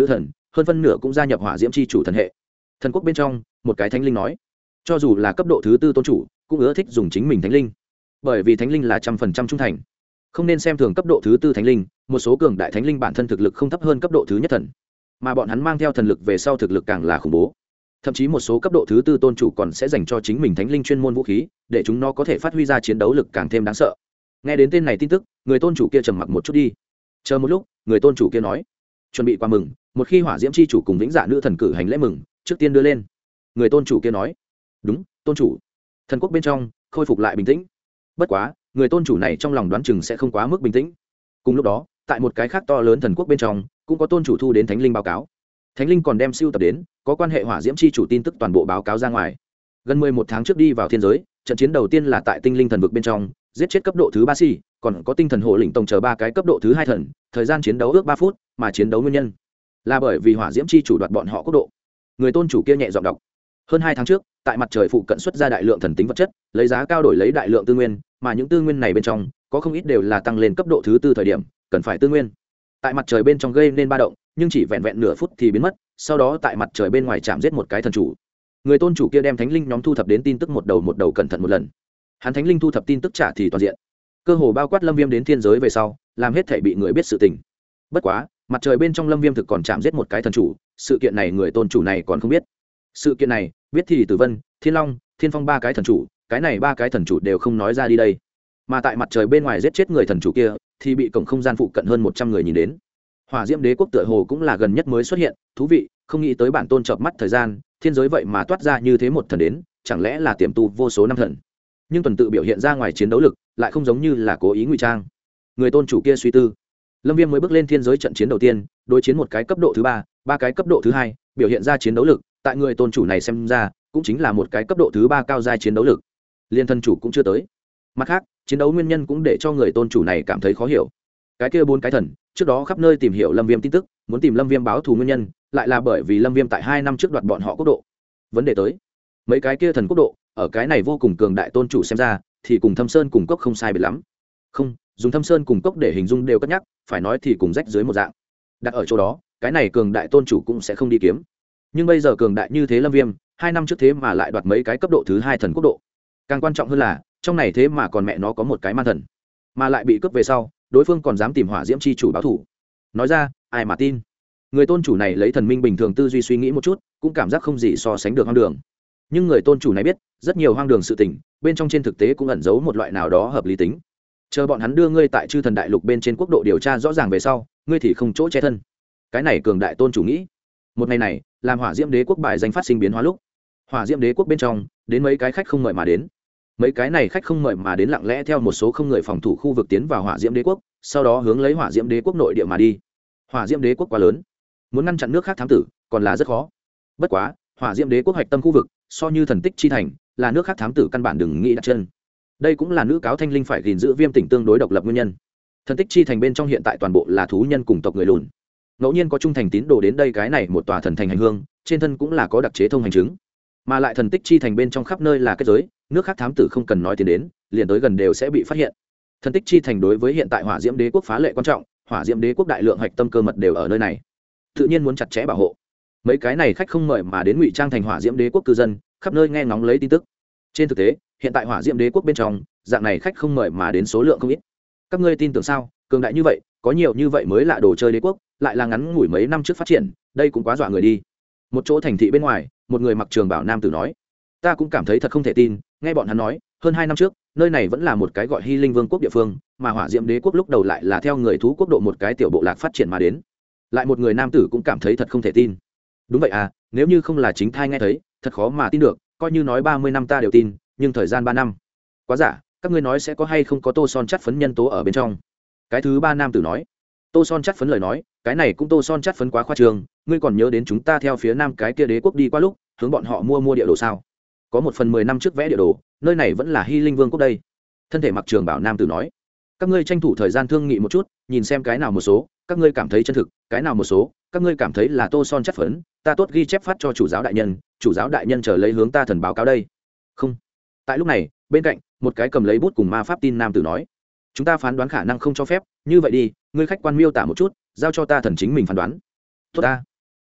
hơn phân nửa cũng gia nhập hỏa diễm c h i chủ thần hệ. Thần quốc bên trong một cái thánh linh nói, cho dù là cấp độ thứ tư tôn chủ cũng ưa thích dùng chính mình thánh linh, bởi vì thánh linh là 100% trung thành. Không nên xem thường cấp độ thứ tư thánh linh, một số cường đại thánh linh bản thân thực lực không thấp hơn cấp độ thứ nhất thần, mà bọn hắn mang theo thần lực về sau thực lực càng là khủng bố. Thậm chí một số cấp độ thứ tư tôn chủ còn sẽ dành cho chính mình thánh linh chuyên môn vũ khí, để chúng nó có thể phát huy ra chiến đấu lực càng thêm đáng sợ. Nghe đến tên này tin tức, người tôn chủ kia trầm mặc một chút đi. Chờ một lúc, người tôn chủ kia nói, chuẩn bị qua mừng, một khi hỏa diễm c h i chủ cùng vĩnh dạ nữ thần cử hành lễ mừng, trước tiên đưa lên. Người tôn chủ kia nói, đúng, tôn chủ. Thần quốc bên trong khôi phục lại bình tĩnh. Bất quá, người tôn chủ này trong lòng đoán chừng sẽ không quá mức bình tĩnh. Cùng lúc đó, tại một cái khác to lớn thần quốc bên trong cũng có tôn chủ thu đến thánh linh báo cáo. Thánh linh còn đem siêu tập đến có quan hệ hỏa diễm c h i chủ tin tức toàn bộ báo cáo ra ngoài. Gần 11 tháng trước đi vào thiên giới, trận chiến đầu tiên là tại tinh linh thần vực bên trong giết chết cấp độ thứ 3 si, còn có tinh thần hộ lĩnh tổng chờ 3 cái cấp độ thứ 2 thần, thời gian chiến đấu ước 3 phút, mà chiến đấu nguyên nhân là bởi vì hỏa diễm c h i chủ đoạt bọn họ quốc độ. Người tôn chủ kia nhẹ giọng đọc, hơn 2 tháng trước tại mặt trời phụ cận xuất ra đại lượng thần tính vật chất, lấy giá cao đổi lấy đại lượng tư nguyên, mà những tư nguyên này bên trong có không ít đều là tăng lên cấp độ thứ tư thời điểm cần phải tư nguyên. Tại mặt trời bên trong gây nên ba động, nhưng chỉ vẹn vẹn nửa phút thì biến mất, sau đó tại mặt trời bên ngoài chạm giết một cái thần chủ. Người tôn chủ kia đem thánh linh nhóm thu thập đến tin tức một đầu cẩn thận một lần. Hắn thánh linh thu thập tin tức trả thì toàn diện, cơ hồ bao quát Lâm Viêm đến thiên giới về sau, làm hết thảy bị người biết sự tình. Bất quá, mặt trời bên trong Lâm Viêm thực còn chạm giết một cái thần chủ, sự kiện này người tôn chủ này còn không biết. Sự kiện này, biết thì Tử Vân, Thiên Long, Thiên Phong 3 cái thần chủ, cái này 3 cái thần chủ đều không nói ra đi đây. Mà tại mặt trời bên ngoài giết chết người thần chủ kia, thì bị cổng không gian phụ cận hơn 100 người nhìn đến. Hỏa diễm đế quốc tựa hồ cũng là gần nhất mới xuất hiện, thú vị, không nghĩ tới bản tôn chợp mắt thời gian, thiên giới vậy mà toát ra như thế một thần đến, chẳng lẽ là tiềm tu vô số năm thần. Nhưng tuần tự biểu hiện ra ngoài chiến đấu lực, lại không giống như là cố ý ngụy trang. Người tôn chủ kia suy tư. Lâm Viêm mới bước lên thiên giới trận chiến đầu tiên, đối chiến một cái cấp độ thứ 3, 3 cái cấp độ thứ 2, biểu hiện ra chiến đấu lực, tại người tôn chủ này xem ra, cũng chính là một cái cấp độ thứ 3 cao giai chiến đấu lực. Liên thân chủ cũng chưa tới. Mặt khác, chiến đấu nguyên nhân cũng để cho người tôn chủ này cảm thấy khó hiểu. Cái kia 4 cái thần, trước đó khắp nơi tìm hiểu Lâm Viêm tin tức, muốn tìm Lâm Viêm báo thù nguyên nhân, lại là bởi vì Lâm Viêm tại 2 năm trước đoạt bọn họ quốc độ. Vấn đề tới, mấy cái kia thần quốc độ, ở cái này vô cùng cường đại tôn chủ xem ra, thì cùng Thâm Sơn cùng cốc không sai biệt lắm. Không, dùng Thâm Sơn cùng cốc để hình dung đều cất nhắc, phải nói thì cùng rách dưới một dạng. Đặt ở chỗ đó, cái này cường đại tôn chủ cũng sẽ không đi kiếm. Nhưng bây giờ cường đại như thế Lâm Viêm, 2 năm trước thế mà lại đoạt mấy cái cấp độ thứ 2 thần quốc độ. Càng quan trọng hơn là, trong này thế mà còn mẹ nó có một cái man thần, mà lại bị cướp về sau, đối phương còn dám tìm hỏa diễm chi chủ báo thủ. Nói ra, ai mà tin. Người tôn chủ này lấy thần minh bình thường tư duy suy nghĩ một chút, cũng cảm giác không gì so sánh được hoang đường. Nhưng người tôn chủ này biết, rất nhiều hoang đường sự tình, bên trong trên thực tế cũng ẩn giấu một loại nào đó hợp lý tính. Chờ bọn hắn đưa ngươi tại Chư Thần Đại Lục bên trên quốc độ điều tra rõ ràng về sau, ngươi thì không chỗ che thân. Cái này cường đại tôn chủ nghĩ. Một ngày này, làm hỏa diễm đế quốc bài danh phát sinh biến hóa lúc, hỏa diễm đế quốc bên trong đến mấy cái khách không mời mà đến. Mấy cái này khách không mời mà đến lặng lẽ theo một số không người phòng thủ khu vực tiến vào hỏa diễm đế quốc, sau đó hướng lấy hỏa diễm đế quốc nội địa mà đi. Hỏa diễm đế quốc quá lớn, muốn ngăn chặn nước khác thám tử còn là rất khó. Bất quá, hỏa diễm đế quốc hoạch tâm khu vực, so như thần tích chi thành, là nước khác thám tử căn bản đừng nghĩ đặt chân. Đây cũng là nữ cáo thanh linh phải gìn giữ Viêm Tỉnh tương đối độc lập nguyên nhân. Thần tích chi thành bên trong hiện tại toàn bộ là thú nhân cùng tộc người lùn. Ngẫu nhiên có trung thành tín đồ đến đây cái này một tòa thần thành hành hương, trên thân cũng là có đặc chế thông hành chứng. Mà lại thần tích chi thành bên trong khắp nơi là kết giới, nước khác thám tử không cần nói tiến đến, liền tới gần đều sẽ bị phát hiện. Thần tích chi thành đối với hiện tại hỏa diễm đế quốc phá lệ quan trọng, hỏa diễm đế quốc đại lượng hạch tâm cơ mật đều ở nơi này, tự nhiên muốn chặt chẽ bảo hộ. Mấy cái này khách không mời mà đến ngụy trang thành hỏa diễm đế quốc cư dân, khắp nơi nghe ngóng lấy tin tức. Trên thực tế, hiện tại hỏa diễm đế quốc bên trong, dạng này khách không mời mà đến số lượng không ít. Các ngươi tin tưởng sao? Cường đại như vậy, có nhiều như vậy mới lạ đồ chơi đế quốc, lại là ngắn ngủi mấy năm trước phát triển, đây cũng quá dọa người đi. Một chỗ thành thị bên ngoài, một người mặc trường bào nam tử nói, ta cũng cảm thấy thật không thể tin. Nghe bọn hắn nói, hơn 2 năm trước, nơi này vẫn là một cái gọi Hy Linh Vương quốc địa phương, mà hỏa diễm đế quốc lúc đầu lại là theo người thú quốc độ một cái tiểu bộ lạc phát triển mà đến. Lại một người nam tử cũng cảm thấy thật không thể tin. Đúng vậy à, nếu như không là chính thai nghe thấy, thật khó mà tin được, coi như nói 30 năm ta đều tin, nhưng thời gian 3 năm quá giả. Các ngươi nói sẽ có hay không có tô son chắt phấn nhân tố ở bên trong? Cái thứ ba nam tử nói. Tô son chắt phấn lời nói, cái này cũng tô son chắt phấn quá khoa trương, ngươi còn nhớ đến chúng ta theo phía nam cái kia đế quốc đi qua lúc hướng bọn họ mua địa đồ sao? Có 1/10 năm trước vẽ địa đồ, nơi này vẫn là Hy Linh Vương quốc đây. Thân thể mặc trường bảo nam tử nói, các ngươi tranh thủ thời gian thương nghị một chút, nhìn xem cái nào một số các ngươi cảm thấy chân thực, cái nào một số các ngươi cảm thấy là tô son chất phấn, ta tốt ghi chép phát cho chủ giáo đại nhân chờ lấy hướng ta thần báo cáo đây. Không. Tại lúc này, bên cạnh một cái cầm lấy bút cùng ma pháp tin nam tử nói, chúng ta phán đoán khả năng không cho phép, như vậy đi, ngươi khách quan miêu tả một chút, giao cho ta thần chính mình phán đoán. Tốt ta.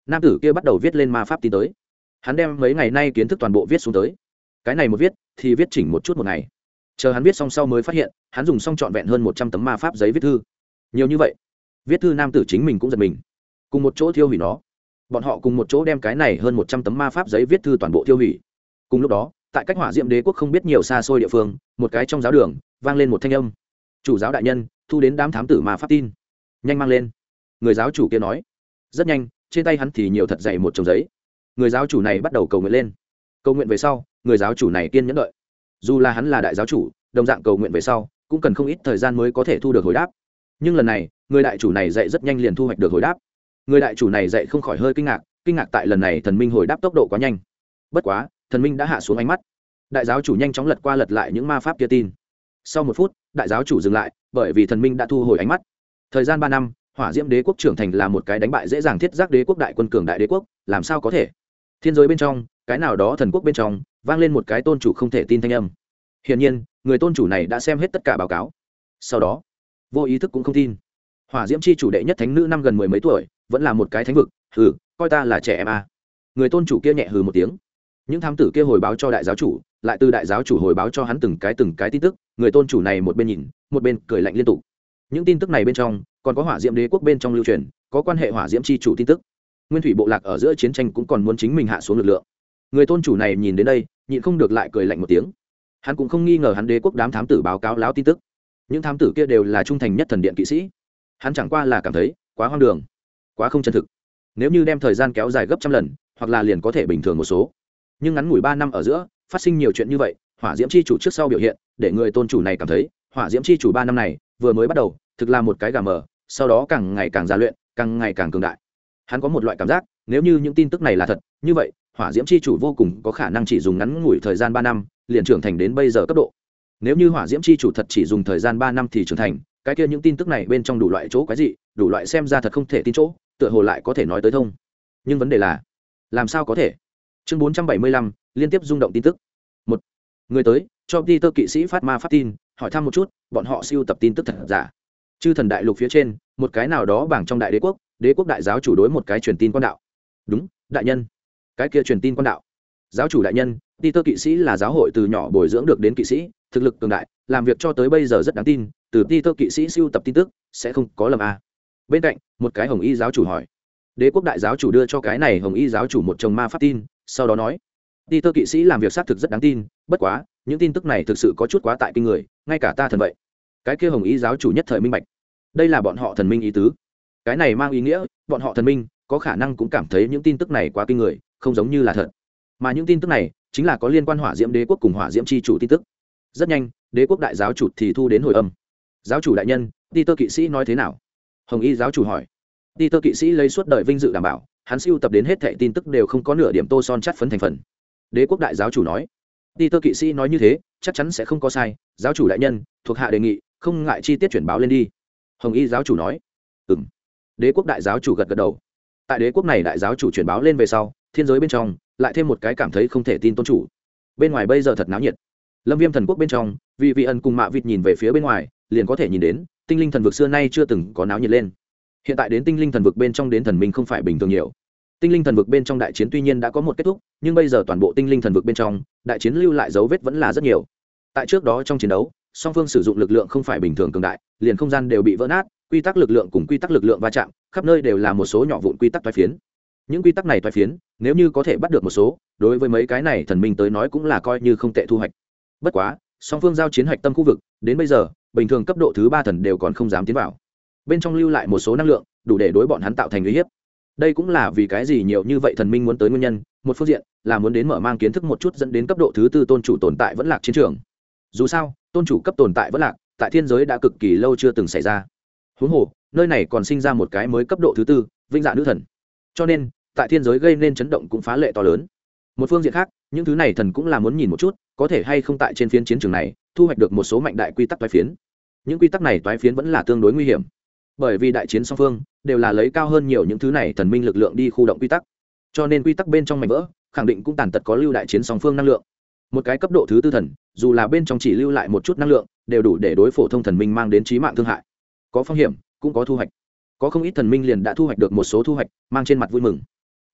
nam tử kia bắt đầu viết lên ma pháp tin tới. Hắn đem mấy ngày nay kiến thức toàn bộ viết xuống tới. Cái này một viết thì viết chỉnh một chút một ngày. Chờ hắn viết xong sau mới phát hiện hắn dùng xong trọn vẹn hơn 100 tấm ma pháp giấy viết thư. Nhiều như vậy. Viết thư nam tử chính mình cũng giật mình. Cùng một chỗ thiêu hủy nó. Bọn họ cùng một chỗ đem cái này hơn 100 tấm ma pháp giấy viết thư toàn bộ thiêu hủy. Cùng lúc đó, tại cách Hỏa Diệm Đế quốc không biết nhiều xa xôi địa phương, một cái trong giáo đường vang lên một thanh âm. Chủ giáo đại nhân, thu đến đám thám tử ma pháp tin. Nhanh mang lên. Người giáo chủ kia nói. Rất nhanh, trên tay hắn thì nhiều thật dày một chồng giấy. Người giáo chủ này bắt đầu cầu nguyện lên. Cầu nguyện về sau, người giáo chủ này kiên nhẫn đợi. Dù là hắn là đại giáo chủ, đồng dạng cầu nguyện về sau cũng cần không ít thời gian mới có thể thu được hồi đáp. Nhưng lần này, người đại chủ này dạy rất nhanh liền thu hoạch được hồi đáp. Người đại chủ này dạy không khỏi hơi kinh ngạc tại lần này thần minh hồi đáp tốc độ quá nhanh. Bất quá, thần minh đã hạ xuống ánh mắt. Đại giáo chủ nhanh chóng lật qua lật lại những ma pháp kia tin. Sau một phút, đại giáo chủ dừng lại, bởi vì thần minh đã thu hồi ánh mắt. Thời gian 3 năm, Hỏa Diễm Đế quốc trưởng thành là một cái đánh bại dễ dàng thiết giác đế quốc đại quân cường đại đế quốc, làm sao có thể? Thiên giới bên trong, cái nào đó thần quốc bên trong, vang lên một cái tôn chủ không thể tin thanh âm. Hiển nhiên, người tôn chủ này đã xem hết tất cả báo cáo. Sau đó, vô ý thức cũng không tin. Hỏa Diễm chi chủ đệ nhất thánh nữ năm gần 10 mấy tuổi, vẫn là một cái thánh vực, hừ, coi ta là trẻ em à. Người tôn chủ kia nhẹ hừ một tiếng. Những thám tử kia hồi báo cho đại giáo chủ, lại từ đại giáo chủ hồi báo cho hắn từng cái tin tức, người tôn chủ này một bên nhìn, một bên cười lạnh liên tục. Những tin tức này bên trong, còn có Hỏa Diễm Đế quốc bên trong lưu truyền, có quan hệ Hỏa Diễm chi chủ tin tức. Nguyên thủy bộ lạc ở giữa chiến tranh cũng còn muốn chính mình hạ xuống lực lượng. Người tôn chủ này nhìn đến đây, nhịn không được lại cười lạnh một tiếng. Hắn cũng không nghi ngờ hắn đế quốc đám thám tử báo cáo láo tin tức. Những thám tử kia đều là trung thành nhất thần điện kỵ sĩ. Hắn chẳng qua là cảm thấy quá hoang đường, quá không chân thực. Nếu như đem thời gian kéo dài gấp trăm lần, hoặc là liền có thể bình thường một số. Nhưng ngắn ngủi 3 năm ở giữa, phát sinh nhiều chuyện như vậy, Hỏa Diễm chi chủ trước sau biểu hiện, để người tôn chủ này cảm thấy, Hỏa Diễm chi chủ 3 năm này, vừa mới bắt đầu, thực là một cái gà mờ, sau đó càng ngày càng gia luyện, càng ngày càng cường đại. Hắn có một loại cảm giác, nếu như những tin tức này là thật, như vậy, Hỏa Diễm chi chủ vô cùng có khả năng chỉ dùng ngắn ngủi thời gian 3 năm, liền trưởng thành đến bây giờ cấp độ. Nếu như Hỏa Diễm chi chủ thật chỉ dùng thời gian 3 năm thì trưởng thành, cái kia những tin tức này bên trong đủ loại chỗ quái dị, đủ loại xem ra thật không thể tin chỗ, tựa hồ lại có thể nói tới thông. Nhưng vấn đề là, làm sao có thể? Chương 475, liên tiếp rung động tin tức. Một người tới, cho Peter kỵ sĩ phát ma phát tin, hỏi thăm một chút, bọn họ siêu tập tin tức thật giả. Chư thần đại lục phía trên, một cái nào đó bảng trong đại đế quốc đại giáo chủ đối một cái truyền tin quan đạo. Đúng, đại nhân. Cái kia truyền tin quan đạo. Giáo chủ đại nhân, Peter kỵ sĩ là giáo hội từ nhỏ bồi dưỡng được đến kỵ sĩ, thực lực cường đại, làm việc cho tới bây giờ rất đáng tin, từ Peter kỵ sĩ siêu tập tin tức, sẽ không có lầm à. Bên cạnh, một cái hồng y giáo chủ hỏi. Đế quốc đại giáo chủ đưa cho cái này hồng y giáo chủ một chồng ma pháp tin, sau đó nói: Peter kỵ sĩ làm việc xác thực rất đáng tin, bất quá, những tin tức này thực sự có chút quá tại kinh người, ngay cả ta thần vậy. Cái kia hồng y giáo chủ nhất thời minh bạch. Đây là bọn họ thần minh ý tứ. Cái này mang ý nghĩa, bọn họ thần minh có khả năng cũng cảm thấy những tin tức này quá kinh người, không giống như là thật. Mà những tin tức này chính là có liên quan Hỏa Diễm Đế quốc cùng Hỏa Diễm chi chủ tin tức. Rất nhanh, Đế quốc đại giáo chủ thì thu đến hồi âm. Giáo chủ đại nhân, Peter kỵ sĩ nói thế nào? Hồng y giáo chủ hỏi. Peter kỵ sĩ lấy suốt đời vinh dự đảm bảo, hắn siêu tập đến hết thảy tin tức đều không có nửa điểm tô son chát phấn thành phần. Đế quốc đại giáo chủ nói. Peter kỵ sĩ nói như thế, chắc chắn sẽ không có sai. Giáo chủ đại nhân, thuộc hạ đề nghị, không ngại chi tiết chuyển báo lên đi. Hồng y giáo chủ nói. Ừm. Đế quốc đại giáo chủ gật gật đầu. Tại đế quốc này đại giáo chủ chuyển báo lên về sau, thiên giới bên trong lại thêm một cái cảm thấy không thể tin tôn chủ. Bên ngoài bây giờ thật náo nhiệt. Lâm Viêm thần quốc bên trong, vì vị ẩn cùng Mạ Vịt nhìn về phía bên ngoài, liền có thể nhìn đến, tinh linh thần vực xưa nay chưa từng có náo nhiệt lên. Hiện tại đến tinh linh thần vực bên trong đến thần minh không phải bình thường nhiều. Tinh linh thần vực bên trong đại chiến tuy nhiên đã có một kết thúc, nhưng bây giờ toàn bộ tinh linh thần vực bên trong, đại chiến lưu lại dấu vết vẫn là rất nhiều. Tại trước đó trong chiến đấu, song phương sử dụng lực lượng không phải bình thường cường đại, liền không gian đều bị vỡ nát, quy tắc lực lượng cùng quy tắc lực lượng va chạm, khắp nơi đều là một số nhỏ vụn quy tắc toái phiến. Những quy tắc này toái phiến, nếu như có thể bắt được một số, đối với mấy cái này thần minh tới nói cũng là coi như không tệ thu hoạch. Bất quá, song phương giao chiến hạch tâm khu vực, đến bây giờ, bình thường cấp độ thứ 3 thần đều còn không dám tiến vào. Bên trong lưu lại một số năng lượng, đủ để đối bọn hắn tạo thành uy hiếp. Đây cũng là vì cái gì nhiều như vậy thần minh muốn tới nguyên nhân, một phương diện là muốn đến mở mang kiến thức một chút dẫn đến cấp độ thứ 4 tôn chủ tồn tại vẫn lạc chiến trường. Dù sao, tôn chủ cấp tồn tại vẫn lạc, tại thiên giới đã cực kỳ lâu chưa từng xảy ra. Huống hồ, nơi này còn sinh ra một cái mới cấp độ thứ 4, vinh dạ nữ thần. Cho nên, tại thiên giới gây nên chấn động cũng phá lệ to lớn. Một phương diện khác, những thứ này thần cũng là muốn nhìn một chút, có thể hay không tại trên phiến chiến trường này thu hoạch được một số mạnh đại quy tắc toái phiến. Những quy tắc này toái phiến vẫn là tương đối nguy hiểm, bởi vì đại chiến song phương đều là lấy cao hơn nhiều những thứ này thần minh lực lượng đi khu động quy tắc, cho nên quy tắc bên trong mảnh vỡ khẳng định cũng tàn tật có lưu đại chiến song phương năng lượng. Một cái cấp độ thứ 4 thần, dù là bên trong chỉ lưu lại một chút năng lượng, đều đủ để đối phổ thông thần minh mang đến chí mạng thương hại. Có phong hiểm, cũng có thu hoạch. Có không ít thần minh liền đã thu hoạch được một số thu hoạch, mang trên mặt vui mừng.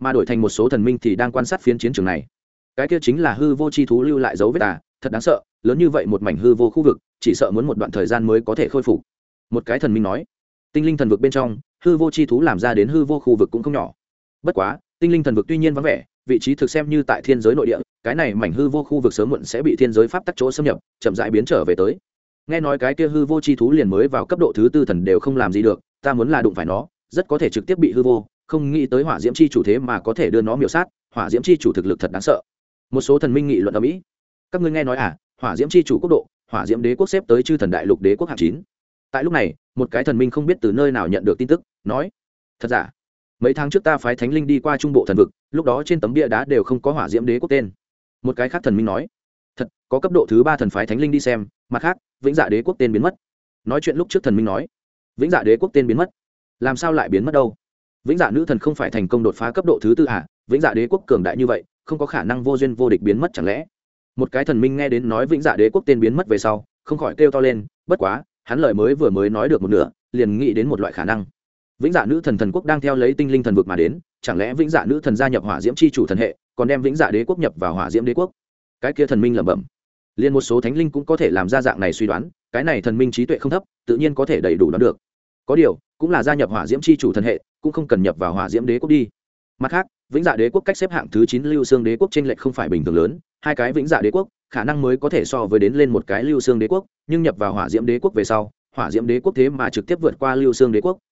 mà đổi thành một số thần minh thì đang quan sát phiến chiến trường này. Cái kia chính là hư vô chi thú lưu lại dấu vết thật đáng sợ, lớn như vậy một mảnh hư vô khu vực, chỉ sợ muốn một đoạn thời gian mới có thể khôi phục. Một cái thần minh nói, tinh linh thần vực bên trong, hư vô chi thú làm ra đến hư vô khu vực cũng không nhỏ. Bất quá, tinh linh thần vực tuy nhiên vắng vẻ, vị trí thực xem như tại thiên giới nội địa, cái này mảnh hư vô khu vực sớm muộn sẽ bị thiên giới pháp tắc chỗ xâm nhập, chậm rãi biến trở về tới. Nghe nói cái kia hư vô chi thú liền mới vào cấp độ thứ tư thần đều không làm gì được, ta muốn là đụng phải nó, rất có thể trực tiếp bị hư vô, không nghĩ tới hỏa diễm chi chủ thế mà có thể đưa nó miểu sát, hỏa diễm chi chủ thực lực thật đáng sợ. Một số thần minh nghị luận ở mỹ, các ngươi nghe nói hỏa diễm chi chủ quốc độ, hỏa diễm đế quốc xếp tới chư thần đại lục đế quốc hạng 9. Tại lúc này, một cái thần minh không biết từ nơi nào nhận được tin tức, nói: thật giả? Mấy tháng trước ta phái thánh linh đi qua trung bộ thần vực, lúc đó trên tấm bia đá đều không có hỏa diễm đế quốc tên. Một cái khác thần minh nói: thật, có cấp độ thứ 3 thần phái thánh linh đi xem, mặt khác, vĩnh dạ đế quốc tên biến mất. Nói chuyện lúc trước thần minh nói: vĩnh dạ đế quốc tên biến mất? Làm sao lại biến mất đâu? Vĩnh dạ nữ thần không phải thành công đột phá cấp độ thứ 4 à? Vĩnh dạ đế quốc cường đại như vậy, không có khả năng vô duyên vô địch biến mất chẳng lẽ? Một cái thần minh nghe đến nói vĩnh dạ đế quốc tên biến mất về sau, không khỏi kêu to lên, bất quá, hắn lời vừa mới nói được một nửa, liền nghĩ đến một loại khả năng. Vĩnh dạ nữ thần thần quốc đang theo lấy tinh linh thần vực mà đến, chẳng lẽ vĩnh dạ nữ thần gia nhập hỏa diễm chi chủ thần hệ, còn đem vĩnh dạ đế quốc nhập vào hỏa diễm đế quốc? Cái kia thần minh lẩm bẩm. Liên một số thánh linh cũng có thể làm ra dạng này suy đoán, cái này thần minh trí tuệ không thấp, tự nhiên có thể đầy đủ đoán được. Có điều, cũng là gia nhập hỏa diễm chi chủ thần hệ, cũng không cần nhập vào hỏa diễm đế quốc đi. Mặt khác, vĩnh dạ đế quốc cách xếp hạng thứ 9 lưu xương đế quốc chênh lệch không phải bình thường lớn, hai cái vĩnh dạ đế quốc khả năng mới có thể so với đến lên một cái lưu xương đế quốc, nhưng nhập vào hỏa diễm đế quốc về sau, hỏa diễm đế quốc thế mà trực tiếp vượt qua lưu xương đế quốc,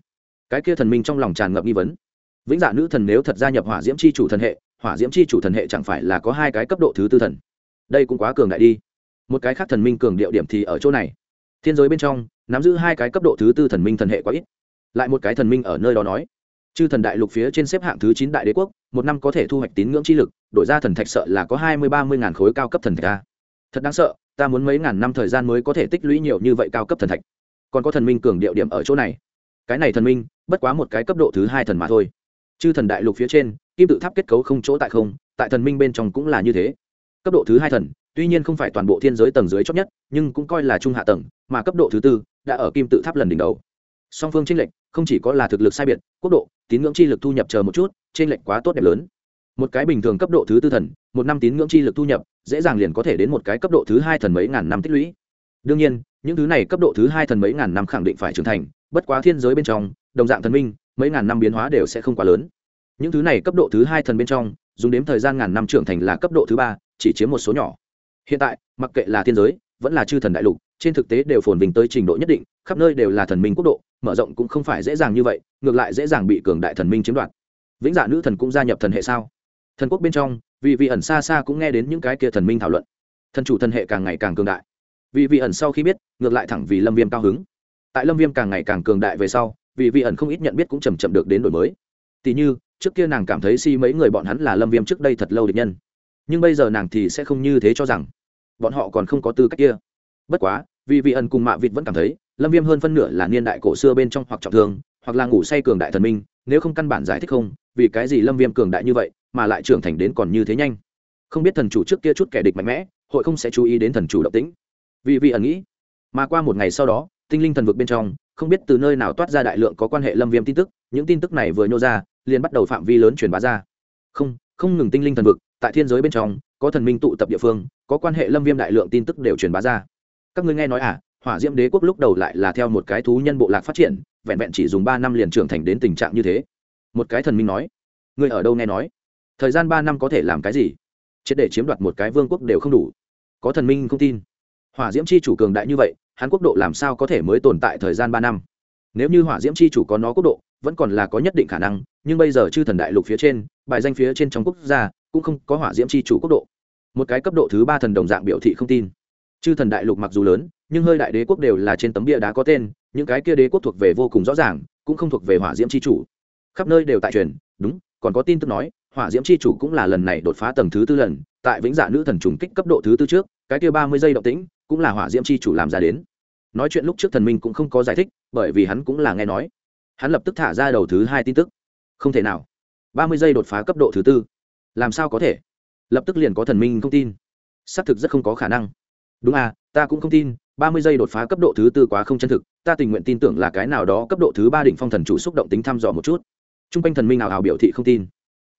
cái kia thần minh trong lòng tràn ngập nghi vấn. Vĩnh dạ nữ thần nếu thật gia nhập hỏa diễm chi chủ thần hệ, hỏa diễm chi chủ thần hệ chẳng phải là có hai cái cấp độ thứ 4 thần? Đây cũng quá cường đại đi. Một cái khác thần minh cường điệu điểm thì ở chỗ này. Thiên giới bên trong nắm giữ hai cái cấp độ thứ 4 thần minh thần hệ quá ít. Lại một cái thần minh ở nơi đó nói: chư thần đại lục phía trên xếp hạng thứ 9 đại đế quốc, một năm có thể thu hoạch tín ngưỡng chi lực, đổi ra thần thạch sợ là có 20-30 ngàn khối cao cấp thần thạch a. Thật đáng sợ, ta muốn mấy ngàn năm thời gian mới có thể tích lũy nhiều như vậy cao cấp thần thạch. Còn có thần minh cường điệu điểm ở chỗ này. Cái này thần minh, bất quá một cái cấp độ thứ 2 thần mà thôi. Chư thần đại lục phía trên, kim tự tháp kết cấu không chỗ tại không, tại thần minh bên trong cũng là như thế. Cấp độ thứ 2 thần, tuy nhiên không phải toàn bộ thiên giới tầng dưới chót nhất, nhưng cũng coi là trung hạ tầng, mà cấp độ thứ 4 đã ở kim tự tháp lần đỉnh đầu. Song phương chênh lệch không chỉ có là thực lực sai biệt, quốc độ, tín ngưỡng chi lực thu nhập chờ một chút, chênh lệch quá tốt đẹp lớn. Một cái bình thường cấp độ thứ 4 thần, một năm tín ngưỡng chi lực thu nhập, dễ dàng liền có thể đến một cái cấp độ thứ 2 thần mấy ngàn năm tích lũy. Đương nhiên, những thứ này cấp độ thứ 2 thần mấy ngàn năm khẳng định phải trưởng thành, bất quá thiên giới bên trong, đồng dạng thần minh, mấy ngàn năm biến hóa đều sẽ không quá lớn. Những thứ này cấp độ thứ 2 thần bên trong, dùng đếm thời gian ngàn năm trưởng thành là cấp độ thứ 3, chỉ chiếm một số nhỏ. Hiện tại, mặc kệ là thiên giới, vẫn là chư thần đại lục, trên thực tế đều phồn vinh tới trình độ nhất định, khắp nơi đều là thần minh quốc độ, mở rộng cũng không phải dễ dàng như vậy, ngược lại dễ dàng bị cường đại thần minh chiếm đoạt. Vĩnh dạ nữ thần cũng gia nhập thần hệ sao? Thần quốc bên trong, vì ẩn xa xa cũng nghe đến những cái kia thần minh thảo luận. Thần chủ thần hệ càng ngày càng cường đại. Vì ẩn sau khi biết, ngược lại thẳng vì Lâm Viêm cao hứng. Tại Lâm Viêm càng ngày càng cường đại về sau, vì ẩn không ít nhận biết cũng chậm chậm được đến đổi mới. Tỷ như, trước kia nàng cảm thấy mấy người bọn hắn là Lâm Viêm trước đây thật lâu địch nhân, nhưng bây giờ nàng thì sẽ không như thế cho rằng bọn họ còn không có tư cách kia. Bất quá, vì ẩn cùng Mạ Vịt vẫn cảm thấy Lâm Viêm hơn phân nửa là niên đại cổ xưa bên trong hoặc trọng thương, hoặc là ngủ say cường đại thần minh, nếu không căn bản giải thích không, vì cái gì Lâm Viêm cường đại như vậy, mà lại trưởng thành đến còn như thế nhanh. Không biết thần chủ trước kia chút kẻ địch mạnh mẽ, hội không sẽ chú ý đến thần chủ động tĩnh. Vì ẩn nghĩ. Mà qua một ngày sau đó, tinh linh thần vực bên trong, không biết từ nơi nào toát ra đại lượng có quan hệ Lâm Viêm tin tức, những tin tức này vừa nhô ra, liền bắt đầu phạm vi lớn truyền bá ra. Không ngừng tinh linh thần vực, tại thiên giới bên trong, có thần minh tụ tập địa phương, có quan hệ Lâm Viêm đại lượng tin tức đều truyền bá ra. Các ngươi nghe nói hỏa diễm đế quốc lúc đầu lại là theo một cái thú nhân bộ lạc phát triển, vẹn vẹn chỉ dùng 3 năm liền trưởng thành đến tình trạng như thế. Một cái thần minh nói: ngươi ở đâu nghe nói? Thời gian 3 năm có thể làm cái gì? Chết để chiếm đoạt một cái vương quốc đều không đủ. Có thần minh không tin. Hỏa diễm chi chủ cường đại như vậy, hắn quốc độ làm sao có thể mới tồn tại thời gian 3 năm? Nếu như hỏa diễm chi chủ có nó quốc độ, vẫn còn là có nhất định khả năng, nhưng bây giờ chư thần đại lục phía trên, bài danh phía trên trong quốc gia, cũng không có hỏa diễm chi chủ quốc độ. Một cái cấp độ thứ 3 thần đồng dạng biểu thị không tin. Chư thần đại lục mặc dù lớn, nhưng hơi đại đế quốc đều là trên tấm bia đá có tên, những cái kia đế quốc thuộc về vô cùng rõ ràng, cũng không thuộc về hỏa diễm chi chủ. Khắp nơi đều tại truyền, đúng, còn có tin tức nói, hỏa diễm chi chủ cũng là lần này đột phá tầng thứ 4 lần, tại vĩnh dạ nữ thần trùng kích cấp độ thứ 4 trước, cái kia 30 giây động tĩnh, cũng là hỏa diễm chi chủ làm ra đến. Nói chuyện lúc trước thần minh cũng không có giải thích, bởi vì hắn cũng là nghe nói. Hắn lập tức thả ra đầu thứ 2 tin tức. Không thể nào, 30 giây đột phá cấp độ thứ 4, làm sao có thể? Lập tức liền có thần minh không tin. Xác thực rất không có khả năng. Đúng ta cũng không tin, 30 giây đột phá cấp độ thứ 4 quá không chân thực, ta tình nguyện tin tưởng là cái nào đó cấp độ thứ 3 đỉnh phong thần chủ xúc động tính thăm dò một chút. Trung quanh thần minh nào biểu thị không tin.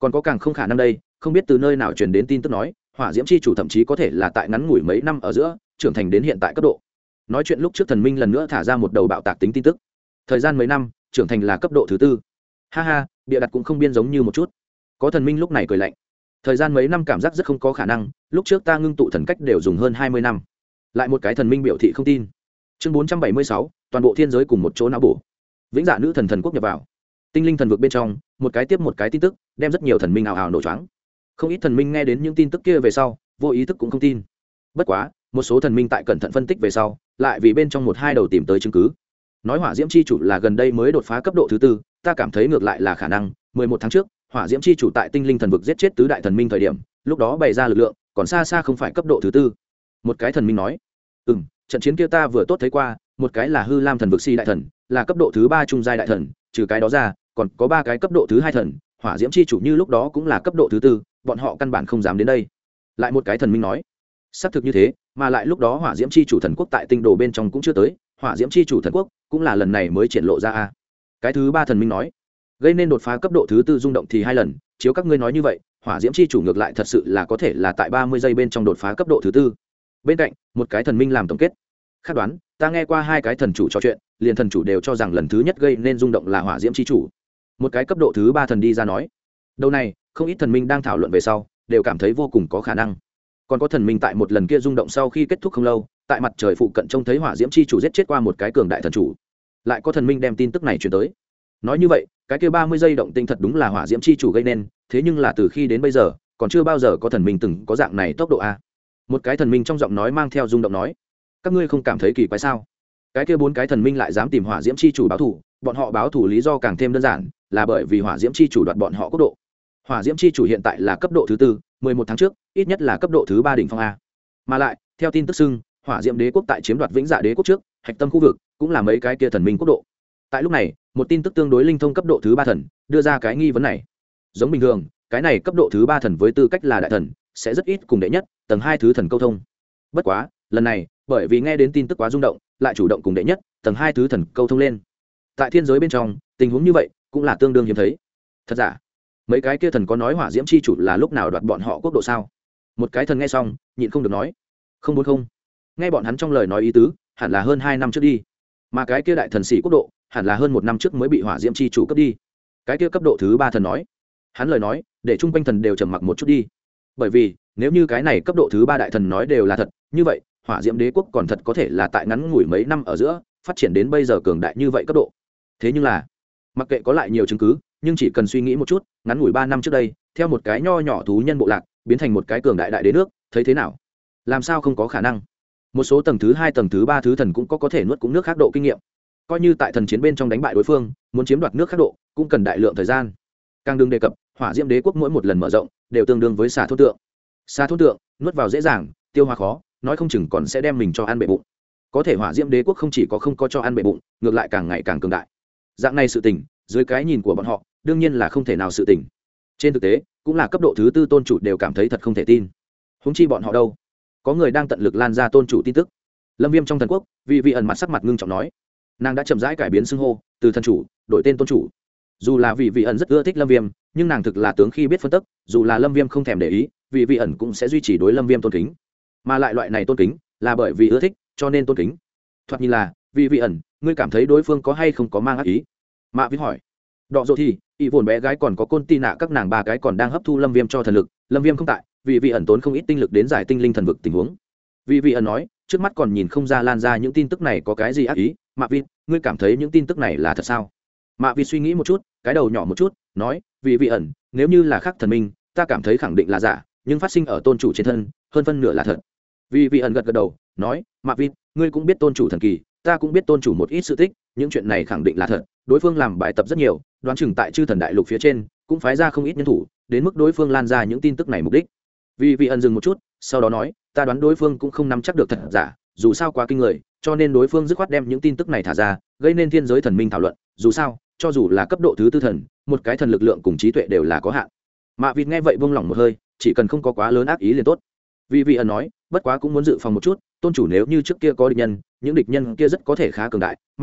còn có càng không khả năng đây, không biết từ nơi nào truyền đến tin tức nói hỏa diễm chi chủ thậm chí có thể là tại ngắn ngủi mấy năm ở giữa trưởng thành đến hiện tại cấp độ. Nói chuyện lúc trước thần minh lần nữa thả ra một đầu bạo tạc tính tin tức, thời gian mấy năm trưởng thành là cấp độ thứ tư. Ha ha, bịa đặt cũng không biên giống như một chút. Có thần minh lúc này cười lạnh, thời gian mấy năm cảm giác rất không có khả năng, lúc trước ta ngưng tụ thần cách đều dùng hơn 20 năm. Lại một cái thần minh biểu thị không tin. Chương 476, toàn bộ thiên giới cùng một chỗ não bổ. Vĩnh Dạ nữ thần thần quốc nhập vào tinh linh thần vực bên trong, một cái tiếp một cái tin tức đem rất nhiều thần minh ào ào nổ choáng. Không ít thần minh nghe đến những tin tức kia về sau vô ý thức cũng không tin. Bất quá một số thần minh tại cẩn thận phân tích về sau lại vì bên trong một hai đầu tìm tới chứng cứ, nói hỏa diễm chi chủ là gần đây mới đột phá cấp độ thứ tư. Ta cảm thấy ngược lại là khả năng 11 tháng trước hỏa diễm chi chủ tại tinh linh thần vực giết chết tứ đại thần minh thời điểm, lúc đó bày ra lực lượng còn xa xa không phải cấp độ thứ tư. Một cái thần minh nói, trận chiến kia ta vừa tốt thấy qua, một cái là hư lam thần vực si đại thần, là cấp độ thứ ba trung giai đại thần, trừ cái đó ra còn có ba cái cấp độ thứ hai thần, hỏa diễm chi chủ như lúc đó cũng là cấp độ thứ tư, bọn họ căn bản không dám đến đây. Lại một cái thần minh nói, xác thực như thế, mà lại lúc đó hỏa diễm chi chủ thần quốc tại tinh đồ bên trong cũng chưa tới, hỏa diễm chi chủ thần quốc cũng là lần này mới triển lộ ra a. Cái thứ ba thần minh nói, gây nên đột phá cấp độ thứ tư rung động thì hai lần, chiếu các ngươi nói như vậy hỏa diễm chi chủ ngược lại thật sự là có thể là tại 30 giây bên trong đột phá cấp độ thứ tư. Bên cạnh một cái thần minh làm tổng kết, khát đoán, ta nghe qua hai cái thần chủ trò chuyện, liền thần chủ đều cho rằng lần thứ nhất gây nên rung động là hỏa diễm chi chủ. Một cái cấp độ thứ ba thần đi ra nói, đầu này không ít thần minh đang thảo luận về sau đều cảm thấy vô cùng có khả năng. Còn có thần minh tại một lần kia rung động sau khi kết thúc không lâu, tại mặt trời phụ cận trông thấy hỏa diễm chi chủ giết chết qua một cái cường đại thần chủ. Lại có thần minh đem tin tức này truyền tới, nói như vậy cái kia 30 giây động tinh thật đúng là hỏa diễm chi chủ gây nên, thế nhưng là từ khi đến bây giờ còn chưa bao giờ có thần minh từng có dạng này tốc độ a. Một cái thần minh trong giọng nói mang theo rung động nói, các ngươi không cảm thấy kỳ quái sao? Cái kia bốn cái thần minh lại dám tìm hỏa diễm chi chủ báo thù, bọn họ báo thù lý do càng thêm đơn giản, là bởi vì hỏa diễm chi chủ đoạt bọn họ quốc độ. Hỏa diễm chi chủ hiện tại là cấp độ thứ tư, 11 tháng trước ít nhất là cấp độ thứ ba đỉnh phong a. Mà lại theo tin tức xưng hỏa diễm đế quốc tại chiếm đoạt Vĩnh Dạ đế quốc trước, hạch tâm khu vực cũng là mấy cái kia thần minh quốc độ. Tại lúc này một tin tức tương đối linh thông cấp độ thứ ba thần đưa ra cái nghi vấn này. Giống bình thường cái này cấp độ thứ ba thần với tư cách là đại thần sẽ rất ít cùng đệ nhất tầng hai thứ thần câu thông. Bất quá lần này bởi vì nghe đến tin tức quá rung động, lại chủ động cùng đệ nhất tầng hai thứ thần câu thông lên. Tại thiên giới bên trong tình huống như vậy cũng là tương đương hiếm thấy. Thật giả mấy cái kia thần có nói hỏa diễm chi chủ là lúc nào đoạt bọn họ quốc độ sao? Một cái thần nghe xong nhịn không được nói, không muốn không, nghe bọn hắn trong lời nói ý tứ hẳn là hơn 2 năm trước đi, mà cái kia đại thần sĩ quốc độ hẳn là hơn 1 năm trước mới bị hỏa diễm chi chủ cấp đi. Cái kia cấp độ thứ ba thần nói, hắn lời nói để chung quanh thần đều trầm mặc một chút đi, bởi vì nếu như cái này cấp độ thứ ba đại thần nói đều là thật, như vậy hỏa diễm đế quốc còn thật có thể là tại ngắn ngủi mấy năm ở giữa phát triển đến bây giờ cường đại như vậy cấp độ. Thế nhưng là mặc kệ có lại nhiều chứng cứ, nhưng chỉ cần suy nghĩ một chút, ngắn ngủi 3 năm trước đây theo một cái nho nhỏ thú nhân bộ lạc biến thành một cái cường đại đại đế nước, thấy thế nào? Làm sao không có khả năng? Một số tầng thứ hai tầng thứ ba thứ thần cũng có thể nuốt cũng nước khác độ kinh nghiệm, coi như tại thần chiến bên trong đánh bại đối phương, muốn chiếm đoạt nước khác độ cũng cần đại lượng thời gian. Càng đừng đề cập hỏa diễm đế quốc mỗi một lần mở rộng đều tương đương với xà thốt tượng. Xà thốt tượng nuốt vào dễ dàng, tiêu hóa khó, nói không chừng còn sẽ đem mình cho ăn bệ bụng. Có thể hỏa diễm đế quốc không chỉ có không có cho ăn bệ bụng, ngược lại càng ngày càng cường đại. Dạng này sự tình dưới cái nhìn của bọn họ đương nhiên là không thể nào sự tình. Trên thực tế cũng là cấp độ thứ tư tôn chủ đều cảm thấy thật không thể tin, huống chi bọn họ đâu. Có người đang tận lực lan ra tôn chủ tin tức. Lâm Viêm trong thần quốc vị ẩn mặt sắc mặt ngưng trọng nói, nàng đã chậm rãi cải biến xưng hô từ thần chủ đổi tên tôn chủ. Dù là vị ẩn rất ưa thích Lâm Viêm, nhưng nàng thực là tướng khi biết phân tức, dù là Lâm Viêm không thèm để ý, vị ẩn cũng sẽ duy trì đối Lâm Viêm tôn kính. Mà lại loại này tôn kính là bởi vì ưa thích cho nên tôn kính. Thoạt nhìn là vị ẩn, ngươi cảm thấy đối phương có hay không có mang ác ý? Mạ Vĩ hỏi. Đọ dỗ thì ý vồn bé gái còn có côn ti nạ các nàng ba cái còn đang hấp thu Lâm Viêm cho thần lực, Lâm Viêm không tại, vị ẩn tốn không ít tinh lực đến giải tinh linh thần vực tình huống. Vị ẩn nói, trước mắt còn nhìn không ra lan ra những tin tức này có cái gì ác ý. Mạ Vĩ, ngươi cảm thấy những tin tức này là thật sao? Mạ Vĩ suy nghĩ một chút, cái đầu nhỏ một chút, nói, vị ẩn, nếu như là khác thần minh, ta cảm thấy khẳng định là giả, nhưng phát sinh ở tôn chủ trên thân, hơn phân nửa là thật. Vị ẩn gật gật đầu, nói, Mạ Vĩ, ngươi cũng biết tôn chủ thần kỳ, ta cũng biết tôn chủ một ít sự tích, những chuyện này khẳng định là thật. Đối phương làm bài tập rất nhiều, đoán chừng tại chư thần đại lục phía trên cũng phái ra không ít nhân thủ, đến mức đối phương lan ra những tin tức này mục đích. Vị ẩn dừng một chút, sau đó nói, ta đoán đối phương cũng không nắm chắc được thật giả, dù sao quá kinh người, cho nên đối phương dứt khoát đem những tin tức này thả ra, gây nên thiên giới thần minh thảo luận. Dù sao cho dù là cấp độ thứ tư thần, một cái thần lực lượng cùng trí tuệ đều là có hạn. Mạ Vịt nghe vậy buông lỏng một hơi, chỉ cần không có quá lớn ác ý liền tốt. Vị ẩn nói, bất quá cũng muốn dự phòng một chút, tôn chủ nếu như trước kia có địch nhân, những địch nhân kia rất có thể khá cường đại. Mạ Vịt,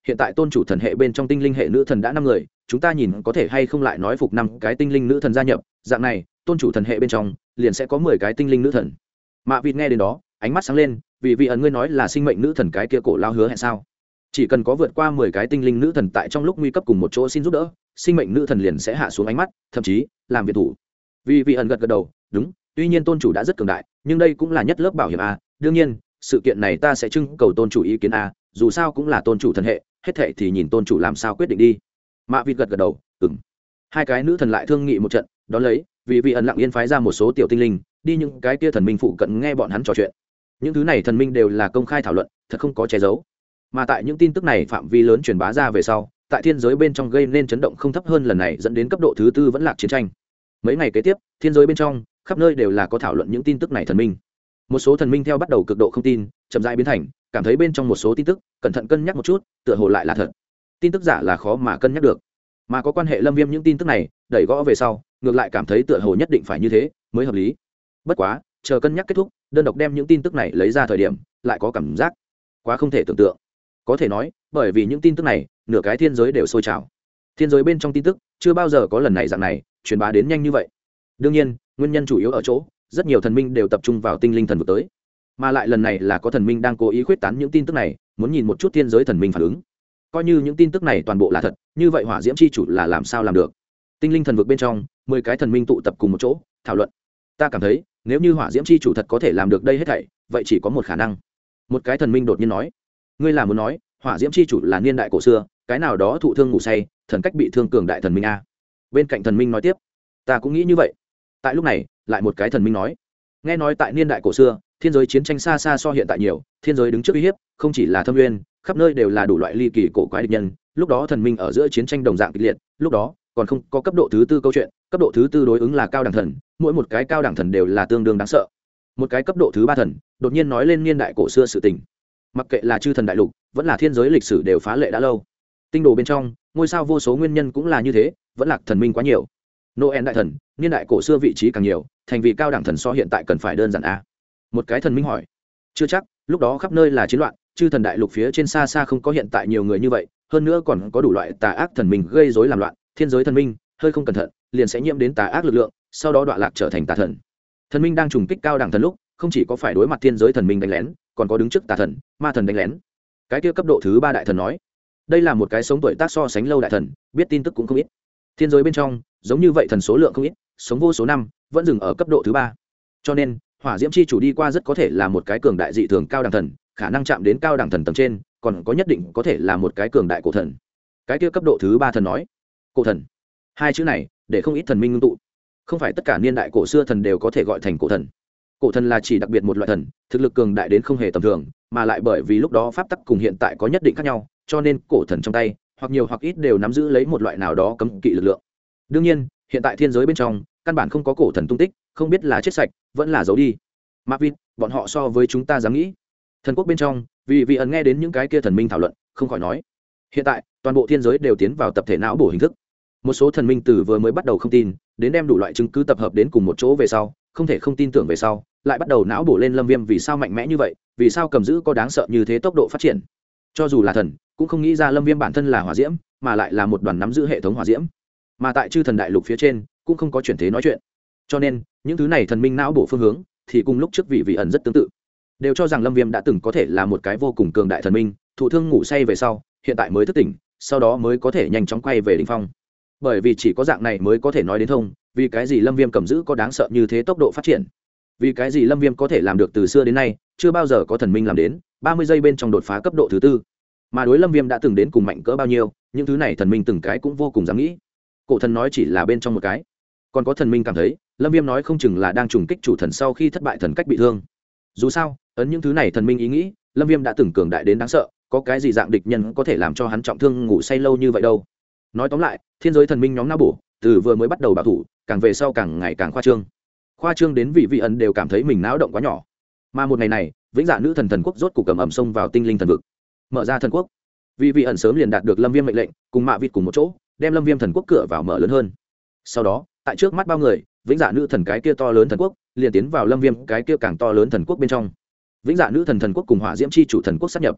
hiện tại tôn chủ thần hệ bên trong tinh linh hệ nữ thần đã 5 người, chúng ta nhìn có thể hay không lại nói phục 5 cái tinh linh nữ thần gia nhập, dạng này tôn chủ thần hệ bên trong liền sẽ có 10 cái tinh linh nữ thần. Mạ Vịt nghe đến đó ánh mắt sáng lên, vì vị ẩn ngươi nói là sinh mệnh nữ thần cái kia cổ lao hứa hẹn sao? Chỉ cần có vượt qua 10 cái tinh linh nữ thần tại trong lúc nguy cấp cùng một chỗ xin giúp đỡ, sinh mệnh nữ thần liền sẽ hạ xuống ánh mắt, thậm chí làm việc thủ. Vì vị ẩn gật gật đầu, đúng, tuy nhiên tôn chủ đã rất cường đại, nhưng đây cũng là nhất lớp bảo hiểm a, đương nhiên, sự kiện này ta sẽ trưng cầu tôn chủ ý kiến a, dù sao cũng là tôn chủ thần hệ, hết thệ thì nhìn tôn chủ làm sao quyết định đi. Mạ Vịt gật gật đầu, ừm. Hai cái nữ thần lại thương nghị một trận, đó lấy, vì vị ẩn lặng yên phái ra một số tiểu tinh linh, đi những cái kia thần minh phụ cận nghe bọn hắn trò chuyện. Những thứ này thần minh đều là công khai thảo luận, thật không có che giấu. Mà tại những tin tức này phạm vi lớn truyền bá ra về sau, tại thiên giới bên trong gây nên chấn động không thấp hơn lần này, dẫn đến cấp độ thứ 4 vẫn lạc chiến tranh. Mấy ngày kế tiếp, thiên giới bên trong khắp nơi đều là có thảo luận những tin tức này thần minh. Một số thần minh theo bắt đầu cực độ không tin, chậm rãi biến thành cảm thấy bên trong một số tin tức cẩn thận cân nhắc một chút, tựa hồ lại là thật. Tin tức giả là khó mà cân nhắc được, mà có quan hệ Lâm Viêm những tin tức này đẩy gõ về sau, ngược lại cảm thấy tựa hồ nhất định phải như thế mới hợp lý. Bất quá, chờ cân nhắc kết thúc, đơn độc đem những tin tức này lấy ra thời điểm, lại có cảm giác quá không thể tưởng tượng. Có thể nói, bởi vì những tin tức này, nửa cái thiên giới đều sôi trào. Thiên giới bên trong tin tức chưa bao giờ có lần này dạng này truyền bá đến nhanh như vậy. Đương nhiên, nguyên nhân chủ yếu ở chỗ rất nhiều thần minh đều tập trung vào tinh linh thần vực tới, mà lại lần này là có thần minh đang cố ý khuyết tán những tin tức này, muốn nhìn một chút thiên giới thần minh phản ứng. Coi như những tin tức này toàn bộ là thật, như vậy hỏa diễm chi chủ là làm sao làm được? Tinh linh thần vực bên trong 10 cái thần minh tụ tập cùng một chỗ thảo luận. Ta cảm thấy nếu như hỏa diễm chi chủ thật có thể làm được đây hết thảy, vậy chỉ có một khả năng. Một cái thần minh đột nhiên nói, ngươi là muốn nói hỏa diễm chi chủ là niên đại cổ xưa cái nào đó thụ thương ngủ say thần cách bị thương cường đại thần minh a? Bên cạnh thần minh nói tiếp, ta cũng nghĩ như vậy. Tại lúc này lại một cái thần minh nói, nghe nói tại niên đại cổ xưa thiên giới chiến tranh xa xa so hiện tại nhiều, thiên giới đứng trước uy hiếp không chỉ là thâm nguyên, khắp nơi đều là đủ loại ly kỳ cổ quái địch nhân, lúc đó thần minh ở giữa chiến tranh đồng dạng kịch liệt, lúc đó còn không có cấp độ thứ 4 câu chuyện, cấp độ thứ 4 đối ứng là cao đẳng thần, mỗi một cái cao đẳng thần đều là tương đương đáng sợ. Một cái cấp độ thứ 3 thần đột nhiên nói lên niên đại cổ xưa sự tình, mặc kệ là chư thần đại lục vẫn là thiên giới lịch sử đều phá lệ đã lâu. Tinh đồ bên trong ngôi sao vô số nguyên nhân cũng là như thế, vẫn lạc thần minh quá nhiều. Noel đại thần niên đại cổ xưa vị trí càng nhiều, thành vị cao đẳng thần so hiện tại cần phải đơn giản a? Một cái thần minh hỏi, chưa chắc, lúc đó khắp nơi là chiến loạn, chư thần đại lục phía trên xa xa không có hiện tại nhiều người như vậy, hơn nữa còn có đủ loại tà ác thần minh gây rối làm loạn, thiên giới thần minh hơi không cẩn thận liền sẽ nhiễm đến tà ác lực lượng, sau đó đọa lạc trở thành tà thần. Thần minh đang trùng kích cao đẳng thần lúc, không chỉ có phải đối mặt thiên giới thần minh đánh lén, còn có đứng trước tà thần, ma thần đánh lén. Cái kia cấp độ thứ 3 đại thần nói, đây là một cái sống tuổi tác so sánh lâu đại thần, biết tin tức cũng không ít. Thiên giới bên trong giống như vậy thần số lượng không ít, sống vô số năm vẫn dừng ở cấp độ thứ 3. Cho nên hỏa diễm chi chủ đi qua rất có thể là một cái cường đại dị thường cao đẳng thần, khả năng chạm đến cao đẳng thần tầng trên, còn có nhất định có thể là một cái cường đại cổ thần. Cái kia cấp độ thứ 3 thần nói, cổ thần, hai chữ này để không ít thần minh ngưng tụ. Không phải tất cả niên đại cổ xưa thần đều có thể gọi thành cổ thần. Cổ thần là chỉ đặc biệt một loại thần, thực lực cường đại đến không hề tầm thường, mà lại bởi vì lúc đó pháp tắc cùng hiện tại có nhất định khác nhau, cho nên cổ thần trong tay hoặc nhiều hoặc ít đều nắm giữ lấy một loại nào đó cấm kỵ lực lượng. Đương nhiên, hiện tại thiên giới bên trong căn bản không có cổ thần tung tích, không biết là chết sạch vẫn là giấu đi. Marvin, bọn họ so với chúng ta dám nghĩ. Thần quốc bên trong, vì vị ẩn nghe đến những cái kia thần minh thảo luận, không khỏi nói, hiện tại toàn bộ thiên giới đều tiến vào tập thể não bổ hình thức. Một số thần minh từ vừa mới bắt đầu không tin, đến đem đủ loại chứng cứ tập hợp đến cùng một chỗ về sau, không thể không tin tưởng về sau, lại bắt đầu não bổ lên Lâm Viêm vì sao mạnh mẽ như vậy, vì sao cầm giữ có đáng sợ như thế tốc độ phát triển. Cho dù là thần, cũng không nghĩ ra Lâm Viêm bản thân là hỏa diễm, mà lại là một đoàn nắm giữ hệ thống hỏa diễm. Mà tại chư thần đại lục phía trên, cũng không có chuyển thế nói chuyện. Cho nên, những thứ này thần minh não bổ phương hướng, thì cùng lúc trước vị ẩn rất tương tự. Đều cho rằng Lâm Viêm đã từng có thể là một cái vô cùng cường đại thần minh, thụ thương ngủ say về sau, hiện tại mới thức tỉnh, sau đó mới có thể nhanh chóng quay về đỉnh phong. Bởi vì chỉ có dạng này mới có thể nói đến thông, vì cái gì Lâm Viêm cầm giữ có đáng sợ như thế tốc độ phát triển. Vì cái gì Lâm Viêm có thể làm được từ xưa đến nay, chưa bao giờ có thần minh làm đến, 30 giây bên trong đột phá cấp độ thứ 4. Mà đối Lâm Viêm đã từng đến cùng mạnh cỡ bao nhiêu, những thứ này thần minh từng cái cũng vô cùng dám nghĩ. Cổ thần nói chỉ là bên trong một cái. Còn có thần minh cảm thấy, Lâm Viêm nói không chừng là đang trùng kích chủ thần sau khi thất bại thần cách bị thương. Dù sao, ấn những thứ này thần minh ý nghĩ, Lâm Viêm đã từng cường đại đến đáng sợ, có cái gì dạng địch nhân có thể làm cho hắn trọng thương ngủ say lâu như vậy đâu. Nói tóm lại, thiên giới thần minh nhóm não bổ, từ vừa mới bắt đầu bảo thủ, càng về sau càng ngày càng khoa trương. Khoa trương đến vị ẩn đều cảm thấy mình não động quá nhỏ. Mà một ngày này, vĩnh dạ nữ thần thần quốc rốt cục cầm ẩm xông vào tinh linh thần vực, mở ra thần quốc. Vị ẩn sớm liền đạt được Lâm Viêm mệnh lệnh, cùng Mạ Vịt cùng một chỗ, đem Lâm Viêm thần quốc cửa vào mở lớn hơn. Sau đó, tại trước mắt bao người, vĩnh dạ nữ thần cái kia to lớn thần quốc liền tiến vào Lâm Viêm cái kia càng to lớn thần quốc bên trong. Vĩnh dạ nữ thần thần quốc cùng hỏa diễm chi chủ thần quốc sát nhập.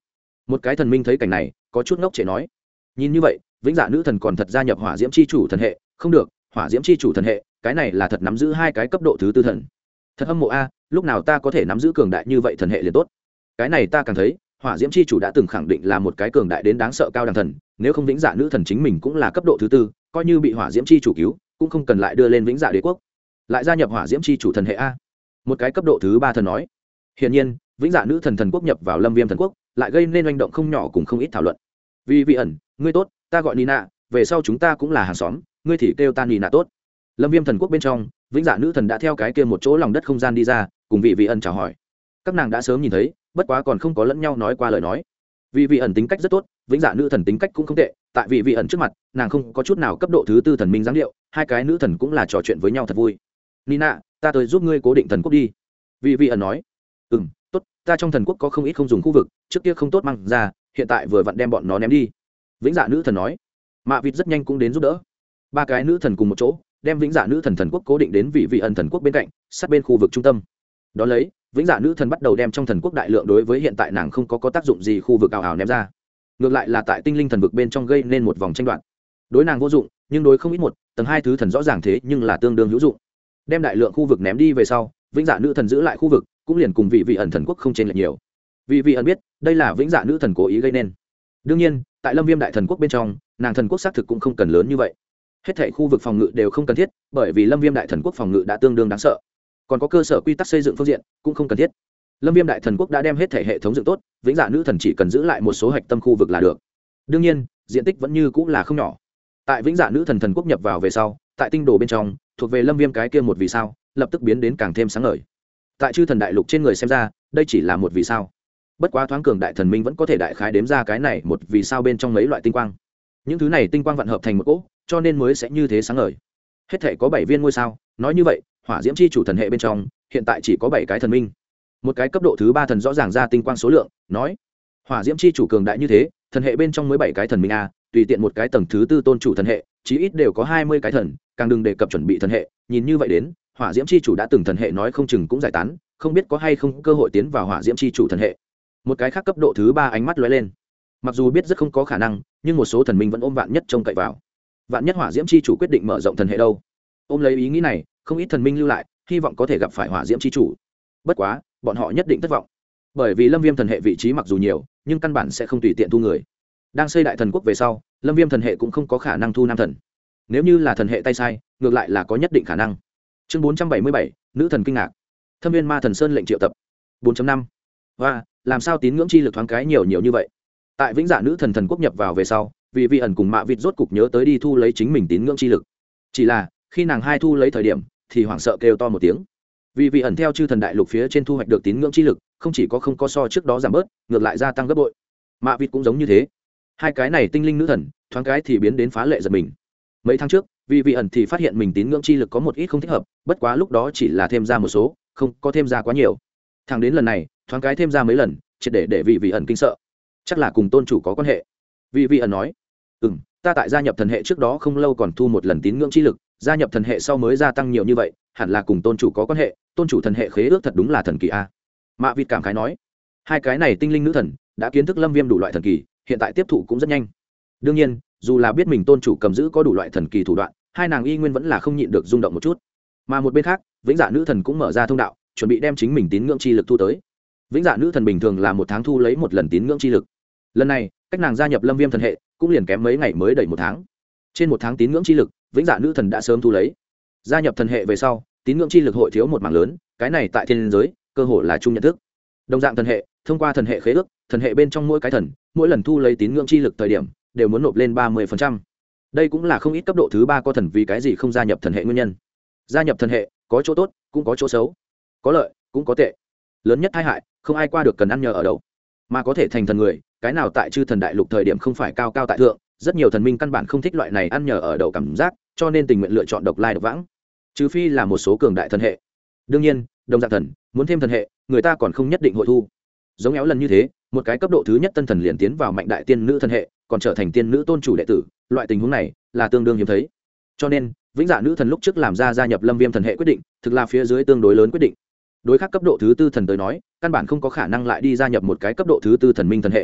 Một cái thần minh thấy cảnh này có chút ngốc trệ nói, nhìn như vậy vĩnh dạ nữ thần còn thật gia nhập hỏa diễm c h i chủ thần hệ. Không được, hỏa diễm c h i chủ thần hệ cái này là thật nắm giữ hai cái cấp độ thứ tư thần. Thật hâm mộ a, lúc nào ta có thể nắm giữ cường đại như vậy thần hệ liền tốt. Cái này ta càng thấy hỏa diễm c h i chủ đã từng khẳng định là một cái cường đại đến đáng sợ cao đẳng thần. Nếu không vĩnh dạ nữ thần chính mình cũng là cấp độ thứ tư, coi như bị hỏa diễm c h i chủ cứu cũng không cần lại đưa lên vĩnh dạ đế quốc, lại gia nhập hỏa diễm c h i chủ thần hệ a. Một cái cấp độ thứ ba thần nói. Hiển nhiên vĩnh dạ nữ thần thần quốc nhập vào lâm viêm thần quốc lại gây nên oanh động không nhỏ cùng không ít thảo luận. Vì vị ẩn, ngươi tốt, ta gọi Nina, về sau chúng ta cũng là hàng xóm, ngươi thì kêu ta Nina tốt. Lâm viêm thần quốc bên trong vĩnh dạ nữ thần đã theo cái kia một chỗ lòng đất không gian đi ra, cùng vị ẩn chào hỏi. Các nàng đã sớm nhìn thấy, bất quá còn không có lẫn nhau nói qua lời nói. Vị ẩn tính cách rất tốt, vĩnh dạ nữ thần tính cách cũng không tệ, tại vị ẩn trước mặt nàng không có chút nào cấp độ thứ tư thần minh dáng điệu, hai cái nữ thần cũng là trò chuyện với nhau thật vui. Nina, ta tới giúp ngươi cố định thần quốc đi. Vị ẩn nói. Tốt, ta trong thần quốc có không ít không dùng khu vực, trước kia không tốt mang ra, hiện tại vừa vặn đem bọn nó ném đi. Vĩnh dạ nữ thần nói. Mạ vịt rất nhanh cũng đến giúp đỡ. Ba cái nữ thần cùng một chỗ đem vĩnh dạ nữ thần thần quốc cố định đến vị ẩn thần quốc bên cạnh, sát bên khu vực trung tâm. Đó lấy vĩnh dạ nữ thần bắt đầu đem trong thần quốc đại lượng đối với hiện tại nàng không có tác dụng gì khu vực ảo ảo ném ra, ngược lại là tại tinh linh thần vực bên trong gây nên một vòng tranh đoạt. Đối nàng vô dụng, nhưng đối không ít một tầng hai thứ thần rõ ràng thế nhưng là tương đương hữu dụng. Đem đại lượng khu vực ném đi về sau, vĩnh dạ nữ thần giữ lại khu vực cũng liền cùng vị ẩn thần quốc không chênh lệch nhiều. Vị ẩn biết đây là vĩnh dạ nữ thần cố ý gây nên. Đương nhiên tại lâm viêm đại thần quốc bên trong nàng thần quốc xác thực cũng không cần lớn như vậy, hết thảy khu vực phòng ngự đều không cần thiết, bởi vì lâm viêm đại thần quốc phòng ngự đã tương đương đáng sợ, còn có cơ sở quy tắc xây dựng phương diện cũng không cần thiết. Lâm viêm đại thần quốc đã đem hết thảy hệ thống dựng tốt, vĩnh dạ nữ thần chỉ cần giữ lại một số hạch tâm khu vực là được. Đương nhiên diện tích vẫn như cũng là không nhỏ. Tại vĩnh dạ nữ thần thần quốc nhập vào về sau, tại tinh đồ bên trong thuộc về lâm viêm cái kia một vì sao lập tức biến đến càng thêm sáng ngời. Tại chư thần đại lục trên người xem ra đây chỉ là một vì sao, bất quá thoáng cường đại thần minh vẫn có thể đại khái đếm ra cái này một vì sao bên trong mấy loại tinh quang. Những thứ này tinh quang vận hợp thành một cỗ, cho nên mới sẽ như thế sáng ngời. Hết thể có 7 viên ngôi sao, nói như vậy hỏa diễm chi chủ thần hệ bên trong hiện tại chỉ có 7 cái thần minh. Một cái cấp độ thứ 3 thần rõ ràng ra tinh quang số lượng, nói hỏa diễm chi chủ cường đại như thế, thần hệ bên trong mới 7 cái thần minh a, tùy tiện một cái tầng thứ 4 tôn chủ thần hệ chí ít đều có 20 cái thần, càng đừng đề cập chuẩn bị thần hệ. Nhìn như vậy đến hỏa diễm chi chủ đã từng thần hệ nói không chừng cũng giải tán, không biết có hay không cơ hội tiến vào hỏa diễm chi chủ thần hệ. Một cái khác cấp độ thứ 3 ánh mắt lóe lên, mặc dù biết rất không có khả năng, nhưng một số thần minh vẫn ôm vạn nhất trông cậy vào. Vạn nhất hỏa diễm chi chủ quyết định mở rộng thần hệ đâu. Ôm lấy ý nghĩ này, không ít thần minh lưu lại, hy vọng có thể gặp phải hỏa diễm chi chủ. Bất quá bọn họ nhất định thất vọng, bởi vì lâm viêm thần hệ vị trí mặc dù nhiều, nhưng căn bản sẽ không tùy tiện thu người. Đang xây đại thần quốc về sau, lâm viêm thần hệ cũng không có khả năng thu nam thần. Nếu như là thần hệ tay sai, ngược lại là có nhất định khả năng. Chương 477, nữ thần kinh ngạc. Thâm viên ma thần sơn lệnh triệu tập. 4.5. Và làm sao tín ngưỡng chi lực thoáng cái nhiều như vậy? Tại vĩnh dạ nữ thần thần quốc nhập vào về sau, vì ẩn cùng Mạ Vịt rốt cục nhớ tới đi thu lấy chính mình tín ngưỡng chi lực. Chỉ là khi nàng hai thu lấy thời điểm thì hoảng sợ kêu to một tiếng. Vì ẩn theo chư thần đại lục phía trên thu hoạch được tín ngưỡng chi lực, không chỉ không có so trước đó giảm bớt, ngược lại gia tăng gấp bội. Mạ Vịt cũng giống như thế. Hai cái này tinh linh nữ thần thoáng cái thì biến đến phá lệ giật mình. Mấy tháng trước vì ẩn thì phát hiện mình tín ngưỡng chi lực có một ít không thích hợp, bất quá lúc đó chỉ là thêm ra một số, không có thêm ra quá nhiều. Thẳng đến lần này thoáng cái thêm ra mấy lần, triệt để vì ẩn kinh sợ. Chắc là cùng tôn chủ có quan hệ. Vì ẩn nói, ta tại gia nhập thần hệ trước đó không lâu còn thu một lần tín ngưỡng chi lực, gia nhập thần hệ sau mới gia tăng nhiều như vậy, hẳn là cùng tôn chủ có quan hệ. Tôn chủ thần hệ khế ước thật đúng là thần kỳ a. Mạ Vịt cảm khái nói, hai cái này tinh linh nữ thần đã kiến thức lâm viêm đủ loại thần kỳ, hiện tại tiếp thụ cũng rất nhanh. Đương nhiên dù là biết mình tôn chủ cầm giữ có đủ loại thần kỳ thủ đoạn, hai nàng y nguyên vẫn là không nhịn được rung động một chút. Mà một bên khác vĩnh dạ nữ thần cũng mở ra thông đạo, chuẩn bị đem chính mình tín ngưỡng chi lực thu tới. Vĩnh dạ nữ thần bình thường là một tháng thu lấy một lần tín ngưỡng chi lực, lần này cách nàng gia nhập lâm viêm thần hệ cũng liền kém mấy ngày mới đầy một tháng. Trên một tháng tín ngưỡng chi lực vĩnh dạ nữ thần đã sớm thu lấy. Gia nhập thần hệ về sau, tín ngưỡng chi lực hội thiếu một mảng lớn, cái này tại thiên giới cơ hội là chung nhận thức. Đồng dạng thần hệ, thông qua thần hệ khế ước, thần hệ bên trong mỗi cái thần mỗi lần thu lấy tín ngưỡng chi lực thời điểm đều muốn nộp lên 30%. Đây cũng là không ít cấp độ thứ 3 có thần vì cái gì không gia nhập thần hệ nguyên nhân. Gia nhập thần hệ có chỗ tốt cũng có chỗ xấu, có lợi cũng có tệ. Lớn nhất tai hại không ai qua được cần ăn nhờ ở đậu, mà có thể thành thần người, cái nào tại chư thần đại lục thời điểm không phải cao cao tại thượng, rất nhiều thần minh căn bản không thích loại này ăn nhờ ở đậu cảm giác, cho nên tình nguyện lựa chọn độc lai độc vãng, trừ phi là một số cường đại thần hệ. Đương nhiên đồng dạng thần muốn thêm thần hệ, người ta còn không nhất định hội thu. Giống éo lần như thế, một cái cấp độ thứ nhất tân thần liền tiến vào mạnh đại tiên nữ thần hệ, còn trở thành tiên nữ tôn chủ đệ tử, loại tình huống này là tương đương hiếm thấy. Cho nên vĩnh dạ nữ thần lúc trước làm ra gia nhập lâm viêm thần hệ quyết định, thực là phía dưới tương đối lớn quyết định. Đối khác cấp độ thứ 4 thần tới nói, căn bản không có khả năng lại đi gia nhập một cái cấp độ thứ 4 thần minh thần hệ.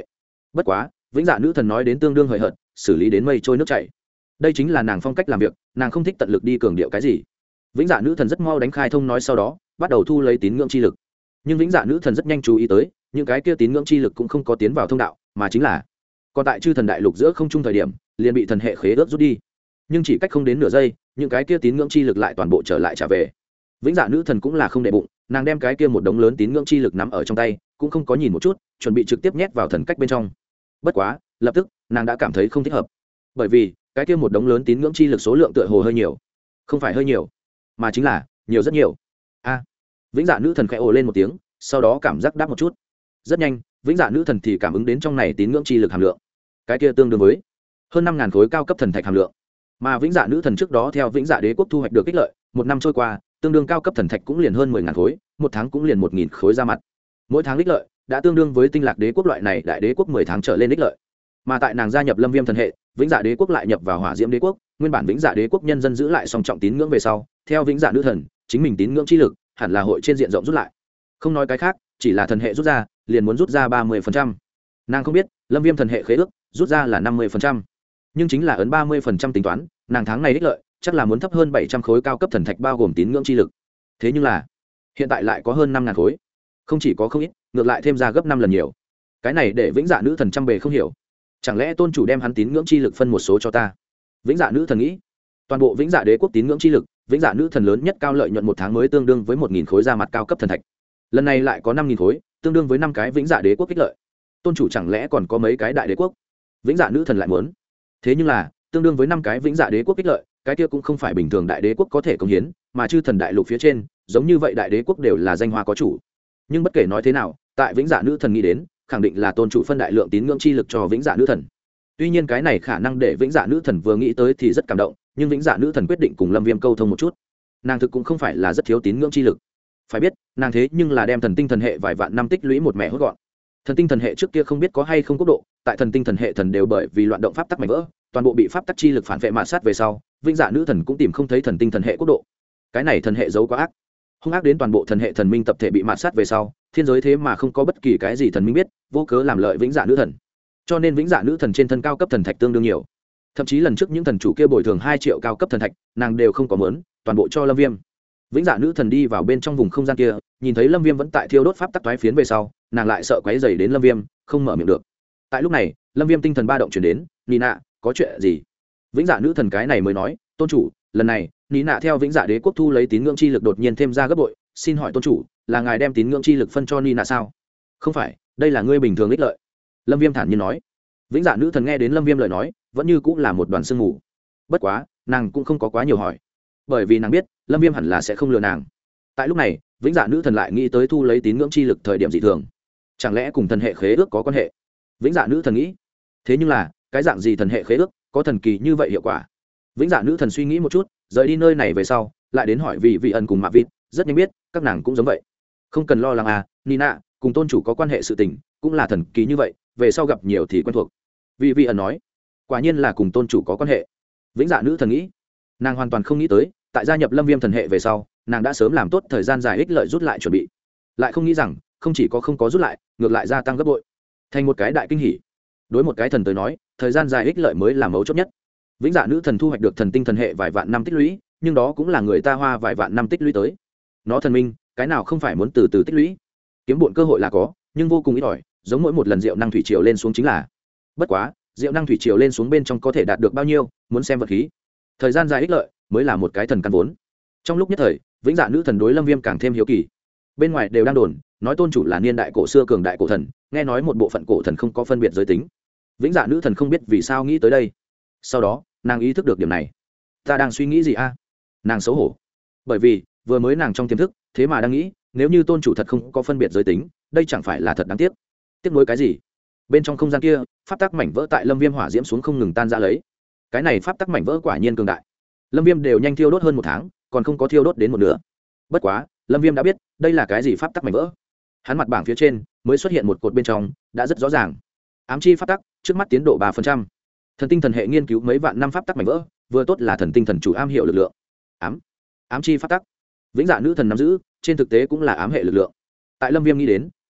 bất quá vĩnh dạ nữ thần nói đến tương đương hời hợt, xử lý đến mây trôi nước chảy. Đây chính là nàng phong cách làm việc, nàng không thích tận lực đi cường điệu cái gì. Vĩnh dạ nữ thần rất mau đánh khai thông nói, sau đó bắt đầu thu lấy tín ngưỡng chi lực. Nhưng vĩnh dạ nữ thần rất nhanh chú ý tới, những cái kia tín ngưỡng chi lực cũng không có tiến vào thông đạo, mà chính là còn tại chư thần đại lục giữa không trung thời điểm liền bị thần hệ khế ước rút đi. Nhưng chỉ cách không đến nửa giây, những cái kia tín ngưỡng chi lực lại toàn bộ trở lại trả về. Vĩnh dạ nữ thần cũng là không để bụng, nàng đem cái kia một đống lớn tín ngưỡng chi lực nắm ở trong tay, cũng không có nhìn một chút, chuẩn bị trực tiếp nhét vào thần cách bên trong. Bất quá lập tức nàng đã cảm thấy không thích hợp, bởi vì cái kia một đống lớn tín ngưỡng chi lực số lượng tựa hồ hơi nhiều. Không phải hơi nhiều, mà chính là nhiều rất nhiều. A. Vĩnh dạ nữ thần khẽ ồ lên một tiếng, sau đó cảm giác đáp một chút. Rất nhanh vĩnh dạ nữ thần thì cảm ứng đến trong này tín ngưỡng chi lực hàm lượng, cái kia tương đương với hơn 5.000 khối cao cấp thần thạch hàm lượng. Mà vĩnh dạ nữ thần trước đó theo vĩnh dạ đế quốc thu hoạch được ích lợi, một năm trôi qua tương đương cao cấp thần thạch cũng liền hơn 10.000 khối, một tháng cũng liền 1.000 khối ra mặt. Mỗi tháng ích lợi đã tương đương với tinh lạc đế quốc loại này đại đế quốc 10 tháng trở lên ích lợi. Mà tại nàng gia nhập lâm viêm thần hệ, vĩnh dạ đế quốc lại nhập vào hỏa diễm đế quốc, nguyên bản vĩnh dạ đế quốc nhân dân giữ lại song trọng tín ngưỡng về sau, theo vĩnh dạ nữ thần chính mình tín ngưỡng chi lực hẳn là hội trên diện rộng rút lại. Không nói cái khác, chỉ là thần hệ rút ra liền muốn rút ra 30%. Nàng không biết lâm viêm thần hệ khế ước rút ra là 50%, nhưng chính là ấn 30% tính toán, nàng tháng này ích lợi chắc là muốn thấp hơn 700 khối cao cấp thần thạch bao gồm tín ngưỡng chi lực. Thế nhưng là hiện tại lại có hơn 5.000 khối, không chỉ có không ít, ngược lại thêm ra gấp 5 lần nhiều. Cái này để vĩnh dạ nữ thần trăm bề không hiểu, chẳng lẽ tôn chủ đem hắn tín ngưỡng chi lực phân một số cho ta? Vĩnh dạ nữ thần nghĩ, toàn bộ vĩnh dạ đế quốc tín ngưỡng chi lực, vĩnh dạ nữ thần lớn nhất cao lợi nhuận một tháng mới tương đương với 1.000 khối ra mặt cao cấp thần thạch, lần này lại có 5.000 khối, tương đương với 5 cái vĩnh dạ đế quốc ích lợi. Tôn chủ chẳng lẽ còn có mấy cái đại đế quốc? Vĩnh dạ nữ thần lại muốn, thế nhưng là tương đương với 5 cái vĩnh dạ đế quốc ích lợi, cái kia cũng không phải bình thường đại đế quốc có thể công hiến, mà chư thần đại lục phía trên giống như vậy đại đế quốc đều là danh hoa có chủ. Nhưng bất kể nói thế nào, tại vĩnh dạ nữ thần nghĩ đến, khẳng định là tôn chủ phân đại lượng tín ngưỡng chi lực cho vĩnh dạ nữ thần. Tuy nhiên cái này khả năng để vĩnh dạ nữ thần vừa nghĩ tới thì rất cảm động, nhưng vĩnh dạ nữ thần quyết định cùng lâm viêm câu thông một chút. Nàng thực cũng không phải là rất thiếu tín ngưỡng chi lực, phải biết nàng thế nhưng là đem thần tinh thần hệ vài vạn năm tích lũy một mẹ hốt gọn. Thần tinh thần hệ trước kia không biết có hay không quốc độ, tại thần tinh thần hệ thần đều bởi vì loạn động pháp tắc mảnh vỡ, toàn bộ bị pháp tắc chi lực phản vệ mạt sát về sau, vĩnh dạ nữ thần cũng tìm không thấy thần tinh thần hệ quốc độ. Cái này thần hệ giấu quá ác, hung ác đến toàn bộ thần hệ thần minh tập thể bị mạt sát về sau, thiên giới thế mà không có bất kỳ cái gì thần minh biết, vô cớ làm lợi vĩnh dạ nữ thần. Cho nên vĩnh dạ nữ thần trên thân cao cấp thần thạch tương đương nhiều, thậm chí lần trước những thần chủ kia bồi thường 2 triệu cao cấp thần thạch, nàng đều không có mớn, toàn bộ cho lâm viêm. Vĩnh dạ nữ thần đi vào bên trong vùng không gian kia, nhìn thấy lâm viêm vẫn tại thiêu đốt pháp tắc toái phiến về sau, nàng lại sợ quấy rầy đến lâm viêm, không mở miệng được. Tại lúc này lâm viêm tinh thần ba động chuyển đến, Nina, có chuyện gì? Vĩnh dạ nữ thần cái này mới nói, tôn chủ, lần này Nina theo vĩnh dạ đế quốc thu lấy tín ngưỡng chi lực đột nhiên thêm ra gấp bội, xin hỏi tôn chủ, là ngài đem tín ngưỡng chi lực phân cho Nina sao? Không phải, đây là ngươi bình thường ích lợi, lâm viêm thản nhiên nói. Vĩnh dạ nữ thần nghe đến lâm viêm lời nói, vẫn như cũng là một đoàn sương mù. Bất quá nàng cũng không có quá nhiều hỏi, bởi vì nàng biết lâm viêm hẳn là sẽ không lừa nàng. Tại lúc này vĩnh dạ nữ thần lại nghĩ tới thu lấy tín ngưỡng chi lực thời điểm dị thường, chẳng lẽ cùng thần hệ khế ước có quan hệ? Vĩnh dạ nữ thần nghĩ. Thế nhưng là cái dạng gì thần hệ khế ước có thần kỳ như vậy hiệu quả? Vĩnh dạ nữ thần suy nghĩ một chút, rời đi nơi này về sau lại đến hỏi vì vị ẩn cùng mạ vịt, rất nhanh biết các nàng cũng giống vậy. Không cần lo lắng à, Nina, cùng tôn chủ có quan hệ sự tình cũng là thần kỳ như vậy, về sau gặp nhiều thì quen thuộc. Vì vị ẩn nói, quả nhiên là cùng tôn chủ có quan hệ. Vĩnh dạ nữ thần nghĩ, nàng hoàn toàn không nghĩ tới tại gia nhập lâm viêm thần hệ về sau, nàng đã sớm làm tốt thời gian dài ích lợi rút lại chuẩn bị, lại không nghĩ rằng không chỉ có không có rút lại, ngược lại gia tăng gấp bội, thành một cái đại kinh hỉ. Đối một cái thần tới nói, thời gian dài ích lợi mới là mấu chốt nhất. Vĩnh dạ nữ thần thu hoạch được thần tinh thần hệ vài vạn năm tích lũy, nhưng đó cũng là người ta hoa vài vạn năm tích lũy tới. Nó thần minh cái nào không phải muốn từ từ tích lũy, kiếm bộn cơ hội là có, nhưng vô cùng ít ỏi, giống mỗi một lần rượu năng thủy triều lên xuống chính là. Bất quá rượu năng thủy triều lên xuống bên trong có thể đạt được bao nhiêu, muốn xem vật khí. Thời gian dài ích lợi mới là một cái thần căn vốn. Trong lúc nhất thời vĩnh dạ nữ thần đối lâm viêm càng thêm hiếu kỳ. Bên ngoài đều đang đồn nói tôn chủ là niên đại cổ xưa cường đại cổ thần, nghe nói một bộ phận cổ thần không có phân biệt giới tính. Vĩnh dạ nữ thần không biết vì sao nghĩ tới đây, sau đó nàng ý thức được điểm này. Ta đang suy nghĩ gì a? Nàng xấu hổ, bởi vì vừa mới nàng trong tiềm thức thế mà đang nghĩ, nếu như tôn chủ thật không có phân biệt giới tính, đây chẳng phải là thật đáng tiếc. Tiếc nuối cái gì? Bên trong không gian kia pháp tắc mảnh vỡ tại lâm viêm hỏa diễm xuống không ngừng tan ra lấy. Cái này pháp tắc mảnh vỡ quả nhiên cường đại. Lâm viêm đều nhanh thiêu đốt hơn 1 tháng, còn không có thiêu đốt đến một nửa. Bất quá lâm viêm đã biết đây là cái gì pháp tắc mảnh vỡ. Hắn mặt bảng phía trên mới xuất hiện một cột bên trong, đã rất rõ ràng. Ám chi pháp tắc, trước mắt tiến độ 3%. Thần tinh thần hệ nghiên cứu mấy vạn năm pháp tắc mảnh vỡ, vừa tốt là thần tinh thần chủ am hiệu lực lượng. Ám chi pháp tắc, vĩnh dạ nữ thần nắm giữ, trên thực tế cũng là ám hệ lực lượng. Tại lâm viêm nghĩ đến,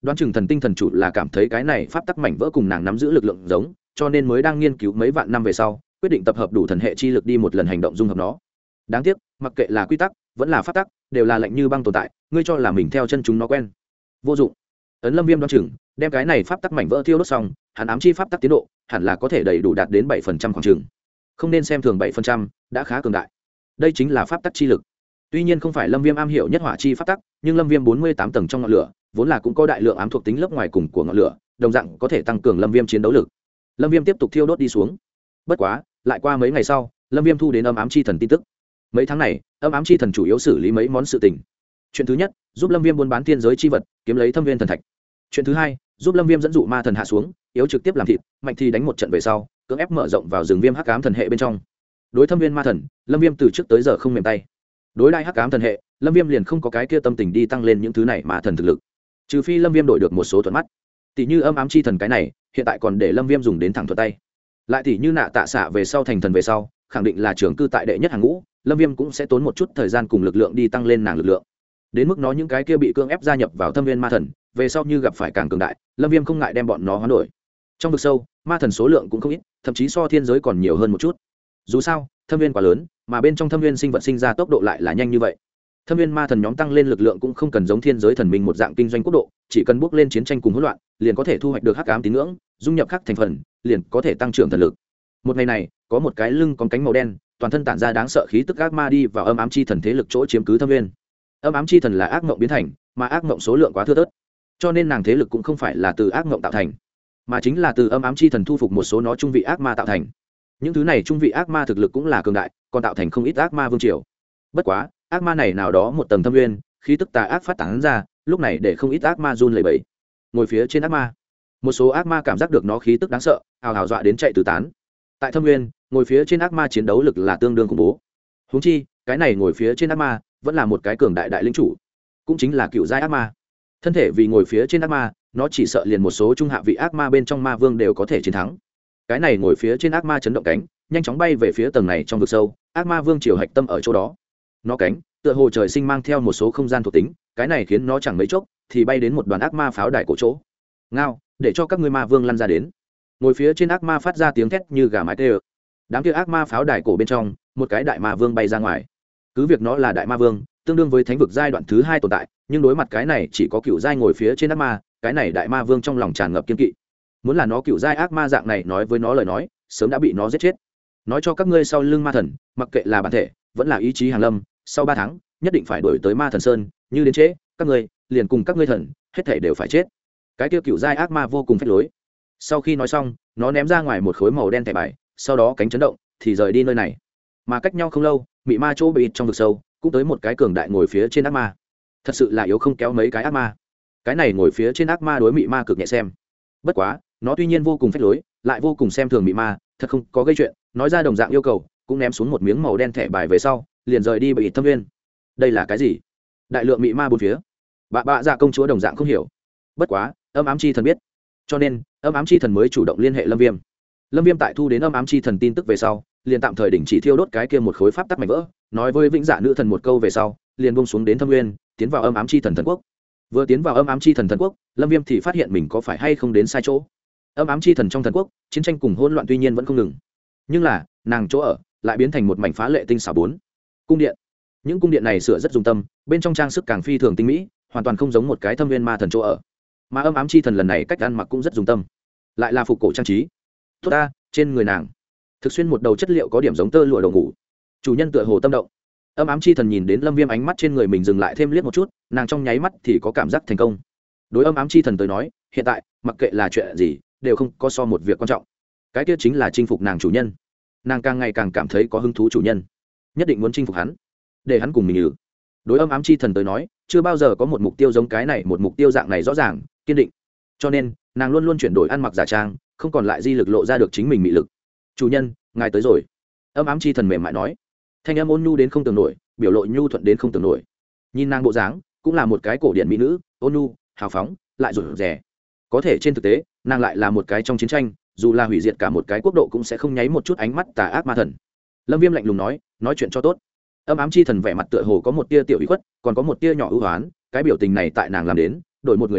đoán chừng thần tinh thần chủ là cảm thấy cái này pháp tắc mảnh vỡ cùng nàng nắm giữ lực lượng giống, cho nên mới đang nghiên cứu mấy vạn năm về sau quyết định tập hợp đủ thần hệ chi lực đi một lần hành động dung hợp nó. Đáng tiếc mặc kệ là quy tắc vẫn là pháp tắc đều là lạnh như băng tồn tại, ngươi cho là mình theo chân chúng nó quen, vô dụng. Ấn Lâm Viêm đoán chừng đem cái này pháp tắc mảnh vỡ thiêu đốt xong, hắn ám chi pháp tắc tiến độ hẳn là có thể đầy đủ đạt đến 7% khoảng chừng, không nên xem thường 7%, đã khá cường đại. Đây chính là pháp tắc chi lực. Tuy nhiên không phải Lâm Viêm am hiểu nhất hỏa chi pháp tắc, nhưng Lâm Viêm 48 tầng trong ngọn lửa vốn là cũng có đại lượng ám thuộc tính lớp ngoài cùng của ngọn lửa, đồng dạng có thể tăng cường Lâm Viêm chiến đấu lực. Lâm Viêm tiếp tục thiêu đốt đi xuống. Bất quá, lại qua mấy ngày sau, Lâm Viêm thu đến âm ám chi thần tin tức. Mấy tháng này, âm ám chi thần chủ yếu xử lý mấy món sự tình. Chuyện thứ nhất, giúp Lâm Viêm buôn bán thiên giới chi vật, kiếm lấy thâm viên thần thạch. Chuyện thứ hai, giúp Lâm Viêm dẫn dụ ma thần hạ xuống, yếu trực tiếp làm thịt, mạnh thì đánh một trận về sau, cưỡng ép mở rộng vào rừng viêm hắc ám thần hệ bên trong. Đối thâm viên ma thần, Lâm Viêm từ trước tới giờ không mềm tay. Đối đại hắc ám thần hệ, Lâm Viêm liền không có cái kia tâm tình đi tăng lên những thứ này ma thần thực lực. Trừ phi Lâm Viêm đổi được một số thuận mắt. Tỷ như âm ám chi thần cái này, hiện tại còn để Lâm Viêm dùng đến thẳng thuận tay. Lại tỷ như nạ tạ xạ về sau thành thần về sau, khẳng định là trưởng cư tại đệ nhất hàng ngũ, Lâm Viêm cũng sẽ tốn một chút thời gian cùng lực lượng đi tăng lên nàng lực lượng. Đến mức nó những cái kia bị cưỡng ép gia nhập vào thâm viên ma thần, về sau như gặp phải càng cường đại, Lâm Viêm không ngại đem bọn nó hoán đổi. Trong vực sâu, ma thần số lượng cũng không ít, thậm chí so thiên giới còn nhiều hơn một chút. Dù sao, thâm viên quá lớn, mà bên trong thâm viên sinh vật sinh ra tốc độ lại là nhanh như vậy. Thâm viên ma thần nhóm tăng lên lực lượng cũng không cần giống thiên giới thần minh một dạng kinh doanh quốc độ, chỉ cần bước lên chiến tranh cùng hỗn loạn, liền có thể thu hoạch được hắc ám tín ngưỡng, dung nhập các thành phần, liền có thể tăng trưởng thần lực. Một ngày này, có một cái lưng có cánh màu đen, toàn thân tản ra đáng sợ khí tức ác ma đi vào âm ám chi thần thế lực chỗ chiếm cứ thâm viên. Âm ám chi thần là ác mộng biến thành, mà ác mộng số lượng quá thưa thớt, cho nên nàng thế lực cũng không phải là từ ác mộng tạo thành, mà chính là từ âm ám chi thần thu phục một số nó trung vị ác ma tạo thành. Những thứ này trung vị ác ma thực lực cũng là cường đại, còn tạo thành không ít ác ma vương triều. Bất quá, ác ma này nào đó một tầng thâm nguyên, khí tức tà ác phát tán ra, lúc này để không ít ác ma run lẩy bẩy. Ngồi phía trên ác ma, một số ác ma cảm giác được nó khí tức đáng sợ, ào ào dọa đến chạy tứ tán. Tại thâm nguyên, ngồi phía trên ác ma chiến đấu lực là tương đương khủng bố. Huống chi, cái này ngồi phía trên ác ma vẫn là một cái cường đại đại lĩnh chủ, cũng chính là cựu giai ác ma. Thân thể vì ngồi phía trên ác ma, nó chỉ sợ liền một số trung hạ vị ác ma bên trong ma vương đều có thể chiến thắng. Cái này ngồi phía trên ác ma chấn động cánh, nhanh chóng bay về phía tầng này trong vực sâu, ác ma vương triều hạch tâm ở chỗ đó. Nó cánh tựa hồ trời sinh mang theo một số không gian thuộc tính, cái này khiến nó chẳng mấy chốc thì bay đến một đoàn ác ma pháo đài cổ chỗ. Ngao, để cho các ngươi ma vương lăn ra đến. Ngồi phía trên ác ma phát ra tiếng thét như gà mái tê. Đám kia ác ma pháo đài cổ bên trong, một cái đại ma vương bay ra ngoài. Cứ việc nó là đại ma vương, tương đương với thánh vực giai đoạn thứ 2 tồn tại, nhưng đối mặt cái này chỉ có cựu giai ngồi phía trên ác ma, cái này đại ma vương trong lòng tràn ngập kiên kỵ. Muốn là nó cựu giai ác ma dạng này nói với nó lời nói, sớm đã bị nó giết chết. Nói cho các ngươi sau lưng ma thần, mặc kệ là bản thể vẫn là ý chí hàng lâm, sau 3 tháng nhất định phải đuổi tới ma thần sơn, như đến trễ các ngươi liền cùng các ngươi thần hết thể đều phải chết. Cái tiêu cựu giai ác ma vô cùng phách lối. Sau khi nói xong, nó ném ra ngoài một khối màu đen thẻ bài, sau đó cánh chấn động thì rời đi nơi này. Mà cách nhau không lâu, mị ma chỗ bị trong vực sâu cũng tới một cái cường đại ngồi phía trên ác ma. Thật sự là yếu không kéo mấy cái ác ma. Cái này ngồi phía trên ác ma đối mị ma cực nhẹ xem. Bất quá, nó tuy nhiên vô cùng phách lối, lại vô cùng xem thường mị ma, thật không có gây chuyện, nói ra đồng dạng yêu cầu, cũng ném xuống một miếng màu đen thẻ bài về sau, liền rời đi bị thâm viên. Đây là cái gì? Đại lượng mị ma bốn phía. Bạ dạ công chúa đồng dạng không hiểu. Bất quá, âm ám chi thần biết, cho nên âm ám chi thần mới chủ động liên hệ Lâm Viêm. Lâm Viêm tại thu đến âm ám chi thần tin tức về sau, liền tạm thời đình chỉ thiêu đốt cái kia một khối pháp tắc mảnh vỡ, nói với vĩnh dạ nữ thần một câu về sau, liền buông xuống đến thâm nguyên, tiến vào âm ám chi thần thần quốc. Vừa tiến vào âm ám chi thần thần quốc, Lâm Viêm thì phát hiện mình có phải hay không đến sai chỗ. Âm ám chi thần trong thần quốc, chiến tranh cùng hỗn loạn tuy nhiên vẫn không ngừng, nhưng là nàng chỗ ở lại biến thành một mảnh phá lệ tinh xảo 4 cung điện. Những cung điện này sửa rất dùng tâm, bên trong trang sức càng phi thường tinh mỹ, hoàn toàn không giống một cái thâm viên ma thần chỗ ở. Mà âm ám chi thần lần này cách ăn mặc cũng rất dùng tâm, lại là phục cổ trang trí. Tốt ta, trên người nàng thực xuyên một đầu chất liệu có điểm giống tơ lụa đồ ngủ. Chủ nhân tựa hồ tâm động. Âm ám chi thần nhìn đến Lâm Viêm ánh mắt trên người mình dừng lại thêm liếc một chút, nàng trong nháy mắt thì có cảm giác thành công. Đối âm ám chi thần tới nói, hiện tại mặc kệ là chuyện gì đều không có so một việc quan trọng, cái kia chính là chinh phục nàng chủ nhân. Nàng càng ngày càng cảm thấy có hứng thú chủ nhân, nhất định muốn chinh phục hắn, để hắn cùng mình nhử. Đối âm ám chi thần tới nói, chưa bao giờ có một mục tiêu giống cái này, một mục tiêu dạng này rõ ràng kiên định, cho nên nàng luôn luôn chuyển đổi ăn mặc giả trang, không còn lại di lực lộ ra được chính mình mị lực. Chủ nhân, ngài tới rồi. Âm ám chi thần mềm mại nói, thanh âm ôn nhu đến không tưởng nổi, biểu lộ nhu thuận đến không tưởng nổi. Nhìn nàng bộ dáng cũng là một cái cổ điển mỹ nữ, ôn nhu hào phóng lại rụt rè. Có thể trên thực tế nàng lại là một cái trong chiến tranh, dù là hủy diệt cả một cái quốc độ cũng sẽ không nháy một chút ánh mắt tà ác ma thần. Lâm Viêm lạnh lùng nói chuyện cho tốt. Âm ám chi thần vẻ mặt tựa hồ có một tia tiểu ủy khuất, còn có một tia nhỏ ưu hoán, cái biểu tình này tại nàng làm đến, đổi một người đến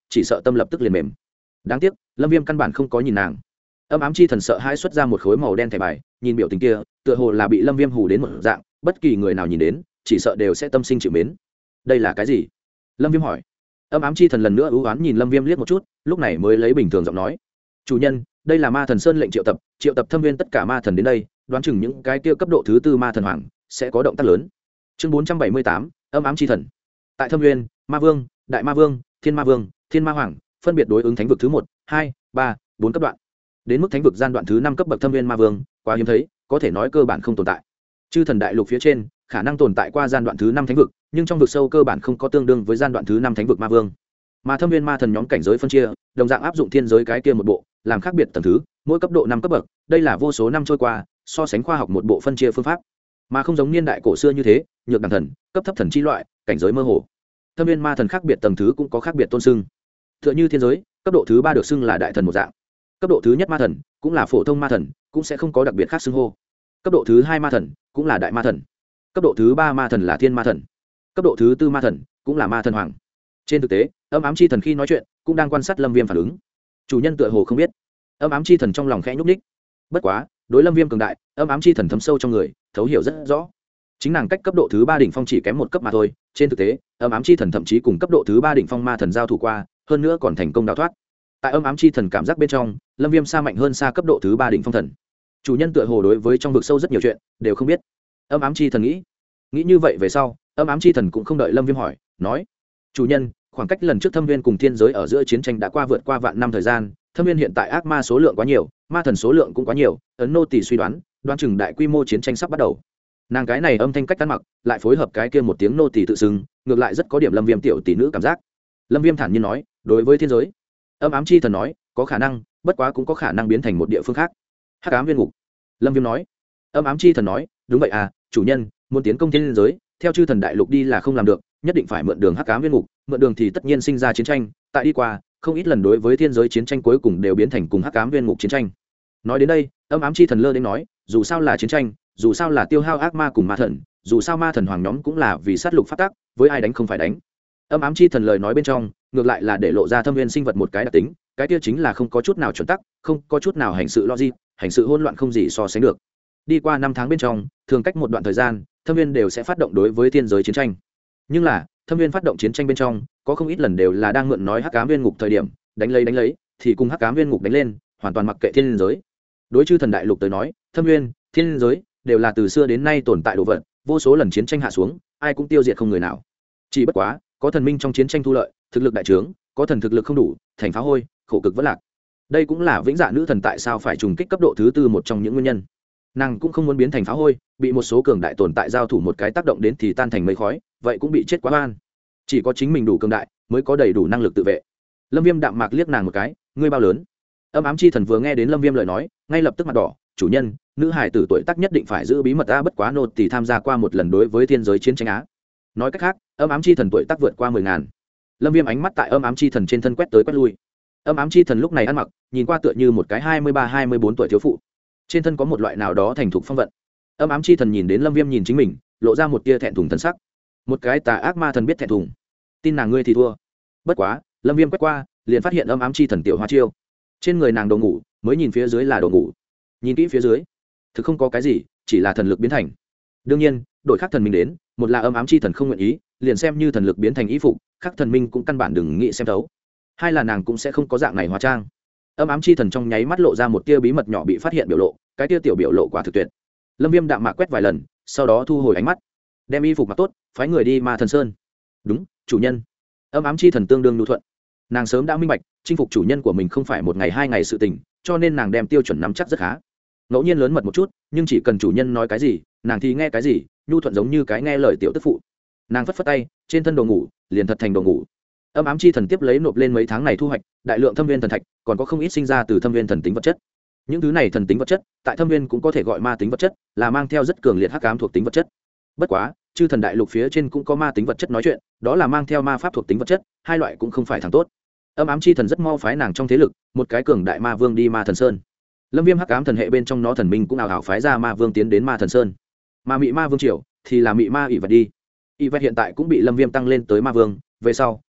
chỉ sợ tâm lập tức liền mềm. Đáng tiếc lâm viêm căn bản không có nhìn nàng. Âm ám chi thần sợ hãi xuất ra một khối màu đen thẻ bài, nhìn biểu tình kia tựa hồ là bị lâm viêm hù đến một dạng, bất kỳ người nào nhìn đến chỉ sợ đều sẽ tâm sinh chịu mến. Đây là cái gì? Lâm viêm hỏi. Âm ám chi thần lần nữa ưu oán nhìn lâm viêm liếc một chút, lúc này mới lấy bình thường giọng nói: chủ nhân, đây là ma thần sơn lệnh triệu tập thâm viên tất cả ma thần đến đây, đoán chừng những cái kia cấp độ thứ tư ma thần hoàng sẽ có động tác lớn. Chương 478, âm ám chi thần. Tại thâm viên, ma vương, đại ma vương, thiên ma hoàng phân biệt đối ứng thánh vực thứ 1, 2, 3, 4 cấp đoạn. Đến mức thánh vực gian đoạn thứ 5 cấp bậc thâm viên ma vương quá hiếm thấy, có thể nói cơ bản không tồn tại. Chư thần đại lục phía trên khả năng tồn tại qua gian đoạn thứ 5 thánh vực, nhưng trong vực sâu cơ bản không có tương đương với gian đoạn thứ 5 thánh vực ma vương. Mà thâm viên ma thần nhóm cảnh giới phân chia đồng dạng áp dụng thiên giới cái kia một bộ, làm khác biệt tầng thứ, mỗi cấp độ 5 cấp bậc, đây là vô số năm trôi qua so sánh khoa học một bộ phân chia phương pháp, mà không giống niên đại cổ xưa như thế nhược đẳng thần, cấp thấp thần chi loại, cảnh giới mơ hồ. Thâm viên ma thần khác biệt tầng thứ cũng có khác biệt tôn xưng. Tựa như thiên giới, cấp độ thứ 3 được xưng là đại thần một dạng. Cấp độ thứ nhất ma thần cũng là phổ thông ma thần, cũng sẽ không có đặc biệt khác xưng hô. Cấp độ thứ 2 ma thần cũng là đại ma thần. Cấp độ thứ 3 ma thần là thiên ma thần. Cấp độ thứ 4 ma thần cũng là ma thần hoàng. Trên thực tế, âm ám chi thần khi nói chuyện cũng đang quan sát lâm viêm phản ứng. Chủ nhân tựa hồ không biết. Âm ám chi thần trong lòng khẽ nhúc nhích. Bất quá, đối lâm viêm cường đại, âm ám chi thần thấm sâu trong người, thấu hiểu rất rõ. Chính nàng cách cấp độ thứ 3 đỉnh phong chỉ kém một cấp mà thôi. Trên thực tế, âm ám chi thần thậm chí cùng cấp độ thứ 3 đỉnh phong ma thần giao thủ qua, hơn nữa còn thành công đào thoát. Tại âm ám chi thần cảm giác bên trong, lâm viêm xa mạnh hơn xa cấp độ thứ 3 đỉnh phong thần. Chủ nhân tựa hồ đối với trong vực sâu rất nhiều chuyện đều không biết. Âm ám chi thần nghĩ như vậy về sau, âm ám chi thần cũng không đợi lâm viêm hỏi, nói: chủ nhân, khoảng cách lần trước thâm viên cùng thiên giới ở giữa chiến tranh đã vượt qua vạn năm thời gian, thâm viên hiện tại ác ma số lượng quá nhiều, ma thần số lượng cũng quá nhiều, ấn nô tỳ suy đoán chừng đại quy mô chiến tranh sắp bắt đầu. Nàng cái này âm thanh cách ăn mặc lại phối hợp cái kia một tiếng nô tỳ tự xưng, ngược lại rất có điểm lâm viêm tiểu tỷ nữ cảm giác. Lâm viêm thản nhiên nói: đối với thiên giới, âm ám chi thần nói, có khả năng, bất quá cũng có khả năng biến thành một địa phương khác. Hắc ám viên ngục. Lâm viêm nói. Âm ám chi thần nói: đúng vậy à, chủ nhân, muốn tiến công thiên giới, theo chư thần đại lục đi là không làm được, nhất định phải mượn đường hắc ám viên ngục, mượn đường thì tất nhiên sinh ra chiến tranh, tại đi qua không ít lần đối với thiên giới chiến tranh cuối cùng đều biến thành cùng hắc ám viên ngục chiến tranh. Nói đến đây, âm ám chi thần lơ đến nói: dù sao là chiến tranh, dù sao là tiêu hao ác ma cùng ma thần, dù sao ma thần hoàng nhóm cũng là vì sát lục phát tác, với ai đánh không phải đánh. Âm ám chi thần lời nói bên trong ngược lại là để lộ ra thâm viên sinh vật một cái đặc tính, cái kia chính là không có chút nào chuẩn tắc, không có chút nào hành sự logic, hành sự hỗn loạn không gì so sánh được. Đi qua 5 tháng bên trong, thường cách một đoạn thời gian, thâm viên đều sẽ phát động đối với thiên giới chiến tranh. Nhưng là thâm viên phát động chiến tranh bên trong có không ít lần đều là đang mượn nói hắc ám viên ngục thời điểm đánh lấy thì cùng hắc ám viên ngục đánh lên, hoàn toàn mặc kệ thiên giới. Đối chư thần đại lục tới nói, thâm viên, thiên giới đều là từ xưa đến nay tồn tại đồ vật, vô số lần chiến tranh hạ xuống, ai cũng tiêu diệt không người nào. Chỉ bất quá có thần minh trong chiến tranh thu lợi, thực lực đại trướng, có thần thực lực không đủ, thành phá hôi, khổ cực vẫn lạc. Đây cũng là vĩnh dạ nữ thần tại sao phải trùng kích cấp độ thứ 4 một trong những nguyên nhân. Nàng cũng không muốn biến thành phá hôi, bị một số cường đại tồn tại giao thủ một cái tác động đến thì tan thành mây khói, vậy cũng bị chết quá oan. Chỉ có chính mình đủ cường đại mới có đầy đủ năng lực tự vệ. Lâm viêm đạm mạc liếc nàng một cái: ngươi bao lớn? Âm ám chi thần vừa nghe đến lâm viêm lời nói, ngay lập tức mặt đỏ: chủ nhân, nữ hải tử tuổi tác nhất định phải giữ bí mật a, bất quá nô thì tham gia qua một lần đối với thiên giới chiến tranh á. Nói cách khác, âm ám chi thần tuổi tác vượt qua 10.000. Lâm viêm ánh mắt tại âm ám chi thần trên thân quét tới quét lui. Âm ám chi thần lúc này ăn mặc nhìn qua tựa như một cái 23-24 tuổi thiếu phụ, trên thân có một loại nào đó thành thục phong vận. Âm ám chi thần nhìn đến lâm viêm nhìn chính mình, lộ ra một tia thẹn thùng thần sắc. Một cái tà ác ma thần biết thẹn thùng, tin nàng ngươi thì thua. Bất quá lâm viêm quét qua liền phát hiện âm ám chi thần tiểu hoa chiêu trên người nàng đồ ngủ, mới nhìn phía dưới là đồ ngủ, nhìn kỹ phía dưới thực không có cái gì, chỉ là thần lực biến thành. đương nhiên đổi khác thần minh đến, một là âm ám chi thần không nguyện ý, liền xem như thần lực biến thành ý phục, khác thần minh cũng căn bản đừng nghĩ xem thấu. Hai là nàng cũng sẽ không có dạng này hóa trang. Âm ám chi thần trong nháy mắt lộ ra một tia bí mật nhỏ bị phát hiện biểu lộ, cái tia tiểu biểu lộ quả thực tuyệt. Lâm viêm đạm mạc quét vài lần, sau đó thu hồi ánh mắt, đem y phục mặc tốt, phái người đi ma thần sơn. Đúng, chủ nhân. Âm ám chi thần tương đương nhu thuận. Nàng sớm đã minh bạch, chinh phục chủ nhân của mình không phải một ngày 2 ngày sự tình, cho nên nàng đem tiêu chuẩn nắm chắc rất khá. Ngẫu nhiên lớn mật một chút, nhưng chỉ cần chủ nhân nói cái gì, nàng thì nghe cái gì, nhu thuận giống như cái nghe lời tiểu tức phụ. Nàng phất phất tay, trên thân đồ ngủ liền thật thành đồ ngủ. Âm ám chi thần tiếp lấy nộp lên mấy tháng này thu hoạch đại lượng thâm viên thần thạch, còn có không ít sinh ra từ thâm viên thần tính vật chất. Những thứ này thần tính vật chất tại thâm viên cũng có thể gọi ma tính vật chất, là mang theo rất cường liệt hắc ám thuộc tính vật chất. Bất quá chư thần đại lục phía trên cũng có ma tính vật chất nói chuyện, đó là mang theo ma pháp thuộc tính vật chất, hai loại cũng không phải thằng tốt. Âm ám chi thần rất mau phái nàng trong thế lực một cái cường đại ma vương đi ma thần sơn. Lâm viêm hắc ám thần hệ bên trong nó thần minh cũng ảo ảo phái ra ma vương tiến đến ma thần sơn. Mà mị ma vương triều thì là mị ma ỷ vật đi. Ỷ vật hiện tại cũng bị lâm viêm tăng lên tới ma vương, về sau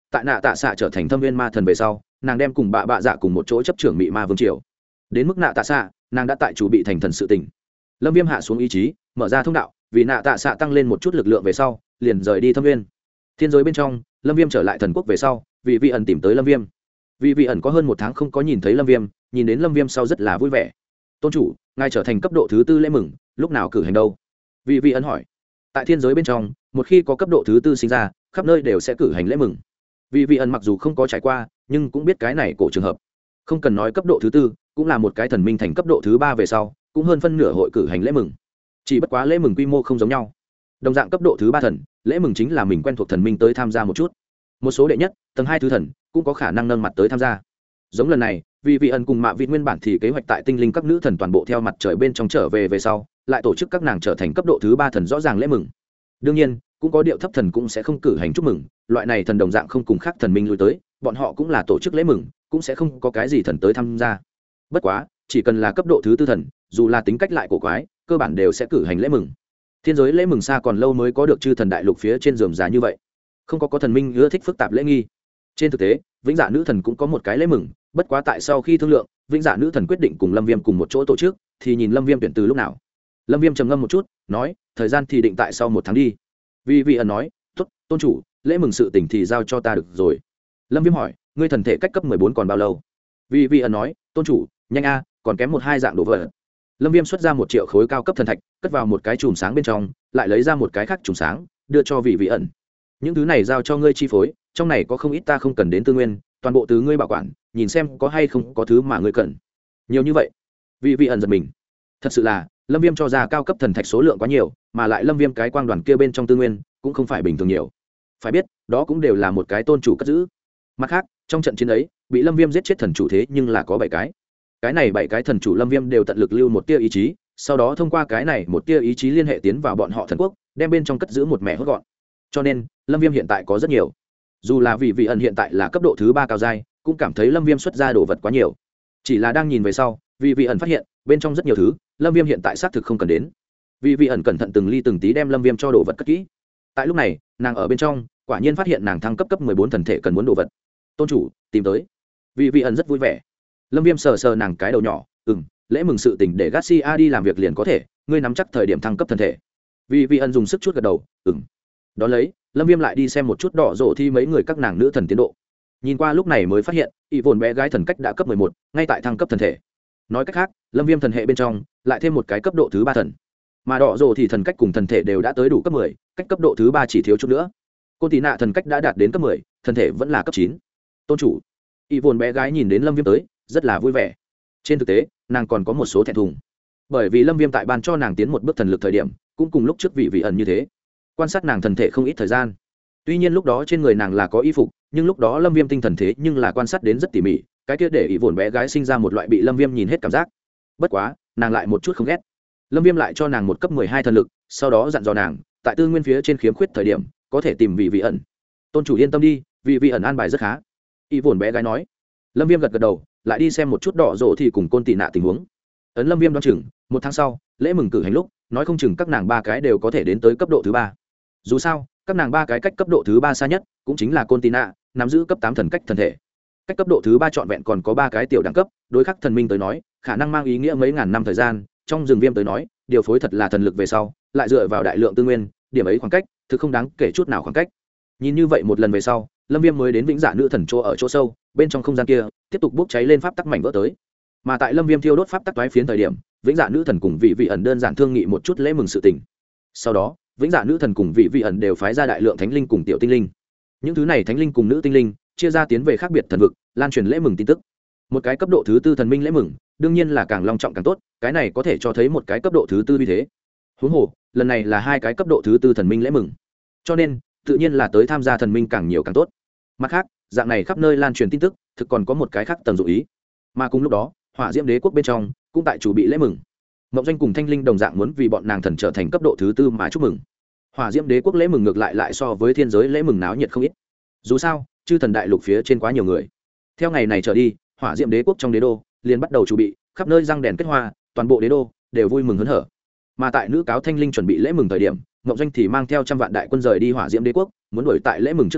tại nạ tạ xạ trở thành thâm viên ma thần về sau nàng đem cùng bạ dạ cùng một chỗ chấp trưởng mị ma vương triều. Đến mức nạ tạ xạ, nàng đã tại chủ bị thành thần sự tỉnh. Lâm Viêm hạ xuống ý chí, mở ra thông đạo, vì nạ tạ xạ tăng lên một chút lực lượng về sau liền rời đi thâm viên. Thiên giới bên trong, Lâm Viêm trở lại thần quốc về sau, vì vị ẩn tìm tới Lâm Viêm. Vì vị ẩn có hơn 1 tháng không có nhìn thấy Lâm Viêm, nhìn đến Lâm Viêm sau rất là vui vẻ. Tôn chủ, ngài trở thành cấp độ thứ 4 lễ mừng, lúc nào cử hành đâu? Vì vị ẩn hỏi. Tại thiên giới bên trong, một khi có cấp độ thứ 4 sinh ra, khắp nơi đều sẽ cử hành lễ mừng. Vì vị ẩn mặc dù không có trải qua, nhưng cũng biết cái này cổ trường hợp. Không cần nói cấp độ thứ 4, cũng là một cái thần minh thành cấp độ thứ 3 về sau, cũng hơn phân nửa hội cử hành lễ mừng. Chỉ bất quá lễ mừng quy mô không giống nhau. Đồng dạng cấp độ thứ 3 thần, lễ mừng chính là mình quen thuộc thần minh tới tham gia một chút. Một số đệ nhất, tầng 2 thứ thần cũng có khả năng nâng mặt tới tham gia. Giống lần này, vì vị ẩn cùng Mạ Vịt nguyên bản thì kế hoạch tại tinh linh các nữ thần toàn bộ theo mặt trời bên trong trở về sau, lại tổ chức các nàng trở thành cấp độ thứ 3 thần rõ ràng lễ mừng. Đương nhiên, cũng có điệu thấp thần cũng sẽ không cử hành chúc mừng, loại này thần đồng dạng không cùng khác thần minh lui tới, bọn họ cũng là tổ chức lễ mừng, cũng sẽ không có cái gì thần tới tham gia. Bất quá, chỉ cần là cấp độ thứ 4 thần, dù là tính cách lại cổ quái, cơ bản đều sẽ cử hành lễ mừng. Thiên giới lễ mừng xa còn lâu mới có được chư thần đại lục phía trên rườm rà như vậy, không có thần minh ưa thích phức tạp lễ nghi. Trên thực tế, vĩnh dạ nữ thần cũng có một cái lễ mừng, bất quá tại sau khi thương lượng, vĩnh dạ nữ thần quyết định cùng Lâm Viêm cùng một chỗ tổ chức, thì nhìn Lâm Viêm tuyển từ lúc nào. Lâm Viêm trầm ngâm một chút, nói, thời gian thì định tại sau 1 tháng đi. Vì vị ẩn nói, tốt, tôn chủ, lễ mừng sự tình thì giao cho ta được rồi. Lâm Viêm hỏi, ngươi thần thể cách cấp 14 còn bao lâu? Vì vị ẩn nói, tôn chủ, nhanh a, còn kém 1-2 dạng đồ vật. Lâm Viêm xuất ra 1 triệu khối cao cấp thần thạch, cất vào một cái chùm sáng bên trong, lại lấy ra một cái khác chùm sáng, đưa cho vị vị ẩn. Những thứ này giao cho ngươi chi phối, trong này có không ít ta không cần đến tư nguyên, toàn bộ từ ngươi bảo quản, nhìn xem có hay không có thứ mà ngươi cần. Nhiều như vậy? Vị vị ẩn giật mình. Thật sự là, Lâm Viêm cho ra cao cấp thần thạch số lượng quá nhiều, mà lại Lâm Viêm cái quang đoàn kia bên trong tư nguyên cũng không phải bình thường nhiều. Phải biết, đó cũng đều là một cái tôn chủ cất giữ. Mặt khác, trong trận chiến ấy, bị Lâm Viêm giết chết thần chủ thế nhưng là có 7 cái. Cái này 7 cái thần chủ Lâm Viêm đều tận lực lưu một tia ý chí, sau đó thông qua cái này một tia ý chí liên hệ tiến vào bọn họ thần quốc, đem bên trong cất giữ một mẹ hốt gọn. Cho nên, Lâm Viêm hiện tại có rất nhiều. Dù là vì vị ẩn hiện tại là cấp độ thứ 3 cao giai, cũng cảm thấy Lâm Viêm xuất ra đồ vật quá nhiều. Chỉ là đang nhìn về sau, vì vị ẩn phát hiện, bên trong rất nhiều thứ, Lâm Viêm hiện tại xác thực không cần đến. Vì vị ẩn cẩn thận từng ly từng tí đem Lâm Viêm cho đồ vật cất kỹ. Tại lúc này, nàng ở bên trong, quả nhiên phát hiện nàng thăng cấp 14 thần thể cần muốn đồ vật. Tôn chủ, tìm tới. Vì vị ẩn rất vui vẻ. Lâm Viêm sờ sờ nàng cái đầu nhỏ, lễ mừng sự tình để Garcia đi làm việc liền có thể, ngươi nắm chắc thời điểm thăng cấp thần thể. Vì vị ẩn dùng sức chút gật đầu, Đón lấy, Lâm Viêm lại đi xem một chút đỏ rộ thi mấy người các nàng nữ thần tiến độ. Nhìn qua lúc này mới phát hiện, y vồn bé gái thần cách đã cấp 11, ngay tại thăng cấp thần thể. Nói cách khác, Lâm Viêm thần hệ bên trong lại thêm một cái cấp độ thứ 3 thần. Mà đỏ rộ thì thần cách cùng thần thể đều đã tới đủ cấp 10, cách cấp độ thứ 3 chỉ thiếu chút nữa. Cô Tí Nạ thần cách đã đạt đến cấp 10, thần thể vẫn là cấp 9. Tôn chủ. Y vồn bé gái nhìn đến Lâm Viêm tới, rất là vui vẻ. Trên thực tế, nàng còn có một số thẹn thùng. Bởi vì Lâm Viêm tại ban cho nàng tiến một bước thần lực thời điểm, cũng cùng lúc trước vị ẩn như thế. Quan sát nàng thần thể không ít thời gian. Tuy nhiên lúc đó trên người nàng là có y phục, nhưng lúc đó Lâm Viêm tinh thần thế nhưng là quan sát đến rất tỉ mỉ, cái kia để ý vồn bé gái sinh ra một loại bị Lâm Viêm nhìn hết cảm giác. Bất quá, nàng lại một chút không ghét. Lâm Viêm lại cho nàng một cấp 12 thần lực, sau đó dặn dò nàng, tại tư nguyên phía trên khiếm khuyết thời điểm, có thể tìm vị ẩn. Tôn chủ yên tâm đi, vị ẩn an bài rất khá. Y vồn bé gái nói. Lâm Viêm gật gật đầu, lại đi xem một chút đỏ rộ thì cùng Côn Tị Nạ tình huống. Ấn Lâm Viêm đoán chừng, 1 tháng sau, lễ mừng cử hành lúc, nói không chừng các nàng 3 cái đều có thể đến tới cấp độ thứ 3. Dù sao, các nàng 3 cái cách cấp độ thứ 3 xa nhất, cũng chính là Côn Tị Nạ, nắm giữ cấp 8 thần cách thần thể. Cách cấp độ thứ 3 trọn vẹn còn có 3 cái tiểu đẳng cấp, đối khắc thần minh tới nói, khả năng mang ý nghĩa mấy ngàn năm thời gian, trong rừng Viêm tới nói, điều phối thật là thần lực về sau, lại dựa vào đại lượng tư nguyên, điểm ấy khoảng cách, thực không đáng kể chút nào khoảng cách. Nhìn như vậy một lần về sau, Lâm Viêm mới đến Vĩnh Dạ nữ thần chỗ ở chỗ sâu, bên trong không gian kia, tiếp tục bốc cháy lên pháp tắc mảnh vỡ tới. Mà tại Lâm Viêm thiêu đốt pháp tắc toái phiến thời điểm, Vĩnh Dạ nữ thần cùng vị ẩn đơn giản thương nghị một chút lễ mừng sự tình. Sau đó, Vĩnh Dạ nữ thần cùng vị ẩn đều phái ra đại lượng thánh linh cùng tiểu tinh linh. Những thứ này thánh linh cùng nữ tinh linh chia ra tiến về khác biệt thần vực, lan truyền lễ mừng tin tức. Một cái cấp độ thứ 4 thần minh lễ mừng, đương nhiên là càng long trọng càng tốt, cái này có thể cho thấy một cái cấp độ thứ 4 như thế. Huống hồ, lần này là 2 cái cấp độ thứ 4 thần minh lễ mừng. Cho nên, tự nhiên là tới tham gia thần minh càng nhiều càng tốt. Mặt khác, dạng này khắp nơi lan truyền tin tức, thực còn có một cái khác tầng dụng ý. Mà cùng lúc đó, Hỏa Diễm Đế quốc bên trong cũng tại chủ bị lễ mừng. Mộng Doanh cùng Thanh Linh đồng dạng muốn vì bọn nàng thần trở thành cấp độ thứ 4 mà chúc mừng. Hỏa Diễm Đế quốc lễ mừng ngược lại so với thiên giới lễ mừng náo nhiệt không ít. Dù sao, chư thần đại lục phía trên quá nhiều người. Theo ngày này trở đi, Hỏa Diễm Đế quốc trong đế đô liền bắt đầu chuẩn bị, khắp nơi răng đèn kết hoa, toàn bộ đế đô đều vui mừng hớn hở. Mà tại nữ cáo Thanh Linh chuẩn bị lễ mừng thời điểm, Mộng Doanh thì mang theo trăm vạn đại quân rời đi Hỏa Diễm Đế quốc, muốn đuổi tại lễ mừng trước đó,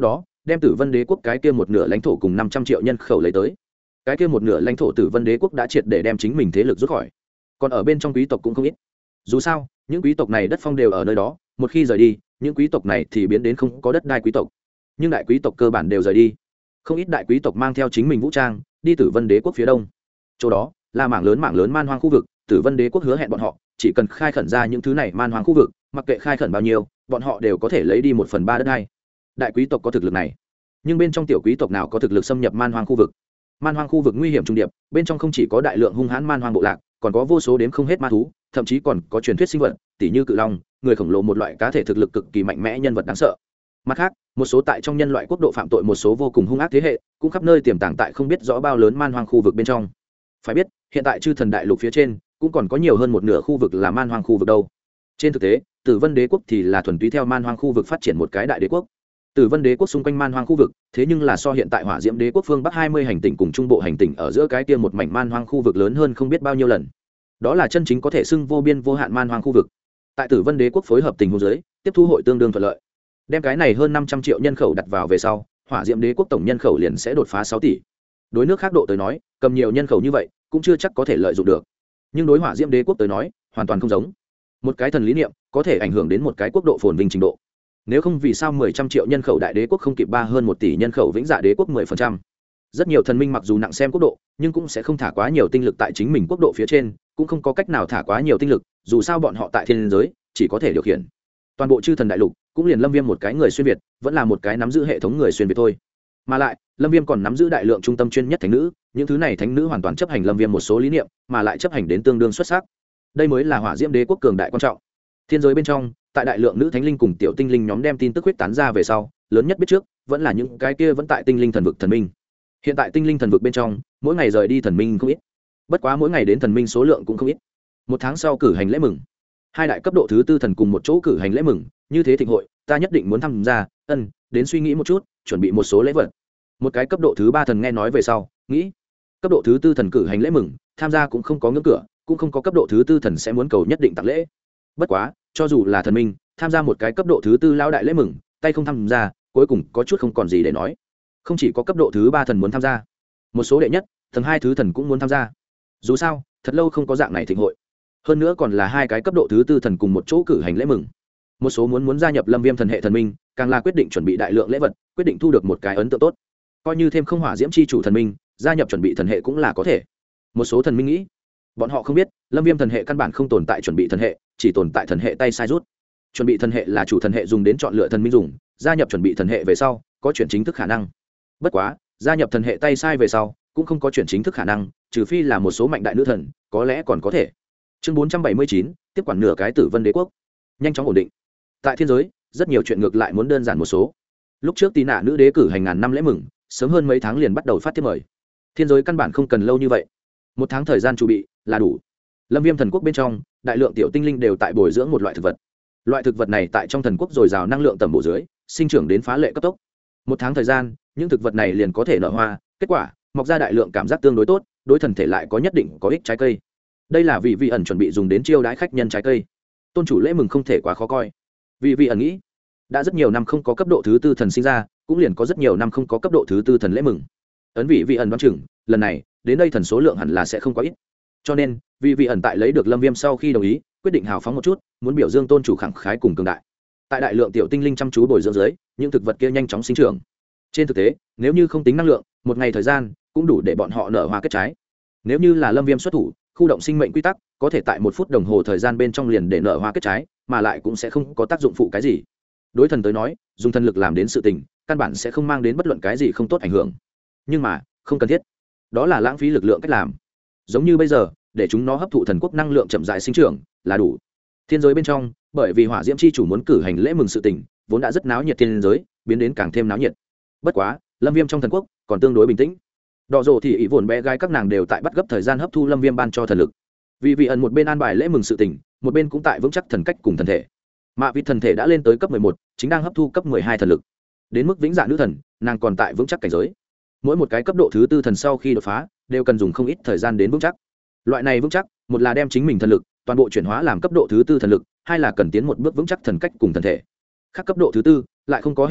đem Tử Vân Đế quốc cái kia một nửa lãnh thổ cùng 500 triệu nhân khẩu lấy tới. Cái kia một nửa lãnh thổ Tử Vân Đế quốc đã triệt để đem chính mình thế lực rút khỏi. Còn ở bên trong quý tộc cũng không ít. Dù sao, những quý tộc này đất phong đều ở nơi đó, một khi rời đi, những quý tộc này thì biến đến không có đất đai quý tộc. Nhưng đại quý tộc cơ bản đều rời đi. Không ít đại quý tộc mang theo chính mình vũ trang, đi Tử Vân Đế quốc phía đông. Chỗ đó là mảng lớn man hoang khu vực, Tử Vân Đế quốc hứa hẹn bọn họ, chỉ cần khai khẩn ra những thứ này man hoang khu vực, mặc kệ khai khẩn bao nhiêu, bọn họ đều có thể lấy đi 1/3 đất đai. Đại quý tộc có thực lực này, nhưng bên trong tiểu quý tộc nào có thực lực xâm nhập man hoang khu vực? Man hoang khu vực nguy hiểm trung điệp, bên trong không chỉ có đại lượng hung hãn man hoang bộ lạc, còn có vô số đếm không hết ma thú, thậm chí còn có truyền thuyết sinh vật, tỉ như cự long, người khổng lồ, một loại cá thể thực lực cực kỳ mạnh mẽ nhân vật đáng sợ. Mặt khác, một số tại trong nhân loại quốc độ phạm tội một số vô cùng hung ác thế hệ, cũng khắp nơi tiềm tàng tại không biết rõ bao lớn man hoang khu vực bên trong. Phải biết, hiện tại chư thần đại lục phía trên cũng còn có nhiều hơn một nửa khu vực là man hoang khu vực đâu. Trên thực tế, Tử Vân Đế quốc thì là thuần túy theo man hoang khu vực phát triển một cái đại đế quốc. Tử Vân Đế quốc xung quanh man hoang khu vực, thế nhưng là so hiện tại Hỏa Diễm Đế quốc phương Bắc 20 hành tinh cùng trung bộ hành tinh ở giữa cái kia một mảnh man hoang khu vực lớn hơn không biết bao nhiêu lần. Đó là chân chính có thể xưng vô biên vô hạn man hoang khu vực. Tại Tử Vân Đế quốc phối hợp tình huống dưới, tiếp thu hội tương đương thuận lợi. Đem cái này hơn 500 triệu nhân khẩu đặt vào về sau, Hỏa Diễm Đế quốc tổng nhân khẩu liền sẽ đột phá 6 tỷ. Đối nước khác độ tới nói, cầm nhiều nhân khẩu như vậy, cũng chưa chắc có thể lợi dụng được. Nhưng đối Hỏa Diễm Đế quốc tới nói, hoàn toàn không giống. Một cái thần lý niệm có thể ảnh hưởng đến một cái quốc độ phồn vinh trình độ. Nếu không vì sao 100 triệu nhân khẩu đại đế quốc không kịp hơn 1 tỷ nhân khẩu vĩnh dạ đế quốc 10%. Rất nhiều thần minh mặc dù nặng xem quốc độ, nhưng cũng sẽ không thả quá nhiều tinh lực tại chính mình quốc độ phía trên, cũng không có cách nào thả quá nhiều tinh lực, dù sao bọn họ tại thiên giới chỉ có thể điều khiển toàn bộ chư thần đại lục, cũng liền Lâm Viêm một cái người xuyên việt, vẫn là một cái nắm giữ hệ thống người xuyên việt thôi. Mà lại, Lâm Viêm còn nắm giữ đại lượng trung tâm chuyên nhất thánh nữ, những thứ này thánh nữ hoàn toàn chấp hành Lâm Viêm một số lý niệm, mà lại chấp hành đến tương đương xuất sắc. Đây mới là Hỏa Diễm Đế quốc cường đại quan trọng. Thiên giới bên trong, tại đại lượng nữ thánh linh cùng tiểu tinh linh nhóm đem tin tức huyết tán ra về sau, lớn nhất biết trước vẫn là những cái kia vẫn tại tinh linh thần vực thần minh. Hiện tại tinh linh thần vực bên trong, mỗi ngày rời đi thần minh không ít. Bất quá mỗi ngày đến thần minh số lượng cũng không ít. Một tháng sau cử hành lễ mừng, hai đại cấp độ thứ tư thần cùng một chỗ cử hành lễ mừng, như thế thịnh hội, ta nhất định muốn tham gia. Đến suy nghĩ một chút, chuẩn bị một số lễ vật. Một cái cấp độ thứ ba thần nghe nói về sau, nghĩ, cấp độ thứ tư thần cử hành lễ mừng, tham gia cũng không có ngưỡng cửa, cũng không có cấp độ thứ tư thần sẽ muốn cầu nhất định tặng lễ. Bất quá, cho dù là thần minh, tham gia một cái cấp độ thứ tư lão đại lễ mừng, tay không tham gia, cuối cùng có chút không còn gì để nói. Không chỉ có cấp độ thứ ba thần muốn tham gia, một số đệ nhất, tầng 2 thứ thần cũng muốn tham gia. Dù sao, thật lâu không có dạng này thịnh hội. Hơn nữa còn là hai cái cấp độ thứ tư thần cùng một chỗ cử hành lễ mừng. Một số muốn gia nhập Lâm Viêm thần hệ thần minh, càng là quyết định chuẩn bị đại lượng lễ vật, quyết định thu được một cái ấn tượng tốt. Coi như thêm không Hỏa Diễm chi chủ thần minh, gia nhập chuẩn bị thần hệ cũng là có thể. Một số thần minh nghĩ, bọn họ không biết, Lâm Viêm thần hệ căn bản không tồn tại chuẩn bị thần hệ, chỉ tồn tại thần hệ tay sai rút. Chuẩn bị thần hệ là chủ thần hệ dùng đến chọn lựa thần minh dùng, gia nhập chuẩn bị thần hệ về sau, có chuyển chính thức khả năng. Bất quá, gia nhập thần hệ tay sai về sau, cũng không có chuyển chính thức khả năng, trừ phi là một số mạnh đại nữ thần, có lẽ còn có thể. Chương 479, tiếp quản nửa cái Tử Vân Đế quốc. Nhanh chóng ổn định. Tại thiên giới, rất nhiều chuyện ngược lại muốn đơn giản một số. Lúc trước Tí Nạ nữ đế cử hành ngàn năm lễ mừng, sớm hơn mấy tháng liền bắt đầu phát thiếp mời. Thiên giới căn bản không cần lâu như vậy, một tháng thời gian chuẩn bị là đủ. Lâm Viêm thần quốc bên trong, đại lượng tiểu tinh linh đều tại bồi dưỡng một loại thực vật. Loại thực vật này tại trong thần quốc dồi dào năng lượng tầm bổ dưới, sinh trưởng đến phá lệ cấp tốc. Một tháng thời gian, những thực vật này liền có thể nở hoa, kết quả, mọc ra đại lượng cảm giác tương đối tốt, đối thần thể lại có nhất định có ích trái cây. Đây là vì vị ẩn chuẩn bị dùng đến chiêu đãi khách nhân trái cây. Tôn chủ lễ mừng không thể quá khó coi. Vì vị ẩn nghĩ, đã rất nhiều năm không có cấp độ thứ tư thần sinh ra, cũng liền có rất nhiều năm không có cấp độ thứ tư thần lễ mừng. Ấn vị ẩn đoán chừng, lần này, đến đây thần số lượng hẳn là sẽ không quá ít. Cho nên, vì vị ẩn tại lấy được Lâm Viêm sau khi đồng ý, quyết định hào phóng một chút, muốn biểu dương tôn chủ khẳng khái cùng cường đại. Tại đại lượng tiểu tinh linh chăm chú bồi dưỡng dưới, những thực vật kia nhanh chóng sinh trưởng. Trên thực tế, nếu như không tính năng lượng, một ngày thời gian cũng đủ để bọn họ nở hoa kết trái. Nếu như là Lâm Viêm xuất thủ, khu động sinh mệnh quy tắc, có thể tại 1 phút đồng hồ thời gian bên trong liền để nở hoa kết trái, mà lại cũng sẽ không có tác dụng phụ cái gì. Đối thần tới nói, dùng thần lực làm đến sự tình, căn bản sẽ không mang đến bất luận cái gì không tốt ảnh hưởng. Nhưng mà, không cần thiết. Đó là lãng phí lực lượng cách làm. Giống như bây giờ, để chúng nó hấp thụ thần quốc năng lượng chậm rãi sinh trưởng là đủ. Thiên giới bên trong, bởi vì Hỏa Diễm chi chủ muốn cử hành lễ mừng sự tình, vốn đã rất náo nhiệt thiên giới, biến đến càng thêm náo nhiệt. Bất quá, Lâm Viêm trong thần quốc còn tương đối bình tĩnh. Đỏ rồ thì ý vồn bé gái các nàng đều tại bắt gấp thời gian hấp thu Lâm Viêm ban cho thần lực. Vì vị ẩn một bên an bài lễ mừng sự tình, một bên cũng tại vững chắc thần cách cùng thần thể. Mạ Vịt thần thể đã lên tới cấp 11, chính đang hấp thu cấp 12 thần lực. Đến mức vĩnh dạ nữ thần, nàng còn tại vững chắc cảnh giới. Mỗi một cái cấp độ thứ tư thần sau khi đột phá, đều cần dùng không ít thời gian đến vững chắc. Loại này vững chắc, một là đem chính mình thần lực toàn bộ chuyển hóa làm cấp độ thứ tư thần lực, hai là cần tiến một bước vững chắc thần cách cùng thần thể. Khác cấp độ thứ tư lại không có hệ thống,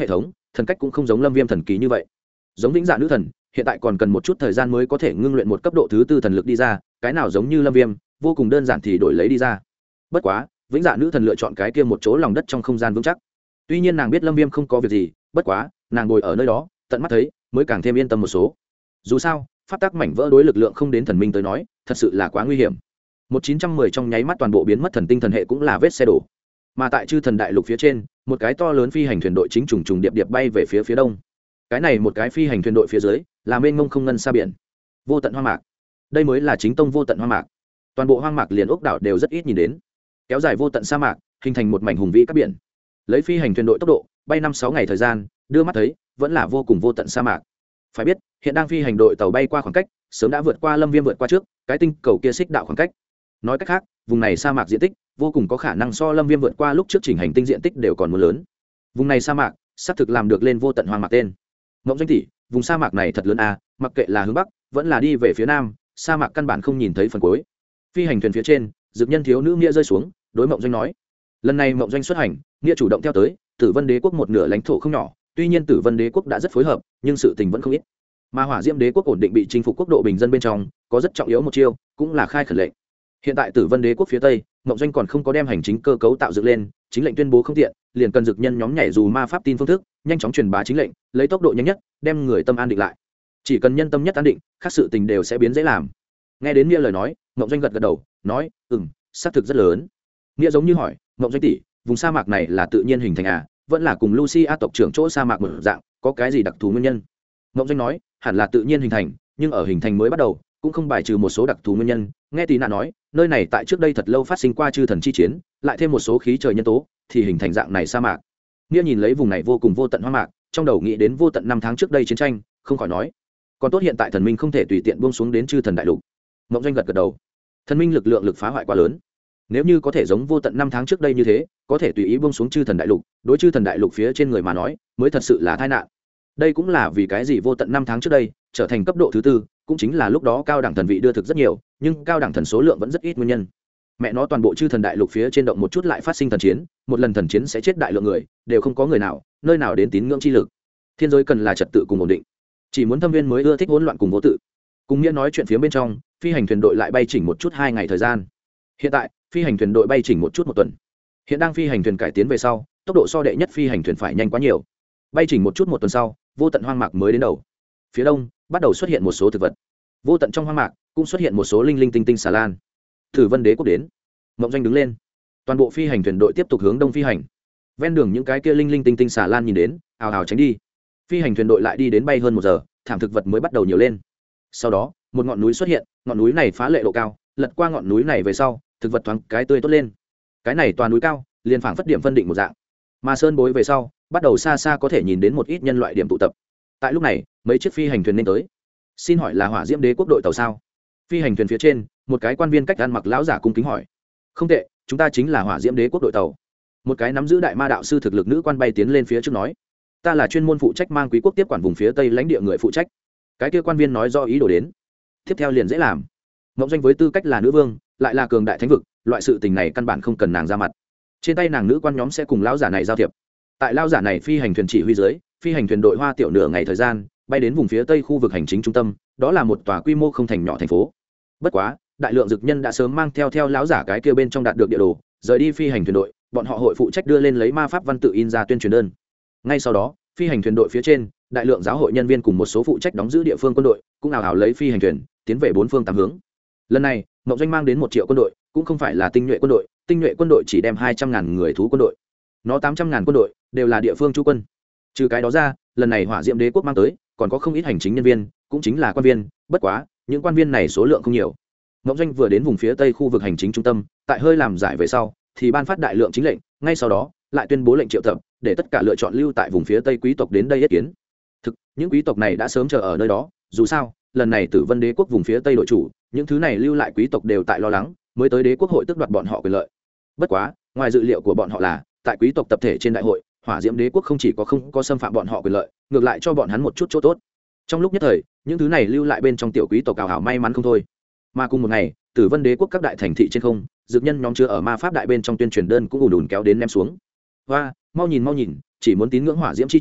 thần cách cũng không giống lâm viêm thần kỳ như vậy. Giống vĩnh dạ nữ thần hiện tại còn cần một chút thời gian mới có thể ngưng luyện một cấp độ thứ tư thần lực đi ra, cái nào giống như lâm viêm vô cùng đơn giản thì đổi lấy đi ra. Bất quá vĩnh dạ nữ thần lựa chọn cái kia một chỗ lòng đất trong không gian vững chắc. Tuy nhiên nàng biết lâm viêm không có việc gì, bất quá nàng ngồi ở nơi đó tận mắt thấy mới càng thêm yên tâm một số. Dù sao pháp tắc mảnh vỡ đối lực lượng không đến thần minh tới nói thật sự là quá nguy hiểm. 1910 trong nháy mắt toàn bộ biến mất thần tinh thần hệ cũng là vết xe đổ. Mà tại chư thần đại lục phía trên, một cái to lớn phi hành thuyền đội chính trùng trùng điệp điệp bay về phía đông. Cái này một cái phi hành thuyền đội phía dưới là mênh mông không ngân xa biển, vô tận hoang mạc. Đây mới là chính tông vô tận hoang mạc. Toàn bộ hoang mạc liền ốc đảo đều rất ít nhìn đến, kéo dài vô tận sa mạc, hình thành một mảnh hùng vĩ các biển. Lấy phi hành thuyền đội tốc độ bay 5-6 ngày thời gian, đưa mắt thấy vẫn là vô cùng vô tận sa mạc. Phải biết hiện đang phi hành đội tàu bay qua khoảng cách sớm đã vượt qua lâm viêm vượt qua trước cái tinh cầu kia xích đạo khoảng cách. Nói cách khác vùng này sa mạc diện tích vô cùng có khả năng so lâm viêm vượt qua lúc trước chỉnh hành tinh diện tích đều còn muốn lớn. Vùng này sa mạc xác thực làm được lên vô tận hoang mạc tên. Mộng Doanh tỷ, vùng sa mạc này thật lớn à, mặc kệ là hướng bắc vẫn là đi về phía nam, sa mạc căn bản không nhìn thấy phần cuối. Phi hành thuyền phía trên dược nhân thiếu nữ nghĩa rơi xuống đối Mộng Doanh nói. Lần này Mộng Doanh xuất hành, nghĩa chủ động theo tới Tử Vân Đế quốc một nửa lãnh thổ không nhỏ, tuy nhiên Tử Vân Đế quốc đã rất phối hợp nhưng sự tình vẫn không ít. Mà Hỏa Diễm Đế quốc ổn định bị chinh phục quốc độ bình dân bên trong có rất trọng yếu một chiêu, cũng là khai khẩn lệnh. Hiện tại Tử Vân Đế quốc phía tây, Mộng Doanh còn không có đem hành chính cơ cấu tạo dựng lên, chính lệnh tuyên bố không tiện, liền cần dược nhân nhóm nhảy dù ma pháp tin phương thức, nhanh chóng truyền bá chính lệnh, lấy tốc độ nhanh nhất đem người tâm an định lại. Chỉ cần nhân tâm nhất an định, khác sự tình đều sẽ biến dễ làm. Nghe đến Nghĩa lời nói, Mộng Doanh gật gật đầu, nói, xác thực rất lớn. Nghĩa giống như hỏi, Mộng Doanh tỷ, vùng sa mạc này là tự nhiên hình thành à, vẫn là cùng Lucia tộc trưởng chỗ sa mạc mở dạng, có cái gì đặc thù nguyên nhân? Mộng Doanh nói, hẳn là tự nhiên hình thành, nhưng ở hình thành mới bắt đầu cũng không bài trừ một số đặc thù nguyên nhân. Nghe Tí Nạ nói, nơi này tại trước đây thật lâu phát sinh qua chư thần chi chiến, lại thêm một số khí trời nhân tố thì hình thành dạng này sa mạc. Nghĩa nhìn lấy vùng này vô cùng vô tận hoang mạc, trong đầu nghĩ đến vô tận năm tháng trước đây chiến tranh, không khỏi nói, còn tốt hiện tại thần minh không thể tùy tiện buông xuống đến chư thần đại lục. Mộng Doanh gật gật đầu, thần minh lực lượng lực phá hoại quá lớn, nếu như có thể giống vô tận năm tháng trước đây như thế, có thể tùy ý buông xuống chư thần đại lục, đối chư thần đại lục phía trên người mà nói mới thật sự là tai nạn. Đây cũng là vì cái gì vô tận năm tháng trước đây trở thành cấp độ thứ tư, cũng chính là lúc đó cao đẳng thần vị đưa thực rất nhiều, nhưng cao đẳng thần số lượng vẫn rất ít nguyên nhân. Mẹ nó toàn bộ chư thần đại lục phía trên động một chút lại phát sinh thần chiến, một lần thần chiến sẽ chết đại lượng người, đều không có người nào nơi nào đến tín ngưỡng chi lực. Thiên giới cần là trật tự cùng ổn định, chỉ muốn thâm viên mới ưa thích hỗn loạn cùng vô tự. Cùng Nghĩa nói chuyện phía bên trong, phi hành thuyền đội lại bay chỉnh một chút 2 ngày thời gian. Hiện tại phi hành thuyền đội bay chỉnh một chút 1 tuần. Hiện đang phi hành thuyền cải tiến về sau, tốc độ so đệ nhất phi hành thuyền phải nhanh quá nhiều. Bay chỉnh một chút 1 tuần sau, vô tận hoang mạc mới đến đầu. Phía đông bắt đầu xuất hiện một số thực vật, vô tận trong hoang mạc cũng xuất hiện một số linh linh tinh tinh xà lan. Tử Vân Đế quốc đến. Mộng Doanh đứng lên, toàn bộ phi hành thuyền đội tiếp tục hướng đông phi hành. Ven đường những cái kia linh linh tinh tinh xà lan nhìn đến, ào ào tránh đi. Phi hành thuyền đội lại đi đến bay hơn 1 giờ, thảm thực vật mới bắt đầu nhiều lên. Sau đó một ngọn núi xuất hiện, ngọn núi này phá lệ độ cao, lật qua ngọn núi này về sau, thực vật thoáng cái tươi tốt lên. Cái này toàn núi cao liền phảng phất điểm phân định một dạng. Mà sơn bối về sau bắt đầu xa xa có thể nhìn đến một ít nhân loại điểm tụ tập. Tại lúc này mấy chiếc phi hành thuyền nên tới. Xin hỏi là Hỏa Diễm Đế quốc đội tàu sao? Phi hành thuyền phía trên một cái quan viên cách ăn mặc lão giả cung kính hỏi. Không tệ, chúng ta chính là Hỏa Diễm Đế quốc đội tàu. Một cái nắm giữ đại ma đạo sư thực lực nữ quan bay tiến lên phía trước nói, ta là chuyên môn phụ trách mang quý quốc tiếp quản vùng phía tây lãnh địa người phụ trách. Cái kia quan viên nói do ý đồ đến, tiếp theo liền dễ làm. Mộng Doanh với tư cách là nữ vương, lại là cường đại thánh vực, loại sự tình này căn bản không cần nàng ra mặt. Trên tay nàng nữ quan nhóm sẽ cùng lão giả này giao thiệp. Tại lão giả này phi hành thuyền chỉ huy dưới, phi hành thuyền đội hoa tiểu nửa ngày thời gian bay đến vùng phía tây khu vực hành chính trung tâm, đó là một tòa quy mô không thành nhỏ thành phố. Bất quá đại lượng dược nhân đã sớm mang theo lão giả cái kia bên trong đạt được địa đồ, rời đi phi hành thuyền đội, bọn họ hội phụ trách đưa lên lấy ma pháp văn tự in ra tuyên truyền đơn. Ngay sau đó phi hành thuyền đội phía trên đại lượng giáo hội nhân viên cùng một số phụ trách đóng giữ địa phương quân đội cũng ảo ảo lấy phi hành thuyền tiến về 4 phương 8 hướng. Lần này Mộng Doanh mang đến 1 triệu quân đội, cũng không phải là tinh nhuệ quân đội, tinh nhuệ quân đội chỉ đem 200.000 người thú quân đội, nó 800.000 quân đội đều là địa phương chú quân. Trừ cái đó ra, lần này Hỏa Diễm Đế quốc mang tới còn có không ít hành chính nhân viên, cũng chính là quan viên, bất quá những quan viên này số lượng không nhiều. Mộng Doanh vừa đến vùng phía tây khu vực hành chính trung tâm, tại hơi làm giải về sau thì ban phát đại lượng chính lệnh, ngay sau đó lại tuyên bố lệnh triệu tập, để tất cả lựa chọn lưu tại vùng phía tây quý tộc đến đây yết kiến. Thực, những quý tộc này đã sớm chờ ở nơi đó, dù sao lần này Tử Vân Đế quốc vùng phía tây đội chủ, những thứ này lưu lại quý tộc đều tại lo lắng mới tới đế quốc hội tước đoạt bọn họ quyền lợi. Bất quá ngoài dự liệu của bọn họ là, tại quý tộc tập thể trên đại hội, Hỏa Diễm Đế quốc không chỉ không có xâm phạm bọn họ quyền lợi, ngược lại cho bọn hắn một chút chỗ tốt. Trong lúc nhất thời, những thứ này lưu lại bên trong tiểu quý tộc ảo ảo may mắn không thôi. Mà cùng một ngày, Tử Vân Đế quốc các đại thành thị trên không, dược nhân nhóm chứa ở ma pháp đại bên trong tuyên truyền đơn cũng ùn ùn kéo đến ném xuống. Và mau nhìn, chỉ muốn tín ngưỡng Hỏa Diễm chi chủ,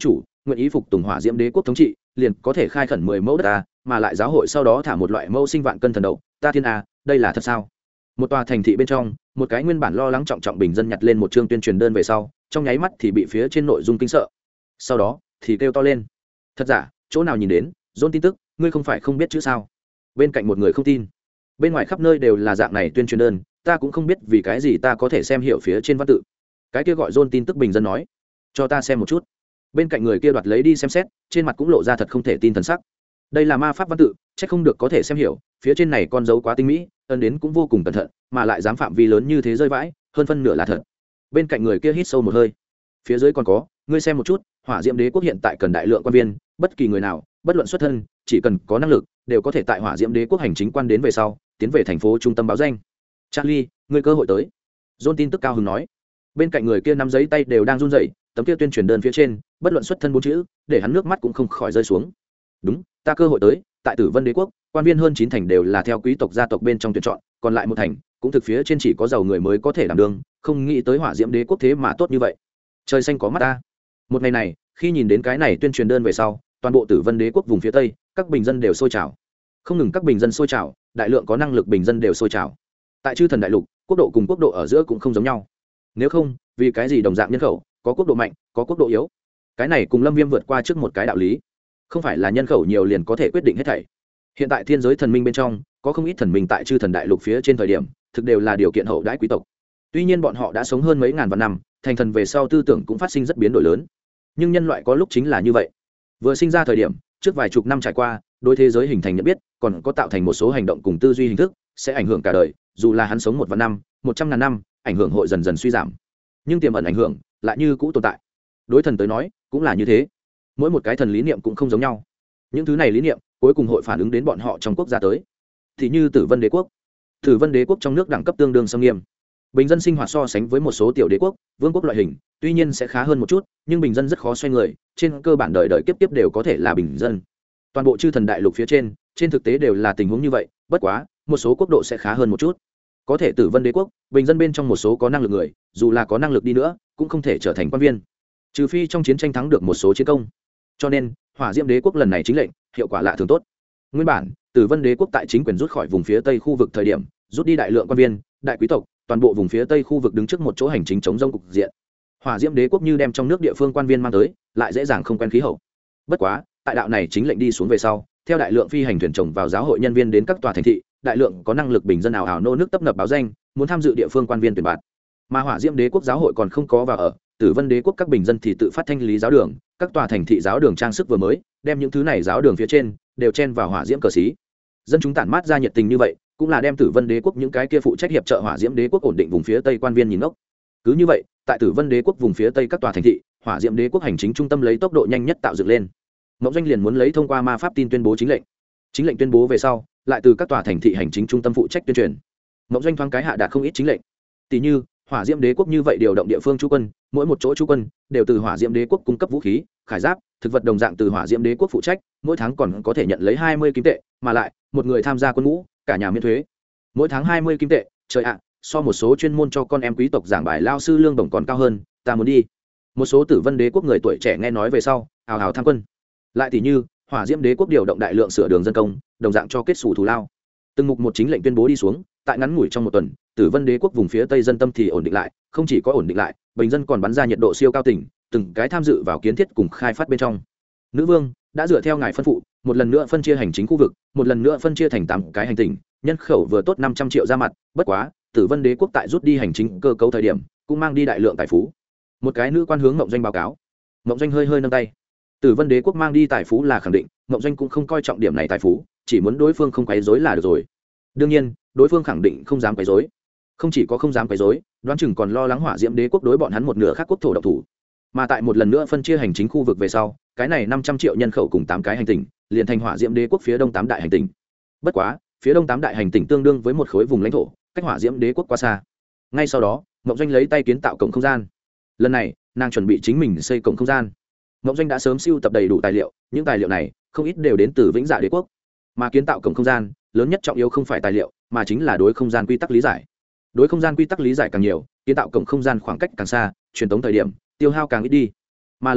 nguyện ý phục tùng hỏa diễm đế quốc thống trị liền có thể khai khẩn 10 mẫu đất ta, mà lại giáo hội sau đó thả một loại mẫu sinh vạn cân thần đậu, ta thiên a, đây là thật sao? Một tòa thành thị bên trong, một cái nguyên bản lo lắng trọng trọng bình dân nhặt lên một chương tuyên truyền đơn về sau, trong nháy mắt thì bị phía trên nội dung kinh sợ. Sau đó thì kêu to lên, thật giả, chỗ nào nhìn đến, John tin tức, ngươi không phải không biết chữ sao? Bên cạnh một người không tin, bên ngoài khắp nơi đều là dạng này tuyên truyền đơn, ta cũng không biết vì cái gì ta có thể xem hiểu phía trên văn tự. Cái kia gọi John tin tức bình dân nói, cho ta xem một chút. Bên cạnh người kia đoạt lấy đi xem xét, trên mặt cũng lộ ra thật không thể tin thần sắc. Đây là ma pháp văn tự, chắc không được có thể xem hiểu, phía trên này con dấu quá tinh mỹ, ấn đến cũng vô cùng cẩn thận, mà lại dám phạm vi lớn như thế rơi vãi, hơn phân nửa là thật. Bên cạnh người kia hít sâu một hơi. Phía dưới còn có, ngươi xem một chút, hỏa diễm đế quốc hiện tại cần đại lượng quan viên, bất kỳ người nào, bất luận xuất thân, chỉ cần có năng lực, đều có thể tại hỏa diễm đế quốc hành chính quan đến về sau, tiến về thành phố trung tâm báo danh. Charlie, ngươi cơ hội tới. John tin tức cao hứng nói. Bên cạnh người kia nắm giấy tay đều đang run rẩy, tấm kia tuyên truyền đơn phía trên, bất luận xuất thân 4 chữ, để hắn nước mắt cũng không khỏi rơi xuống. Đúng, ta cơ hội tới, tại Tử Vân Đế quốc, quan viên hơn 9 thành đều là theo quý tộc gia tộc bên trong tuyển chọn, còn lại một thành, cũng thực phía trên chỉ có giàu người mới có thể đảm đương, không nghĩ tới hỏa diễm đế quốc thế mà tốt như vậy. Trời xanh có mắt ta. Một ngày này, khi nhìn đến cái này tuyên truyền đơn về sau, toàn bộ Tử Vân Đế quốc vùng phía tây, các bình dân đều sôi trào. Không ngừng các bình dân sôi trào, đại lượng có năng lực bình dân đều sôi trào. Tại Chư Thần Đại Lục, quốc độ cùng quốc độ ở giữa cũng không giống nhau. Nếu không, vì cái gì đồng dạng nhân khẩu, có quốc độ mạnh, có quốc độ yếu? Cái này cùng Lâm Viêm vượt qua trước một cái đạo lý. Không phải là nhân khẩu nhiều liền có thể quyết định hết thảy. Hiện tại thiên giới thần minh bên trong, có không ít thần minh tại Chư Thần Đại Lục phía trên thời điểm, thực đều là điều kiện hậu đãi quý tộc. Tuy nhiên bọn họ đã sống hơn mấy ngàn vạn năm, thành thần về sau tư tưởng cũng phát sinh rất biến đổi lớn. Nhưng nhân loại có lúc chính là như vậy. Vừa sinh ra thời điểm, trước vài chục năm trải qua, đối thế giới hình thành nhận biết, còn có tạo thành một số hành động cùng tư duy hình thức, sẽ ảnh hưởng cả đời, dù là hắn sống 1 vạn năm, 100.000 năm, ảnh hưởng hội dần dần suy giảm. Nhưng tiềm ẩn ảnh hưởng lại như cũ tồn tại. Đối thần tới nói, cũng là như thế. Mỗi một cái thần lý niệm cũng không giống nhau. Những thứ này lý niệm, cuối cùng hội phản ứng đến bọn họ trong quốc gia tới. Thì như Tử Vân Đế quốc. Tử Vân Đế quốc trong nước đẳng cấp tương đương sâm nghiêm. Bình dân sinh hoạt so sánh với một số tiểu đế quốc, vương quốc loại hình, tuy nhiên sẽ khá hơn một chút, nhưng bình dân rất khó xoay người, trên cơ bản đời đời kiếp kiếp đều có thể là bình dân. Toàn bộ Chư Thần Đại Lục phía trên thực tế đều là tình huống như vậy, bất quá, một số quốc độ sẽ khá hơn một chút. Có thể Tử Vân Đế quốc, bình dân bên trong một số có năng lực người, dù là có năng lực đi nữa, cũng không thể trở thành quan viên, trừ phi trong chiến tranh thắng được một số chiến công. Cho nên, Hỏa Diễm Đế quốc lần này chính lệnh, hiệu quả lạ thường tốt. Nguyên bản, Tử Vân Đế quốc tại chính quyền rút khỏi vùng phía tây khu vực thời điểm, rút đi đại lượng quan viên, đại quý tộc, toàn bộ vùng phía tây khu vực đứng trước một chỗ hành chính chống rông cục diện. Hỏa Diễm Đế quốc như đem trong nước địa phương quan viên mang tới, lại dễ dàng không quen khí hậu. Bất quá, tại đạo này chính lệnh đi xuống về sau, theo đại lượng phi hành thuyền trồng vào giáo hội nhân viên đến các tòa thành thị, đại lượng có năng lực bình dân ảo ảo nô nước tấp nập báo danh, muốn tham dự địa phương quan viên tuyển bạt. Mà Hỏa Diễm Đế quốc giáo hội còn không có vào ở, Tử Vân Đế quốc các bình dân thì tự phát thanh lý giáo đường, các tòa thành thị giáo đường trang sức vừa mới, đem những thứ này giáo đường phía trên đều chen vào hỏa diễm cờ xí. Dân chúng tản mát ra nhiệt tình như vậy, cũng là đem Tử Vân Đế quốc những cái kia phụ trách hiệp trợ Hỏa Diễm Đế quốc ổn định vùng phía tây quan viên nhìn ngốc. Cứ như vậy, tại Tử Vân Đế quốc vùng phía tây các tòa thành thị, Hỏa Diễm Đế quốc hành chính trung tâm lấy tốc độ nhanh nhất tạo dựng lên. Mộng Doanh liền muốn lấy thông qua ma pháp tin tuyên bố chính lệnh. Chính lệnh tuyên bố về sau, lại từ các tòa thành thị hành chính trung tâm phụ trách tuyên truyền. Mộng Doanh thoáng cái hạ đạt không ít chính lệnh. Tỷ như, Hỏa Diễm Đế quốc như vậy điều động địa phương trú quân, mỗi một chỗ trú quân đều từ Hỏa Diễm Đế quốc cung cấp vũ khí, khải giáp, thực vật đồng dạng từ Hỏa Diễm Đế quốc phụ trách, mỗi tháng còn có thể nhận lấy 20 kim tệ, mà lại, một người tham gia quân ngũ, cả nhà miễn thuế. Mỗi tháng 20 kim tệ, trời ạ, so một số chuyên môn cho con em quý tộc giảng bài lao sư lương bổng còn cao hơn, ta muốn đi. Một số Tử Vân Đế quốc người tuổi trẻ nghe nói về sau, ào ào tham quân. Lại tỷ như, Hỏa Diễm Đế quốc điều động đại lượng sửa đường dân công, đồng dạng cho kết sủ thù lao. Từng mục một chính lệnh tuyên bố đi xuống, tại ngắn ngủi trong một tuần, Tử Vân Đế quốc vùng phía tây dân tâm thì ổn định lại, không chỉ có ổn định lại, bình dân còn bắn ra nhiệt độ siêu cao tỉnh, từng cái tham dự vào kiến thiết cùng khai phát bên trong. Nữ vương đã dựa theo ngài phân phụ, một lần nữa phân chia hành chính khu vực, một lần nữa phân chia thành 8 cái hành tinh, nhân khẩu vừa tốt 500 triệu ra mặt, bất quá, Tử Vân Đế quốc tại rút đi hành chính cơ cấu thời điểm, cũng mang đi đại lượng tài phú. Một cái nữ quan hướng Mộng Doanh báo cáo. Mộng Doanh hơi nâng tay. Tử Vân Đế quốc mang đi tài phú là khẳng định, Mộng Doanh cũng không coi trọng điểm này tài phú, chỉ muốn đối phương không quấy rối là được rồi. Đương nhiên, đối phương khẳng định không dám quấy rối. Không chỉ có không dám quấy rối, đoán chừng còn lo lắng Hỏa Diễm Đế quốc đối bọn hắn một nửa khác quốc thổ động thủ. Mà tại một lần nữa phân chia hành chính khu vực về sau, cái này 500 triệu nhân khẩu cùng 8 cái hành tinh, liền thành Hỏa Diễm Đế quốc phía đông 8 đại hành tinh. Bất quá, phía đông 8 đại hành tinh tương đương với một khối vùng lãnh thổ, cách Hỏa Diễm Đế quốc quá xa. Ngay sau đó, Mộng Doanh lấy tay kiến tạo cổng không gian. Lần này, nàng chuẩn bị chính mình xây cổng không gian. Mộng Doanh đã sớm sưu tập đầy đủ tài liệu, những tài liệu này không ít đều đến từ Vĩnh Dạ Đế quốc. Mà kiến tạo cổng không gian, lớn nhất trọng yếu không phải tài liệu, mà chính là đối không gian quy tắc lý giải. Đối không gian quy tắc lý giải càng nhiều, kiến tạo cổng không gian khoảng cách càng xa, truyền tống thời điểm tiêu hao càng ít đi. Mà lần này,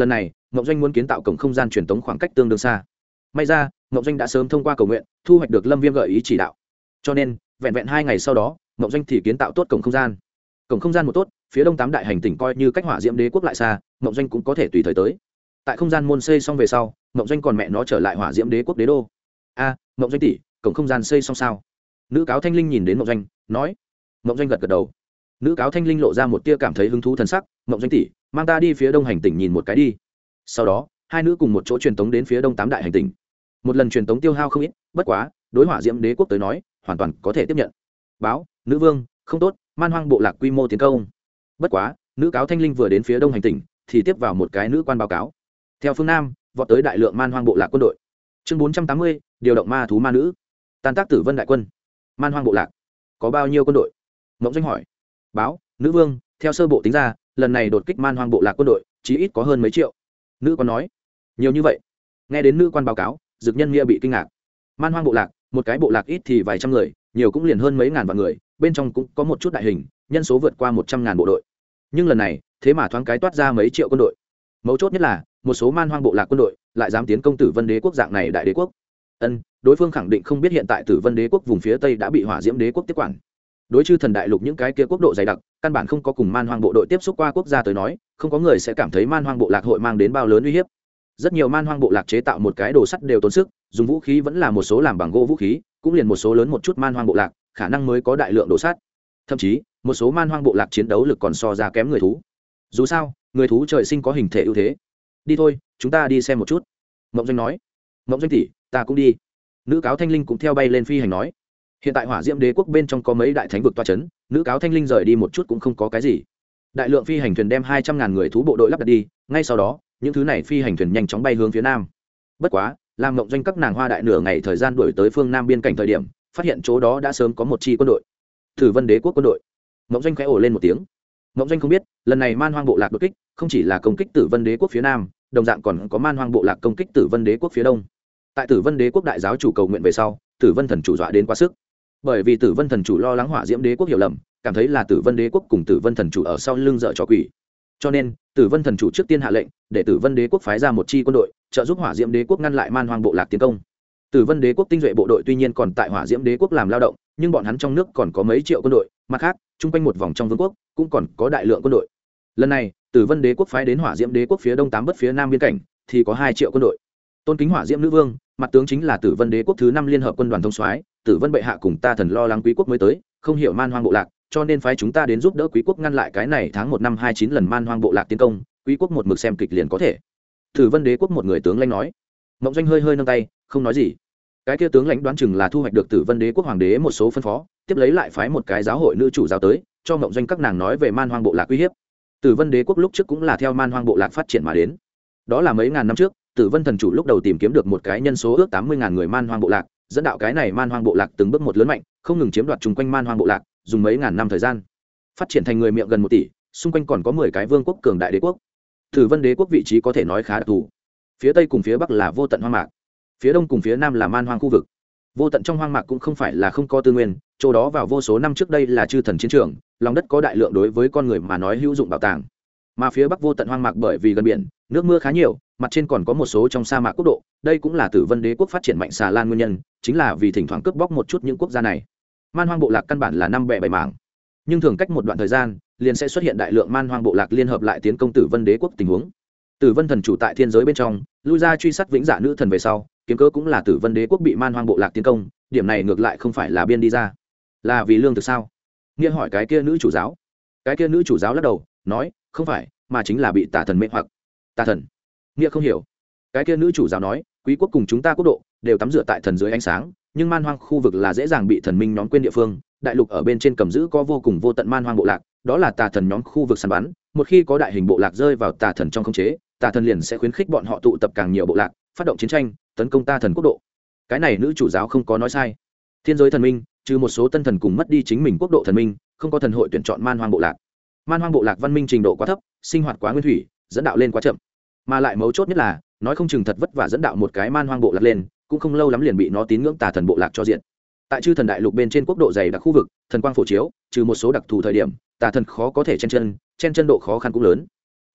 Ngọc Doanh muốn kiến tạo cổng không gian truyền tống khoảng cách tương đương xa. May ra, Ngọc Doanh đã sớm thông qua cầu nguyện, thu hoạch được Lâm Viêm gợi ý chỉ đạo. Cho nên, vẹn vẹn 2 ngày sau đó, Ngọc Doanh thì kiến tạo tốt cổng không gian. Cổng không gian một tốt, phía đông 8 đại hành tinh coi như cách Hỏa Diễm Đế quốc lại xa, Ngọc Doanh cũng có thể tùy thời tới. Tại không gian môn xây xong về sau, Ngọc Doanh còn mẹ nó trở lại Hỏa Diễm Đế quốc đế đô. A, Ngọc Doanh tỷ, cổng không gian xây xong sao? Nữ cáo Thanh Linh nhìn đến Ngọc Doanh, nói. Ngọc Doanh gật gật đầu. Nữ cáo Thanh Linh lộ ra một tia cảm thấy hứng thú thần sắc, Ngọc Doanh tỷ, mang ta đi phía đông hành tinh nhìn một cái đi. Sau đó, hai nữ cùng một chỗ truyền tống đến phía đông 8 đại hành tinh. Một lần truyền tống tiêu hao không ít, bất quá, đối Hỏa Diễm Đế quốc tới nói, hoàn toàn có thể tiếp nhận. Báo, nữ vương, không tốt, Man Hoang bộ lạc quy mô tiến công. Bất quá, nữ cáo Thanh Linh vừa đến phía đông hành tinh, thì tiếp vào một cái nữ quan báo cáo. Theo phương nam, vọt tới đại lượng Man Hoang bộ lạc quân đội. Chương 480, điều động ma thú ma nữ. Tan tác Tử Vân đại quân. Man Hoang bộ lạc có bao nhiêu quân đội? Mộng Doanh hỏi. Báo, nữ vương, theo sơ bộ tính ra, lần này đột kích Man Hoang bộ lạc quân đội, chí ít có hơn mấy triệu. Nữ quan nói. Nhiều như vậy? Nghe đến nữ quan báo cáo, Dực Nhân Nghĩa bị kinh ngạc. Man Hoang bộ lạc, một cái bộ lạc ít thì vài trăm người, nhiều cũng liền hơn mấy ngàn vạn người, bên trong cũng có một chút đại hình, nhân số vượt qua 100.000 bộ đội. Nhưng lần này, thế mà thoáng cái toát ra mấy triệu quân đội. Mấu chốt nhất là, một số Man Hoang bộ lạc quân đội lại dám tiến công Tử Vân Đế quốc dạng này đại đế quốc. Đối phương khẳng định không biết hiện tại Tử Vân Đế quốc vùng phía tây đã bị Hỏa Diễm Đế quốc tiếp quản. Đối chư thần đại lục những cái kia quốc độ dày đặc, căn bản không có cùng Man Hoang bộ đội tiếp xúc qua quốc gia tới nói, không có người sẽ cảm thấy Man Hoang bộ lạc hội mang đến bao lớn uy hiếp. Rất nhiều Man Hoang bộ lạc chế tạo một cái đồ sắt đều tốn sức, dùng vũ khí vẫn là một số làm bằng gỗ vũ khí, cũng liền một số lớn một chút Man Hoang bộ lạc, khả năng mới có đại lượng đồ sắt. Thậm chí, một số Man Hoang bộ lạc chiến đấu lực còn so ra kém người thú. Dù sao, người thú trời sinh có hình thể ưu thế. Đi thôi, chúng ta đi xem một chút. Mộng Doanh nói. Mộng Doanh tỷ, ta cũng đi. Nữ cáo Thanh Linh cũng theo bay lên phi hành nói. Hiện tại Hỏa Diễm Đế quốc bên trong có mấy đại thánh vực toa chấn, nữ cáo Thanh Linh rời đi một chút cũng không có cái gì. Đại lượng phi hành thuyền đem 200.000 người thú bộ đội lắp đặt đi, ngay sau đó, những thứ này phi hành thuyền nhanh chóng bay hướng phía nam. Bất quá, làm Mộng Doanh các nàng hoa đại nửa ngày thời gian đuổi tới phương nam biên cảnh thời điểm, phát hiện chỗ đó đã sớm có một chi quân đội. Tử Vân Đế quốc quân đội. Mộng Doanh khẽ ồ lên một tiếng. Mộng Doanh không biết, lần này Man Hoang bộ lạc đột kích, không chỉ là công kích Tử Vân Đế quốc phía nam, đồng dạng còn có Man Hoang bộ lạc công kích Tử Vân Đế quốc phía đông. Tại Tử Vân Đế quốc đại giáo chủ cầu nguyện về sau, Tử Vân thần chủ dọa đến quá sức. Bởi vì Tử Vân thần chủ lo lắng Hỏa Diễm Đế quốc hiểu lầm, cảm thấy là Tử Vân Đế quốc cùng Tử Vân thần chủ ở sau lưng dở trò quỷ. Cho nên, Tử Vân thần chủ trước tiên hạ lệnh, để Tử Vân Đế quốc phái ra một chi quân đội, trợ giúp Hỏa Diễm Đế quốc ngăn lại Man Hoang bộ lạc tiến công. Tử Vân Đế quốc tinh nhuệ bộ đội tuy nhiên còn tại Hỏa Diễm Đế quốc làm lao động, nhưng bọn hắn trong nước còn có mấy triệu quân đội, mặt khác, chung quanh một vòng trong vương quốc cũng còn có đại lượng quân đội. Lần này, Tử Vân Đế quốc phái đến Hỏa Diễm Đế quốc phía đông 8 bất phía nam biên cảnh, thì có 2 triệu quân đội. Tôn kính Hỏa Diễm nữ vương, mặt tướng chính là Tử Vân Đế quốc thứ 5 liên hợp quân đoàn thông soái, Tử Vân bệ hạ cùng ta thần lo lắng quý quốc mới tới, không hiểu Man Hoang bộ lạc, cho nên phái chúng ta đến giúp đỡ quý quốc ngăn lại cái này tháng 1 năm 29 lần Man Hoang bộ lạc tiến công, quý quốc một mực xem kịch liền có thể. Tử Vân Đế quốc một người tướng lãnh nói. Mộng Doanh hơi hơi nâng tay, không nói gì. Cái kia tướng lãnh đoán chừng là thu hoạch được Tử Vân Đế quốc hoàng đế một số phân phó, tiếp lấy lại phái một cái giáo hội nữ chủ giáo tới, cho Mộng Doanh các nàng nói về Man Hoang bộ lạc uy hiếp. Tử Vân Đế quốc lúc trước cũng là theo Man Hoang bộ lạc phát triển mà đến. Đó là mấy ngàn năm trước, Tử Vân thần chủ lúc đầu tìm kiếm được một cái nhân số ước 80.000 người Man Hoang bộ lạc, dẫn đạo cái này Man Hoang bộ lạc từng bước một lớn mạnh, không ngừng chiếm đoạt chung quanh Man Hoang bộ lạc, dùng mấy ngàn năm thời gian, phát triển thành người miệng gần 1 tỷ, xung quanh còn có 10 cái vương quốc cường đại đế quốc. Tử Vân Đế quốc vị trí có thể nói khá đặc thù. Phía tây cùng phía bắc là vô tận hoang mạc, phía đông cùng phía nam là Man Hoang khu vực. Vô tận trong hoang mạc cũng không phải là không có tư nguyên, chỗ đó vào vô số năm trước đây là chư thần chiến trường, lòng đất có đại lượng đối với con người mà nói hữu dụng bảo tàng. Mà phía bắc vô tận hoang mạc bởi vì gần biển, nước mưa khá nhiều, mặt trên còn có một số trong sa mạc quốc độ, đây cũng là Tử Vân Đế quốc phát triển mạnh xà lan nguyên nhân, chính là vì thỉnh thoảng cướp bóc một chút những quốc gia này. Man Hoang bộ lạc căn bản là 5 bè 7 mảng, nhưng thường cách một đoạn thời gian, liền sẽ xuất hiện đại lượng Man Hoang bộ lạc liên hợp lại tiến công Tử Vân Đế quốc tình huống. Tử Vân thần chủ tại thiên giới bên trong, lui ra truy sát vĩnh dạ nữ thần về sau, kiếm cớ cũng là Tử Vân Đế quốc bị Man Hoang bộ lạc tiến công, điểm này ngược lại không phải là biên đi ra, là vì lương thực sao? Nghĩa hỏi cái kia nữ chủ giáo. Cái kia nữ chủ giáo lắc đầu, nói, không phải, mà chính là bị tà thần mê hoặc. Tà thần? Nghĩa không hiểu. Cái kia nữ chủ giáo nói, quý quốc cùng chúng ta quốc độ đều tắm rửa tại thần dưới ánh sáng, nhưng Man Hoang khu vực là dễ dàng bị thần minh nhóm quên địa phương, đại lục ở bên trên cầm giữ có vô cùng vô tận Man Hoang bộ lạc, đó là tà thần nhóm khu vực săn bắn, một khi có đại hình bộ lạc rơi vào tà thần trong khống chế, tà thần liền sẽ khuyến khích bọn họ tụ tập càng nhiều bộ lạc, phát động chiến tranh, tấn công ta thần quốc độ. Cái này nữ chủ giáo không có nói sai. Thiên giới thần minh, trừ một số tân thần cùng mất đi chính mình quốc độ thần minh, không có thần hội tuyển chọn Man Hoang bộ lạc. Man Hoang bộ lạc văn minh trình độ quá thấp, sinh hoạt quá nguyên thủy, dẫn đạo lên quá chậm, mà lại mấu chốt nhất là, nói không chừng thật vất vả dẫn đạo một cái Man Hoang bộ lạc lên, cũng không lâu lắm liền bị nó tín ngưỡng tà thần bộ lạc cho diện. Tại chư thần đại lục bên trên quốc độ dày đặc khu vực, thần quang phổ chiếu, trừ một số đặc thù thời điểm, tà thần khó có thể chen chân độ khó khăn cũng lớn.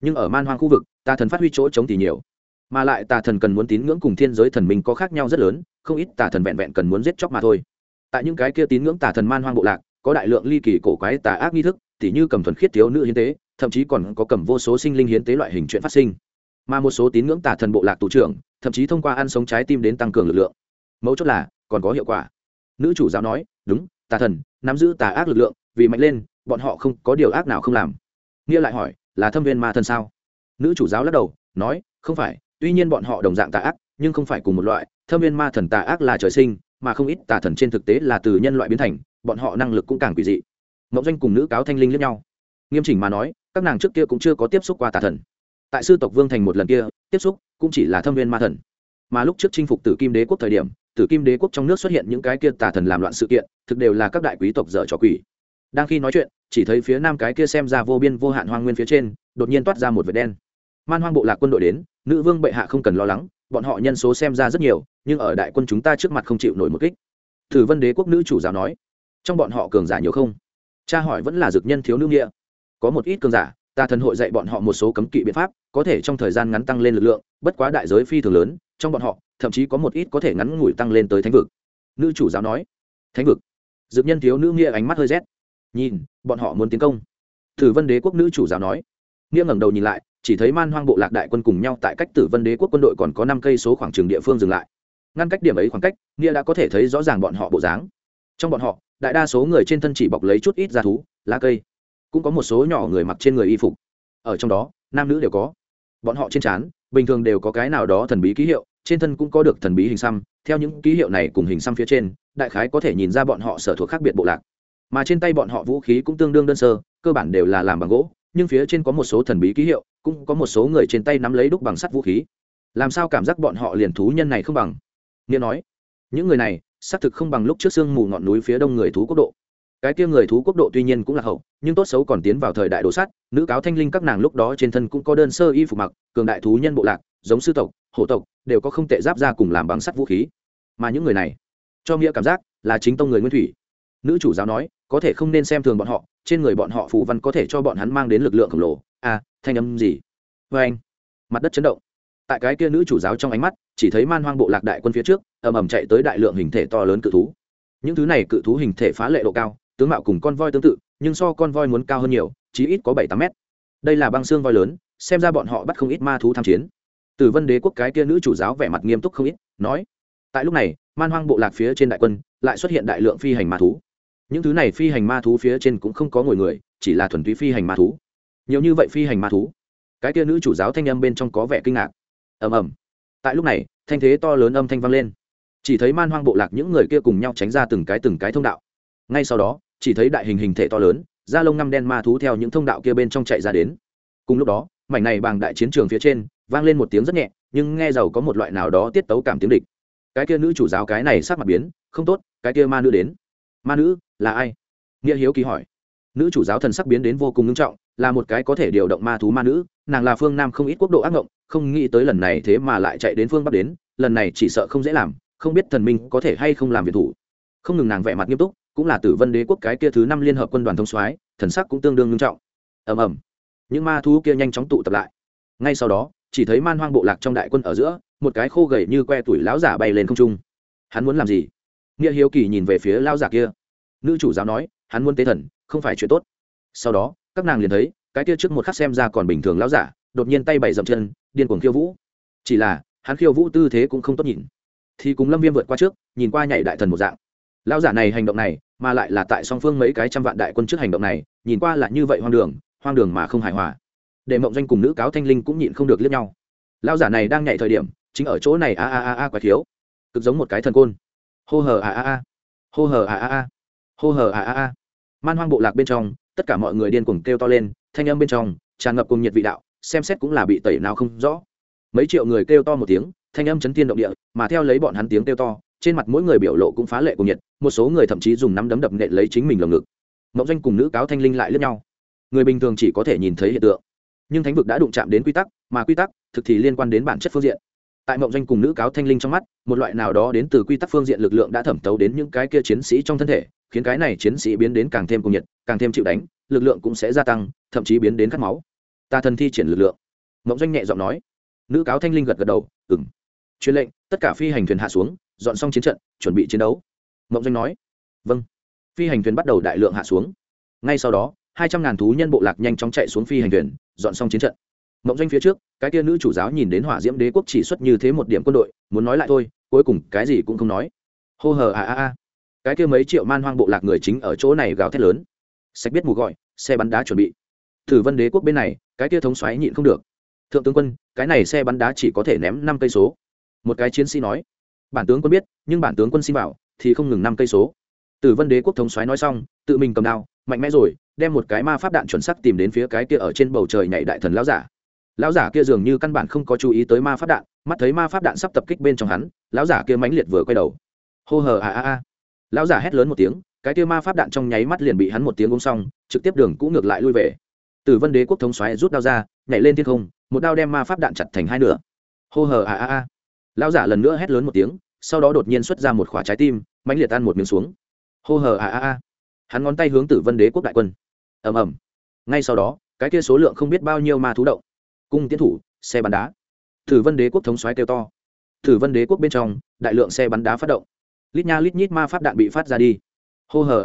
nhưng ở man hoang khu vực tà thần phát huy chỗ chống thì nhiều, mà lại tà thần cần muốn tín ngưỡng cùng thiên giới thần minh có khác nhau rất lớn, không ít tà thần vẹn vẹn cần muốn giết chóc mà thôi. Tại những cái kia tín ngưỡng tà thần man hoang bộ lạc có đại lượng ly kỳ cổ quái tà ác nghi thức, tỉ như cầm thuần khiết thiếu nữ hiến tế, thậm chí còn có cầm vô số sinh linh hiến tế loại hình chuyện phát sinh. Mà một số tín ngưỡng tà thần bộ lạc tù trưởng thậm chí thông qua ăn sống trái tim đến tăng cường lực lượng. Mấu chốt là còn có hiệu quả. Nữ chủ giáo nói đúng, tà thần nắm giữ tà ác lực lượng, vì mạnh lên bọn họ không có điều ác nào không làm. Nghĩa lại hỏi là thâm viên ma thần sao? Nữ chủ giáo lắc đầu nói không phải, tuy nhiên bọn họ đồng dạng tà ác nhưng không phải cùng một loại. Thâm viên ma thần tà ác là trời sinh, mà không ít tà thần trên thực tế là từ nhân loại biến thành, bọn họ năng lực cũng càng quỷ dị. Mộng Doanh cùng nữ cáo thanh linh liếc nhau. Nghiêm chỉnh mà nói các nàng trước kia cũng chưa có tiếp xúc qua tà thần. Tại sư tộc Vương Thành một lần kia tiếp xúc cũng chỉ là thâm viên ma thần, mà lúc trước chinh phục Tử Kim Đế quốc thời điểm, Tử Kim Đế quốc trong nước xuất hiện những cái kia tà thần làm loạn sự kiện, thực đều là các đại quý tộc dở trò quỷ. Đang khi nói chuyện chỉ thấy phía nam cái kia xem ra vô biên vô hạn hoang nguyên phía trên đột nhiên toát ra một vệt đen. Man hoang bộ lạc quân đội đến, nữ vương bệ hạ không cần lo lắng, bọn họ nhân số xem ra rất nhiều nhưng ở đại quân chúng ta trước mặt không chịu nổi một kích. Tử Vân Đế quốc nữ chủ giáo nói. Trong bọn họ cường giả nhiều không? Cha hỏi vẫn là dược nhân thiếu nữ nghĩa. Có một ít cường giả, tà thần hội dạy bọn họ một số cấm kỵ biện pháp, có thể trong thời gian ngắn tăng lên lực lượng, bất quá đại giới phi thường lớn, trong bọn họ thậm chí có một ít có thể ngắn ngủi tăng lên tới thánh vực. Nữ chủ giáo nói. Thánh vực? Dược nhân thiếu nữ nghĩa ánh mắt hơi rét. Nhìn bọn họ muốn tiến công. Tử Vân Đế quốc nữ chủ giáo nói. Nghĩa ngẩng đầu nhìn lại, chỉ thấy man hoang bộ lạc đại quân cùng nhau tại cách Tử Vân Đế quốc quân đội còn có 5 cây số khoảng trường địa phương dừng lại. Ngăn cách điểm ấy khoảng cách, Nghĩa đã có thể thấy rõ ràng bọn họ bộ dáng. Trong bọn họ đại đa số người trên thân chỉ bọc lấy chút ít da thú, lá cây, cũng có một số nhỏ người mặc trên người y phục. Ở trong đó nam nữ đều có. Bọn họ trên trán bình thường đều có cái nào đó thần bí ký hiệu, trên thân cũng có được thần bí hình xăm. Theo những ký hiệu này cùng hình xăm phía trên, đại khái có thể nhìn ra bọn họ sở thuộc khác biệt bộ lạc. Mà trên tay bọn họ vũ khí cũng tương đương đơn sơ, cơ bản đều là làm bằng gỗ, nhưng phía trên có một số thần bí ký hiệu, cũng có một số người trên tay nắm lấy đúc bằng sắt vũ khí. Làm sao cảm giác bọn họ liền thú nhân này không bằng? Nghĩa nói những người này xác thực không bằng lúc trước sương mù ngọn núi phía đông người thú quốc độ. Cái kia người thú quốc độ tuy nhiên cũng là hậu, nhưng tốt xấu còn tiến vào thời đại đồ sắt. Nữ cáo thanh linh các nàng lúc đó trên thân cũng có đơn sơ y phục mặc, cường đại thú nhân bộ lạc giống sư tộc, hổ tộc đều có không tệ giáp ra cùng làm bằng sắt vũ khí. Mà những người này cho Nghĩa cảm giác là chính tông người nguyên thủy. Nữ chủ giáo nói có thể không nên xem thường bọn họ, trên người bọn họ phù văn có thể cho bọn hắn mang đến lực lượng khổng lồ. Thanh âm gì? Vê anh, mặt đất chấn động. Tại cái kia nữ chủ giáo trong ánh mắt chỉ thấy man hoang bộ lạc đại quân phía trước ầm ầm chạy tới đại lượng hình thể to lớn cự thú. Những thứ này cự thú hình thể phá lệ độ cao, tướng mạo cùng con voi tương tự nhưng so con voi muốn cao hơn nhiều, chí ít có 7-8 mét. Đây là băng xương voi lớn, xem ra bọn họ bắt không ít ma thú tham chiến. Tử Vân Đế quốc cái kia nữ chủ giáo vẻ mặt nghiêm túc không ít, nói tại lúc này man hoang bộ lạc phía trên đại quân lại xuất hiện đại lượng phi hành ma thú. Những thứ này phi hành ma thú phía trên cũng không có ngồi người, chỉ là thuần túy phi hành ma thú. Nhiều như vậy phi hành ma thú, cái kia nữ chủ giáo thanh âm bên trong có vẻ kinh ngạc. Ầm ầm. Tại lúc này thanh thế to lớn âm thanh vang lên, chỉ thấy man hoang bộ lạc những người kia cùng nhau tránh ra từng cái thông đạo. Ngay sau đó chỉ thấy đại hình thể to lớn da lông ngăm đen ma thú theo những thông đạo kia bên trong chạy ra đến. Cùng lúc đó mảnh này bàng đại chiến trường phía trên vang lên một tiếng rất nhẹ nhưng nghe giàu có một loại nào đó tiết tấu cảm tiếng địch. Cái kia nữ chủ giáo cái này sắc mặt biến không tốt, cái kia ma nữ đến. Ma nữ là ai? Nghĩa hiếu kỳ hỏi. Nữ chủ giáo thần sắc biến đến vô cùng nghiêm trọng, là một cái có thể điều động ma thú ma nữ, nàng là phương nam không ít quốc độ ác ngộng, không nghĩ tới lần này thế mà lại chạy đến phương bắc đến, lần này chỉ sợ không dễ làm, không biết thần minh có thể hay không làm việc thủ. Không ngừng nàng vẻ mặt nghiêm túc, cũng là Tử Vân Đế quốc cái kia thứ 5 liên hợp quân đoàn thống soái, thần sắc cũng tương đương nghiêm trọng. Ầm ầm. Những ma thú kia nhanh chóng tụ tập lại. Ngay sau đó chỉ thấy man hoang bộ lạc trong đại quân ở giữa một cái khô gầy như que tuổi lão giả bay lên không trung. Hắn muốn làm gì? Nghĩa hiếu kỳ nhìn về phía lão giả kia. Nữ chủ giáo nói hắn muốn tế thần, không phải chuyện tốt. Sau đó các nàng liền thấy cái kia trước một khắc xem ra còn bình thường lão giả đột nhiên tay bày dậm chân điên cuồng khiêu vũ. Chỉ là hắn khiêu vũ tư thế cũng không tốt nhìn, thì cùng Lâm Viêm vượt qua trước nhìn qua nhảy đại thần một dạng. Lão giả này hành động này mà lại là tại song phương mấy cái trăm vạn đại quân trước hành động này, nhìn qua là như vậy hoang đường mà không hài hòa. Để Mộng Doanh cùng nữ cáo thanh linh cũng nhịn không được liếc nhau. Lão giả này đang nhảy thời điểm chính ở chỗ này quái thiếu, cực giống một cái thần côn. Hô hờ hô hờ hô hờ Man hoang bộ lạc bên trong tất cả mọi người điên cuồng kêu to lên, thanh âm bên trong tràn ngập cùng nhiệt vị đạo, xem xét cũng là bị tẩy nào không rõ. Mấy triệu người kêu to một tiếng, thanh âm chấn thiên động địa, mà theo lấy bọn hắn tiếng kêu to, trên mặt mỗi người biểu lộ cũng phá lệ cùng nhiệt, một số người thậm chí dùng nắm đấm đập nện lấy chính mình lồng ngực. Mộng Doanh cùng nữ cáo thanh linh lại liếc nhau. Người bình thường chỉ có thể nhìn thấy hiện tượng, nhưng thánh vực đã đụng chạm đến quy tắc, mà quy tắc thực thì liên quan đến bản chất phương diện. Tại Mộng Doanh cùng nữ cáo thanh linh trong mắt, một loại nào đó đến từ quy tắc phương diện lực lượng đã thẩm thấu đến những cái kia chiến sĩ trong thân thể, khiến cái này chiến sĩ biến đến càng thêm cuồng nhiệt, càng thêm chịu đánh, lực lượng cũng sẽ gia tăng, thậm chí biến đến khát máu. ta thần thi triển lực lượng. Mộng Doanh nhẹ giọng nói. Nữ cáo Thanh Linh gật gật đầu, ừm. Truyền lệnh, tất cả phi hành thuyền hạ xuống, dọn xong chiến trận, chuẩn bị chiến đấu. Mộng Doanh nói. Vâng. Phi hành thuyền bắt đầu đại lượng hạ xuống. Ngay sau đó, 200.000 thú nhân bộ lạc nhanh chóng chạy xuống phi hành thuyền, dọn xong chiến trận. Mộng Doanh phía trước, cái kia nữ chủ giáo nhìn đến Hỏa Diễm Đế quốc chỉ xuất như thế một điểm quân đội, muốn nói lại thôi, cuối cùng cái gì cũng không nói. Hô hờ cái kia mấy triệu man hoang bộ lạc người chính ở chỗ này gào thét lớn. Sạch biết mù gọi, xe bắn đá chuẩn bị. Thử Vân Đế quốc bên này, cái kia thống soái nhịn không được. Thượng tướng quân, cái này xe bắn đá chỉ có thể ném 5 cây số. Một cái chiến sĩ nói. Bản tướng quân biết, nhưng bản tướng quân xin bảo thì không ngừng 5 cây số. Tử Vân Đế quốc thống soái nói xong, tự mình cầm đao, mạnh mẽ rồi, đem một cái ma pháp đạn chuẩn xác tìm đến phía cái kia ở trên bầu trời nhảy đại thần lão giả. Lão giả kia dường như căn bản không có chú ý tới ma pháp đạn, mắt thấy ma pháp đạn sắp tập kích bên trong hắn, lão giả kia mãnh liệt vừa quay đầu. Hô hờ lão giả hét lớn một tiếng, cái kia ma pháp đạn trong nháy mắt liền bị hắn một tiếng ôm xong, trực tiếp đường cũ ngược lại lui về. Tử Vân Đế quốc thống soái rút đao ra, nhảy lên thiên không, một đao đem ma pháp đạn chặt thành hai nửa. Hô hờ lão giả lần nữa hét lớn một tiếng, sau đó đột nhiên xuất ra một quả trái tim, mãnh liệt ăn một miếng xuống. Hô hờ hắn ngón tay hướng Tử Vân Đế quốc đại quân. Ầm ầm. Ngay sau đó, cái kia số lượng không biết bao nhiêu ma thú động, cung tiến thủ, xe bắn đá. Tử Vân Đế quốc thống soái kêu to. Tử Vân Đế quốc bên trong, đại lượng xe bắn đá phát động. Lít nha lít nhít ma pháp đạn bị phát ra đi. Hô hờ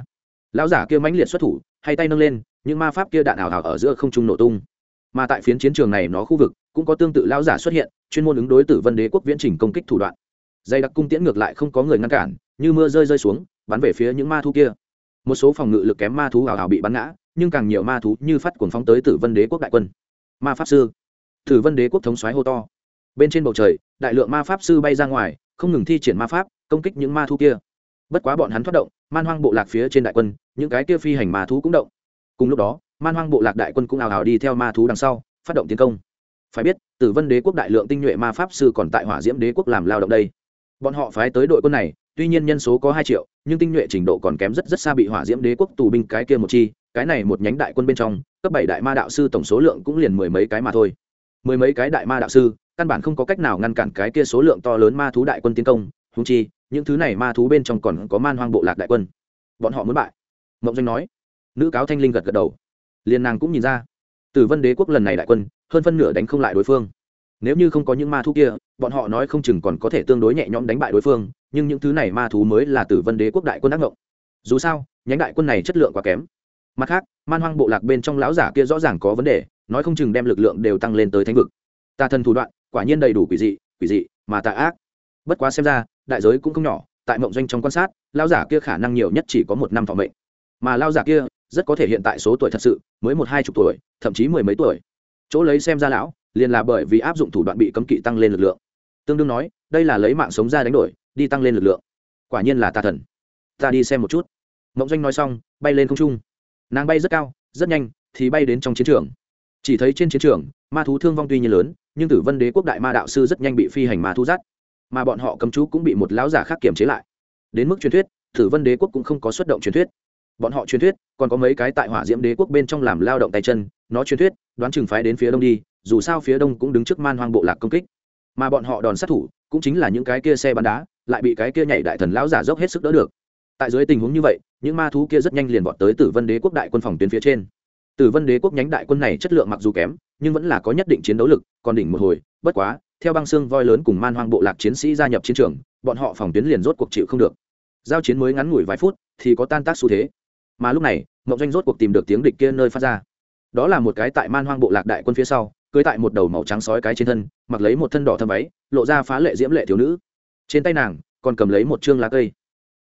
lão giả kia mãnh liệt xuất thủ, hai tay nâng lên, những ma pháp kia đạn ảo ảo ở giữa không trung nổ tung. Mà tại phiến chiến trường này nó khu vực cũng có tương tự lão giả xuất hiện, chuyên môn ứng đối Tử Vân Đế quốc viễn trình công kích thủ đoạn. Dây đặc cung tiễn ngược lại không có người ngăn cản, như mưa rơi xuống, bắn về phía những ma thú kia. Một số phòng ngự lực kém ma thú ảo ảo bị bắn ngã, nhưng càng nhiều ma thú như phát cuồng phóng tới Tử Vân Đế quốc đại quân. Ma pháp sư, Tử Vân Đế quốc thống soái hô to. Bên trên bầu trời, đại lượng ma pháp sư bay ra ngoài, không ngừng thi triển ma pháp, công kích những ma thú kia. Bất quá bọn hắn thoát động, man hoang bộ lạc phía trên đại quân, những cái kia phi hành ma thú cũng động. Cùng lúc đó, man hoang bộ lạc đại quân cũng ào ào đi theo ma thú đằng sau, phát động tiến công. Phải biết, Tử Vân Đế quốc đại lượng tinh nhuệ ma pháp sư còn tại Hỏa Diễm Đế quốc làm lao động đây. Bọn họ phái tới đội quân này, tuy nhiên nhân số có 2 triệu, nhưng tinh nhuệ trình độ còn kém rất xa bị Hỏa Diễm Đế quốc tù binh cái kia một chi, cái này một nhánh đại quân bên trong, cấp 7 đại ma đạo sư tổng số lượng cũng liền mười mấy cái mà thôi. Mười mấy cái đại ma đạo sư, căn bản không có cách nào ngăn cản cái kia số lượng to lớn ma thú đại quân tiến công, huống chi, những thứ này ma thú bên trong còn có man hoang bộ lạc đại quân. Bọn họ muốn bại. Mộng Doanh nói. Nữ cáo Thanh Linh gật gật đầu. Liên nàng cũng nhìn ra, Tử Vân Đế quốc lần này đại quân, hơn phân nửa đánh không lại đối phương. Nếu như không có những ma thú kia, bọn họ nói không chừng còn có thể tương đối nhẹ nhõm đánh bại đối phương, nhưng những thứ này ma thú mới là Tử Vân Đế quốc đại quân ác ngộng. Dù sao, nhánh đại quân này chất lượng quá kém. Mặt khác, man hoang bộ lạc bên trong lão giả kia rõ ràng có vấn đề, nói không chừng đem lực lượng đều tăng lên tới thánh vực. Tà thần thủ đoạn, quả nhiên đầy đủ quỷ dị, mà tà ác. Bất quá xem ra, đại giới cũng không nhỏ, tại Mộng Doanh trong quan sát, lão giả kia khả năng nhiều nhất chỉ có 1 năm thọ mệnh. Mà lão giả kia, rất có thể hiện tại số tuổi thật sự mới 12 chục tuổi, thậm chí mười mấy tuổi. Chỗ lấy xem ra lão, liền là bởi vì áp dụng thủ đoạn bị cấm kỵ tăng lên lực lượng. Tương đương nói, đây là lấy mạng sống ra đánh đổi, đi tăng lên lực lượng. Quả nhiên là tà thần. Ta đi xem một chút. Mộng Doanh nói xong, bay lên không trung. Nàng bay rất cao, rất nhanh, thì bay đến trong chiến trường. Chỉ thấy trên chiến trường, ma thú thương vong tuy nhiên lớn, nhưng Tử Vân Đế quốc đại ma đạo sư rất nhanh bị phi hành ma thú dắt, mà bọn họ cấm chú cũng bị một lão giả khác kiểm chế lại. Đến mức truyền thuyết, Tử Vân Đế quốc cũng không có xuất động truyền thuyết. Bọn họ truyền thuyết, còn có mấy cái tại Hỏa Diễm Đế quốc bên trong làm lao động tay chân, nó truyền thuyết, đoán chừng phái đến phía đông đi, dù sao phía đông cũng đứng trước man hoang bộ lạc công kích. Mà bọn họ đòn sát thủ, cũng chính là những cái kia xe bắn đá, lại bị cái kia nhảy đại thần lão giả dốc hết sức đỡ được. Tại dưới tình huống như vậy, những ma thú kia rất nhanh liền vọt tới Tử Vân Đế quốc đại quân phòng tuyến phía trên. Tử Vân Đế quốc nhánh đại quân này chất lượng mặc dù kém, nhưng vẫn là có nhất định chiến đấu lực, còn đỉnh một hồi, bất quá, theo băng xương voi lớn cùng man hoang bộ lạc chiến sĩ gia nhập chiến trường, bọn họ phòng tuyến liền rốt cuộc chịu không được. Giao chiến mới ngắn ngủi vài phút, thì có tan tác xu thế. Mà lúc này, Mộng Doanh rốt cuộc tìm được tiếng địch kia nơi phát ra. Đó là một cái tại man hoang bộ lạc đại quân phía sau, cưỡi tại một đầu màu trắng sói cái trên thân, mặc lấy một thân đỏ thâm váy, lộ ra phá lệ diễm lệ thiếu nữ. Trên tay nàng còn cầm lấy một trương lá cây.